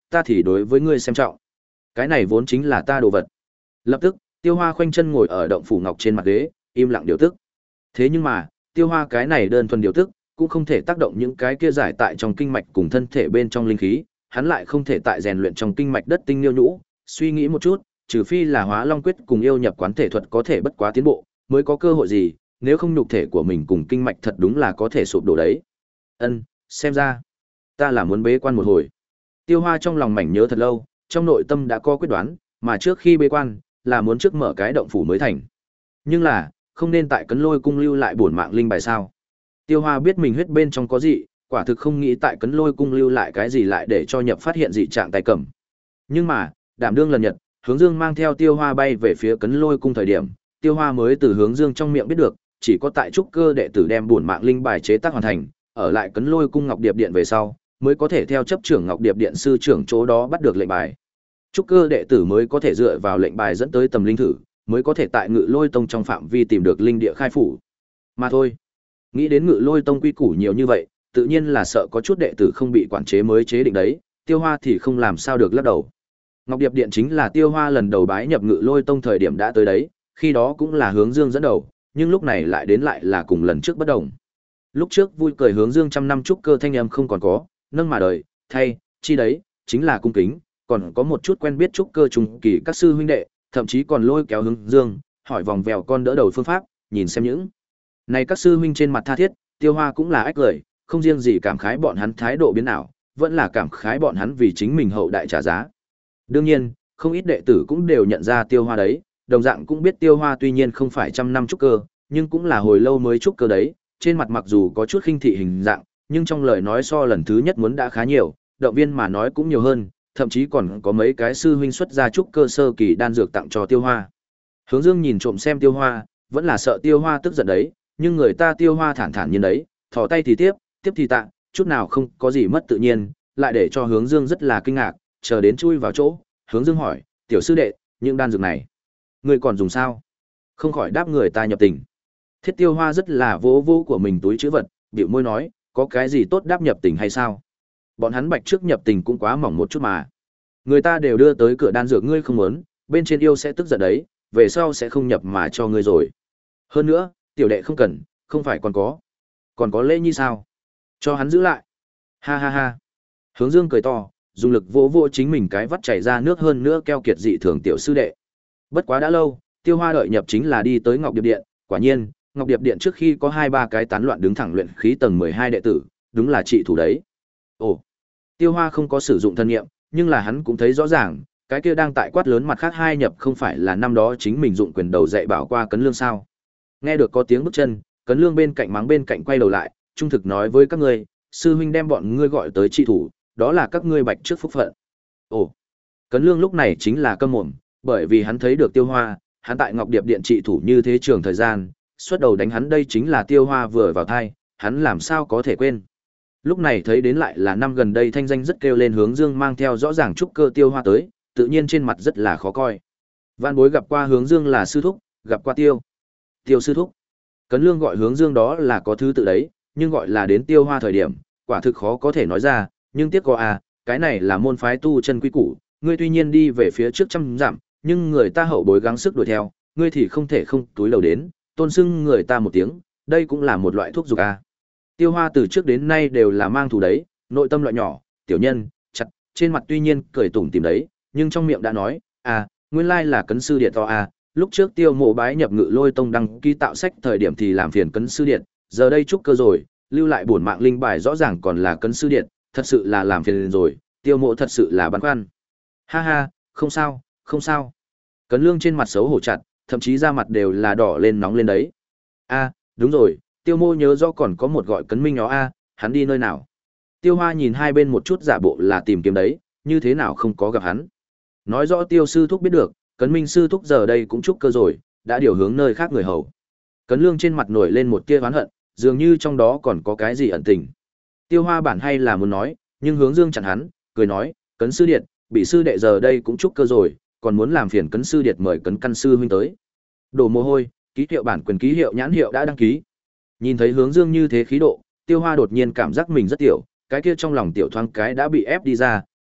ta thì đối với ngươi xem trọng. Cái này vốn chính là ta đồ vật. Lập tức, Tiêu Hoa khoanh chân ngồi ở động phủ ngọc trên mặt ghế, im lặng điều tức. Thế nhưng mà, Tiêu Hoa cái này đơn thuần điều tức, cũng không thể tác động những cái kia giải tại trong kinh mạch cùng thân thể bên trong linh khí, hắn lại không thể tại rèn luyện trong kinh mạch đất tinh liêu nhũ, suy nghĩ một chút, trừ phi là Hóa Long quyết cùng yêu nhập quán thể thuật có thể bất quá tiến bộ, mới có cơ hội gì, nếu không nhục thể của mình cùng kinh mạch thật đúng là có thể sụp đổ đấy. Ân, xem ra ta là muốn bế quan một hồi. Tiêu Hoa trong lòng mảnh nhớ thật lâu, trong nội tâm đã có quyết đoán, mà trước khi bế quan, là muốn trước mở cái động phủ mới thành. Nhưng là, không nên tại Cấn Lôi cung lưu lại bổn mạng linh bài sao? Tiêu Hoa biết mình huyết bên trong có gì, quả thực không nghĩ tại Cấn Lôi cung lưu lại cái gì lại để cho nhập phát hiện dị trạng tay cầm. Nhưng mà, đảm đương lần nhật, Hướng Dương mang theo Tiêu Hoa bay về phía Cấn Lôi cung thời điểm, Tiêu Hoa mới từ Hướng Dương trong miệng biết được, chỉ có tại trúc cơ đệ tử đem bổn mạng linh bài chế tác hoàn thành, ở lại Cấn Lôi cung Ngọc Điệp Điện về sau, mới có thể theo chấp trưởng Ngọc Điệp Điện sư trưởng chỗ đó bắt được lệnh bài. Trúc cơ đệ tử mới có thể dựa vào lệnh bài dẫn tới tầm linh thử, mới có thể tại Ngự Lôi tông trong phạm vi tìm được linh địa khai phủ. Mà thôi, nghĩ đến Ngự Lôi tông quy củ nhiều như vậy, tự nhiên là sợ có chút đệ tử không bị quản chế mới chế định đấy, Tiêu Hoa thì không làm sao được lắc đầu. Ngọc Điệp Điện chính là Tiêu Hoa lần đầu bái nhập Ngự Lôi tông thời điểm đã tới đấy, khi đó cũng là Hướng Dương dẫn đầu, nhưng lúc này lại đến lại là cùng lần trước bất đồng. Lúc trước vui cười Hướng Dương trăm năm trúc cơ thanh âm không còn có, nâng mà đời, thay, chi đấy, chính là cung kính, còn có một chút quen biết trúc cơ trùng kỳ các sư huynh đệ, thậm chí còn lôi kéo Hướng Dương, hỏi vòng vèo con đỡ đầu phương pháp, nhìn xem những này các sư huynh trên mặt tha thiết, Tiêu Hoa cũng là ách cười, không riêng gì cảm khái bọn hắn thái độ biến ảo, vẫn là cảm khái bọn hắn vì chính mình hậu đại trả giá. Đương nhiên, không ít đệ tử cũng đều nhận ra Tiêu Hoa đấy, đồng dạng cũng biết Tiêu Hoa tuy nhiên không phải trăm năm trúc cơ, nhưng cũng là hồi lâu mới trúc cơ đấy, trên mặt mặc dù có chút khinh thị hình dạng, nhưng trong lời nói so lần thứ nhất muốn đã khá nhiều, động viên mà nói cũng nhiều hơn, thậm chí còn có mấy cái sư huynh xuất ra trúc cơ sơ kỳ đan dược tặng cho Tiêu Hoa. Hướng Dương nhìn trộm xem Tiêu Hoa, vẫn là sợ Tiêu Hoa tức giận đấy, nhưng người ta Tiêu Hoa thản thản nhiên đấy, thò tay thì tiếp, tiếp thì tạ, chút nào không có gì mất tự nhiên, lại để cho Hướng Dương rất là kinh ngạc, chờ đến chui vào chỗ, Hướng Dương hỏi, tiểu sư đệ, những đan dược này, ngươi còn dùng sao? Không khỏi đáp người ta nhập tình. Thiết Tiêu Hoa rất là vỗ vỗ của mình túi trữ vật, bĩu môi nói, có cái gì tốt đáp nhập tình hay sao? Bọn hắn bạch trước nhập tình cũng quá mỏng một chút mà. Người ta đều đưa tới cửa đan dược ngươi không muốn, bên trên yêu sẽ tức giận đấy, về sau sẽ không nhập mà cho ngươi rồi. Hơn nữa, tiểu đệ không cần, không phải còn có. Còn có lễ nhi sao? Cho hắn giữ lại. Ha ha ha. Hướng Dương cười to, dùng lực vỗ vỗ chính mình cái vắt chảy ra nước hơn nữa keo kiệt dị thường tiểu sư đệ. Bất quá đã lâu, Tiêu Hoa đợi nhập chính là đi tới Ngọc Điệp Điện, quả nhiên, Ngọc Điệp Điện trước khi có hai ba cái tán loạn đứng thẳng luyện khí tầng mười hai đệ tử, đúng là trị thủ đấy. Ồ. Tiêu Hoa không có sử dụng thân nghiệm, nhưng là hắn cũng thấy rõ ràng, cái kia đang tại quát lớn mặt khác hai nhập không phải là năm đó chính mình dụng quyền đầu dạy bảo qua Cấn Lương sao? Nghe được có tiếng bước chân, Cấn Lương bên cạnh mắng bên cạnh quay đầu lại, trung thực nói với các ngươi, sư huynh đem bọn ngươi gọi tới trị thủ, đó là các ngươi bạch trước phúc phận. Ồ. Cấn Lương lúc này chính là câm mồm, bởi vì hắn thấy được Tiêu Hoa, hắn tại Ngọc Điệp Điện trị thủ như thế trường thời gian, xuất đầu đánh hắn đây chính là Tiêu Hoa vừa vào thai, hắn làm sao có thể quên. Lúc này thấy đến lại là năm gần đây thanh danh rất kêu lên Hướng Dương mang theo rõ ràng trúc cơ Tiêu Hoa tới, tự nhiên trên mặt rất là khó coi. Vạn Bối gặp qua Hướng Dương là sư thúc, gặp qua Tiêu. Tiêu sư thúc. Cấn Lương gọi Hướng Dương đó là có thứ tự đấy, nhưng gọi là đến Tiêu Hoa thời điểm, quả thực khó có thể nói ra, nhưng tiếc có à, cái này là môn phái tu chân quy củ, ngươi tuy nhiên đi về phía trước trăm dặm, nhưng người ta hậu bối gắng sức đuổi theo, ngươi thì không thể không túi lầu đến, tôn xưng người ta một tiếng, đây cũng là một loại thuốc dục à. Tiêu Hoa từ trước đến nay đều là mang thù đấy, nội tâm loại nhỏ, tiểu nhân, chặt, trên mặt tuy nhiên cười tủm tỉm đấy, nhưng trong miệng đã nói, à, nguyên lai là Cấn sư điện to à, lúc trước Tiêu Mộ bái nhập Ngự Lôi tông đăng ký tạo sách thời điểm thì làm phiền Cấn sư điện, giờ đây trúc cơ rồi, lưu lại bổn mạng linh bài rõ ràng còn là Cấn sư điện, thật sự là làm phiền rồi, Tiêu Mộ thật sự là băn khoăn. Ha ha, không sao, không sao. Cấn Lương trên mặt xấu hổ chặt, thậm chí da mặt đều là đỏ lên nóng lên đấy. A, đúng rồi, Tiêu Mô nhớ rõ còn có một gọi Cấn Minh nó a, hắn đi nơi nào? Tiêu Hoa nhìn hai bên một chút giả bộ là tìm kiếm đấy, như thế nào không có gặp hắn. Nói rõ Tiêu sư thúc biết được, Cấn Minh sư thúc giờ đây cũng trúc cơ rồi, đã điều hướng nơi khác người hầu. Cấn Lương trên mặt nổi lên một tia oán hận, dường như trong đó còn có cái gì ẩn tình. Tiêu Hoa bản hay là muốn nói, nhưng Hướng Dương chặn hắn, cười nói, Cấn sư điện, bị sư đệ giờ đây cũng trúc cơ rồi, còn muốn làm phiền Cấn sư điện mời Cấn căn sư huynh tới. Đổ mồ hôi, ký hiệu bản quyền ký hiệu nhãn hiệu đã đăng ký. Nhìn thấy Hướng Dương như thế khí độ, Tiêu Hoa đột nhiên cảm giác mình rất tiểu, cái kia trong lòng tiểu thoáng cái đã bị ép đi ra,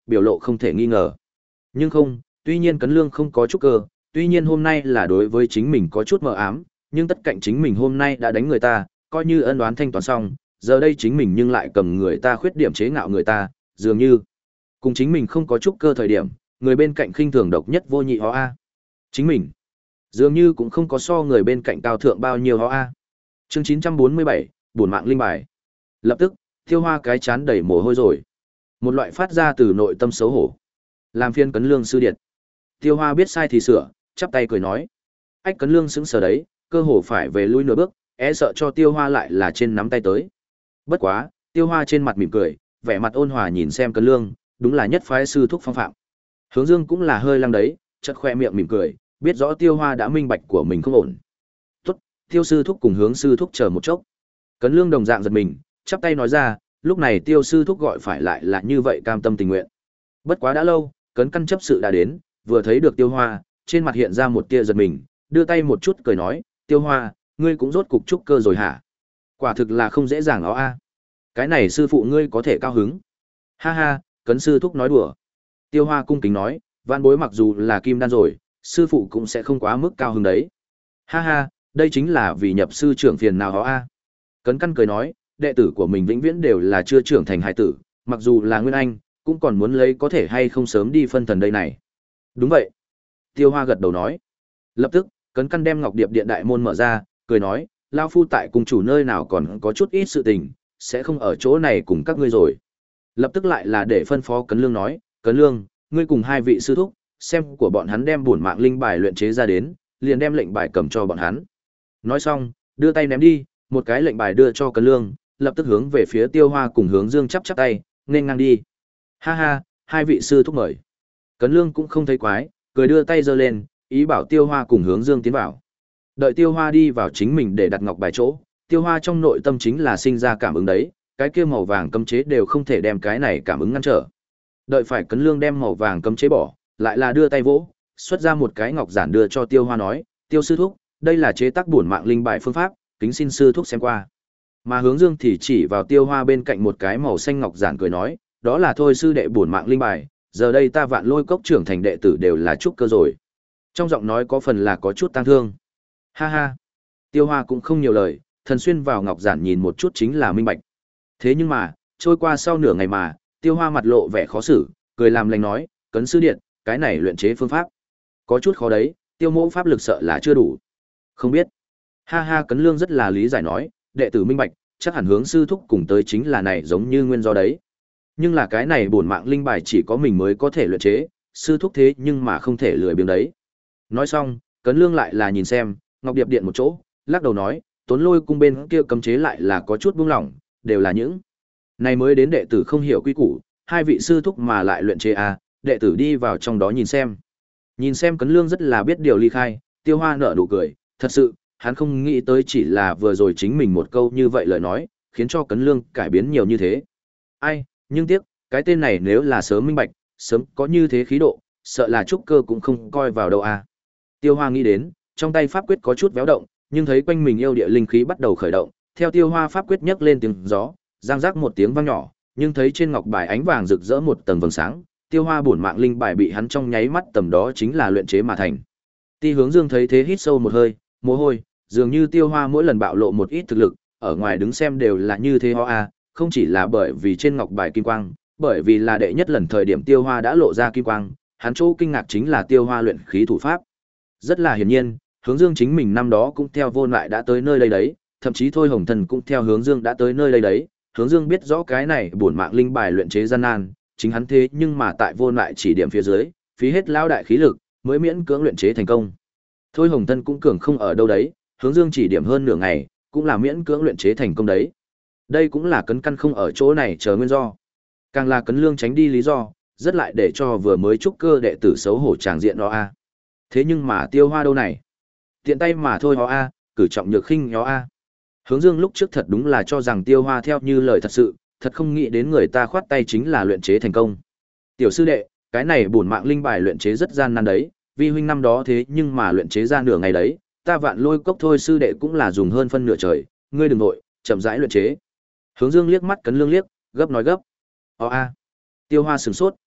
biểu lộ không thể nghi ngờ. Nhưng không, tuy nhiên Cấn Lương không có chút cơ, tuy nhiên hôm nay là đối với chính mình có chút mờ ám, nhưng tất cạnh chính mình hôm nay đã đánh người ta, coi như ân oán thanh toán xong, giờ đây chính mình nhưng lại cầm người ta khuyết điểm chế ngạo người ta, dường như cùng chính mình không có chút cơ thời điểm, người bên cạnh khinh thường độc nhất vô nhị ho a. Chính mình dường như cũng không có so người bên cạnh cao thượng bao nhiêu ho a. Chương chín trăm bốn mươi bảy, bổn mạng linh bài. Lập tức, Tiêu Hoa cái chán đầy mồ hôi rồi. Một loại phát ra từ nội tâm xấu hổ. Làm phiên Cấn Lương sư điệt. Tiêu Hoa biết sai thì sửa, chắp tay cười nói. Ách Cấn Lương sững sờ đấy, cơ hồ phải về lui nửa bước, e sợ cho Tiêu Hoa lại là trên nắm tay tới. Bất quá, Tiêu Hoa trên mặt mỉm cười, vẻ mặt ôn hòa nhìn xem Cấn Lương, đúng là nhất phái sư thúc phong phạm. Hướng Dương cũng là hơi lăng đấy, chợt khoe miệng mỉm cười, biết rõ Tiêu Hoa đã minh bạch của mình không ổn. Tốt, Tiêu sư thúc cùng Hướng sư thúc chờ một chốc. Cấn Lương đồng dạng giật mình, chắp tay nói ra, lúc này Tiêu sư thúc gọi phải lại là như vậy cam tâm tình nguyện. Bất quá đã lâu, Cấn Căn chấp sự đã đến, vừa thấy được Tiêu Hoa, trên mặt hiện ra một tia giật mình, đưa tay một chút cười nói, Tiêu Hoa, ngươi cũng rốt cục trúc cơ rồi hả? Quả thực là không dễ dàng đó a. Cái này sư phụ ngươi có thể cao hứng. Ha ha, Cấn sư thúc nói đùa. Tiêu Hoa cung kính nói, vạn bối mặc dù là kim đan rồi, sư phụ cũng sẽ không quá mức cao hứng đấy. Ha ha, đây chính là vì nhập sư trưởng phiền nào đó a. Cấn Căn cười nói, đệ tử của mình vĩnh viễn đều là chưa trưởng thành hài tử, mặc dù là nguyên anh, cũng còn muốn lấy có thể hay không sớm đi phân thần đây này. Đúng vậy. Tiêu Hoa gật đầu nói. Lập tức, Cấn Căn đem Ngọc Điệp Điện đại môn mở ra, cười nói, lao phu tại cùng chủ nơi nào còn có chút ít sự tình, sẽ không ở chỗ này cùng các ngươi rồi. Lập tức lại là để phân phó Cấn Lương nói, Cấn Lương, ngươi cùng hai vị sư thúc, xem của bọn hắn đem bổn mạng linh bài luyện chế ra đến, liền đem lệnh bài cầm cho bọn hắn. Nói xong, đưa tay ném đi, một cái lệnh bài đưa cho Cấn Lương, lập tức hướng về phía Tiêu Hoa cùng Hướng Dương chắp chắp tay, nên ngang đi. Ha ha, hai vị sư thúc mời. Cấn Lương cũng không thấy quái, cười đưa tay giơ lên, ý bảo Tiêu Hoa cùng Hướng Dương tiến vào. Đợi Tiêu Hoa đi vào chính mình để đặt ngọc bài chỗ, Tiêu Hoa trong nội tâm chính là sinh ra cảm ứng đấy, cái kia màu vàng cấm chế đều không thể đem cái này cảm ứng ngăn trở. Đợi phải Cấn Lương đem màu vàng cấm chế bỏ, lại là đưa tay vỗ, xuất ra một cái ngọc giản đưa cho Tiêu Hoa nói, Tiêu sư thúc, đây là chế tác bổn mạng linh bài phương pháp, kính xin sư thúc xem qua. Mà Hướng Dương thì chỉ vào Tiêu Hoa bên cạnh một cái màu xanh ngọc giản cười nói, đó là thôi sư đệ bổn mạng linh bài, giờ đây ta Vạn Lôi Cốc trưởng thành đệ tử đều là trúc cơ rồi. Trong giọng nói có phần là có chút tang thương. Ha ha. Tiêu Hoa cũng không nhiều lời, thần xuyên vào ngọc giản nhìn một chút chính là minh bạch. Thế nhưng mà, trôi qua sau nửa ngày mà, Tiêu Hoa mặt lộ vẻ khó xử, cười làm lành nói, Cấn sư điện, cái này luyện chế phương pháp có chút khó đấy, Tiêu mỗ pháp lực sợ là chưa đủ. Không biết. Ha ha, Cấn Lương rất là lý giải nói, đệ tử minh bạch, chắc hẳn Hướng sư thúc cùng tới chính là này giống như nguyên do đấy. Nhưng là cái này bổn mạng linh bài chỉ có mình mới có thể luyện chế, sư thúc thế nhưng mà không thể lười biếng đấy. Nói xong, Cấn Lương lại là nhìn xem, Ngọc Điệp Điện một chỗ, lắc đầu nói, Tốn Lôi cung bên kia cấm chế lại là có chút buông lỏng, đều là những này mới đến đệ tử không hiểu quy củ, hai vị sư thúc mà lại luyện chế à, đệ tử đi vào trong đó nhìn xem. Nhìn xem Cấn Lương rất là biết điều ly khai, Tiêu Hoa nở nụ cười, thật sự, hắn không nghĩ tới chỉ là vừa rồi chính mình một câu như vậy lời nói, khiến cho Cấn Lương cải biến nhiều như thế. Ai, nhưng tiếc, cái tên này nếu là sớm minh bạch, sớm có như thế khí độ, sợ là trúc cơ cũng không coi vào đâu à. Tiêu Hoa nghĩ đến, trong tay pháp quyết có chút véo động, nhưng thấy quanh mình yêu địa linh khí bắt đầu khởi động, theo Tiêu Hoa pháp quyết nhấc lên tiếng gió, giang rác một tiếng vang nhỏ, nhưng thấy trên ngọc bài ánh vàng rực rỡ một tầng vầng sáng, Tiêu Hoa bổn mạng linh bài bị hắn trong nháy mắt tầm đó chính là luyện chế mà thành. Ti Hướng Dương thấy thế hít sâu một hơi, mồ hôi, dường như Tiêu Hoa mỗi lần bạo lộ một ít thực lực, ở ngoài đứng xem đều là như thế ho a, không chỉ là bởi vì trên ngọc bài kim quang, bởi vì là đệ nhất lần thời điểm Tiêu Hoa đã lộ ra kim quang, hắn chỗ kinh ngạc chính là Tiêu Hoa luyện khí thủ pháp. Rất là hiển nhiên, Hướng Dương chính mình năm đó cũng theo Vô Lại đã tới nơi đây đấy, thậm chí Thôi Hồng Thần cũng theo Hướng Dương đã tới nơi đây đấy. Hướng Dương biết rõ cái này bổn mạng linh bài luyện chế gian nan, chính hắn thế nhưng mà tại Vô Lại chỉ điểm phía dưới, phí hết lao đại khí lực, mới miễn cưỡng luyện chế thành công. Thôi Hồng Thân cũng cường không ở đâu đấy, Hướng Dương chỉ điểm hơn nửa ngày, cũng là miễn cưỡng luyện chế thành công đấy. Đây cũng là Cấn Căn không ở chỗ này chờ nguyên do. Càng là Cấn Lương tránh đi lý do, rất lại để cho vừa mới trúc cơ đệ tử xấu hổ tràng diện đó a. Thế nhưng mà Tiêu Hoa đâu này? Tiện tay mà thôi ho a, cử trọng nhược khinh nhó a. Hướng Dương lúc trước thật đúng là cho rằng Tiêu Hoa theo như lời thật sự, thật không nghĩ đến người ta khoát tay chính là luyện chế thành công. Tiểu sư đệ, cái này bổn mạng linh bài luyện chế rất gian nan đấy, vi huynh năm đó thế nhưng mà luyện chế ra nửa ngày đấy, ta Vạn Lôi Cốc thôi sư đệ cũng là dùng hơn phân nửa trời, ngươi đừng nội, chậm rãi luyện chế. Hướng Dương liếc mắt Cấn Lương liếc, gấp nói gấp. Ồ a. Tiêu Hoa sửng sốt,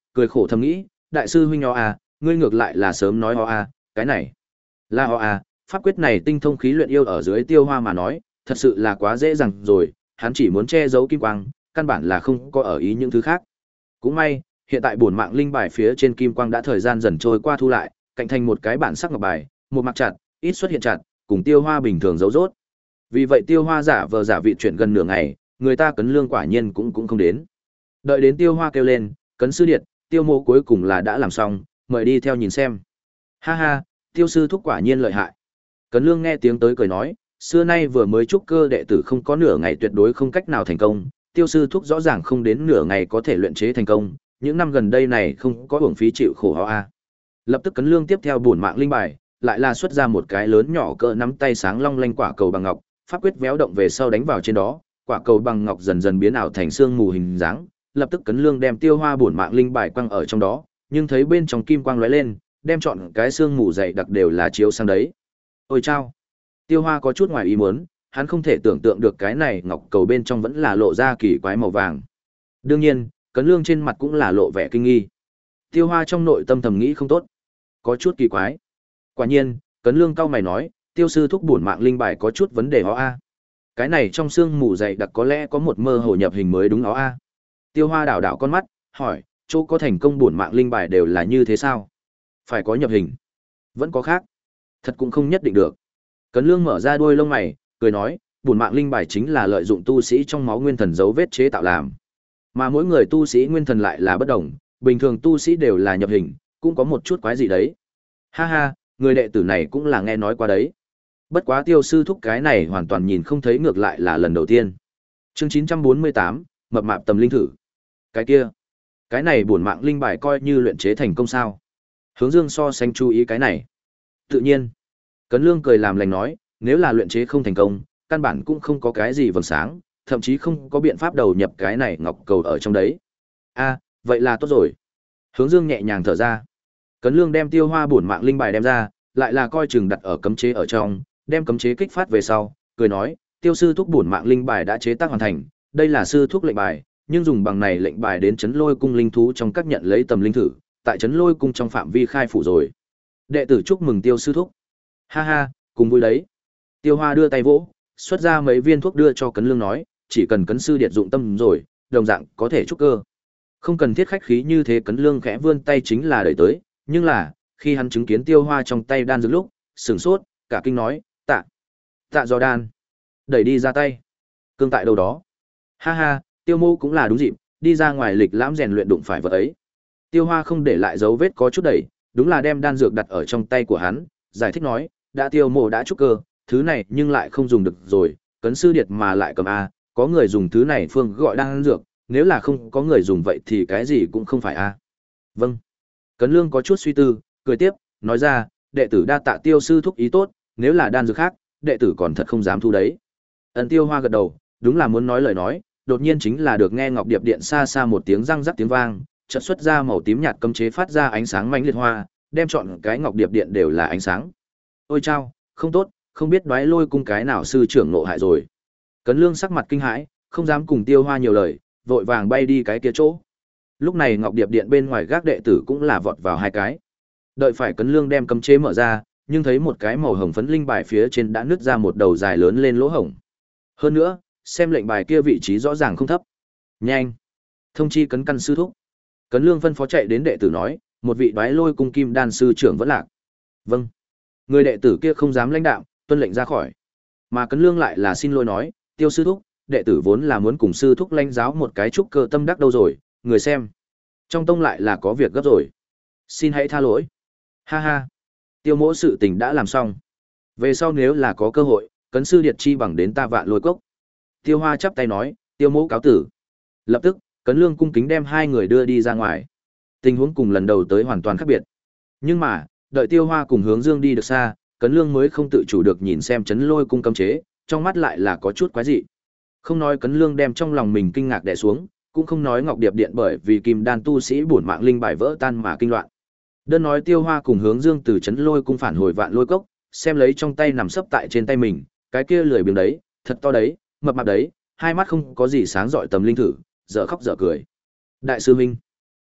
cười khổ thầm nghĩ, đại sư huynh ho a, ngươi ngược lại là sớm nói ho a, cái này là ho a, pháp quyết này tinh thông khí luyện yêu ở dưới Tiêu Hoa mà nói, thật sự là quá dễ dàng rồi, hắn chỉ muốn che giấu kim quang, căn bản là không có ở ý những thứ khác. Cũng may, hiện tại bổn mạng linh bài phía trên kim quang đã thời gian dần trôi qua thu lại, cạnh thành một cái bản sắc ngọc bài, một mặt chặt, ít xuất hiện chặt, cùng Tiêu Hoa bình thường giấu rốt. Vì vậy Tiêu Hoa giả vờ giả vị chuyển gần nửa ngày, người ta Cấn Lương quả nhiên cũng cũng không đến. Đợi đến Tiêu Hoa kêu lên, "Cấn sư điệt, Tiêu mô cuối cùng là đã làm xong, mời đi theo nhìn xem." Ha ha, Tiêu sư thúc quả nhiên lợi hại. Cấn Lương nghe tiếng tới cười nói, xưa nay vừa mới trúc cơ đệ tử không có nửa ngày tuyệt đối không cách nào thành công, Tiêu sư thúc rõ ràng không đến nửa ngày có thể luyện chế thành công, những năm gần đây này không có uổng phí chịu khổ ho a. Lập tức Cấn Lương tiếp theo bổn mạng linh bài, lại là xuất ra một cái lớn nhỏ cỡ nắm tay sáng long lanh quả cầu bằng ngọc, pháp quyết véo động về sau đánh vào trên đó, quả cầu bằng ngọc dần dần biến ảo thành xương mù hình dáng, lập tức Cấn Lương đem Tiêu Hoa bổn mạng linh bài quăng ở trong đó, nhưng thấy bên trong kim quang lóe lên, đem chọn cái xương mù dày đặc đều là chiếu sang đấy. Ôi chao! Tiêu Hoa có chút ngoài ý muốn, hắn không thể tưởng tượng được cái này ngọc cầu bên trong vẫn là lộ ra kỳ quái màu vàng. Đương nhiên, Cấn Lương trên mặt cũng là lộ vẻ kinh nghi. Tiêu Hoa trong nội tâm thầm nghĩ không tốt, có chút kỳ quái. Quả nhiên, Cấn Lương cau mày nói, Tiêu sư thúc bổn mạng linh bài có chút vấn đề ó a. Cái này trong xương mù dày đặc có lẽ có một mơ hồ nhập hình mới đúng ó a. Tiêu Hoa đảo đảo con mắt, hỏi, chỗ có thành công bổn mạng linh bài đều là như thế sao? Phải có nhập hình, vẫn có khác. Thật cũng không nhất định được. Cấn Lương mở ra đuôi lông mày, cười nói, bổn mạng linh bài chính là lợi dụng tu sĩ trong máu nguyên thần dấu vết chế tạo làm. Mà mỗi người tu sĩ nguyên thần lại là bất đồng, bình thường tu sĩ đều là nhập hình, cũng có một chút quái gì đấy. Ha ha, người đệ tử này cũng là nghe nói qua đấy. Bất quá Tiêu sư thúc cái này hoàn toàn nhìn không thấy, ngược lại là lần đầu tiên. Chương chín trăm bốn mươi tám, mập mạp tầm linh thử. Cái kia, cái này bổn mạng linh bài coi như luyện chế thành công sao? Hướng Dương so sánh chú ý cái này. Tự nhiên. Cấn Lương cười làm lành nói, nếu là luyện chế không thành công, căn bản cũng không có cái gì vầng sáng, thậm chí không có biện pháp đầu nhập cái này ngọc cầu ở trong đấy. A, vậy là tốt rồi. Hướng Dương nhẹ nhàng thở ra. Cấn Lương đem Tiêu Hoa bổn mạng linh bài đem ra, lại là coi chừng đặt ở cấm chế ở trong, đem cấm chế kích phát về sau, cười nói, Tiêu sư thúc bổn mạng linh bài đã chế tác hoàn thành, đây là sư thúc lệnh bài, nhưng dùng bằng này lệnh bài đến Trấn Lôi cung linh thú trong các nhận lấy tầm linh thử, tại Trấn Lôi cung trong phạm vi khai phủ rồi. Đệ tử chúc mừng Tiêu sư thúc. Ha ha, cùng vui đấy. Tiêu Hoa đưa tay vỗ, xuất ra mấy viên thuốc đưa cho Cấn Lương nói, chỉ cần Cấn sư điệt dụng tâm rồi, đồng dạng có thể trúc cơ. Không cần thiết khách khí như thế. Cấn Lương khẽ vươn tay chính là đẩy tới, nhưng là, khi hắn chứng kiến Tiêu Hoa trong tay đan dược lúc, sửng sốt, cả kinh nói, tạ, tạ do đan. Đẩy đi ra tay. Cương tại đâu đó. Ha ha, Tiêu mô cũng là đúng dịp, đi ra ngoài lịch lãm rèn luyện đụng phải vật ấy. Tiêu Hoa không để lại dấu vết có chút đẩy, đúng là đem đan dược đặt ở trong tay của hắn, giải thích nói, đã Tiêu mô đã trúc cơ, thứ này nhưng lại không dùng được rồi, Cấn sư điệt mà lại cầm a, có người dùng thứ này phương gọi đan dược, nếu là không có người dùng vậy thì cái gì cũng không phải a. Vâng. Cấn Lương có chút suy tư, cười tiếp, nói ra, đệ tử đa tạ Tiêu sư thúc ý tốt, nếu là đan dược khác, đệ tử còn thật không dám thu đấy. Ấn Tiêu Hoa gật đầu, đúng là muốn nói lời nói, đột nhiên chính là được nghe Ngọc Điệp Điện xa xa một tiếng răng rắc tiếng vang, chợt xuất ra màu tím nhạt cấm chế phát ra ánh sáng mãnh liệt hoa, đem trọn cái Ngọc Điệp Điện đều là ánh sáng. Ôi chao, không tốt, không biết Đoái Lôi cung cái nào sư trưởng nộ hại rồi. Cấn Lương sắc mặt kinh hãi, không dám cùng Tiêu Hoa nhiều lời, vội vàng bay đi cái kia chỗ. Lúc này Ngọc Điệp Điện bên ngoài gác đệ tử cũng là vọt vào hai cái. Đợi phải Cấn Lương đem cấm chế mở ra, nhưng thấy một cái màu hồng phấn linh bài phía trên đã nứt ra một đầu dài lớn lên lỗ hổng. Hơn nữa, xem lệnh bài kia vị trí rõ ràng không thấp. Nhanh, thông chi Cấn căn sư thúc. Cấn Lương phân phó chạy đến đệ tử nói, một vị Đoái Lôi cung kim đan sư trưởng vẫn lạc. Vâng. Người đệ tử kia không dám lãnh đạm, tuân lệnh ra khỏi. Mà Cấn Lương lại là xin lỗi nói, Tiêu sư thúc, đệ tử vốn là muốn cùng sư thúc lãnh giáo một cái trúc cơ tâm đắc đâu rồi, người xem. Trong tông lại là có việc gấp rồi. Xin hãy tha lỗi. Ha ha. Tiêu mỗ sự tình đã làm xong. Về sau nếu là có cơ hội, Cấn sư điệt chi bằng đến ta Vạn Lôi cốc. Tiêu Hoa chắp tay nói, Tiêu mỗ cáo tử. Lập tức, Cấn Lương cung kính đem hai người đưa đi ra ngoài. Tình huống cùng lần đầu tới hoàn toàn khác biệt. Nhưng mà, đợi Tiêu Hoa cùng Hướng Dương đi được xa, Cấn Lương mới không tự chủ được nhìn xem Trấn Lôi cung cấm chế, trong mắt lại là có chút quái dị. Không nói Cấn Lương đem trong lòng mình kinh ngạc đè xuống, cũng không nói Ngọc Điệp Điện bởi vì kim đan tu sĩ bổn mạng linh bài vỡ tan mà kinh loạn. Đơn nói Tiêu Hoa cùng Hướng Dương từ Trấn Lôi cung phản hồi Vạn Lôi cốc, xem lấy trong tay nằm sấp tại trên tay mình, cái kia lười biếng đấy, thật to đấy, mập mạp đấy, hai mắt không có gì sáng rọi tầm linh thử, dở khóc dở cười. Đại sư huynh,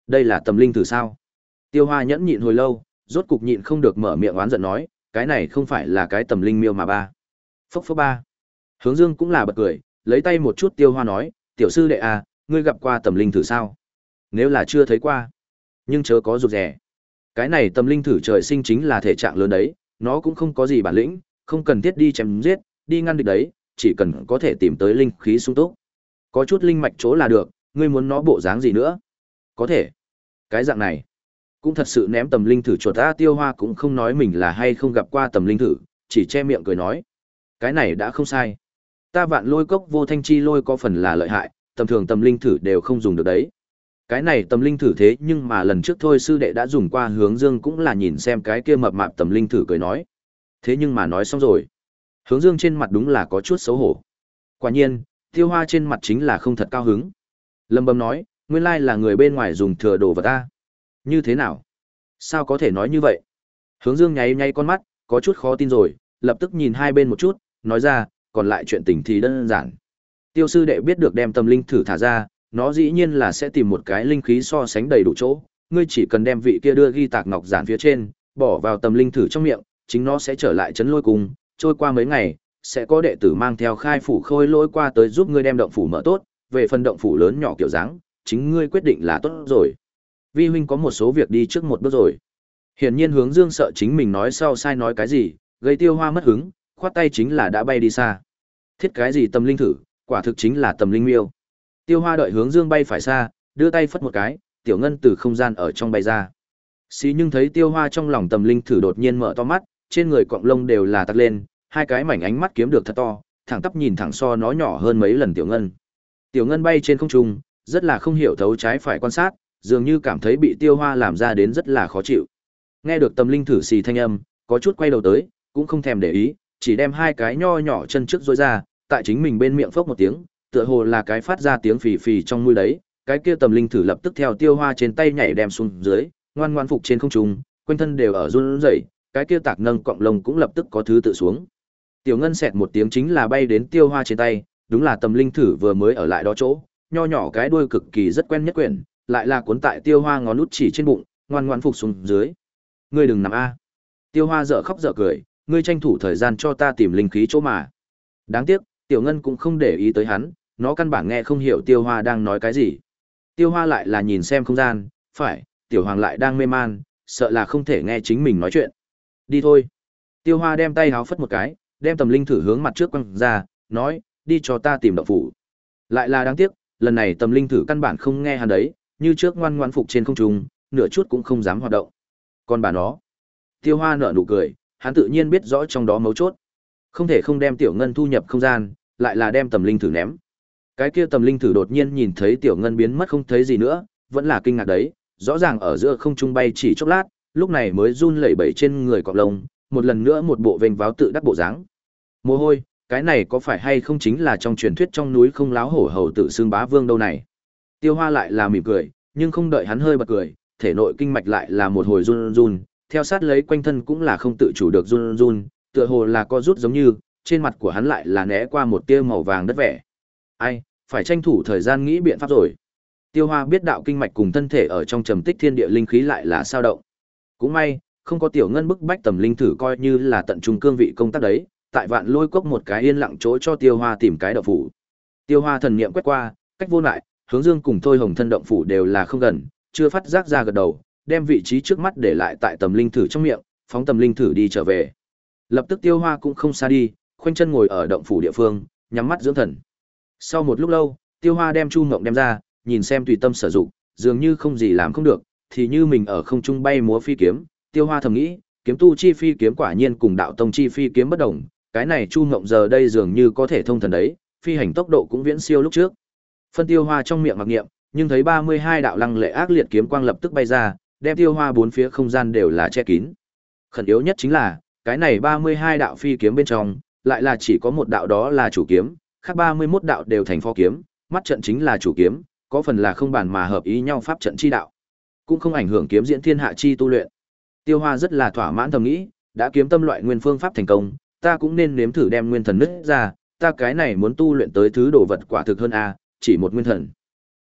Đây là tầm linh thử sao? Tiêu Hoa nhẫn nhịn hồi lâu, rốt cục nhịn không được mở miệng oán giận nói, cái này không phải là cái tầm linh miêu mà ba. Phốc phốc ba. Hướng Dương cũng là bật cười, lấy tay một chút Tiêu Hoa nói, tiểu sư đệ à, ngươi gặp qua tầm linh thử sao? Nếu là chưa thấy qua, nhưng chớ có rụt rè. Cái này tầm linh thử trời sinh chính là thể trạng lớn đấy, nó cũng không có gì bản lĩnh, không cần thiết đi chém giết, đi ngăn địch đấy, chỉ cần có thể tìm tới linh khí sung túc. Có chút linh mạch chỗ là được, ngươi muốn nó bộ dáng gì nữa? Có thể. Cái dạng này, cũng thật sự ném tầm linh thử chuột ta. Tiêu Hoa cũng không nói mình là hay không gặp qua tầm linh thử, chỉ che miệng cười nói. Cái này đã không sai. Ta vạn lôi cốc vô thanh chi lôi có phần là lợi hại, tầm thường tầm linh thử đều không dùng được đấy. Cái này tầm linh thử thế nhưng mà lần trước thôi sư đệ đã dùng qua. Hướng Dương cũng là nhìn xem cái kia mập mạp tầm linh thử cười nói. Thế nhưng mà nói xong rồi. Hướng Dương trên mặt đúng là có chút xấu hổ. Quả nhiên, Tiêu Hoa trên mặt chính là không thật cao hứng. Lâm Bầm nói, nguyên lai là người bên ngoài dùng thừa đồ vật ta. Như thế nào? Sao có thể nói như vậy? Hướng Dương nháy nháy con mắt, có chút khó tin rồi, lập tức nhìn hai bên một chút, nói ra, còn lại chuyện tình thì đơn giản. Tiêu sư đệ biết được đem tầm linh thử thả ra, nó dĩ nhiên là sẽ tìm một cái linh khí so sánh đầy đủ chỗ, ngươi chỉ cần đem vị kia đưa ghi tạc ngọc giản phía trên, bỏ vào tầm linh thử trong miệng, chính nó sẽ trở lại trấn lôi cung, trôi qua mấy ngày, sẽ có đệ tử mang theo khai phủ khôi lỗi qua tới giúp ngươi đem động phủ mở tốt, về phần động phủ lớn nhỏ kiểu dáng, chính ngươi quyết định là tốt rồi. Vi huynh có một số việc đi trước một bước rồi. Hiển nhiên Hướng Dương sợ chính mình nói sau sai nói cái gì, gây Tiêu Hoa mất hứng, khoát tay chính là đã bay đi xa. Thiết cái gì tầm linh thử, quả thực chính là tầm linh miêu. Tiêu Hoa đợi Hướng Dương bay phải xa, đưa tay phất một cái, tiểu ngân từ không gian ở trong bay ra. Xí nhưng thấy Tiêu Hoa trong lòng tầm linh thử đột nhiên mở to mắt, trên người cọng lông đều là tắt lên, hai cái mảnh ánh mắt kiếm được thật to, thẳng tắp nhìn thẳng so nó nhỏ hơn mấy lần tiểu ngân. Tiểu ngân bay trên không trung, rất là không hiểu thấu trái phải quan sát, dường như cảm thấy bị Tiêu Hoa làm ra đến rất là khó chịu. Nghe được tầm linh thử xì thanh âm, có chút quay đầu tới, cũng không thèm để ý, chỉ đem hai cái nho nhỏ chân trước rối ra, tại chính mình bên miệng phốc một tiếng, tựa hồ là cái phát ra tiếng phì phì trong mũi đấy, cái kia tầm linh thử lập tức theo Tiêu Hoa trên tay nhảy đem xuống dưới, ngoan ngoan phục trên không trung, quanh thân đều ở run rẩy, cái kia tạc nâng cọng lông cũng lập tức có thứ tự xuống. Tiểu ngân xẹt một tiếng chính là bay đến Tiêu Hoa trên tay, đúng là tầm linh thử vừa mới ở lại đó chỗ, nho nhỏ cái đuôi cực kỳ rất quen nhất quyển, lại là cuốn tại Tiêu Hoa ngón nút chỉ trên bụng, ngoan ngoãn phục xuống dưới. Ngươi đừng nằm a. Tiêu Hoa dở khóc dở cười, ngươi tranh thủ thời gian cho ta tìm linh khí chỗ mà. Đáng tiếc, Tiểu Ngân cũng không để ý tới hắn, nó căn bản nghe không hiểu Tiêu Hoa đang nói cái gì. Tiêu Hoa lại là nhìn xem không gian, phải, Tiểu Hoàng lại đang mê man, sợ là không thể nghe chính mình nói chuyện. Đi thôi. Tiêu Hoa đem tay háo phất một cái, đem tầm linh thử hướng mặt trước quăng ra, nói, đi cho ta tìm động phủ. Lại là đáng tiếc, lần này tầm linh thử căn bản không nghe hắn đấy, như trước ngoan ngoãn phục trên không trung, nửa chút cũng không dám hoạt động. Còn bà nó. Tiêu Hoa nở nụ cười, hắn tự nhiên biết rõ trong đó mấu chốt. Không thể không đem Tiểu Ngân thu nhập không gian, lại là đem tầm linh thử ném. Cái kia tầm linh thử đột nhiên nhìn thấy Tiểu Ngân biến mất không thấy gì nữa, vẫn là kinh ngạc đấy, rõ ràng ở giữa không trung bay chỉ chốc lát, lúc này mới run lẩy bẩy trên người cọp lông, một lần nữa một bộ vênh váo tự đắc bộ dáng. Mồ hôi, cái này có phải hay không chính là trong truyền thuyết trong núi không láo hổ hầu tự xưng bá vương đâu này. Tiêu Hoa lại là mỉm cười, nhưng không đợi hắn hơi bật cười, thể nội kinh mạch lại là một hồi run run, theo sát lấy quanh thân cũng là không tự chủ được run run, tựa hồ là co rút giống như, trên mặt của hắn lại là né qua một tia màu vàng đất vẻ. Ai, phải tranh thủ thời gian nghĩ biện pháp rồi. Tiêu Hoa biết đạo kinh mạch cùng thân thể ở trong trầm tích thiên địa linh khí lại là sao động. Cũng may, không có Tiểu Ngân bức bách tầm linh thử coi như là tận trung cương vị công tác đấy, tại Vạn Lôi Cốc một cái yên lặng chỗ cho Tiêu Hoa tìm cái động phủ. Tiêu Hoa thần niệm quét qua, cách vô lại, Hướng Dương cùng Thôi Hồng thân động phủ đều là không gần, chưa phát giác ra gật đầu, đem vị trí trước mắt để lại tại tầm linh thử trong miệng, phóng tầm linh thử đi trở về. Lập tức Tiêu Hoa cũng không xa đi, khoanh chân ngồi ở động phủ địa phương, nhắm mắt dưỡng thần. Sau một lúc lâu, Tiêu Hoa đem Chu Ngộng đem ra, nhìn xem tùy tâm sử dụng, dường như không gì làm không được, thì như mình ở không trung bay múa phi kiếm. Tiêu Hoa thầm nghĩ, kiếm tu chi phi kiếm quả nhiên cùng đạo tông chi phi kiếm bất đồng, cái này Chu Ngộng giờ đây dường như có thể thông thần đấy, phi hành tốc độ cũng viễn siêu lúc trước. Phân Tiêu Hoa trong miệng mặc niệm, nhưng thấy ba mươi hai đạo lăng lệ ác liệt kiếm quang lập tức bay ra, đem Tiêu Hoa bốn phía không gian đều là che kín. Khẩn yếu nhất chính là, cái này ba mươi hai đạo phi kiếm bên trong, lại là chỉ có một đạo đó là chủ kiếm, khác ba mươi mốt đạo đều thành phó kiếm, mắt trận chính là chủ kiếm, có phần là không bàn mà hợp ý nhau pháp trận chi đạo, cũng không ảnh hưởng kiếm diễn thiên hạ chi tu luyện. Tiêu Hoa rất là thỏa mãn thầm nghĩ, đã kiếm tâm loại nguyên phương pháp thành công, ta cũng nên nếm thử đem nguyên thần nứt ra, ta cái này muốn tu luyện tới thứ đồ vật quả thực hơn a, chỉ một nguyên thần.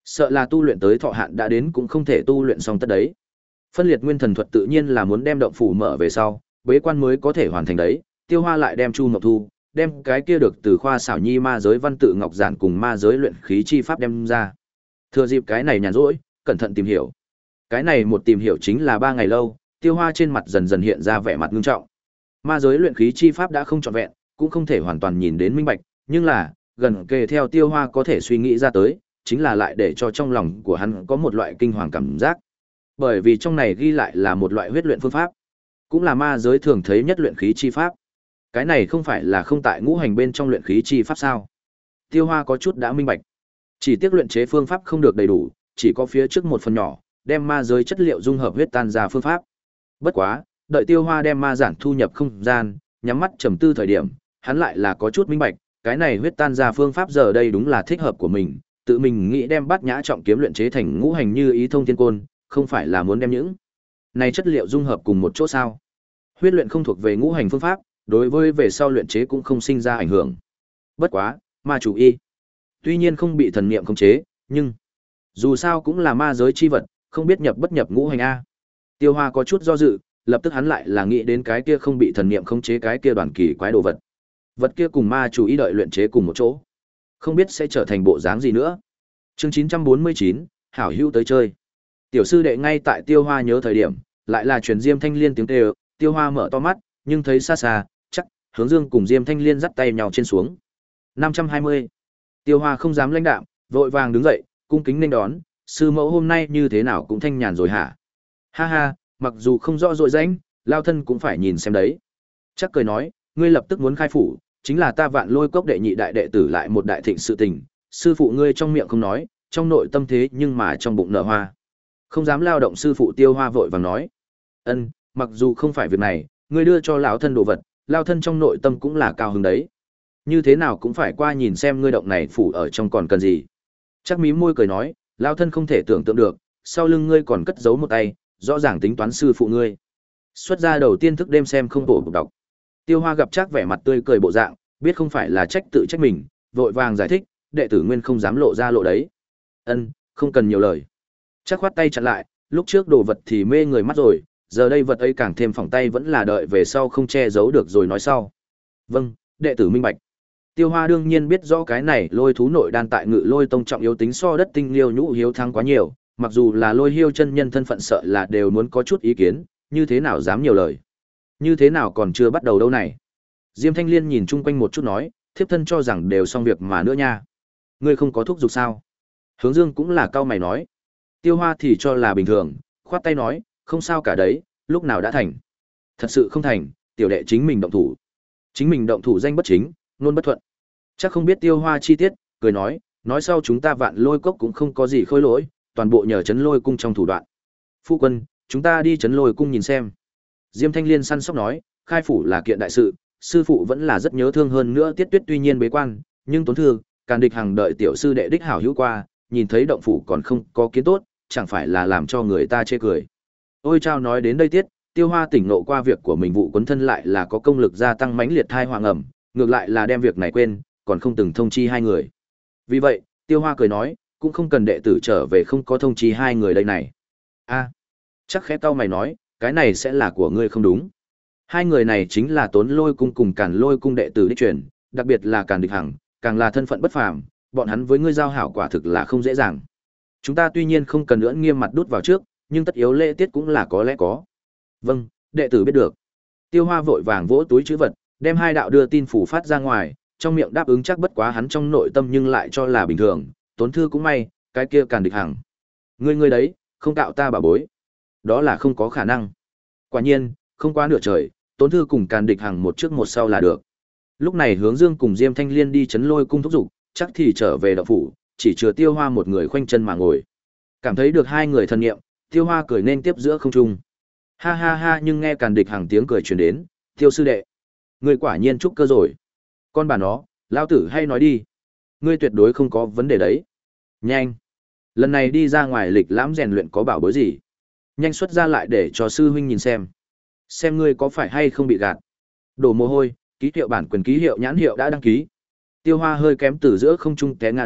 Sợ là tu luyện tới thọ hạn đã đến cũng không thể tu luyện xong tất đấy. Phân liệt nguyên thần thuật tự nhiên là muốn đem động phủ mở về sau, bế quan mới có thể hoàn thành đấy. Tiêu Hoa lại đem Chu Mộc Thu, đem cái kia được từ khoa xảo nhi ma giới văn tự ngọc giản cùng ma giới luyện khí chi pháp đem ra. Thừa dịp cái này nhàn rỗi, cẩn thận tìm hiểu. Cái này một tìm hiểu chính là ba ngày lâu, Tiêu Hoa trên mặt dần dần hiện ra vẻ mặt nghiêm trọng. Ma giới luyện khí chi pháp đã không trọn vẹn, cũng không thể hoàn toàn nhìn đến minh bạch, nhưng là, gần kề theo Tiêu Hoa có thể suy nghĩ ra tới, chính là lại để cho trong lòng của hắn có một loại kinh hoàng cảm giác. Bởi vì trong này ghi lại là một loại huyết luyện phương pháp, cũng là ma giới thường thấy nhất luyện khí chi pháp. Cái này không phải là không tại ngũ hành bên trong luyện khí chi pháp sao? Tiêu Hoa có chút đã minh bạch. Chỉ tiếc luyện chế phương pháp không được đầy đủ, chỉ có phía trước một phần nhỏ, đem ma giới chất liệu dung hợp huyết tan ra phương pháp. Bất quá, đợi Tiêu Hoa đem ma giản thu nhập không gian, nhắm mắt trầm tư thời điểm, hắn lại là có chút minh bạch, cái này huyết tan ra phương pháp giờ đây đúng là thích hợp của mình, tự mình nghĩ đem Bát Nhã trọng kiếm luyện chế thành ngũ hành như ý thông thiên côn, không phải là muốn đem những này chất liệu dung hợp cùng một chỗ sao? Huyết luyện không thuộc về ngũ hành phương pháp, đối với về sau luyện chế cũng không sinh ra ảnh hưởng. Bất quá, ma chủ y, tuy nhiên không bị thần niệm khống chế, nhưng dù sao cũng là ma giới chi vật, không biết nhập bất nhập ngũ hành a. Tiêu Hoa có chút do dự, lập tức hắn lại là nghĩ đến cái kia không bị thần niệm khống chế cái kia đoàn kỳ quái đồ vật. Vật kia cùng ma chủ y đợi luyện chế cùng một chỗ, không biết sẽ trở thành bộ dáng gì nữa. Chương chín trăm bốn mươi chín, hảo hữu tới chơi. Tiểu sư đệ ngay tại Tiêu Hoa nhớ thời điểm, lại là truyền Diêm Thanh Liên tiếng kêu, Tiêu Hoa mở to mắt, nhưng thấy xa xa, chắc Hướng Dương cùng Diêm Thanh Liên dắt tay nhau trên xuống. năm trăm hai mươi. Tiêu Hoa không dám lãnh đạm, vội vàng đứng dậy, cung kính nên đón, sư mẫu hôm nay như thế nào cũng thanh nhàn rồi hả? Ha ha, mặc dù không rõ rội danh, lao thân cũng phải nhìn xem đấy. Chắc cười nói, ngươi lập tức muốn khai phủ, chính là ta Vạn Lôi Cốc đệ nhị đại đệ tử lại một đại thịnh sự tình, sư phụ ngươi trong miệng không nói, trong nội tâm thế nhưng mà trong bụng nở hoa. Không dám lao động sư phụ Tiêu Hoa vội vàng nói. Ân, mặc dù không phải việc này, ngươi đưa cho lão thân đồ vật, lao thân trong nội tâm cũng là cao hứng đấy. Như thế nào cũng phải qua nhìn xem ngươi động này phủ ở trong còn cần gì. Chắc mí môi cười nói, lao thân không thể tưởng tượng được, sau lưng ngươi còn cất giấu một tay, rõ ràng tính toán sư phụ ngươi. Xuất ra đầu tiên thức đêm xem không bổ bục đọc. Tiêu Hoa gặp Trác vẻ mặt tươi cười bộ dạng, biết không phải là trách tự trách mình, vội vàng giải thích, đệ tử nguyên không dám lộ ra lộ đấy. Ân, không cần nhiều lời. Trác khoát tay chặn lại, lúc trước đồ vật thì mê người mắt rồi, giờ đây vật ấy càng thêm phỏng tay vẫn là đợi về sau không che giấu được rồi nói sau. Vâng, đệ tử minh bạch. Tiêu Hoa đương nhiên biết rõ cái này lôi thú nội đan tại Ngự Lôi Tông trọng yếu tính so đất tinh liêu nhũ hiếu thắng quá nhiều, mặc dù là lôi hiêu chân nhân thân phận sợ là đều muốn có chút ý kiến, như thế nào dám nhiều lời. Như thế nào còn chưa bắt đầu đâu này. Diêm Thanh Liên nhìn chung quanh một chút nói, thiếp thân cho rằng đều xong việc mà nữa nha. Ngươi không có thúc giục sao? Hướng Dương cũng là cao mày nói. Tiêu Hoa thì cho là bình thường, khoát tay nói, không sao cả đấy, lúc nào đã thành. Thật sự không thành, tiểu đệ chính mình động thủ. Chính mình động thủ danh bất chính, nôn bất thuận. Chắc không biết Tiêu Hoa chi tiết, cười nói, nói sau chúng ta Vạn Lôi Cốc cũng không có gì khôi lỗi, toàn bộ nhờ Chấn Lôi Cung trong thủ đoạn. Phu quân, chúng ta đi Chấn Lôi Cung nhìn xem. Diêm Thanh Liên săn sóc nói, khai phủ là kiện đại sự, sư phụ vẫn là rất nhớ thương hơn nữa Tiết Tuyết tuy nhiên bế quan, nhưng tốn thương, Càn Địch Hằng đợi tiểu sư đệ đích hảo hữu qua, nhìn thấy động phủ còn không có kiến tốt, chẳng phải là làm cho người ta chê cười. Ôi chao nói đến đây tiết, Tiêu Hoa tỉnh nộ qua việc của mình vụ quấn thân lại là có công lực gia tăng mãnh liệt thai hoàng ẩm, ngược lại là đem việc này quên, còn không từng thông chi hai người. Vì vậy, Tiêu Hoa cười nói, cũng không cần đệ tử trở về không có thông chi hai người đây này. A, chắc khẽ cau mày nói, cái này sẽ là của ngươi không đúng. Hai người này chính là Tốn Lôi Cung cùng Càn Lôi Cung đệ tử đích truyền, đặc biệt là Càn Địch Hằng, càng là thân phận bất phàm, bọn hắn với ngươi giao hảo quả thực là không dễ dàng. Chúng ta tuy nhiên không cần nữa nghiêm mặt đút vào trước, nhưng tất yếu lễ tiết cũng là có lẽ có. Vâng, đệ tử biết được. Tiêu Hoa vội vàng vỗ túi trữ vật, đem hai đạo đưa tin phủ phát ra ngoài, trong miệng đáp ứng chắc bất quá hắn trong nội tâm nhưng lại cho là bình thường, Tốn Thư cũng may, cái kia Càn Địch Hằng. Ngươi ngươi đấy, không cạo ta bảo bối. Đó là không có khả năng. Quả nhiên, không quá nửa trời, Tốn Thư cùng Càn Địch Hằng một trước một sau là được. Lúc này Hướng Dương cùng Diêm Thanh Liên đi Chấn Lôi Cung thúc giục, chắc thì trở về động phủ, chỉ chừa Tiêu Hoa một người khoanh chân mà ngồi. Cảm thấy được hai người thân nghiệm, Tiêu Hoa cười nên tiếp giữa không trung. Ha ha ha, nhưng nghe Càn Địch Hằng tiếng cười truyền đến, Tiêu sư đệ, ngươi quả nhiên trúc cơ rồi. Con bà nó, lão tử hay nói đi, ngươi tuyệt đối không có vấn đề đấy. Nhanh, lần này đi ra ngoài lịch lãm rèn luyện có bảo bối gì? Nhanh xuất ra lại để cho sư huynh nhìn xem. Xem ngươi có phải hay không bị gạt. Đổ mồ hôi, ký hiệu bản quyền ký hiệu nhãn hiệu đã đăng ký. Tiêu Hoa hơi kém từ giữa không trung té ngã đấy,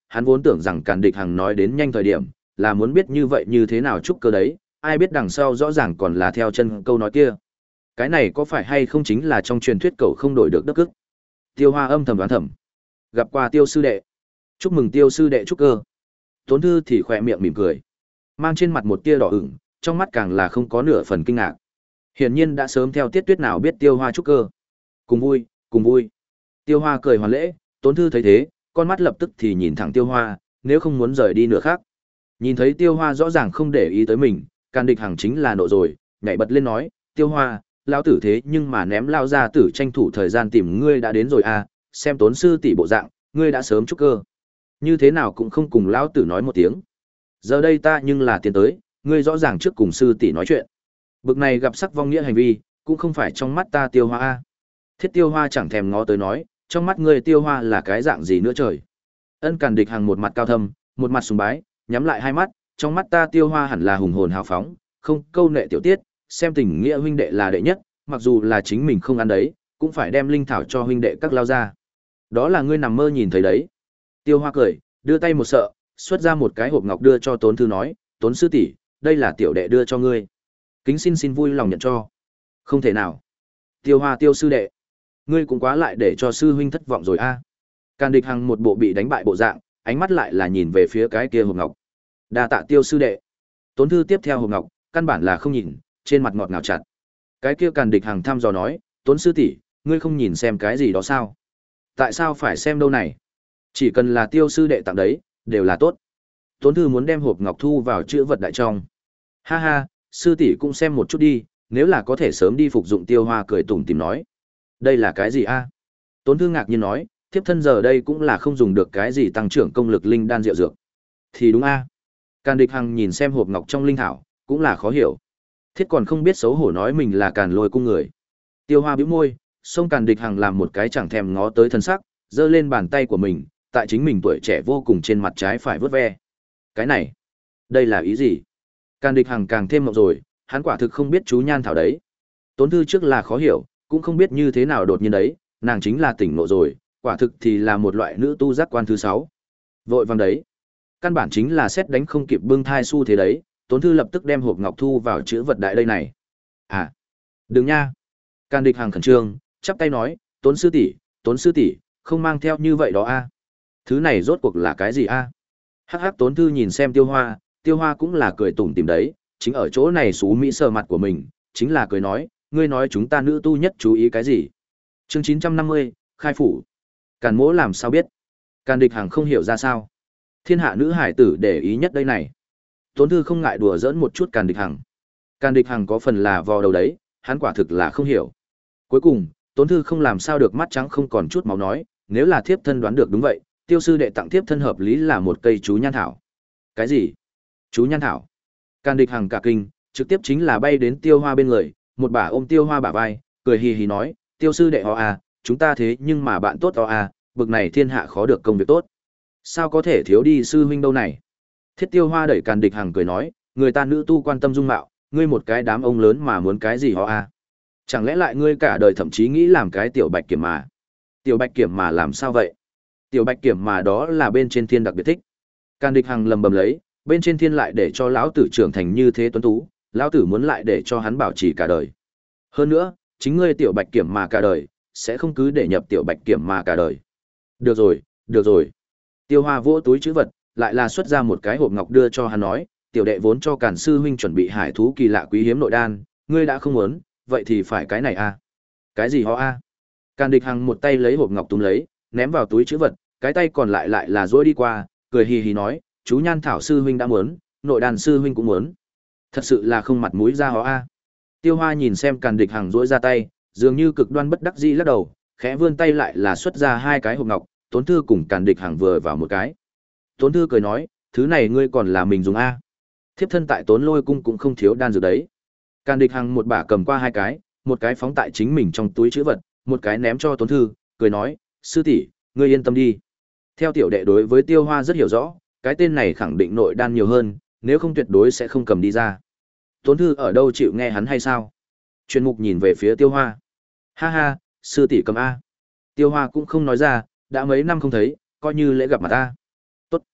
hắn vốn tưởng rằng Càn Địch Hằng nói đến nhanh thời điểm, là muốn biết như vậy như thế nào trúc cơ đấy, ai biết đằng sau rõ ràng còn là theo chân câu nói kia. Cái này có phải hay không chính là trong truyền thuyết cậu không đổi được đất ức. Tiêu Hoa âm thầm đoán thầm. Gặp qua Tiêu sư đệ. Chúc mừng Tiêu sư đệ trúc cơ. Tốn Thư thì khỏe miệng mỉm cười, mang trên mặt một tia đỏ ửng, trong mắt càng là không có nửa phần kinh ngạc. Hiển nhiên đã sớm theo Tiết Tuyết nào biết Tiêu Hoa trúc cơ. Cùng vui, cùng vui. Tiêu Hoa cười hoàn lễ, Tốn Thư thấy thế, con mắt lập tức thì nhìn thẳng Tiêu Hoa, nếu không muốn rời đi nữa khác. Nhìn thấy Tiêu Hoa rõ ràng không để ý tới mình, Càn Địch Hằng chính là nộ rồi, nhảy bật lên nói, Tiêu Hoa, lão tử thế nhưng mà ném lao ra tử tranh thủ thời gian tìm ngươi đã đến rồi à, xem Tốn sư tỷ bộ dạng, ngươi đã sớm trúc cơ. Như thế nào cũng không cùng lão tử nói một tiếng. Giờ đây ta nhưng là tiến tới, ngươi rõ ràng trước cùng sư tỷ nói chuyện. Bực này gặp sắc vong nghĩa hành vi, cũng không phải trong mắt ta Tiêu Hoa a. Thiết Tiêu Hoa chẳng thèm ngó tới nói, trong mắt ngươi Tiêu Hoa là cái dạng gì nữa trời. Ân Càn Địch Hằng một mặt cao thâm, một mặt sùng bái, nhắm lại hai mắt, trong mắt ta Tiêu Hoa hẳn là hùng hồn hào phóng, không câu nệ tiểu tiết, xem tình nghĩa huynh đệ là đệ nhất, mặc dù là chính mình không ăn đấy, cũng phải đem linh thảo cho huynh đệ các lao ra. Đó là ngươi nằm mơ nhìn thấy đấy. Tiêu Hoa cười, đưa tay một sợ, xuất ra một cái hộp ngọc đưa cho Tốn Thư nói, Tốn sư tỷ, đây là tiểu đệ đưa cho ngươi. Kính xin xin vui lòng nhận cho. Không thể nào. Tiêu Hoa Tiêu sư đệ, ngươi cũng quá lại để cho sư huynh thất vọng rồi a. À. Càn Địch Hằng một bộ bị đánh bại bộ dạng, ánh mắt lại là nhìn về phía cái kia hộp ngọc. Đa tạ Tiêu sư đệ. Tốn Thư tiếp theo hộp ngọc, căn bản là không nhìn, trên mặt ngọt ngào chặt. Cái kia Càn Địch Hằng thăm dò nói, Tốn sư tỷ, ngươi không nhìn xem cái gì đó sao? Tại sao phải xem đâu này? Chỉ cần là Tiêu sư đệ tặng đấy, đều là tốt. Tốn Thư muốn đem hộp ngọc thu vào chữ vật đại trong. Ha ha, sư tỷ cũng xem một chút đi, nếu là có thể sớm đi phục dụng. Tiêu Hoa cười tủm tỉm nói. Đây là cái gì a? À? Tốn Thư ngạc nhiên nói, thiếp thân giờ đây cũng là không dùng được cái gì tăng trưởng công lực linh đan rượu dược. Thì đúng a. À? Càn Địch Hằng nhìn xem hộp ngọc trong linh thảo, cũng là khó hiểu. Thiết còn không biết xấu hổ nói mình là Càn Lôi cung người. Tiêu Hoa bĩu môi, xông Càn Địch Hằng làm một cái chẳng thèm ngó tới thân sắc, giơ lên bàn tay của mình, tại chính mình tuổi trẻ vô cùng trên mặt trái phải vớt ve. Cái này, đây là ý gì? Càn Địch Hằng càng thêm mộng rồi, hắn quả thực không biết chú nhan thảo đấy. Tốn Thư trước là khó hiểu, cũng không biết như thế nào đột nhiên đấy, nàng chính là tỉnh ngộ rồi, quả thực thì là một loại nữ tu giác quan thứ sáu. Vội vàng đấy, căn bản chính là xét đánh không kịp bưng thai xu thế đấy. Tốn Thư lập tức đem hộp ngọc thu vào chữ vật đại đây này. À, đừng nha. Càn Địch Hằng khẩn trương, chắp tay nói, Tốn sư tỷ, Tốn sư tỷ, không mang theo như vậy đó a. Thứ này rốt cuộc là cái gì a? À? Hắc hắc. Tốn Thư nhìn xem Tiêu Hoa, Tiêu Hoa cũng là cười tủm tỉm đấy, chính ở chỗ này xú mỹ sờ mặt của mình, chính là cười nói, ngươi nói chúng ta nữ tu nhất chú ý cái gì? Chương chín trăm năm mươi, khai phủ. Càn Mỗ làm sao biết? Càn Địch Hằng không hiểu ra sao. Thiên hạ nữ hải tử để ý nhất đây này. Tốn Thư không ngại đùa giỡn một chút Càn Địch Hằng. Càn Địch Hằng có phần là vò đầu đấy, hắn quả thực là không hiểu. Cuối cùng, Tốn Thư không làm sao được mắt trắng không còn chút máu nói, nếu là thiếp thân đoán được đúng vậy, Tiêu sư đệ tặng thiếp thân hợp lý là một cây chú nhan thảo. Cái gì? Chú nhan thảo? Càn Địch Hằng cả kinh, trực tiếp chính là bay đến Tiêu Hoa bên người, một bả ôm Tiêu Hoa bả vai, cười hì hì nói, Tiêu sư đệ ho à, chúng ta thế nhưng mà bạn tốt ho à, bực này thiên hạ khó được công việc tốt. Sao có thể thiếu đi sư huynh đâu này? Thiết Tiêu Hoa đẩy Càn Địch Hằng cười nói, người ta nữ tu quan tâm dung mạo, ngươi một cái đám ông lớn mà muốn cái gì ho à? Chẳng lẽ lại ngươi cả đời thậm chí nghĩ làm cái tiểu bạch kiểm mà? Tiểu bạch kiểm mà làm sao vậy? Tiểu bạch kiểm mà đó là bên trên thiên đặc biệt thích. Càn Địch Hằng lầm bầm lấy, bên trên thiên lại để cho lão tử trưởng thành như thế tuấn tú, lão tử muốn lại để cho hắn bảo trì cả đời. Hơn nữa, chính ngươi tiểu bạch kiểm mà cả đời, sẽ không cứ để nhập tiểu bạch kiểm mà cả đời. Được rồi, được rồi. Tiêu Hoa vỗ túi trữ vật, lại là xuất ra một cái hộp ngọc đưa cho hắn nói, tiểu đệ vốn cho Càn sư huynh chuẩn bị hải thú kỳ lạ quý hiếm nội đan, ngươi đã không muốn, vậy thì phải cái này a. À? Cái gì ho a? À? Càn Địch Hằng một tay lấy hộp ngọc túm lấy, ném vào túi trữ vật, cái tay còn lại lại là duỗi đi qua, cười hì hì nói, chú nhan thảo sư huynh đã muốn, nội đan sư huynh cũng muốn. Thật sự là không mặt mũi ra ho a. À? Tiêu Hoa nhìn xem Càn Địch Hằng duỗi ra tay, dường như cực đoan bất đắc dĩ lắc đầu, khẽ vươn tay lại là xuất ra hai cái hộp ngọc, Tốn Thư cùng Càn Địch Hằng vừa vào một cái. Tốn Thư cười nói, thứ này ngươi còn là mình dùng a? Thiếp thân tại Tốn Lôi cung cũng không thiếu đan dược đấy. Càn Địch Hằng một bả cầm qua hai cái, một cái phóng tại chính mình trong túi trữ vật, một cái ném cho Tốn Thư, cười nói, sư tỷ, ngươi yên tâm đi. Theo tiểu đệ đối với Tiêu Hoa rất hiểu rõ, cái tên này khẳng định nội đan nhiều hơn, nếu không tuyệt đối sẽ không cầm đi ra. Tốn Thư ở đâu chịu nghe hắn hay sao? Chuyên mục nhìn về phía Tiêu Hoa. Ha ha, sư tỷ cầm a. Tiêu Hoa cũng không nói ra, đã mấy năm không thấy, coi như lễ gặp mặt ta. Tốt.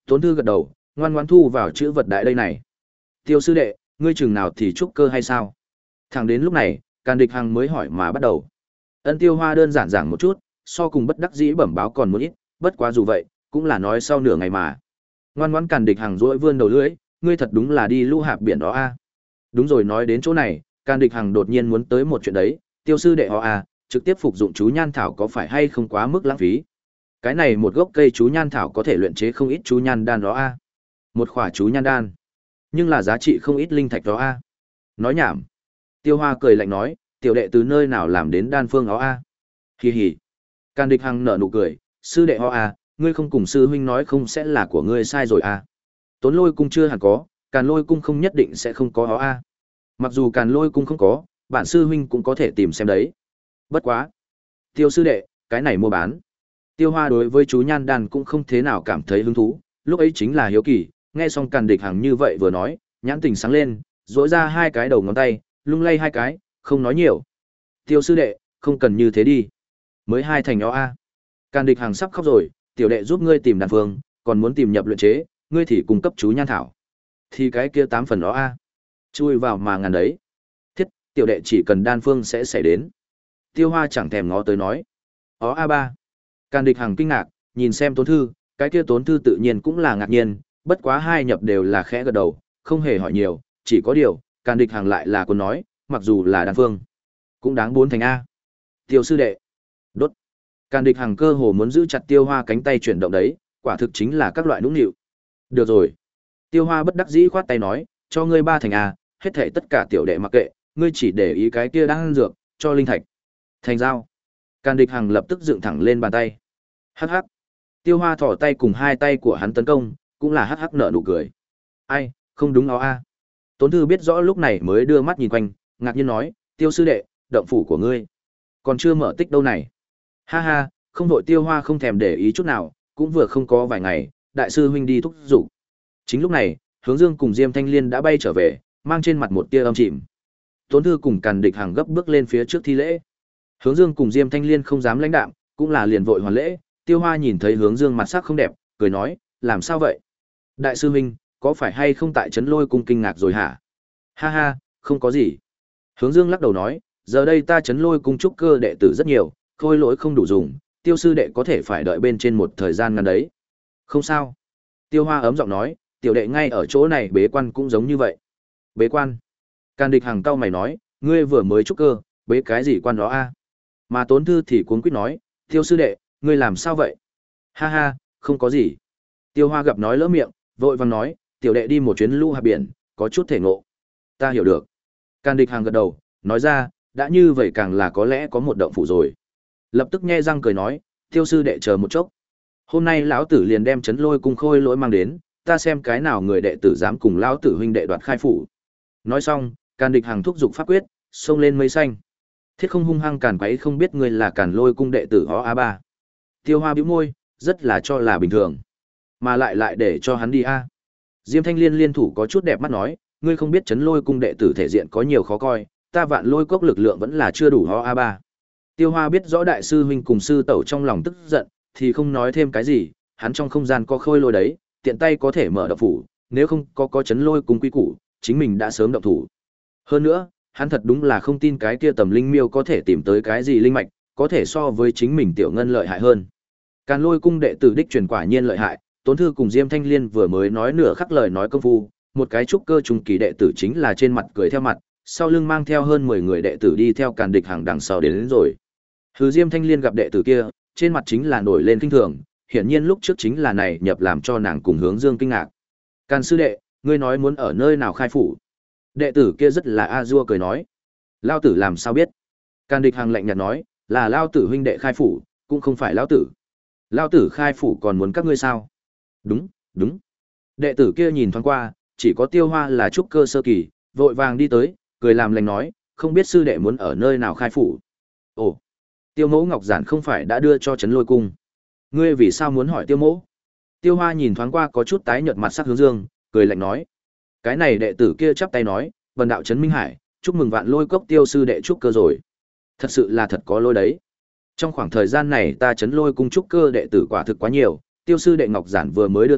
Tốn Thư gật đầu, ngoan ngoãn thu vào chữ vật đại đây này. Tiêu sư đệ, ngươi chừng nào thì trúc cơ hay sao? Thẳng đến lúc này, Càn Địch Hằng mới hỏi mà bắt đầu. Ân Tiêu Hoa đơn giản giảng một chút, so cùng bất đắc dĩ bẩm báo còn một ít, bất quá dù vậy, cũng là nói sau nửa ngày mà. Ngoan ngoãn Càn Địch Hằng rỗi vươn đầu lưỡi, ngươi thật đúng là đi lưu hạp biển đó a. Đúng rồi, nói đến chỗ này, Càn Địch Hằng đột nhiên muốn tới một chuyện đấy, Tiêu sư đệ họ a, trực tiếp phục dụng chú nhan thảo có phải hay không quá mức lãng phí? Cái này một gốc cây chú nhan thảo có thể luyện chế không ít chú nhan đan đó a. Một khỏa chú nhan đan, nhưng là giá trị không ít linh thạch đó a. Nói nhảm. Tiêu Hoa cười lạnh nói, tiểu đệ từ nơi nào làm đến đan phương đó a? Hì hì. Càn Địch Hằng nở nụ cười, sư đệ ho a, ngươi không cùng sư huynh nói không sẽ là của ngươi sai rồi a. Tốn Lôi cung chưa hẳn có, Càn Lôi cung không nhất định sẽ không có ho a. Mặc dù Càn Lôi cung không có, bản sư huynh cũng có thể tìm xem đấy. Bất quá. Tiêu sư đệ, cái này mua bán. Tiêu Hoa đối với chú nhan đan cũng không thế nào cảm thấy hứng thú, lúc ấy chính là hiếu kỳ, nghe xong Càn Địch Hằng như vậy vừa nói, nhãn tình sáng lên, duỗi ra hai cái đầu ngón tay, lung lay hai cái, không nói nhiều. Tiêu sư đệ, không cần như thế đi. Mới hai thành nhỏ a. Càn Địch Hằng sắp khóc rồi, tiểu đệ giúp ngươi tìm đan phương, còn muốn tìm nhập luyện chế, ngươi thì cung cấp chú nhan thảo. Thì cái kia tám phần đó a. Chui vào mà ngàn đấy. Thiết, tiểu đệ chỉ cần đan phương sẽ xảy đến. Tiêu Hoa chẳng thèm ngó tới nói. Ó a ba. Càn Địch Hằng kinh ngạc, nhìn xem Tốn Thư, cái kia Tốn Thư tự nhiên cũng là ngạc nhiên, bất quá hai nhập đều là khẽ gật đầu, không hề hỏi nhiều, chỉ có điều, Càn Địch Hằng lại là quân nói, mặc dù là đan phương, cũng đáng bốn thành a. Tiêu sư đệ. Đốt. Càn Địch Hằng cơ hồ muốn giữ chặt Tiêu Hoa cánh tay chuyển động đấy, quả thực chính là các loại nũng nịu. Được rồi. Tiêu Hoa bất đắc dĩ khoát tay nói, cho ngươi ba thành a, hết thảy tất cả tiểu đệ mặc kệ, ngươi chỉ để ý cái kia đang dược, cho linh thạch. Thành giao. Càn Địch Hằng lập tức dựng thẳng lên bàn tay. Hắc hắc. Tiêu Hoa thò tay cùng hai tay của hắn tấn công, cũng là hắc hắc nở nụ cười. Ai, không đúng nó a. Tốn Thư biết rõ lúc này mới đưa mắt nhìn quanh, ngạc nhiên nói, Tiêu sư đệ, động phủ của ngươi còn chưa mở tích đâu này. Ha ha, không vội. Tiêu Hoa không thèm để ý chút nào, cũng vừa không có vài ngày, đại sư huynh đi thúc giục. Chính lúc này, Hướng Dương cùng Diêm Thanh Liên đã bay trở về, mang trên mặt một tia âm chìm. Tốn Thư cùng Càn Địch Hằng gấp bước lên phía trước thi lễ. Hướng Dương cùng Diêm Thanh Liên không dám lãnh đạm, cũng là liền vội hoàn lễ. Tiêu Hoa nhìn thấy Hướng Dương mặt sắc không đẹp, cười nói, làm sao vậy? Đại sư huynh, có phải hay không tại Trấn Lôi cung kinh ngạc rồi hả? Ha ha, không có gì. Hướng Dương lắc đầu nói, giờ đây ta Trấn Lôi cung trúc cơ đệ tử rất nhiều, khôi lỗi không đủ dùng, Tiêu sư đệ có thể phải đợi bên trên một thời gian ngắn đấy. Không sao. Tiêu Hoa ấm giọng nói, tiểu đệ ngay ở chỗ này bế quan cũng giống như vậy. Bế quan? Càn Địch Hằng cau mày nói, ngươi vừa mới trúc cơ, bế cái gì quan đó a? Mà Tốn Thư thì cuống quýt nói, Tiêu sư đệ, ngươi làm sao vậy? Ha ha, không có gì. Tiêu Hoa gặp nói lỡ miệng, vội vàng nói, tiểu đệ đi một chuyến lưu hạp biển, có chút thể ngộ. Ta hiểu được. Càn Địch Hằng gật đầu, nói ra, đã như vậy càng là có lẽ có một động phủ rồi. Lập tức nhe răng cười nói, Tiêu sư đệ chờ một chốc. Hôm nay lão tử liền đem Trấn Lôi cung khôi lỗi mang đến, ta xem cái nào người đệ tử dám cùng lão tử huynh đệ đoạt khai phủ. Nói xong, Càn Địch Hằng thúc giục pháp quyết, xông lên mây xanh. Thiết không hung hăng càn quấy không biết ngươi là Càn Lôi cung đệ tử ó a ba. Tiêu Hoa bĩu môi, rất là cho là bình thường, mà lại lại để cho hắn đi a. Diêm Thanh Liên liên thủ có chút đẹp mắt nói, ngươi không biết Trấn Lôi cung đệ tử thể diện có nhiều khó coi, ta Vạn Lôi cốc lực lượng vẫn là chưa đủ ho a ba. Tiêu Hoa biết rõ đại sư huynh cùng sư tẩu trong lòng tức giận, thì không nói thêm cái gì, hắn trong không gian có khôi lôi đấy, tiện tay có thể mở động phủ, nếu không có có Trấn Lôi cung quy củ, chính mình đã sớm động thủ. Hơn nữa, hắn thật đúng là không tin cái kia tầm linh miêu có thể tìm tới cái gì linh mạch, có thể so với chính mình tiểu ngân lợi hại hơn. Càn Lôi cung đệ tử đích truyền quả nhiên lợi hại, Tốn Thư cùng Diêm Thanh Liên vừa mới nói nửa khắc lời nói công phu, một cái trúc cơ trung kỳ đệ tử chính là trên mặt cười theo mặt, sau lưng mang theo hơn mười người đệ tử đi theo Càn Địch Hằng đằng sau đến, đến rồi. Hứa Diêm Thanh Liên gặp đệ tử kia, trên mặt chính là nổi lên kinh thường, hiển nhiên lúc trước chính là này nhập làm cho nàng cùng Hướng Dương kinh ngạc. Càn sư đệ, ngươi nói muốn ở nơi nào khai phủ? Đệ tử kia rất là a dua cười nói. Lao tử làm sao biết? Càn Địch Hằng lạnh nhạt nói, là Lao tử huynh đệ khai phủ, cũng không phải Lao tử. Lao tử khai phủ còn muốn các ngươi sao? Đúng, đúng. Đệ tử kia nhìn thoáng qua, chỉ có Tiêu Hoa là trúc cơ sơ kỳ, vội vàng đi tới, cười làm lành nói, không biết sư đệ muốn ở nơi nào khai phủ. Ồ, Tiêu Mẫu ngọc giản không phải đã đưa cho Trấn Lôi cung. Ngươi vì sao muốn hỏi Tiêu Mẫu? Tiêu Hoa nhìn thoáng qua có chút tái nhợt mặt sắc Hướng Dương, cười lạnh nói. Cái này đệ tử kia chắp tay nói, vần đạo Trấn Minh Hải, chúc mừng Vạn Lôi cốc Tiêu sư đệ trúc cơ rồi. Thật sự là thật có lỗi đấy. Trong khoảng thời gian này ta Trấn Lôi cung trúc cơ đệ tử quả thực quá nhiều, Tiêu sư đệ ngọc giản vừa mới đưa tới,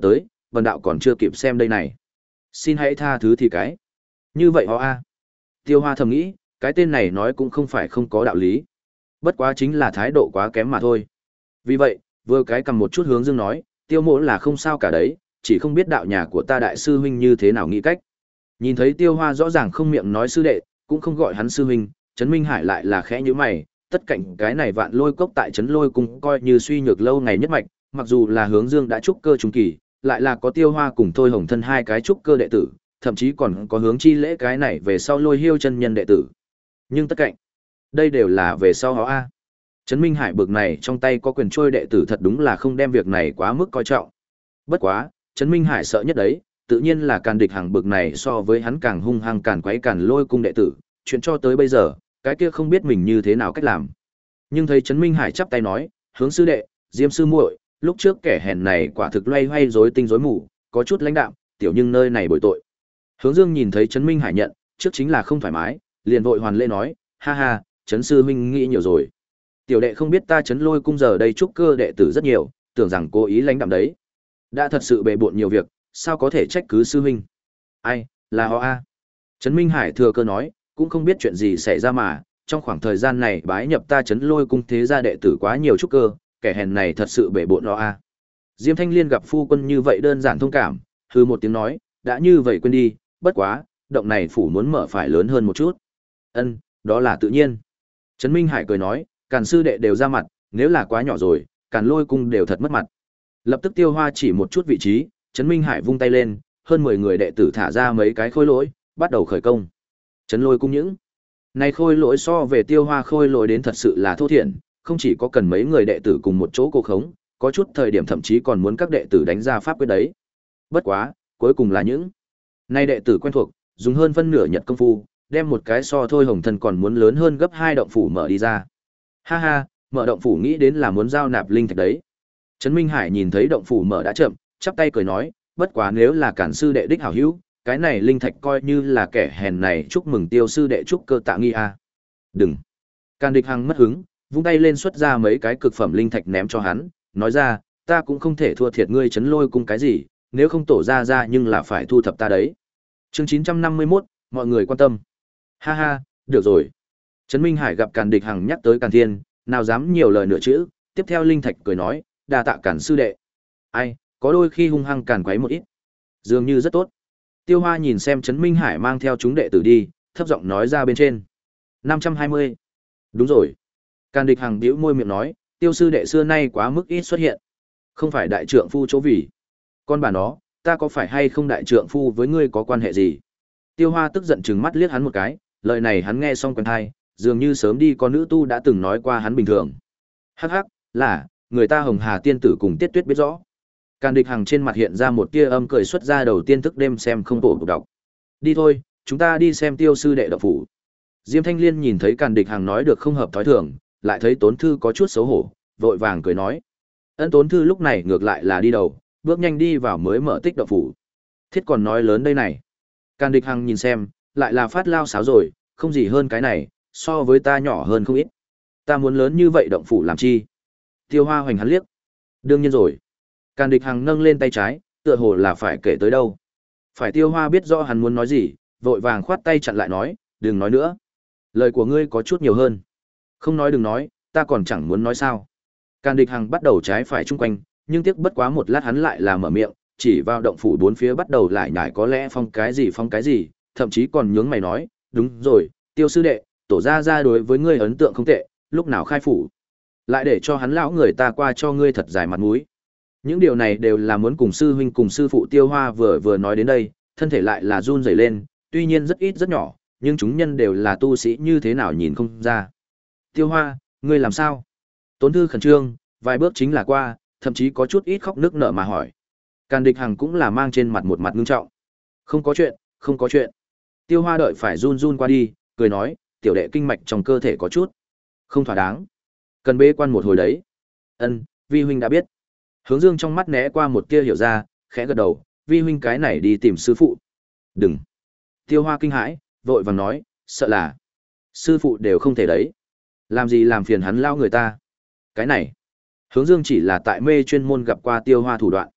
vần đạo còn chưa kịp xem đây này. Xin hãy tha thứ thì cái. Như vậy ho a. Tiêu Hoa thầm nghĩ, cái tên này nói cũng không phải không có đạo lý. Bất quá chính là thái độ quá kém mà thôi. Vì vậy, vừa cái cầm một chút hướng dương nói, Tiêu mỗ là không sao cả đấy, chỉ không biết đạo nhà của ta đại sư huynh như thế nào nghĩ cách. Nhìn thấy Tiêu Hoa rõ ràng không miệng nói sư đệ, cũng không gọi hắn sư huynh, Trấn Minh Hải lại là khẽ nhíu mày, tất cạnh cái này vạn lôi cốc tại Trấn Lôi cung coi như suy nhược lâu ngày nhất mạch, mặc dù là hướng dương đã trúc cơ trung kỳ, lại là có Tiêu Hoa cùng Thôi Hồng Thân hai cái trúc cơ đệ tử, thậm chí còn có hướng chi lễ cái này về sau Lôi Hiêu chân nhân đệ tử. Nhưng tất cạnh, đây đều là về sau họ a. Trấn Minh Hải bực này trong tay có quyền trôi đệ tử thật đúng là không đem việc này quá mức coi trọng. Bất quá, Trấn Minh Hải sợ nhất đấy, tự nhiên là Càn Địch Hằng bực này so với hắn càng hung hăng càn quấy Càn Lôi cung đệ tử, chuyện cho tới bây giờ, cái kia không biết mình như thế nào cách làm. Nhưng thấy Trấn Minh Hải chắp tay nói, hướng sư đệ, Diêm sư muội, lúc trước kẻ hèn này quả thực loay hoay rối tinh rối mù, có chút lãnh đạm, tiểu nhưng nơi này bồi tội. Hướng Dương nhìn thấy Trấn Minh Hải nhận, trước chính là không thoải mái, liền vội hoàn lễ nói, ha ha, Trấn sư huynh nghĩ nhiều rồi. Tiểu đệ không biết ta Trấn Lôi cung giờ đây trúc cơ đệ tử rất nhiều, tưởng rằng cố ý lãnh đạm đấy. Đã thật sự bề bộn nhiều việc, sao có thể trách cứ sư huynh. Ai, là họ a. Trấn Minh Hải thừa cơ nói, cũng không biết chuyện gì xảy ra mà, trong khoảng thời gian này bái nhập ta Trấn Lôi cung thế gia đệ tử quá nhiều trúc cơ, kẻ hèn này thật sự bể bộn lo a. Diêm Thanh Liên gặp phu quân như vậy đơn giản thông cảm, hừ một tiếng nói, đã như vậy quên đi, bất quá, động này phủ muốn mở phải lớn hơn một chút. Ân, đó là tự nhiên. Trấn Minh Hải cười nói, Càn sư đệ đều ra mặt, nếu là quá nhỏ rồi, Càn Lôi cung đều thật mất mặt. Lập tức Tiêu Hoa chỉ một chút vị trí, Trấn Minh Hải vung tay lên, hơn mười người đệ tử thả ra mấy cái khôi lỗi, bắt đầu khởi công. Trấn Lôi cung những này khôi lỗi so về Tiêu Hoa khôi lỗi đến thật sự là thô thiển, không chỉ có cần mấy người đệ tử cùng một chỗ cô khống, có chút thời điểm thậm chí còn muốn các đệ tử đánh ra pháp quyết đấy. Bất quá, cuối cùng là những nay đệ tử quen thuộc, dùng hơn phân nửa nhật công phu, đem một cái so Thôi Hồng Thần còn muốn lớn hơn gấp hai động phủ mở đi ra. Ha ha, mở động phủ nghĩ đến là muốn giao nạp linh thạch đấy. Trấn Minh Hải nhìn thấy động phủ mở đã chậm, chắp tay cười nói, bất quá nếu là Càn sư đệ đích hảo hữu, cái này linh thạch coi như là kẻ hèn này chúc mừng Tiêu sư đệ chúc cơ tạ nghi a. Đừng. Càn Địch Hằng mất hứng, vung tay lên xuất ra mấy cái cực phẩm linh thạch ném cho hắn, nói ra, ta cũng không thể thua thiệt ngươi Trấn Lôi cung cái gì, nếu không tổ ra ra nhưng là phải thu thập ta đấy. Chương chín trăm năm mươi mốt, mọi người quan tâm. Ha ha, được rồi. Trấn Minh Hải gặp Càn Địch Hằng nhắc tới Càn Thiên, nào dám nhiều lời nữa chữ, tiếp theo linh thạch cười nói, đa tạ Càn sư đệ. Ai, có đôi khi hung hăng càn quấy một ít, dường như rất tốt. Tiêu Hoa nhìn xem Trấn Minh Hải mang theo chúng đệ tử đi, thấp giọng nói ra bên trên. năm trăm hai mươi. Đúng rồi. Càn Địch Hằng bĩu môi miệng nói, Tiêu sư đệ xưa nay quá mức ít xuất hiện. Không phải đại trượng phu chỗ vì. Con bà nó, ta có phải hay không đại trượng phu với ngươi có quan hệ gì? Tiêu Hoa tức giận trừng mắt liếc hắn một cái, lời này hắn nghe xong quen tai, dường như sớm đi con nữ tu đã từng nói qua hắn bình thường. Hắc hắc, là, người ta Hồng Hà tiên tử cùng Tiết Tuyết biết rõ. Càn Địch Hằng trên mặt hiện ra một tia âm cười xuất ra đầu tiên thức đêm xem không tổ đọc. Đi thôi, chúng ta đi xem Tiêu sư đệ độc phủ. Diêm Thanh Liên nhìn thấy Càn Địch Hằng nói được không hợp thói thường, lại thấy Tốn Thư có chút xấu hổ, vội vàng cười nói. Ân Tốn Thư lúc này ngược lại là đi đầu, bước nhanh đi vào mới mở tích độc phủ. Thiết còn nói lớn đây này. Càn Địch Hằng nhìn xem, lại là phát lao sáo rồi, không gì hơn cái này, so với ta nhỏ hơn không ít. Ta muốn lớn như vậy động phủ làm chi? Tiêu Hoa hoành hắn liếc. Đương nhiên rồi. Càn Địch Hằng nâng lên tay trái, tựa hồ là phải kể tới đâu. Phải Tiêu Hoa biết rõ hắn muốn nói gì, vội vàng khoát tay chặn lại nói, đừng nói nữa. Lời của ngươi có chút nhiều hơn. Không nói đừng nói, ta còn chẳng muốn nói sao. Càn Địch Hằng bắt đầu trái phải chung quanh, nhưng tiếc bất quá một lát hắn lại là mở miệng, chỉ vào động phủ bốn phía bắt đầu lại nhải có lẽ phong cái gì phong cái gì, thậm chí còn nhướng mày nói, đúng rồi, Tiêu sư đệ, tổ gia gia đối với ngươi ấn tượng không tệ, lúc nào khai phủ. Lại để cho hắn lão người ta qua cho ngươi thật dài mặt mũi. Những điều này đều là muốn cùng sư huynh cùng sư phụ Tiêu Hoa vừa vừa nói đến đây, thân thể lại là run rẩy lên, tuy nhiên rất ít rất nhỏ, nhưng chúng nhân đều là tu sĩ như thế nào nhìn không ra. Tiêu Hoa, ngươi làm sao? Tốn Thư khẩn trương, vài bước chính là qua, thậm chí có chút ít khóc nước nở mà hỏi. Càn Địch Hằng cũng là mang trên mặt một mặt ngưng trọng. Không có chuyện, không có chuyện. Tiêu Hoa đợi phải run run qua đi, cười nói, tiểu đệ kinh mạch trong cơ thể có chút không thỏa đáng, cần bế quan một hồi đấy. Ân, vi huynh đã biết. Hướng Dương trong mắt né qua một tia hiểu ra, khẽ gật đầu, vi huynh cái này đi tìm sư phụ. Đừng. Tiêu Hoa kinh hãi, vội vàng nói, sợ là sư phụ đều không thể đấy. Làm gì làm phiền hắn lao người ta. Cái này. Hướng Dương chỉ là tại mê chuyên môn gặp qua Tiêu Hoa thủ đoạn.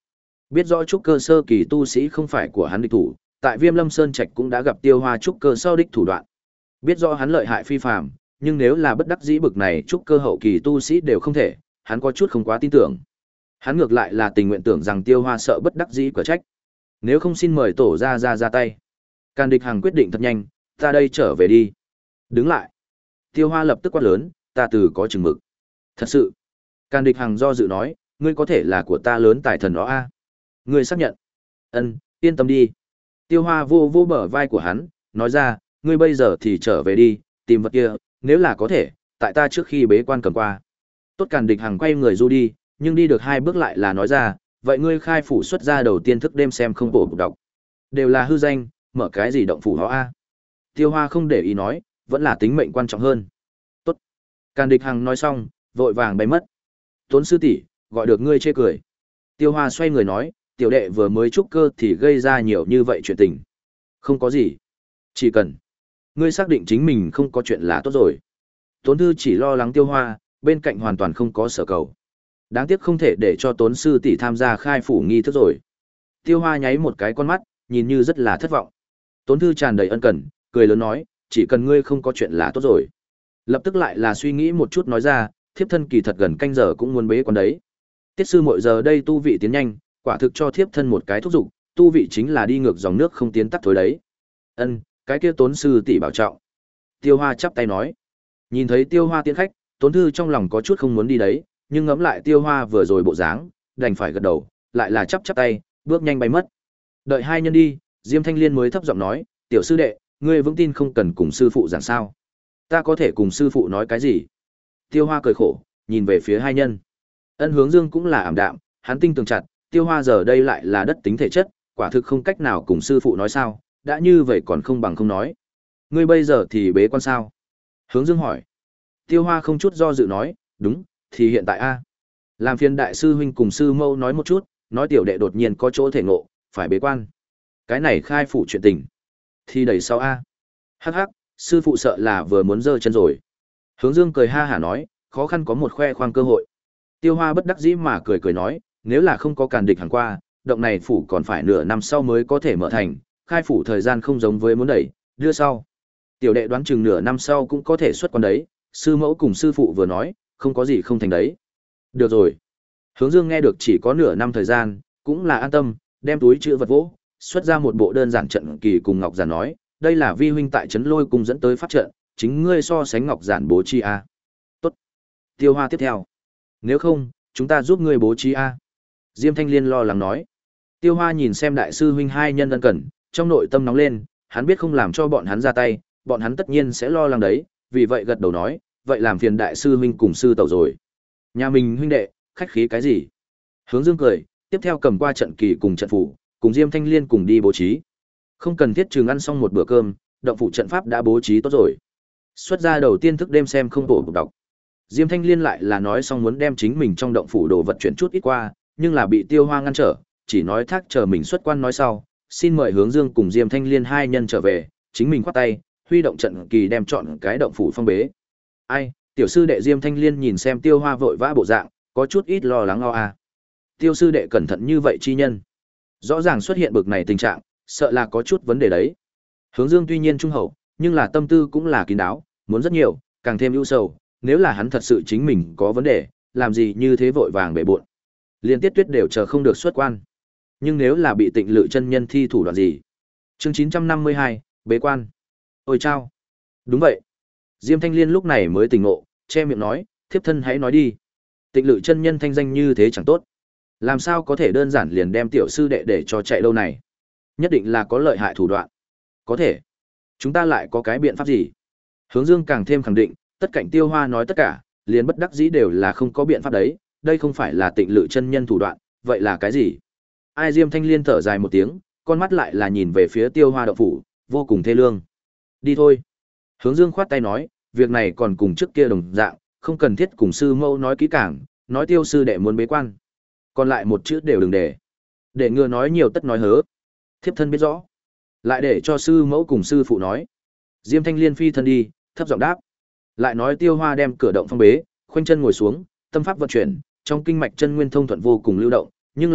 Biết rõ trúc cơ sơ kỳ tu sĩ không phải của hắn địch thủ, tại Viêm Lâm Sơn Trạch cũng đã gặp Tiêu Hoa trúc cơ sau đích thủ đoạn. Biết rõ hắn lợi hại phi phàm, nhưng nếu là bất đắc dĩ bực này trúc cơ hậu kỳ tu sĩ đều không thể, hắn có chút không quá tin tưởng. Hắn ngược lại là tình nguyện tưởng rằng Tiêu Hoa sợ bất đắc dĩ quả trách. Nếu không xin mời tổ ra ra ra tay. Càn Địch Hằng quyết định thật nhanh, ta đây trở về đi. Đứng lại. Tiêu Hoa lập tức quát lớn, ta từ có chừng mực. Thật sự. Càn Địch Hằng do dự nói, ngươi có thể là của ta lớn tài thần đó a. Ngươi xác nhận. Ân, yên tâm đi. Tiêu Hoa vô vô bờ vai của hắn, nói ra, ngươi bây giờ thì trở về đi, tìm vật kia, nếu là có thể, tại ta trước khi bế quan cầm qua. Tốt. Càn Địch Hằng quay người du đi, nhưng đi được hai bước lại là nói ra, vậy ngươi khai phủ xuất ra đầu tiên thức đêm xem không bổ bục đọc. Đều là hư danh, mở cái gì động phủ đó a. Tiêu Hoa không để ý nói, vẫn là tính mệnh quan trọng hơn. Tốt. Càn Địch Hằng nói xong, vội vàng bay mất. Tốn sư tỷ, gọi được ngươi chê cười. Tiêu Hoa xoay người nói, tiểu đệ vừa mới trúc cơ thì gây ra nhiều như vậy chuyện tình. Không có gì. Chỉ cần ngươi xác định chính mình không có chuyện là tốt rồi. Tốn Thư chỉ lo lắng Tiêu Hoa, bên cạnh hoàn toàn không có sở cầu. Đáng tiếc không thể để cho Tốn sư tỷ tham gia khai phủ nghi thức rồi. Tiêu Hoa nháy một cái con mắt, nhìn như rất là thất vọng. Tốn Thư tràn đầy ân cần, cười lớn nói, chỉ cần ngươi không có chuyện là tốt rồi. Lập tức lại là suy nghĩ một chút nói ra, thiếp thân kỳ thật gần canh giờ cũng muốn bế quan đấy. Tiết sư mỗi giờ đây tu vị tiến nhanh, quả thực cho thiếp thân một cái thúc giục, tu vị chính là đi ngược dòng nước không tiến tắt thối đấy. Ân, cái kia Tốn sư tỷ bảo trọng. Tiêu Hoa chắp tay nói. Nhìn thấy Tiêu Hoa tiến khách, Tốn Thư trong lòng có chút không muốn đi đấy, nhưng ngẫm lại Tiêu Hoa vừa rồi bộ dáng, đành phải gật đầu, lại là chắp chắp tay, bước nhanh bay mất. Đợi hai nhân đi, Diêm Thanh Liên mới thấp giọng nói, tiểu sư đệ, ngươi vững tin không cần cùng sư phụ giảng sao? Ta có thể cùng sư phụ nói cái gì? Tiêu Hoa cười khổ, nhìn về phía hai nhân. Ân Hướng Dương cũng là ảm đạm, hắn tinh tường chặt, Tiêu Hoa giờ đây lại là đất tính thể chất, quả thực không cách nào cùng sư phụ nói sao, đã như vậy còn không bằng không nói. Ngươi bây giờ thì bế quan sao? Hướng Dương hỏi. Tiêu Hoa không chút do dự nói, đúng, thì hiện tại a. Làm phiền đại sư huynh cùng sư mâu nói một chút, nói tiểu đệ đột nhiên có chỗ thể ngộ, phải bế quan. Cái này khai phủ chuyện tình. Thì đẩy sau a. Hắc hắc, sư phụ sợ là vừa muốn giơ chân rồi. Hướng Dương cười ha hả nói, khó khăn có một khoe khoang cơ hội. Tiêu Hoa bất đắc dĩ mà cười cười nói, nếu là không có Càn Địch Hằng qua, động này phủ còn phải nửa năm sau mới có thể mở thành, khai phủ thời gian không giống với muốn đẩy, đưa sau. Tiểu đệ đoán chừng nửa năm sau cũng có thể xuất quan đấy, sư mẫu cùng sư phụ vừa nói, không có gì không thành đấy. Được rồi. Hướng Dương nghe được chỉ có nửa năm thời gian, cũng là an tâm, đem túi chữ vật vỗ, xuất ra một bộ đơn giản trận kỳ cùng Ngọc Giản nói, đây là vi huynh tại trấn Lôi cung dẫn tới pháp trận, chính ngươi so sánh Ngọc Giản bố trí a. Tốt. Tiêu Hoa tiếp theo. Nếu không, chúng ta giúp ngươi bố trí a. Diêm Thanh Liên lo lắng nói. Tiêu Hoa nhìn xem đại sư huynh hai nhân ân cần, trong nội tâm nóng lên, hắn biết không làm cho bọn hắn ra tay, bọn hắn tất nhiên sẽ lo lắng đấy, vì vậy gật đầu nói, vậy làm phiền đại sư huynh cùng sư tẩu rồi. Nhà mình huynh đệ, khách khí cái gì? Hướng Dương cười, tiếp theo cầm qua trận kỳ cùng trận phủ, cùng Diêm Thanh Liên cùng đi bố trí. Không cần thiết trường ăn xong một bữa cơm, động phủ trận pháp đã bố trí tốt rồi. Xuất ra đầu tiên thức đêm xem không bổ bục đọc. Diêm Thanh Liên lại là nói xong muốn đem chính mình trong động phủ đồ vật chuyển chút ít qua, nhưng là bị Tiêu Hoa ngăn trở, chỉ nói thác chờ mình xuất quan nói sau, xin mời Hướng Dương cùng Diêm Thanh Liên hai nhân trở về, chính mình khoát tay, huy động trận kỳ đem chọn cái động phủ phong bế. Ai, tiểu sư đệ Diêm Thanh Liên nhìn xem Tiêu Hoa vội vã bộ dạng, có chút ít lo lắng lo à. Tiêu sư đệ cẩn thận như vậy chi nhân, rõ ràng xuất hiện bực này tình trạng, sợ là có chút vấn đề đấy. Hướng Dương tuy nhiên trung hậu, nhưng là tâm tư cũng là kín đáo, muốn rất nhiều, càng thêm ưu sầu, nếu là hắn thật sự chính mình có vấn đề, làm gì như thế vội vàng bể bộn. Liên Tiết Tuyết đều chờ không được xuất quan. Nhưng nếu là bị Tịnh Lự chân nhân thi thủ đoạn gì? Chương chín trăm năm mươi hai, bế quan. Ôi chao. Đúng vậy. Diêm Thanh Liên lúc này mới tỉnh ngộ, che miệng nói, thiếp thân hãy nói đi. Tịnh Lự chân nhân thanh danh như thế chẳng tốt. Làm sao có thể đơn giản liền đem tiểu sư đệ để cho chạy lâu này? Nhất định là có lợi hại thủ đoạn. Có thể. Chúng ta lại có cái biện pháp gì? Hướng Dương càng thêm khẳng định, tất cảnh Tiêu Hoa nói tất cả, liền bất đắc dĩ đều là không có biện pháp đấy, đây không phải là Tịnh Lự chân nhân thủ đoạn, vậy là cái gì? Ai? Diêm Thanh Liên thở dài một tiếng, con mắt lại là nhìn về phía Tiêu Hoa động phủ, vô cùng thê lương. Đi thôi. Hướng Dương khoát tay nói, việc này còn cùng trước kia đồng dạng, không cần thiết cùng sư mẫu nói kỹ càng, nói Tiêu sư đệ muốn bế quan. Còn lại một chữ đều đừng để. Để ngừa nói nhiều tất nói hớ. Thiếp thân biết rõ. Lại để cho sư mẫu cùng sư phụ nói. Diêm Thanh Liên phi thân đi, thấp giọng đáp. Lại nói Tiêu Hoa đem cửa động phong bế, khoanh chân ngồi xuống, tâm pháp vận chuyển, trong kinh mạch chân nguyên thông thuận vô cùng lưu động, nhưng là,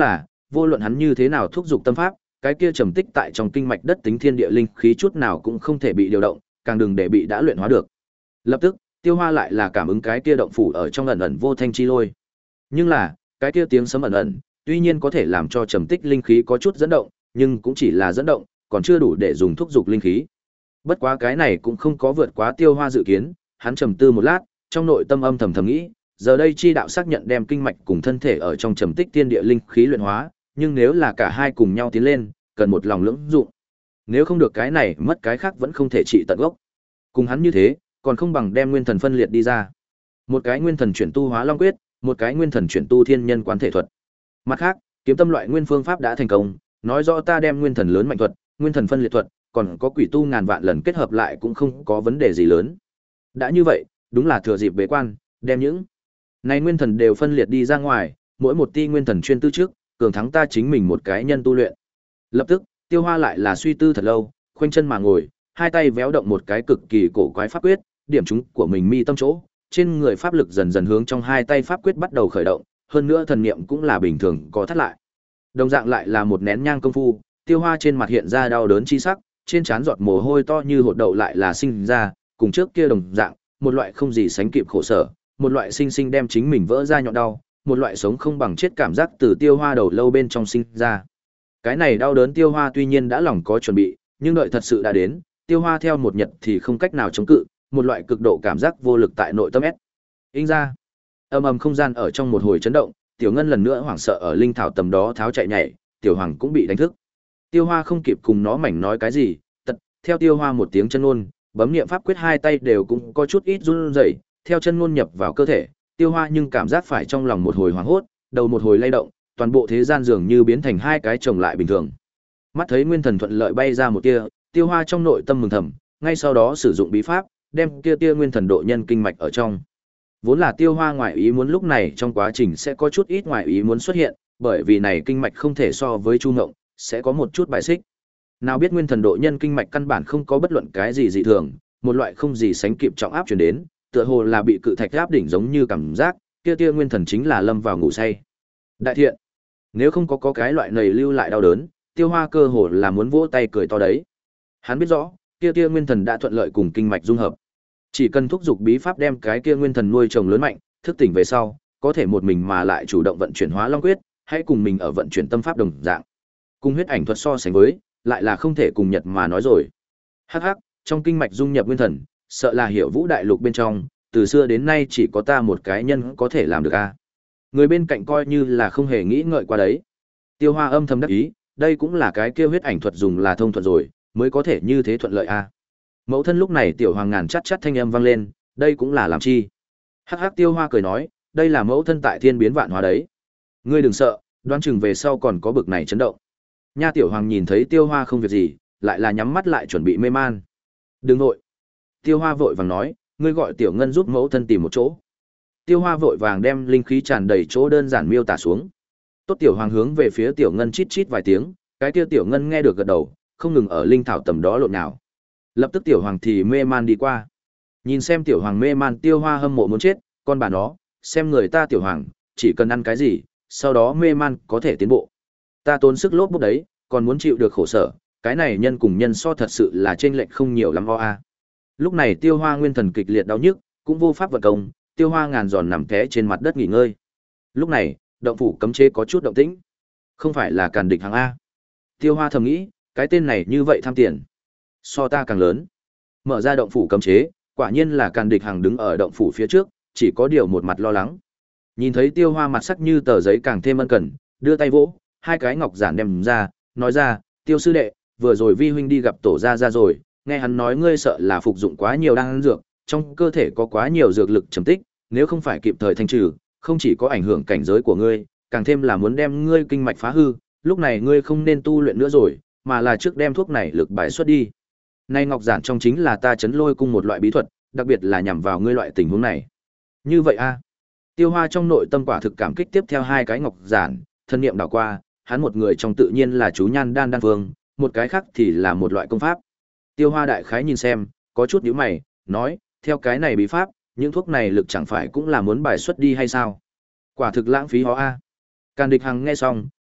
vô luận hắn như thế nào thúc giục tâm pháp, cái kia trầm tích tại trong kinh mạch đất tính thiên địa linh khí chút nào cũng không thể bị điều động, càng đừng để bị đã luyện hóa được. Lập tức, Tiêu Hoa lại là cảm ứng cái kia động phủ ở trong ẩn ẩn vô thanh chi lôi. Nhưng là, cái kia tiếng sấm ẩn ẩn, tuy nhiên có thể làm cho trầm tích linh khí có chút dẫn động, nhưng cũng chỉ là dẫn động, còn chưa đủ để dùng thúc giục linh khí. Bất quá cái này cũng không có vượt quá Tiêu Hoa dự kiến, hắn trầm tư một lát, trong nội tâm âm thầm thầm nghĩ, giờ đây chi đạo xác nhận đem kinh mạch cùng thân thể ở trong trầm tích thiên địa linh khí luyện hóa, nhưng nếu là cả hai cùng nhau tiến lên, cần một lòng lưỡng dụng. Nếu không được cái này, mất cái khác vẫn không thể trị tận gốc. Cùng hắn như thế, còn không bằng đem nguyên thần phân liệt đi ra. Một cái nguyên thần chuyển tu Hóa Long Quyết, một cái nguyên thần chuyển tu Thiên Nhân Quán Thể Thuật. Mặt khác, kiếm tâm loại nguyên phương pháp đã thành công, nói rõ ta đem nguyên thần lớn mạnh thuật, nguyên thần phân liệt thuật, còn có quỷ tu ngàn vạn lần kết hợp lại cũng không có vấn đề gì lớn. Đã như vậy, đúng là thừa dịp bế quan, đem những này nguyên thần đều phân liệt đi ra ngoài, mỗi một ti nguyên thần chuyên tư trước, cường thắng ta chính mình một cái nhân tu luyện. Lập tức, Tiêu Hoa lại là suy tư thật lâu, khoanh chân mà ngồi, hai tay véo động một cái cực kỳ cổ quái pháp quyết, điểm chúng của mình mi tâm chỗ, trên người pháp lực dần dần hướng trong hai tay pháp quyết bắt đầu khởi động, hơn nữa thần niệm cũng là bình thường có thắt lại. Đồng dạng lại là một nén nhang công phu, Tiêu Hoa trên mặt hiện ra đau đớn chi sắc, trên trán giọt mồ hôi to như hột đậu lại là sinh ra, cùng trước kia đồng dạng, một loại không gì sánh kịp khổ sở, một loại sinh sinh đem chính mình vỡ ra nhọn đau, một loại sống không bằng chết cảm giác từ Tiêu Hoa đầu lâu bên trong sinh ra. Cái này đau đớn Tiêu Hoa tuy nhiên đã lòng có chuẩn bị, nhưng đợi thật sự đã đến, Tiêu Hoa theo một nhật thì không cách nào chống cự, một loại cực độ cảm giác vô lực tại nội tâm ép. Inh ra, ầm ầm không gian ở trong một hồi chấn động, Tiểu Ngân lần nữa hoảng sợ ở linh thảo tầm đó tháo chạy nhảy, Tiểu Hoàng cũng bị đánh thức. Tiêu Hoa không kịp cùng nó mảnh nói cái gì, tật, theo Tiêu Hoa một tiếng chân ngôn, bấm niệm pháp quyết hai tay đều cũng có chút ít run rẩy, theo chân ngôn nhập vào cơ thể, Tiêu Hoa nhưng cảm giác phải trong lòng một hồi hoảng hốt, đầu một hồi lay động, toàn bộ thế gian dường như biến thành hai cái chồng lại bình thường. Mắt thấy nguyên thần thuận lợi bay ra một tia, Tiêu Hoa trong nội tâm mừng thầm, ngay sau đó sử dụng bí pháp, đem kia tia nguyên thần độ nhân kinh mạch ở trong. Vốn là Tiêu Hoa ngoại ý muốn lúc này trong quá trình sẽ có chút ít ngoại ý muốn xuất hiện, bởi vì này kinh mạch không thể so với Chu Ngộng, sẽ có một chút bài xích. Nào biết nguyên thần độ nhân kinh mạch căn bản không có bất luận cái gì dị thường, một loại không gì sánh kịp trọng áp truyền đến, tựa hồ là bị cự thạch áp đỉnh giống như cảm giác, kia tia nguyên thần chính là lâm vào ngủ say. Đại thiện, nếu không có có cái loại này lưu lại đau đớn, Tiêu Hoa cơ hồ là muốn vỗ tay cười to đấy. Hắn biết rõ, kia tia nguyên thần đã thuận lợi cùng kinh mạch dung hợp. Chỉ cần thúc giục bí pháp đem cái kia nguyên thần nuôi trồng lớn mạnh, thức tỉnh về sau, có thể một mình mà lại chủ động vận chuyển Hóa Long Quyết, hãy cùng mình ở vận chuyển tâm pháp đồng dạng. Cùng huyết ảnh thuật so sánh với, lại là không thể cùng nhật mà nói rồi. Hắc hắc, trong kinh mạch dung nhập nguyên thần, sợ là Hiểu Vũ đại lục bên trong, từ xưa đến nay chỉ có ta một cái nhân có thể làm được a. Người bên cạnh coi như là không hề nghĩ ngợi qua đấy. Tiêu Hoa âm thầm đắc ý, đây cũng là cái kia huyết ảnh thuật dùng là thông thuận rồi, mới có thể như thế thuận lợi a. Mẫu thân lúc này Tiểu Hoàng ngàn chát chát thanh âm vang lên, đây cũng là làm chi? Hắc hắc, Tiêu Hoa cười nói, đây là mẫu thân tại thiên biến vạn hóa đấy. Ngươi đừng sợ, đoán chừng về sau còn có bực này chấn động. Nha Tiểu Hoàng nhìn thấy Tiêu Hoa không việc gì, lại là nhắm mắt lại chuẩn bị mê man. Đừng vội. Tiêu Hoa vội vàng nói, ngươi gọi Tiểu Ngân giúp mẫu thân tìm một chỗ. Tiêu Hoa vội vàng đem linh khí tràn đầy chỗ đơn giản miêu tả xuống. Tốt Tiểu Hoàng hướng về phía Tiểu Ngân chít chít vài tiếng, cái kia Tiểu Ngân nghe được gật đầu, không ngừng ở linh thảo tầm đó lộn nào. Lập tức Tiểu Hoàng thì mê man đi qua. Nhìn xem Tiểu Hoàng mê man, Tiêu Hoa hâm mộ muốn chết, con bà nó, xem người ta Tiểu Hoàng, chỉ cần ăn cái gì, sau đó mê man có thể tiến bộ. Ta tốn sức lốp bút đấy, còn muốn chịu được khổ sở, cái này nhân cùng nhân so thật sự là chênh lệch không nhiều lắm o a. Lúc này Tiêu Hoa nguyên thần kịch liệt đau nhức, cũng vô pháp vận công, Tiêu Hoa ngàn giòn nằm té trên mặt đất nghỉ ngơi. Lúc này, động phủ cấm chế có chút động tĩnh. Không phải là Càn Địch Hằng a? Tiêu Hoa thầm nghĩ, cái tên này như vậy tham tiền, so ta càng lớn. Mở ra động phủ cấm chế, quả nhiên là Càn Địch Hằng đứng ở động phủ phía trước, chỉ có điều một mặt lo lắng. Nhìn thấy Tiêu Hoa mặt sắc như tờ giấy càng thêm ân cần, đưa tay vỗ, hai cái ngọc giản đem ra, nói ra, Tiêu sư đệ, vừa rồi vi huynh đi gặp tổ gia ra rồi, nghe hắn nói ngươi sợ là phục dụng quá nhiều đan dược, trong cơ thể có quá nhiều dược lực trầm tích, nếu không phải kịp thời thanh trừ, không chỉ có ảnh hưởng cảnh giới của ngươi, càng thêm là muốn đem ngươi kinh mạch phá hư, lúc này ngươi không nên tu luyện nữa rồi, mà là trước đem thuốc này lực bài xuất đi. Nay ngọc giản trong chính là ta chấn lôi cung một loại bí thuật, đặc biệt là nhằm vào ngươi loại tình huống này. Như vậy a? Tiêu Hoa trong nội tâm quả thực cảm kích tiếp theo hai cái ngọc giản, thân niệm đảo qua, hắn một người trong tự nhiên là chú nhan đan đan phương, một cái khác thì là một loại công pháp. Tiêu Hoa đại khái nhìn xem, có chút nhíu mày, nói, theo cái này bí pháp, những thuốc này lực chẳng phải cũng là muốn bài xuất đi hay sao? Quả thực lãng phí hóa a. Càn Địch Hằng nghe xong,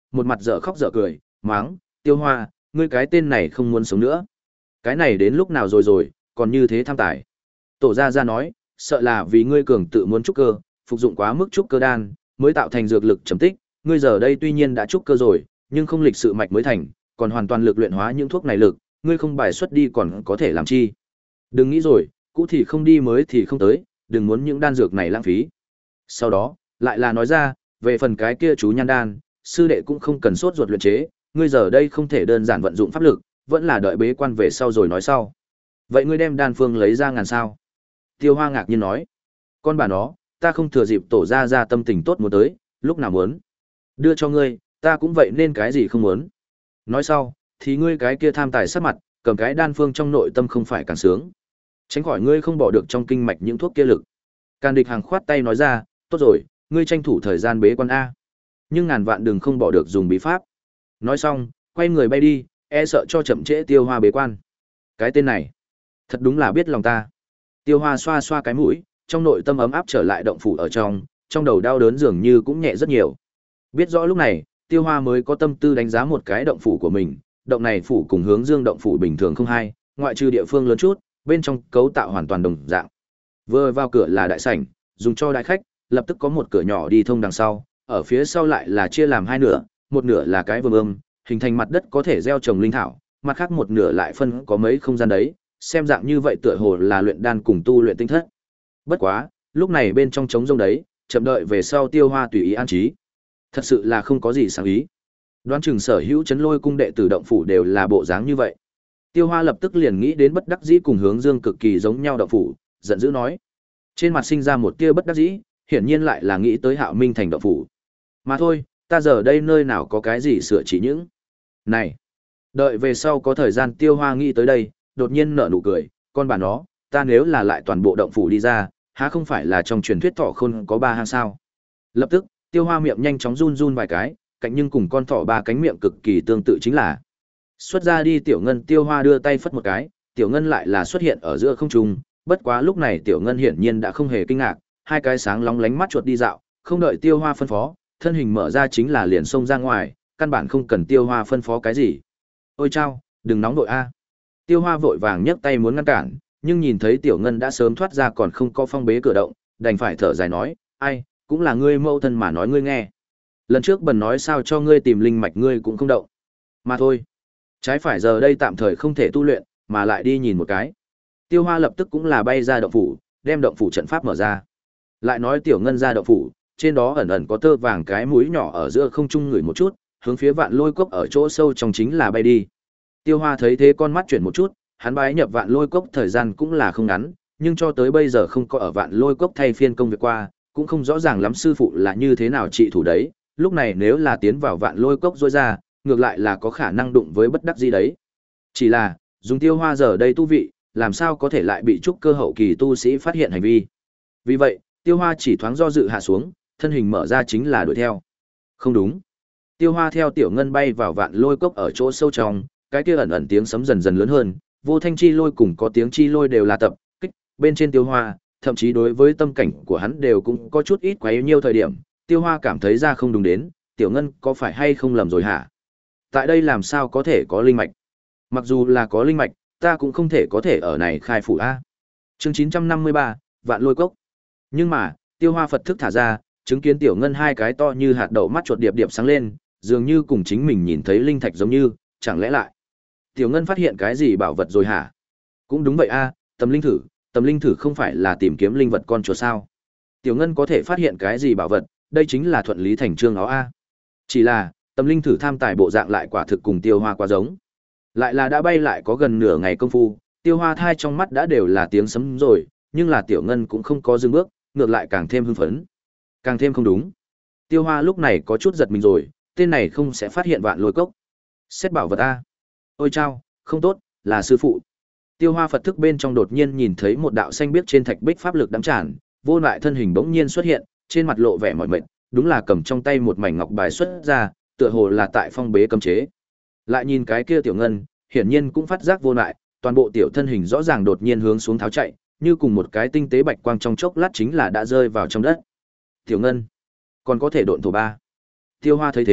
một mặt dở khóc dở cười, máng, Tiêu Hoa, ngươi cái tên này không muốn sống nữa. Cái này đến lúc nào rồi rồi, còn như thế tham tài. Tổ gia gia nói, sợ là vì ngươi cường tự muốn trúc cơ, phục dụng quá mức trúc cơ đan, mới tạo thành dược lực trầm tích, ngươi giờ đây tuy nhiên đã trúc cơ rồi, nhưng không lịch sự mạch mới thành, còn hoàn toàn lực luyện hóa những thuốc này lực, ngươi không bài xuất đi còn có thể làm chi? Đừng nghĩ rồi, cũ thì không đi mới thì không tới, đừng muốn những đan dược này lãng phí. Sau đó, lại là nói ra, về phần cái kia chú nhan đan, sư đệ cũng không cần sốt ruột luyện chế, ngươi giờ đây không thể đơn giản vận dụng pháp lực, vẫn là đợi bế quan về sau rồi nói sau. Vậy ngươi đem đan phương lấy ra ngàn sao? Tiêu Hoa ngạc nhiên nói, con bà nó, ta không thừa dịp tổ gia gia tâm tình tốt muốn tới, lúc nào muốn đưa cho ngươi, ta cũng vậy nên cái gì không muốn. Nói sau, thì ngươi cái kia tham tài sát mặt, cầm cái đan phương trong nội tâm không phải càng sướng. Tránh khỏi ngươi không bỏ được trong kinh mạch những thuốc kia lực. Càn Địch Hàng khoát tay nói ra, tốt rồi, ngươi tranh thủ thời gian bế quan a. Nhưng ngàn vạn đừng không bỏ được dùng bí pháp. Nói xong, quay người bay đi, e sợ cho chậm trễ Tiêu Hoa bế quan. Cái tên này, thật đúng là biết lòng ta. Tiêu Hoa xoa xoa cái mũi, trong nội tâm ấm áp trở lại động phủ ở trong, trong đầu đau đớn dường như cũng nhẹ rất nhiều. Biết rõ lúc này, Tiêu Hoa mới có tâm tư đánh giá một cái động phủ của mình, động này phủ cùng Hướng Dương động phủ bình thường không hai, ngoại trừ địa phương lớn chút, bên trong cấu tạo hoàn toàn đồng dạng. Vừa vào cửa là đại sảnh, dùng cho đại khách, lập tức có một cửa nhỏ đi thông đằng sau, ở phía sau lại là chia làm hai nửa, một nửa là cái vườn ươm, hình thành mặt đất có thể gieo trồng linh thảo, mặt khác một nửa lại phân có mấy không gian đấy, xem dạng như vậy tựa hồ là luyện đan cùng tu luyện tinh thất. Bất quá, lúc này bên trong trống rông đấy, chậm đợi về sau Tiêu Hoa tùy ý an trí. Thật sự là không có gì sáng ý. Đoán chừng sở hữu Chấn Lôi cung đệ tử động phủ đều là bộ dáng như vậy. Tiêu Hoa lập tức liền nghĩ đến bất đắc dĩ cùng Hướng Dương cực kỳ giống nhau động phủ, giận dữ nói. Trên mặt sinh ra một tia bất đắc dĩ, hiển nhiên lại là nghĩ tới Hạo Minh thành động phủ. Mà thôi, ta giờ đây nơi nào có cái gì sửa chỉ những. Này, đợi về sau có thời gian Tiêu Hoa nghĩ tới đây, đột nhiên nở nụ cười, con bà nó, ta nếu là lại toàn bộ động phủ đi ra, há không phải là trong truyền thuyết thỏ khôn có ba hang sao? Lập tức, Tiêu Hoa miệng nhanh chóng run run vài cái, cạnh nhưng cùng con thỏ ba cánh miệng cực kỳ tương tự chính là. Xuất ra đi Tiểu Ngân, Tiêu Hoa đưa tay phất một cái, Tiểu Ngân lại là xuất hiện ở giữa không trung, bất quá lúc này Tiểu Ngân hiển nhiên đã không hề kinh ngạc, hai cái sáng lóng lánh mắt chuột đi dạo, không đợi Tiêu Hoa phân phó, thân hình mở ra chính là liền xông ra ngoài, căn bản không cần Tiêu Hoa phân phó cái gì. Ôi chao, đừng nóng nội a. Tiêu Hoa vội vàng nhấc tay muốn ngăn cản, nhưng nhìn thấy Tiểu Ngân đã sớm thoát ra còn không có phong bế cửa động, đành phải thở dài nói, ai, cũng là ngươi mẫu thân mà nói ngươi nghe. Lần trước bần nói sao cho ngươi tìm linh mạch ngươi cũng không động. Mà thôi, trái phải giờ đây tạm thời không thể tu luyện, mà lại đi nhìn một cái. Tiêu Hoa lập tức cũng là bay ra động phủ, đem động phủ trận pháp mở ra. Lại nói Tiểu Ngân ra động phủ, trên đó ẩn ẩn có tơ vàng cái mũi nhỏ ở giữa không trung ngửi một chút, hướng phía Vạn Lôi Cốc ở chỗ sâu trong chính là bay đi. Tiêu Hoa thấy thế con mắt chuyển một chút, hắn bái nhập Vạn Lôi Cốc thời gian cũng là không ngắn, nhưng cho tới bây giờ không có ở Vạn Lôi Cốc thay phiên công việc qua, cũng không rõ ràng lắm sư phụ là như thế nào trị thủ đấy, lúc này nếu là tiến vào Vạn Lôi Cốc rối ra, ngược lại là có khả năng đụng với bất đắc dĩ đấy. Chỉ là, dùng Tiêu Hoa giờ đây tu vị, làm sao có thể lại bị trúc cơ hậu kỳ tu sĩ phát hiện hành vi. Vì vậy, Tiêu Hoa chỉ thoáng do dự hạ xuống, thân hình mở ra chính là đuổi theo. Không đúng. Tiêu Hoa theo Tiểu Ngân bay vào Vạn Lôi Cốc ở chỗ sâu trong, cái kia ẩn ẩn tiếng sấm dần dần lớn hơn, vô thanh chi lôi cùng có tiếng chi lôi đều là tập kích bên trên Tiêu Hoa, thậm chí đối với tâm cảnh của hắn đều cũng có chút ít quá yếu nhiều thời điểm, Tiêu Hoa cảm thấy ra không đúng đến, Tiểu Ngân có phải hay không lầm rồi hả? Tại đây làm sao có thể có linh mạch? Mặc dù là có linh mạch, ta cũng không thể có thể ở này khai phủ a. Chương chín trăm năm mươi ba, Vạn Lôi Cốc. Nhưng mà, Tiêu Hoa Phật thức thả ra, chứng kiến Tiểu Ngân hai cái to như hạt đậu mắt chuột điệp điệp sáng lên, dường như cùng chính mình nhìn thấy linh thạch giống như, chẳng lẽ lại Tiểu Ngân phát hiện cái gì bảo vật rồi hả? Cũng đúng vậy a, Tầm Linh Thử, Tầm Linh Thử không phải là tìm kiếm linh vật con chuột sao? Tiểu Ngân có thể phát hiện cái gì bảo vật, đây chính là thuận lý thành trương đó a. Chỉ là, Tầm Linh Thử tham tài bộ dạng lại quả thực cùng Tiêu Hoa quá giống. Lại là đã bay lại có gần nửa ngày công phu, Tiêu Hoa thai trong mắt đã đều là tiếng sấm rồi, nhưng là Tiểu Ngân cũng không có dừng bước, ngược lại càng thêm hưng phấn. Càng thêm không đúng. Tiêu Hoa lúc này có chút giật mình rồi, tên này không sẽ phát hiện Vạn Lôi Cốc. Xét bảo vật a. Ôi chao, không tốt, là sư phụ. Tiêu Hoa Phật thức bên trong đột nhiên nhìn thấy một đạo xanh biếc trên thạch bích pháp lực đắm tràn, vô lại thân hình bỗng nhiên xuất hiện, trên mặt lộ vẻ mỏi mệt, đúng là cầm trong tay một mảnh ngọc bài xuất ra, tựa hồ là tại phong bế cấm chế. Lại nhìn cái kia Tiểu Ngân, hiển nhiên cũng phát giác vô lại, toàn bộ tiểu thân hình rõ ràng đột nhiên hướng xuống tháo chạy, như cùng một cái tinh tế bạch quang trong chốc lát chính là đã rơi vào trong đất. Tiểu Ngân, còn có thể độn thổ ba. Tiêu Hoa thấy thế,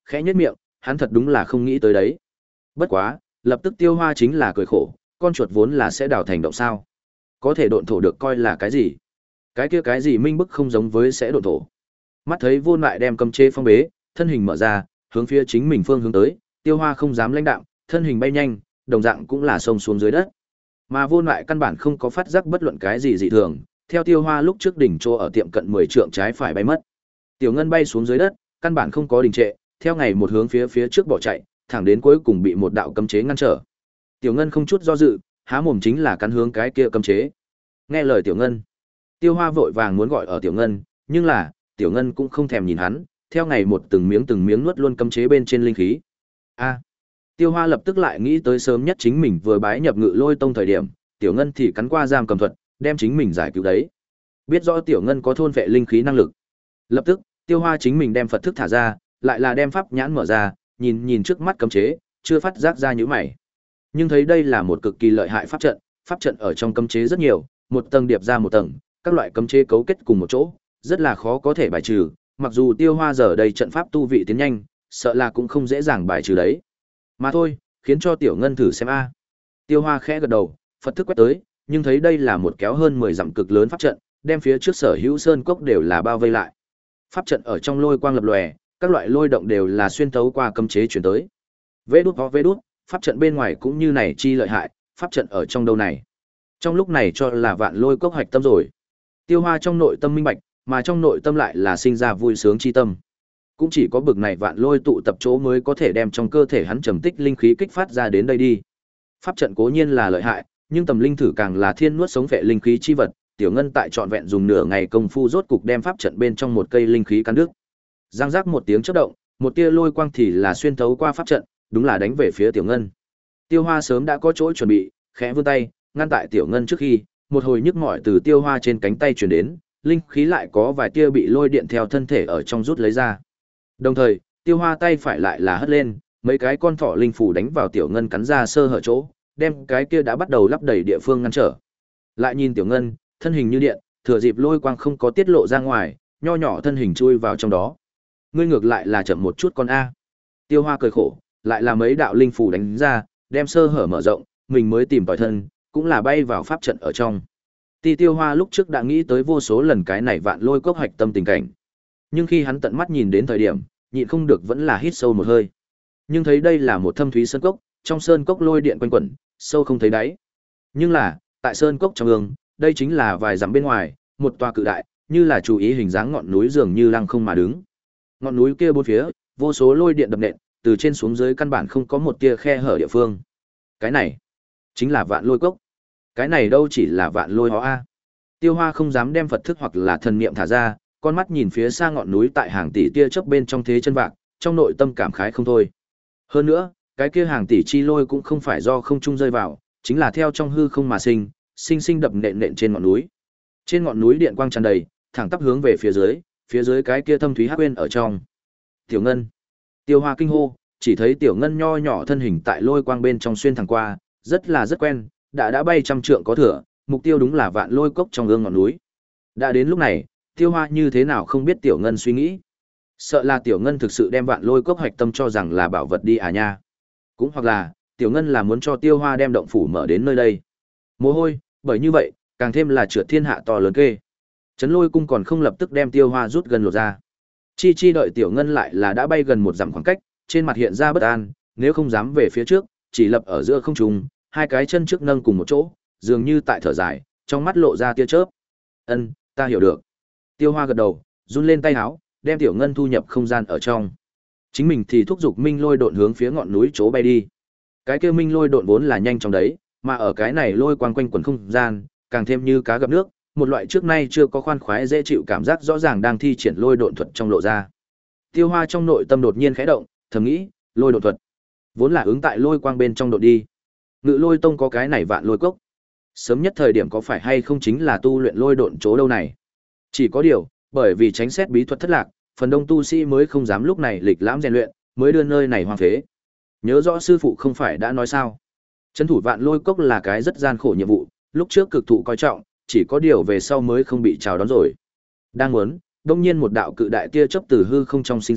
khẽ nhếch miệng, hắn thật đúng là không nghĩ tới đấy. Bất quá, lập tức Tiêu Hoa chính là cười khổ, con chuột vốn là sẽ đào thành động sao? Có thể độn thổ được coi là cái gì? Cái kia cái gì minh bức không giống với sẽ độn thổ. Mắt thấy Vô Lại đem cấm chế phong bế, thân hình mở ra, hướng phía chính mình phương hướng tới, Tiêu Hoa không dám lãnh đạm, thân hình bay nhanh, đồng dạng cũng là xông xuống dưới đất. Mà Vô Lại căn bản không có phát giác bất luận cái gì dị thường, theo Tiêu Hoa lúc trước đỉnh chỗ ở tiệm cận mười trượng trái phải bay mất. Tiểu Ngân bay xuống dưới đất, căn bản không có đình trệ, theo ngày một hướng phía phía trước bỏ chạy, thẳng đến cuối cùng bị một đạo cấm chế ngăn trở. Tiểu Ngân không chút do dự, há mồm chính là cắn hướng cái kia cấm chế. Nghe lời Tiểu Ngân, Tiêu Hoa vội vàng muốn gọi ở Tiểu Ngân, nhưng là, Tiểu Ngân cũng không thèm nhìn hắn, theo ngày một từng miếng từng miếng nuốt luôn cấm chế bên trên linh khí. A. Tiêu Hoa lập tức lại nghĩ tới sớm nhất chính mình vừa bái nhập Ngự Lôi Tông thời điểm, Tiểu Ngân thì cắn qua giam cầm thuật, đem chính mình giải cứu đấy. Biết rõ Tiểu Ngân có thôn vệ linh khí năng lực. Lập tức, Tiêu Hoa chính mình đem Phật thức thả ra, lại là đem pháp nhãn mở ra, nhìn nhìn trước mắt cấm chế, chưa phát giác ra nhíu mày. Nhưng thấy đây là một cực kỳ lợi hại pháp trận, pháp trận ở trong cấm chế rất nhiều, một tầng điệp ra một tầng, các loại cấm chế cấu kết cùng một chỗ, rất là khó có thể bài trừ, mặc dù Tiêu Hoa giờ đây trận pháp tu vị tiến nhanh, sợ là cũng không dễ dàng bài trừ đấy. Mà thôi, khiến cho Tiểu Ngân thử xem a. Tiêu Hoa khẽ gật đầu, Phật thức quét tới, nhưng thấy đây là một kéo hơn mười dặm cực lớn pháp trận, đem phía trước sở hữu sơn cốc đều là bao vây lại. Pháp trận ở trong lôi quang lập lòe, các loại lôi động đều là xuyên thấu qua cấm chế chuyển tới. Vế đút ho vế đút, pháp trận bên ngoài cũng như này chi lợi hại, pháp trận ở trong đâu này. Trong lúc này cho là vạn lôi cốc hoạch tâm rồi. Tiêu Hoa trong nội tâm minh bạch, mà trong nội tâm lại là sinh ra vui sướng chi tâm. Cũng chỉ có bực này vạn lôi tụ tập chỗ mới có thể đem trong cơ thể hắn trầm tích linh khí kích phát ra đến đây đi. Pháp trận cố nhiên là lợi hại, nhưng tầm linh thử càng là thiên nuốt sống vệ linh khí chi vật, Tiểu Ngân tại trọn vẹn dùng nửa ngày công phu rốt cục đem pháp trận bên trong một cây linh khí cắn đứt. Giang giác một tiếng chớp động, một tia lôi quang thì là xuyên thấu qua pháp trận, đúng là đánh về phía Tiểu Ngân. Tiêu Hoa sớm đã có chỗ chuẩn bị, khẽ vươn tay, ngăn tại Tiểu Ngân trước khi, một hồi nhức mỏi từ Tiêu Hoa trên cánh tay truyền đến, linh khí lại có vài tia bị lôi điện theo thân thể ở trong rút lấy ra. Đồng thời, Tiêu Hoa tay phải lại là hất lên, mấy cái con thỏ linh phủ đánh vào Tiểu Ngân cắn ra sơ hở chỗ, đem cái kia đã bắt đầu lấp đầy địa phương ngăn trở. Lại nhìn Tiểu Ngân, thân hình như điện, thừa dịp lôi quang không có tiết lộ ra ngoài, nho nhỏ thân hình chui vào trong đó. Ngươi ngược lại là chậm một chút con a. Tiêu Hoa cười khổ, lại là mấy đạo linh phủ đánh ra, đem sơ hở mở rộng, mình mới tìm tòi thân, cũng là bay vào pháp trận ở trong. Ti Tiêu Hoa lúc trước đã nghĩ tới vô số lần cái này vạn lôi cốc hoạch tâm tình cảnh. Nhưng khi hắn tận mắt nhìn đến thời điểm, nhịn không được vẫn là hít sâu một hơi. Nhưng thấy đây là một thâm thúy sơn cốc, trong sơn cốc lôi điện quanh quẩn, sâu không thấy đáy. Nhưng là, tại sơn cốc trong ương, đây chính là vài dặm bên ngoài, một tòa cự đại, như là chú ý hình dáng ngọn núi dường như lăng không mà đứng. Ngọn núi kia bốn phía, vô số lôi điện đập nện, từ trên xuống dưới căn bản không có một tia khe hở địa phương. Cái này, chính là vạn lôi cốc. Cái này đâu chỉ là vạn lôi hó a. Tiêu Hoa không dám đem Phật thức hoặc là thần niệm thả ra, con mắt nhìn phía xa ngọn núi tại hàng tỷ tia chớp bên trong thế chân vạc, trong nội tâm cảm khái không thôi. Hơn nữa, cái kia hàng tỷ chi lôi cũng không phải do không trung rơi vào, chính là theo trong hư không mà sinh, sinh sinh đập nện nện trên ngọn núi. Trên ngọn núi điện quang tràn đầy, thẳng tắp hướng về phía dưới, phía dưới cái kia thâm thúy hắc uyên ở trong. Tiểu Ngân. Tiêu Hoa kinh hô, chỉ thấy Tiểu Ngân nho nhỏ thân hình tại lôi quang bên trong xuyên thẳng qua, rất là rất quen, đã đã bay trăm trượng có thừa, mục tiêu đúng là vạn lôi cốc trong ương ngọn núi. Đã đến lúc này, Tiêu Hoa như thế nào không biết Tiểu Ngân suy nghĩ. Sợ là Tiểu Ngân thực sự đem vạn lôi cốc hoạch tâm cho rằng là bảo vật đi à nha. Cũng hoặc là, Tiểu Ngân là muốn cho Tiêu Hoa đem động phủ mở đến nơi đây. Mồ hôi, bởi như vậy, càng thêm là trượt thiên hạ to lớn kê. Trấn Lôi cung còn không lập tức đem Tiêu Hoa rút gần lột ra. Chi chi đợi Tiểu Ngân lại là đã bay gần một dặm khoảng cách, trên mặt hiện ra bất an, nếu không dám về phía trước, chỉ lập ở giữa không trung, hai cái chân trước nâng cùng một chỗ, dường như tại thở dài, trong mắt lộ ra tia chớp. "Ân, ta hiểu được." Tiêu Hoa gật đầu, run lên tay áo, đem Tiểu Ngân thu nhập không gian ở trong. Chính mình thì thúc giục Minh Lôi độn hướng phía ngọn núi chỗ bay đi. Cái kia Minh Lôi độn vốn là nhanh trong đấy, mà ở cái này lôi quang quanh quẩn không gian, càng thêm như cá gặp nước, một loại trước nay chưa có khoan khoái dễ chịu cảm giác rõ ràng đang thi triển lôi độn thuật trong lộ ra. Tiêu Hoa trong nội tâm đột nhiên khẽ động, thầm nghĩ, lôi độn thuật, vốn là ứng tại lôi quang bên trong độn đi. Ngự Lôi Tông có cái này vạn lôi cốc. Sớm nhất thời điểm có phải hay không chính là tu luyện lôi độn chỗ đâu này? Chỉ có điều, bởi vì tránh xét bí thuật thất lạc, phần đông tu sĩ mới không dám lúc này lịch lãm rèn luyện, mới đưa nơi này hoang phế. Nhớ rõ sư phụ không phải đã nói sao? Trấn thủ vạn lôi cốc là cái rất gian khổ nhiệm vụ, lúc trước cực thụ coi trọng, chỉ có điều về sau mới không bị chào đón rồi. Đang muốn, đông nhiên một đạo cự đại tia chớp từ hư không trong sinh ra,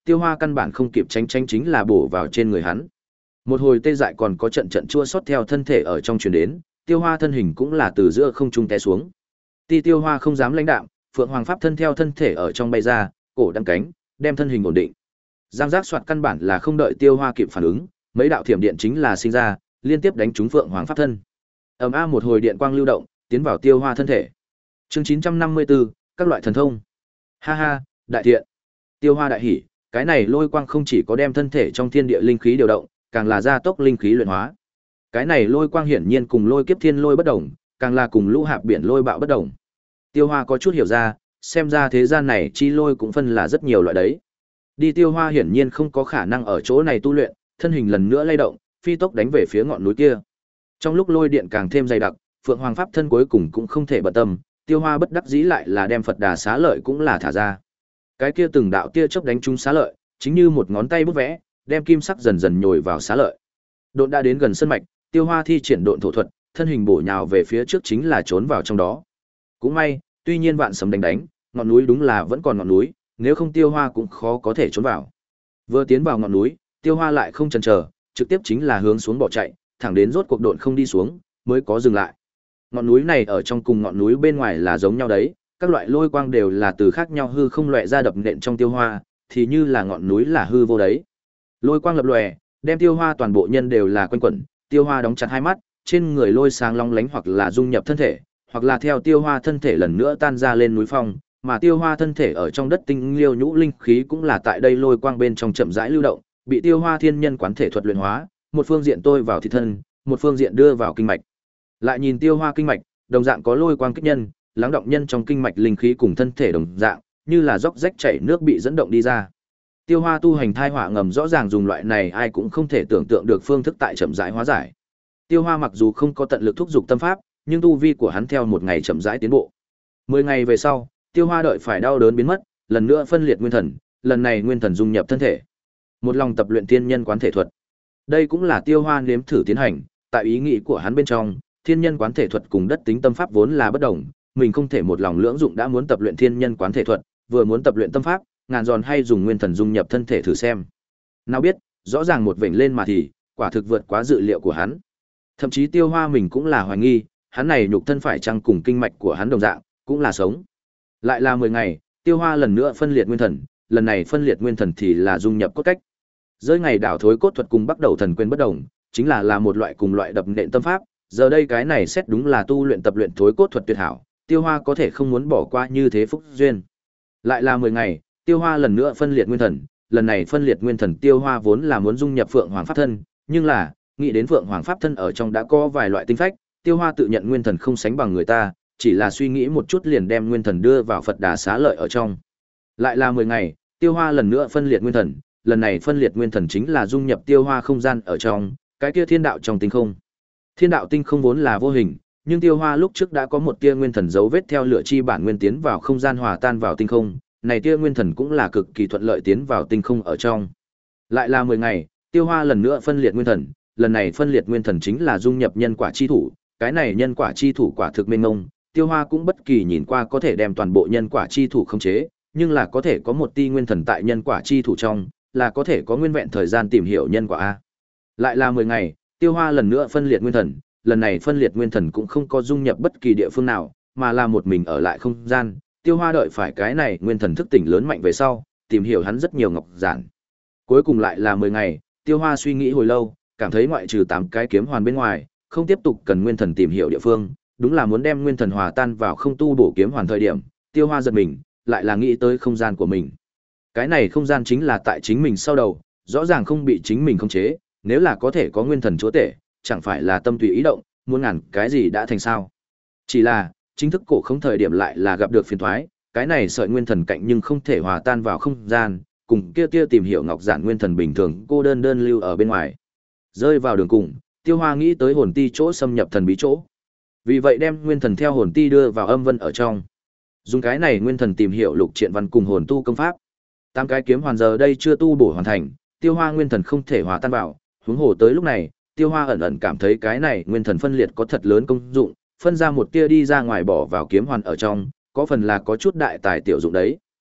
Tiêu Hoa căn bản không kịp tránh tránh chính là bổ vào trên người hắn. Một hồi tê dại còn có trận trận chua xót theo thân thể ở trong truyền đến, Tiêu Hoa thân hình cũng là từ giữa không trung té xuống. Ti Tiêu Hoa không dám lãnh đạm, Phượng Hoàng pháp thân theo thân thể ở trong bay ra, cổ đăng cánh, đem thân hình ổn định. Giang giác soạt căn bản là không đợi Tiêu Hoa kịp phản ứng, mấy đạo thiểm điện chính là sinh ra, liên tiếp đánh trúng Phượng Hoàng pháp thân. Ầm a một hồi điện quang lưu động, tiến vào Tiêu Hoa thân thể. Chương chín trăm năm mươi tư, các loại thần thông. Ha ha, đại thiện. Tiêu Hoa đại hỉ, cái này lôi quang không chỉ có đem thân thể trong thiên địa linh khí điều động, càng là gia tốc linh khí luyện hóa. Cái này lôi quang hiển nhiên cùng lôi kiếp thiên lôi bất đồng, càng là cùng lũ hạp biển lôi bạo bất đồng. Tiêu Hoa có chút hiểu ra, xem ra thế gian này chi lôi cũng phân là rất nhiều loại đấy. Đi Tiêu Hoa hiển nhiên không có khả năng ở chỗ này tu luyện, thân hình lần nữa lay động, phi tốc đánh về phía ngọn núi kia. Trong lúc lôi điện càng thêm dày đặc, Phượng Hoàng pháp thân cuối cùng cũng không thể bận tâm, Tiêu Hoa bất đắc dĩ lại là đem Phật Đà xá lợi cũng là thả ra. Cái kia từng đạo tia chớp đánh trúng xá lợi, chính như một ngón tay bút vẽ, đem kim sắc dần dần nhồi vào xá lợi. Độn đã đến gần sân mạch, Tiêu Hoa thi triển độn thổ thuật, thân hình bổ nhào về phía trước chính là trốn vào trong đó. Cũng may, tuy nhiên vạn sấm đánh đánh, ngọn núi đúng là vẫn còn ngọn núi, nếu không Tiêu Hoa cũng khó có thể trốn vào. Vừa tiến vào ngọn núi, Tiêu Hoa lại không chần chờ, trực tiếp chính là hướng xuống bỏ chạy, thẳng đến rốt cuộc độn không đi xuống, mới có dừng lại. Ngọn núi này ở trong cùng ngọn núi bên ngoài là giống nhau đấy, các loại lôi quang đều là từ khác nhau hư không lóe ra đập nện trong Tiêu Hoa, thì như là ngọn núi là hư vô đấy. Lôi quang lập lòe, đem Tiêu Hoa toàn bộ nhân đều là quanh quẩn, Tiêu Hoa đóng chặt hai mắt, trên người lôi sáng long lánh hoặc là dung nhập thân thể, hoặc là theo Tiêu Hoa thân thể lần nữa tan ra lên núi phong, mà Tiêu Hoa thân thể ở trong đất tinh liêu nhũ linh khí cũng là tại đây lôi quang bên trong chậm rãi lưu động, bị Tiêu Hoa thiên nhân quán thể thuật luyện hóa, một phương diện tôi vào thịt thân, một phương diện đưa vào kinh mạch. Lại nhìn Tiêu Hoa kinh mạch, đồng dạng có lôi quang kích nhân, lắng động nhân trong kinh mạch linh khí cùng thân thể đồng dạng, như là róc rách chảy nước bị dẫn động đi ra. Tiêu Hoa tu hành thai họa ngầm rõ ràng dùng loại này ai cũng không thể tưởng tượng được phương thức tại chậm rãi hóa giải. Tiêu Hoa mặc dù không có tận lực thúc giục tâm pháp, nhưng tu vi của hắn theo một ngày chậm rãi tiến bộ. Mười ngày về sau, Tiêu Hoa đợi phải đau đớn biến mất, lần nữa phân liệt nguyên thần, lần này nguyên thần dung nhập thân thể. Một lòng tập luyện thiên nhân quán thể thuật. Đây cũng là Tiêu Hoa nếm thử tiến hành, tại ý nghĩ của hắn bên trong, thiên nhân quán thể thuật cùng đất tính tâm pháp vốn là bất đồng, mình không thể một lòng lưỡng dụng đã muốn tập luyện thiên nhân quán thể thuật, vừa muốn tập luyện tâm pháp, ngàn giòn hay dùng nguyên thần dung nhập thân thể thử xem. Nào biết, rõ ràng một vểnh lên mà thì, quả thực vượt quá dự liệu của hắn. Thậm chí Tiêu Hoa mình cũng là hoài nghi, hắn này nhục thân phải chăng cùng kinh mạch của hắn đồng dạng, cũng là sống. Lại là mười ngày, Tiêu Hoa lần nữa phân liệt nguyên thần, lần này phân liệt nguyên thần thì là dung nhập cốt cách. Rơi ngày đảo thối cốt thuật cùng bắt đầu thần quyền bất đồng, chính là là một loại cùng loại đập nện tâm pháp, giờ đây cái này xét đúng là tu luyện tập luyện thối cốt thuật tuyệt hảo, Tiêu Hoa có thể không muốn bỏ qua như thế phúc duyên. Lại là mười ngày, Tiêu Hoa lần nữa phân liệt nguyên thần, lần này phân liệt nguyên thần Tiêu Hoa vốn là muốn dung nhập Phượng Hoàng pháp thân, nhưng là, nghĩ đến Phượng Hoàng pháp thân ở trong đã có vài loại tinh phách, Tiêu Hoa tự nhận nguyên thần không sánh bằng người ta, chỉ là suy nghĩ một chút liền đem nguyên thần đưa vào Phật Đà xá lợi ở trong. Lại là mười ngày, Tiêu Hoa lần nữa phân liệt nguyên thần, lần này phân liệt nguyên thần chính là dung nhập Tiêu Hoa không gian ở trong, cái kia thiên đạo trong tinh không. Thiên đạo tinh không vốn là vô hình, nhưng Tiêu Hoa lúc trước đã có một tia nguyên thần dấu vết theo lửa chi bản nguyên tiến vào không gian hòa tan vào tinh không, này tia nguyên thần cũng là cực kỳ thuận lợi tiến vào tinh không ở trong. Lại là mười ngày, Tiêu Hoa lần nữa phân liệt nguyên thần, lần này phân liệt nguyên thần chính là dung nhập nhân quả chi thủ, cái này nhân quả chi thủ quả thực mênh mông, Tiêu Hoa cũng bất kỳ nhìn qua có thể đem toàn bộ nhân quả chi thủ khống chế, nhưng là có thể có một tia nguyên thần tại nhân quả chi thủ trong, là có thể có nguyên vẹn thời gian tìm hiểu nhân quả a. Lại là mười ngày, Tiêu Hoa lần nữa phân liệt nguyên thần, lần này phân liệt nguyên thần cũng không có dung nhập bất kỳ địa phương nào, mà là một mình ở lại không gian. Tiêu Hoa đợi phải cái này nguyên thần thức tỉnh lớn mạnh về sau, tìm hiểu hắn rất nhiều ngọc giản. Cuối cùng lại là mười ngày, Tiêu Hoa suy nghĩ hồi lâu, cảm thấy ngoại trừ tám cái kiếm hoàn bên ngoài, không tiếp tục cần nguyên thần tìm hiểu địa phương, đúng là muốn đem nguyên thần hòa tan vào không tu bổ kiếm hoàn thời điểm, Tiêu Hoa giật mình, lại là nghĩ tới không gian của mình. Cái này không gian chính là tại chính mình sau đầu, rõ ràng không bị chính mình khống chế, nếu là có thể có nguyên thần chúa tể, chẳng phải là tâm tùy ý động, muốn ngàn cái gì đã thành sao. Chỉ là, chính thức cổ không thời điểm lại là gặp được phiền toái, cái này sợi nguyên thần cạnh nhưng không thể hòa tan vào không gian, cùng kia kia tìm hiểu ngọc giản nguyên thần bình thường cô đơn đơn lưu ở bên ngoài. Rơi vào đường cùng, Tiêu Hoa nghĩ tới hồn ti chỗ xâm nhập thần bí chỗ. Vì vậy đem nguyên thần theo hồn ti đưa vào âm vân ở trong. Dùng cái này nguyên thần tìm hiểu lục triện văn cùng hồn tu công pháp. Tám cái kiếm hoàn giờ đây chưa tu bổ hoàn thành, Tiêu Hoa nguyên thần không thể hòa tan vào, huống hồ tới lúc này, Tiêu Hoa ẩn ẩn cảm thấy cái này nguyên thần phân liệt có thật lớn công dụng, phân ra một tia đi ra ngoài bỏ vào kiếm hoàn ở trong, có phần là có chút đại tài tiểu dụng đấy.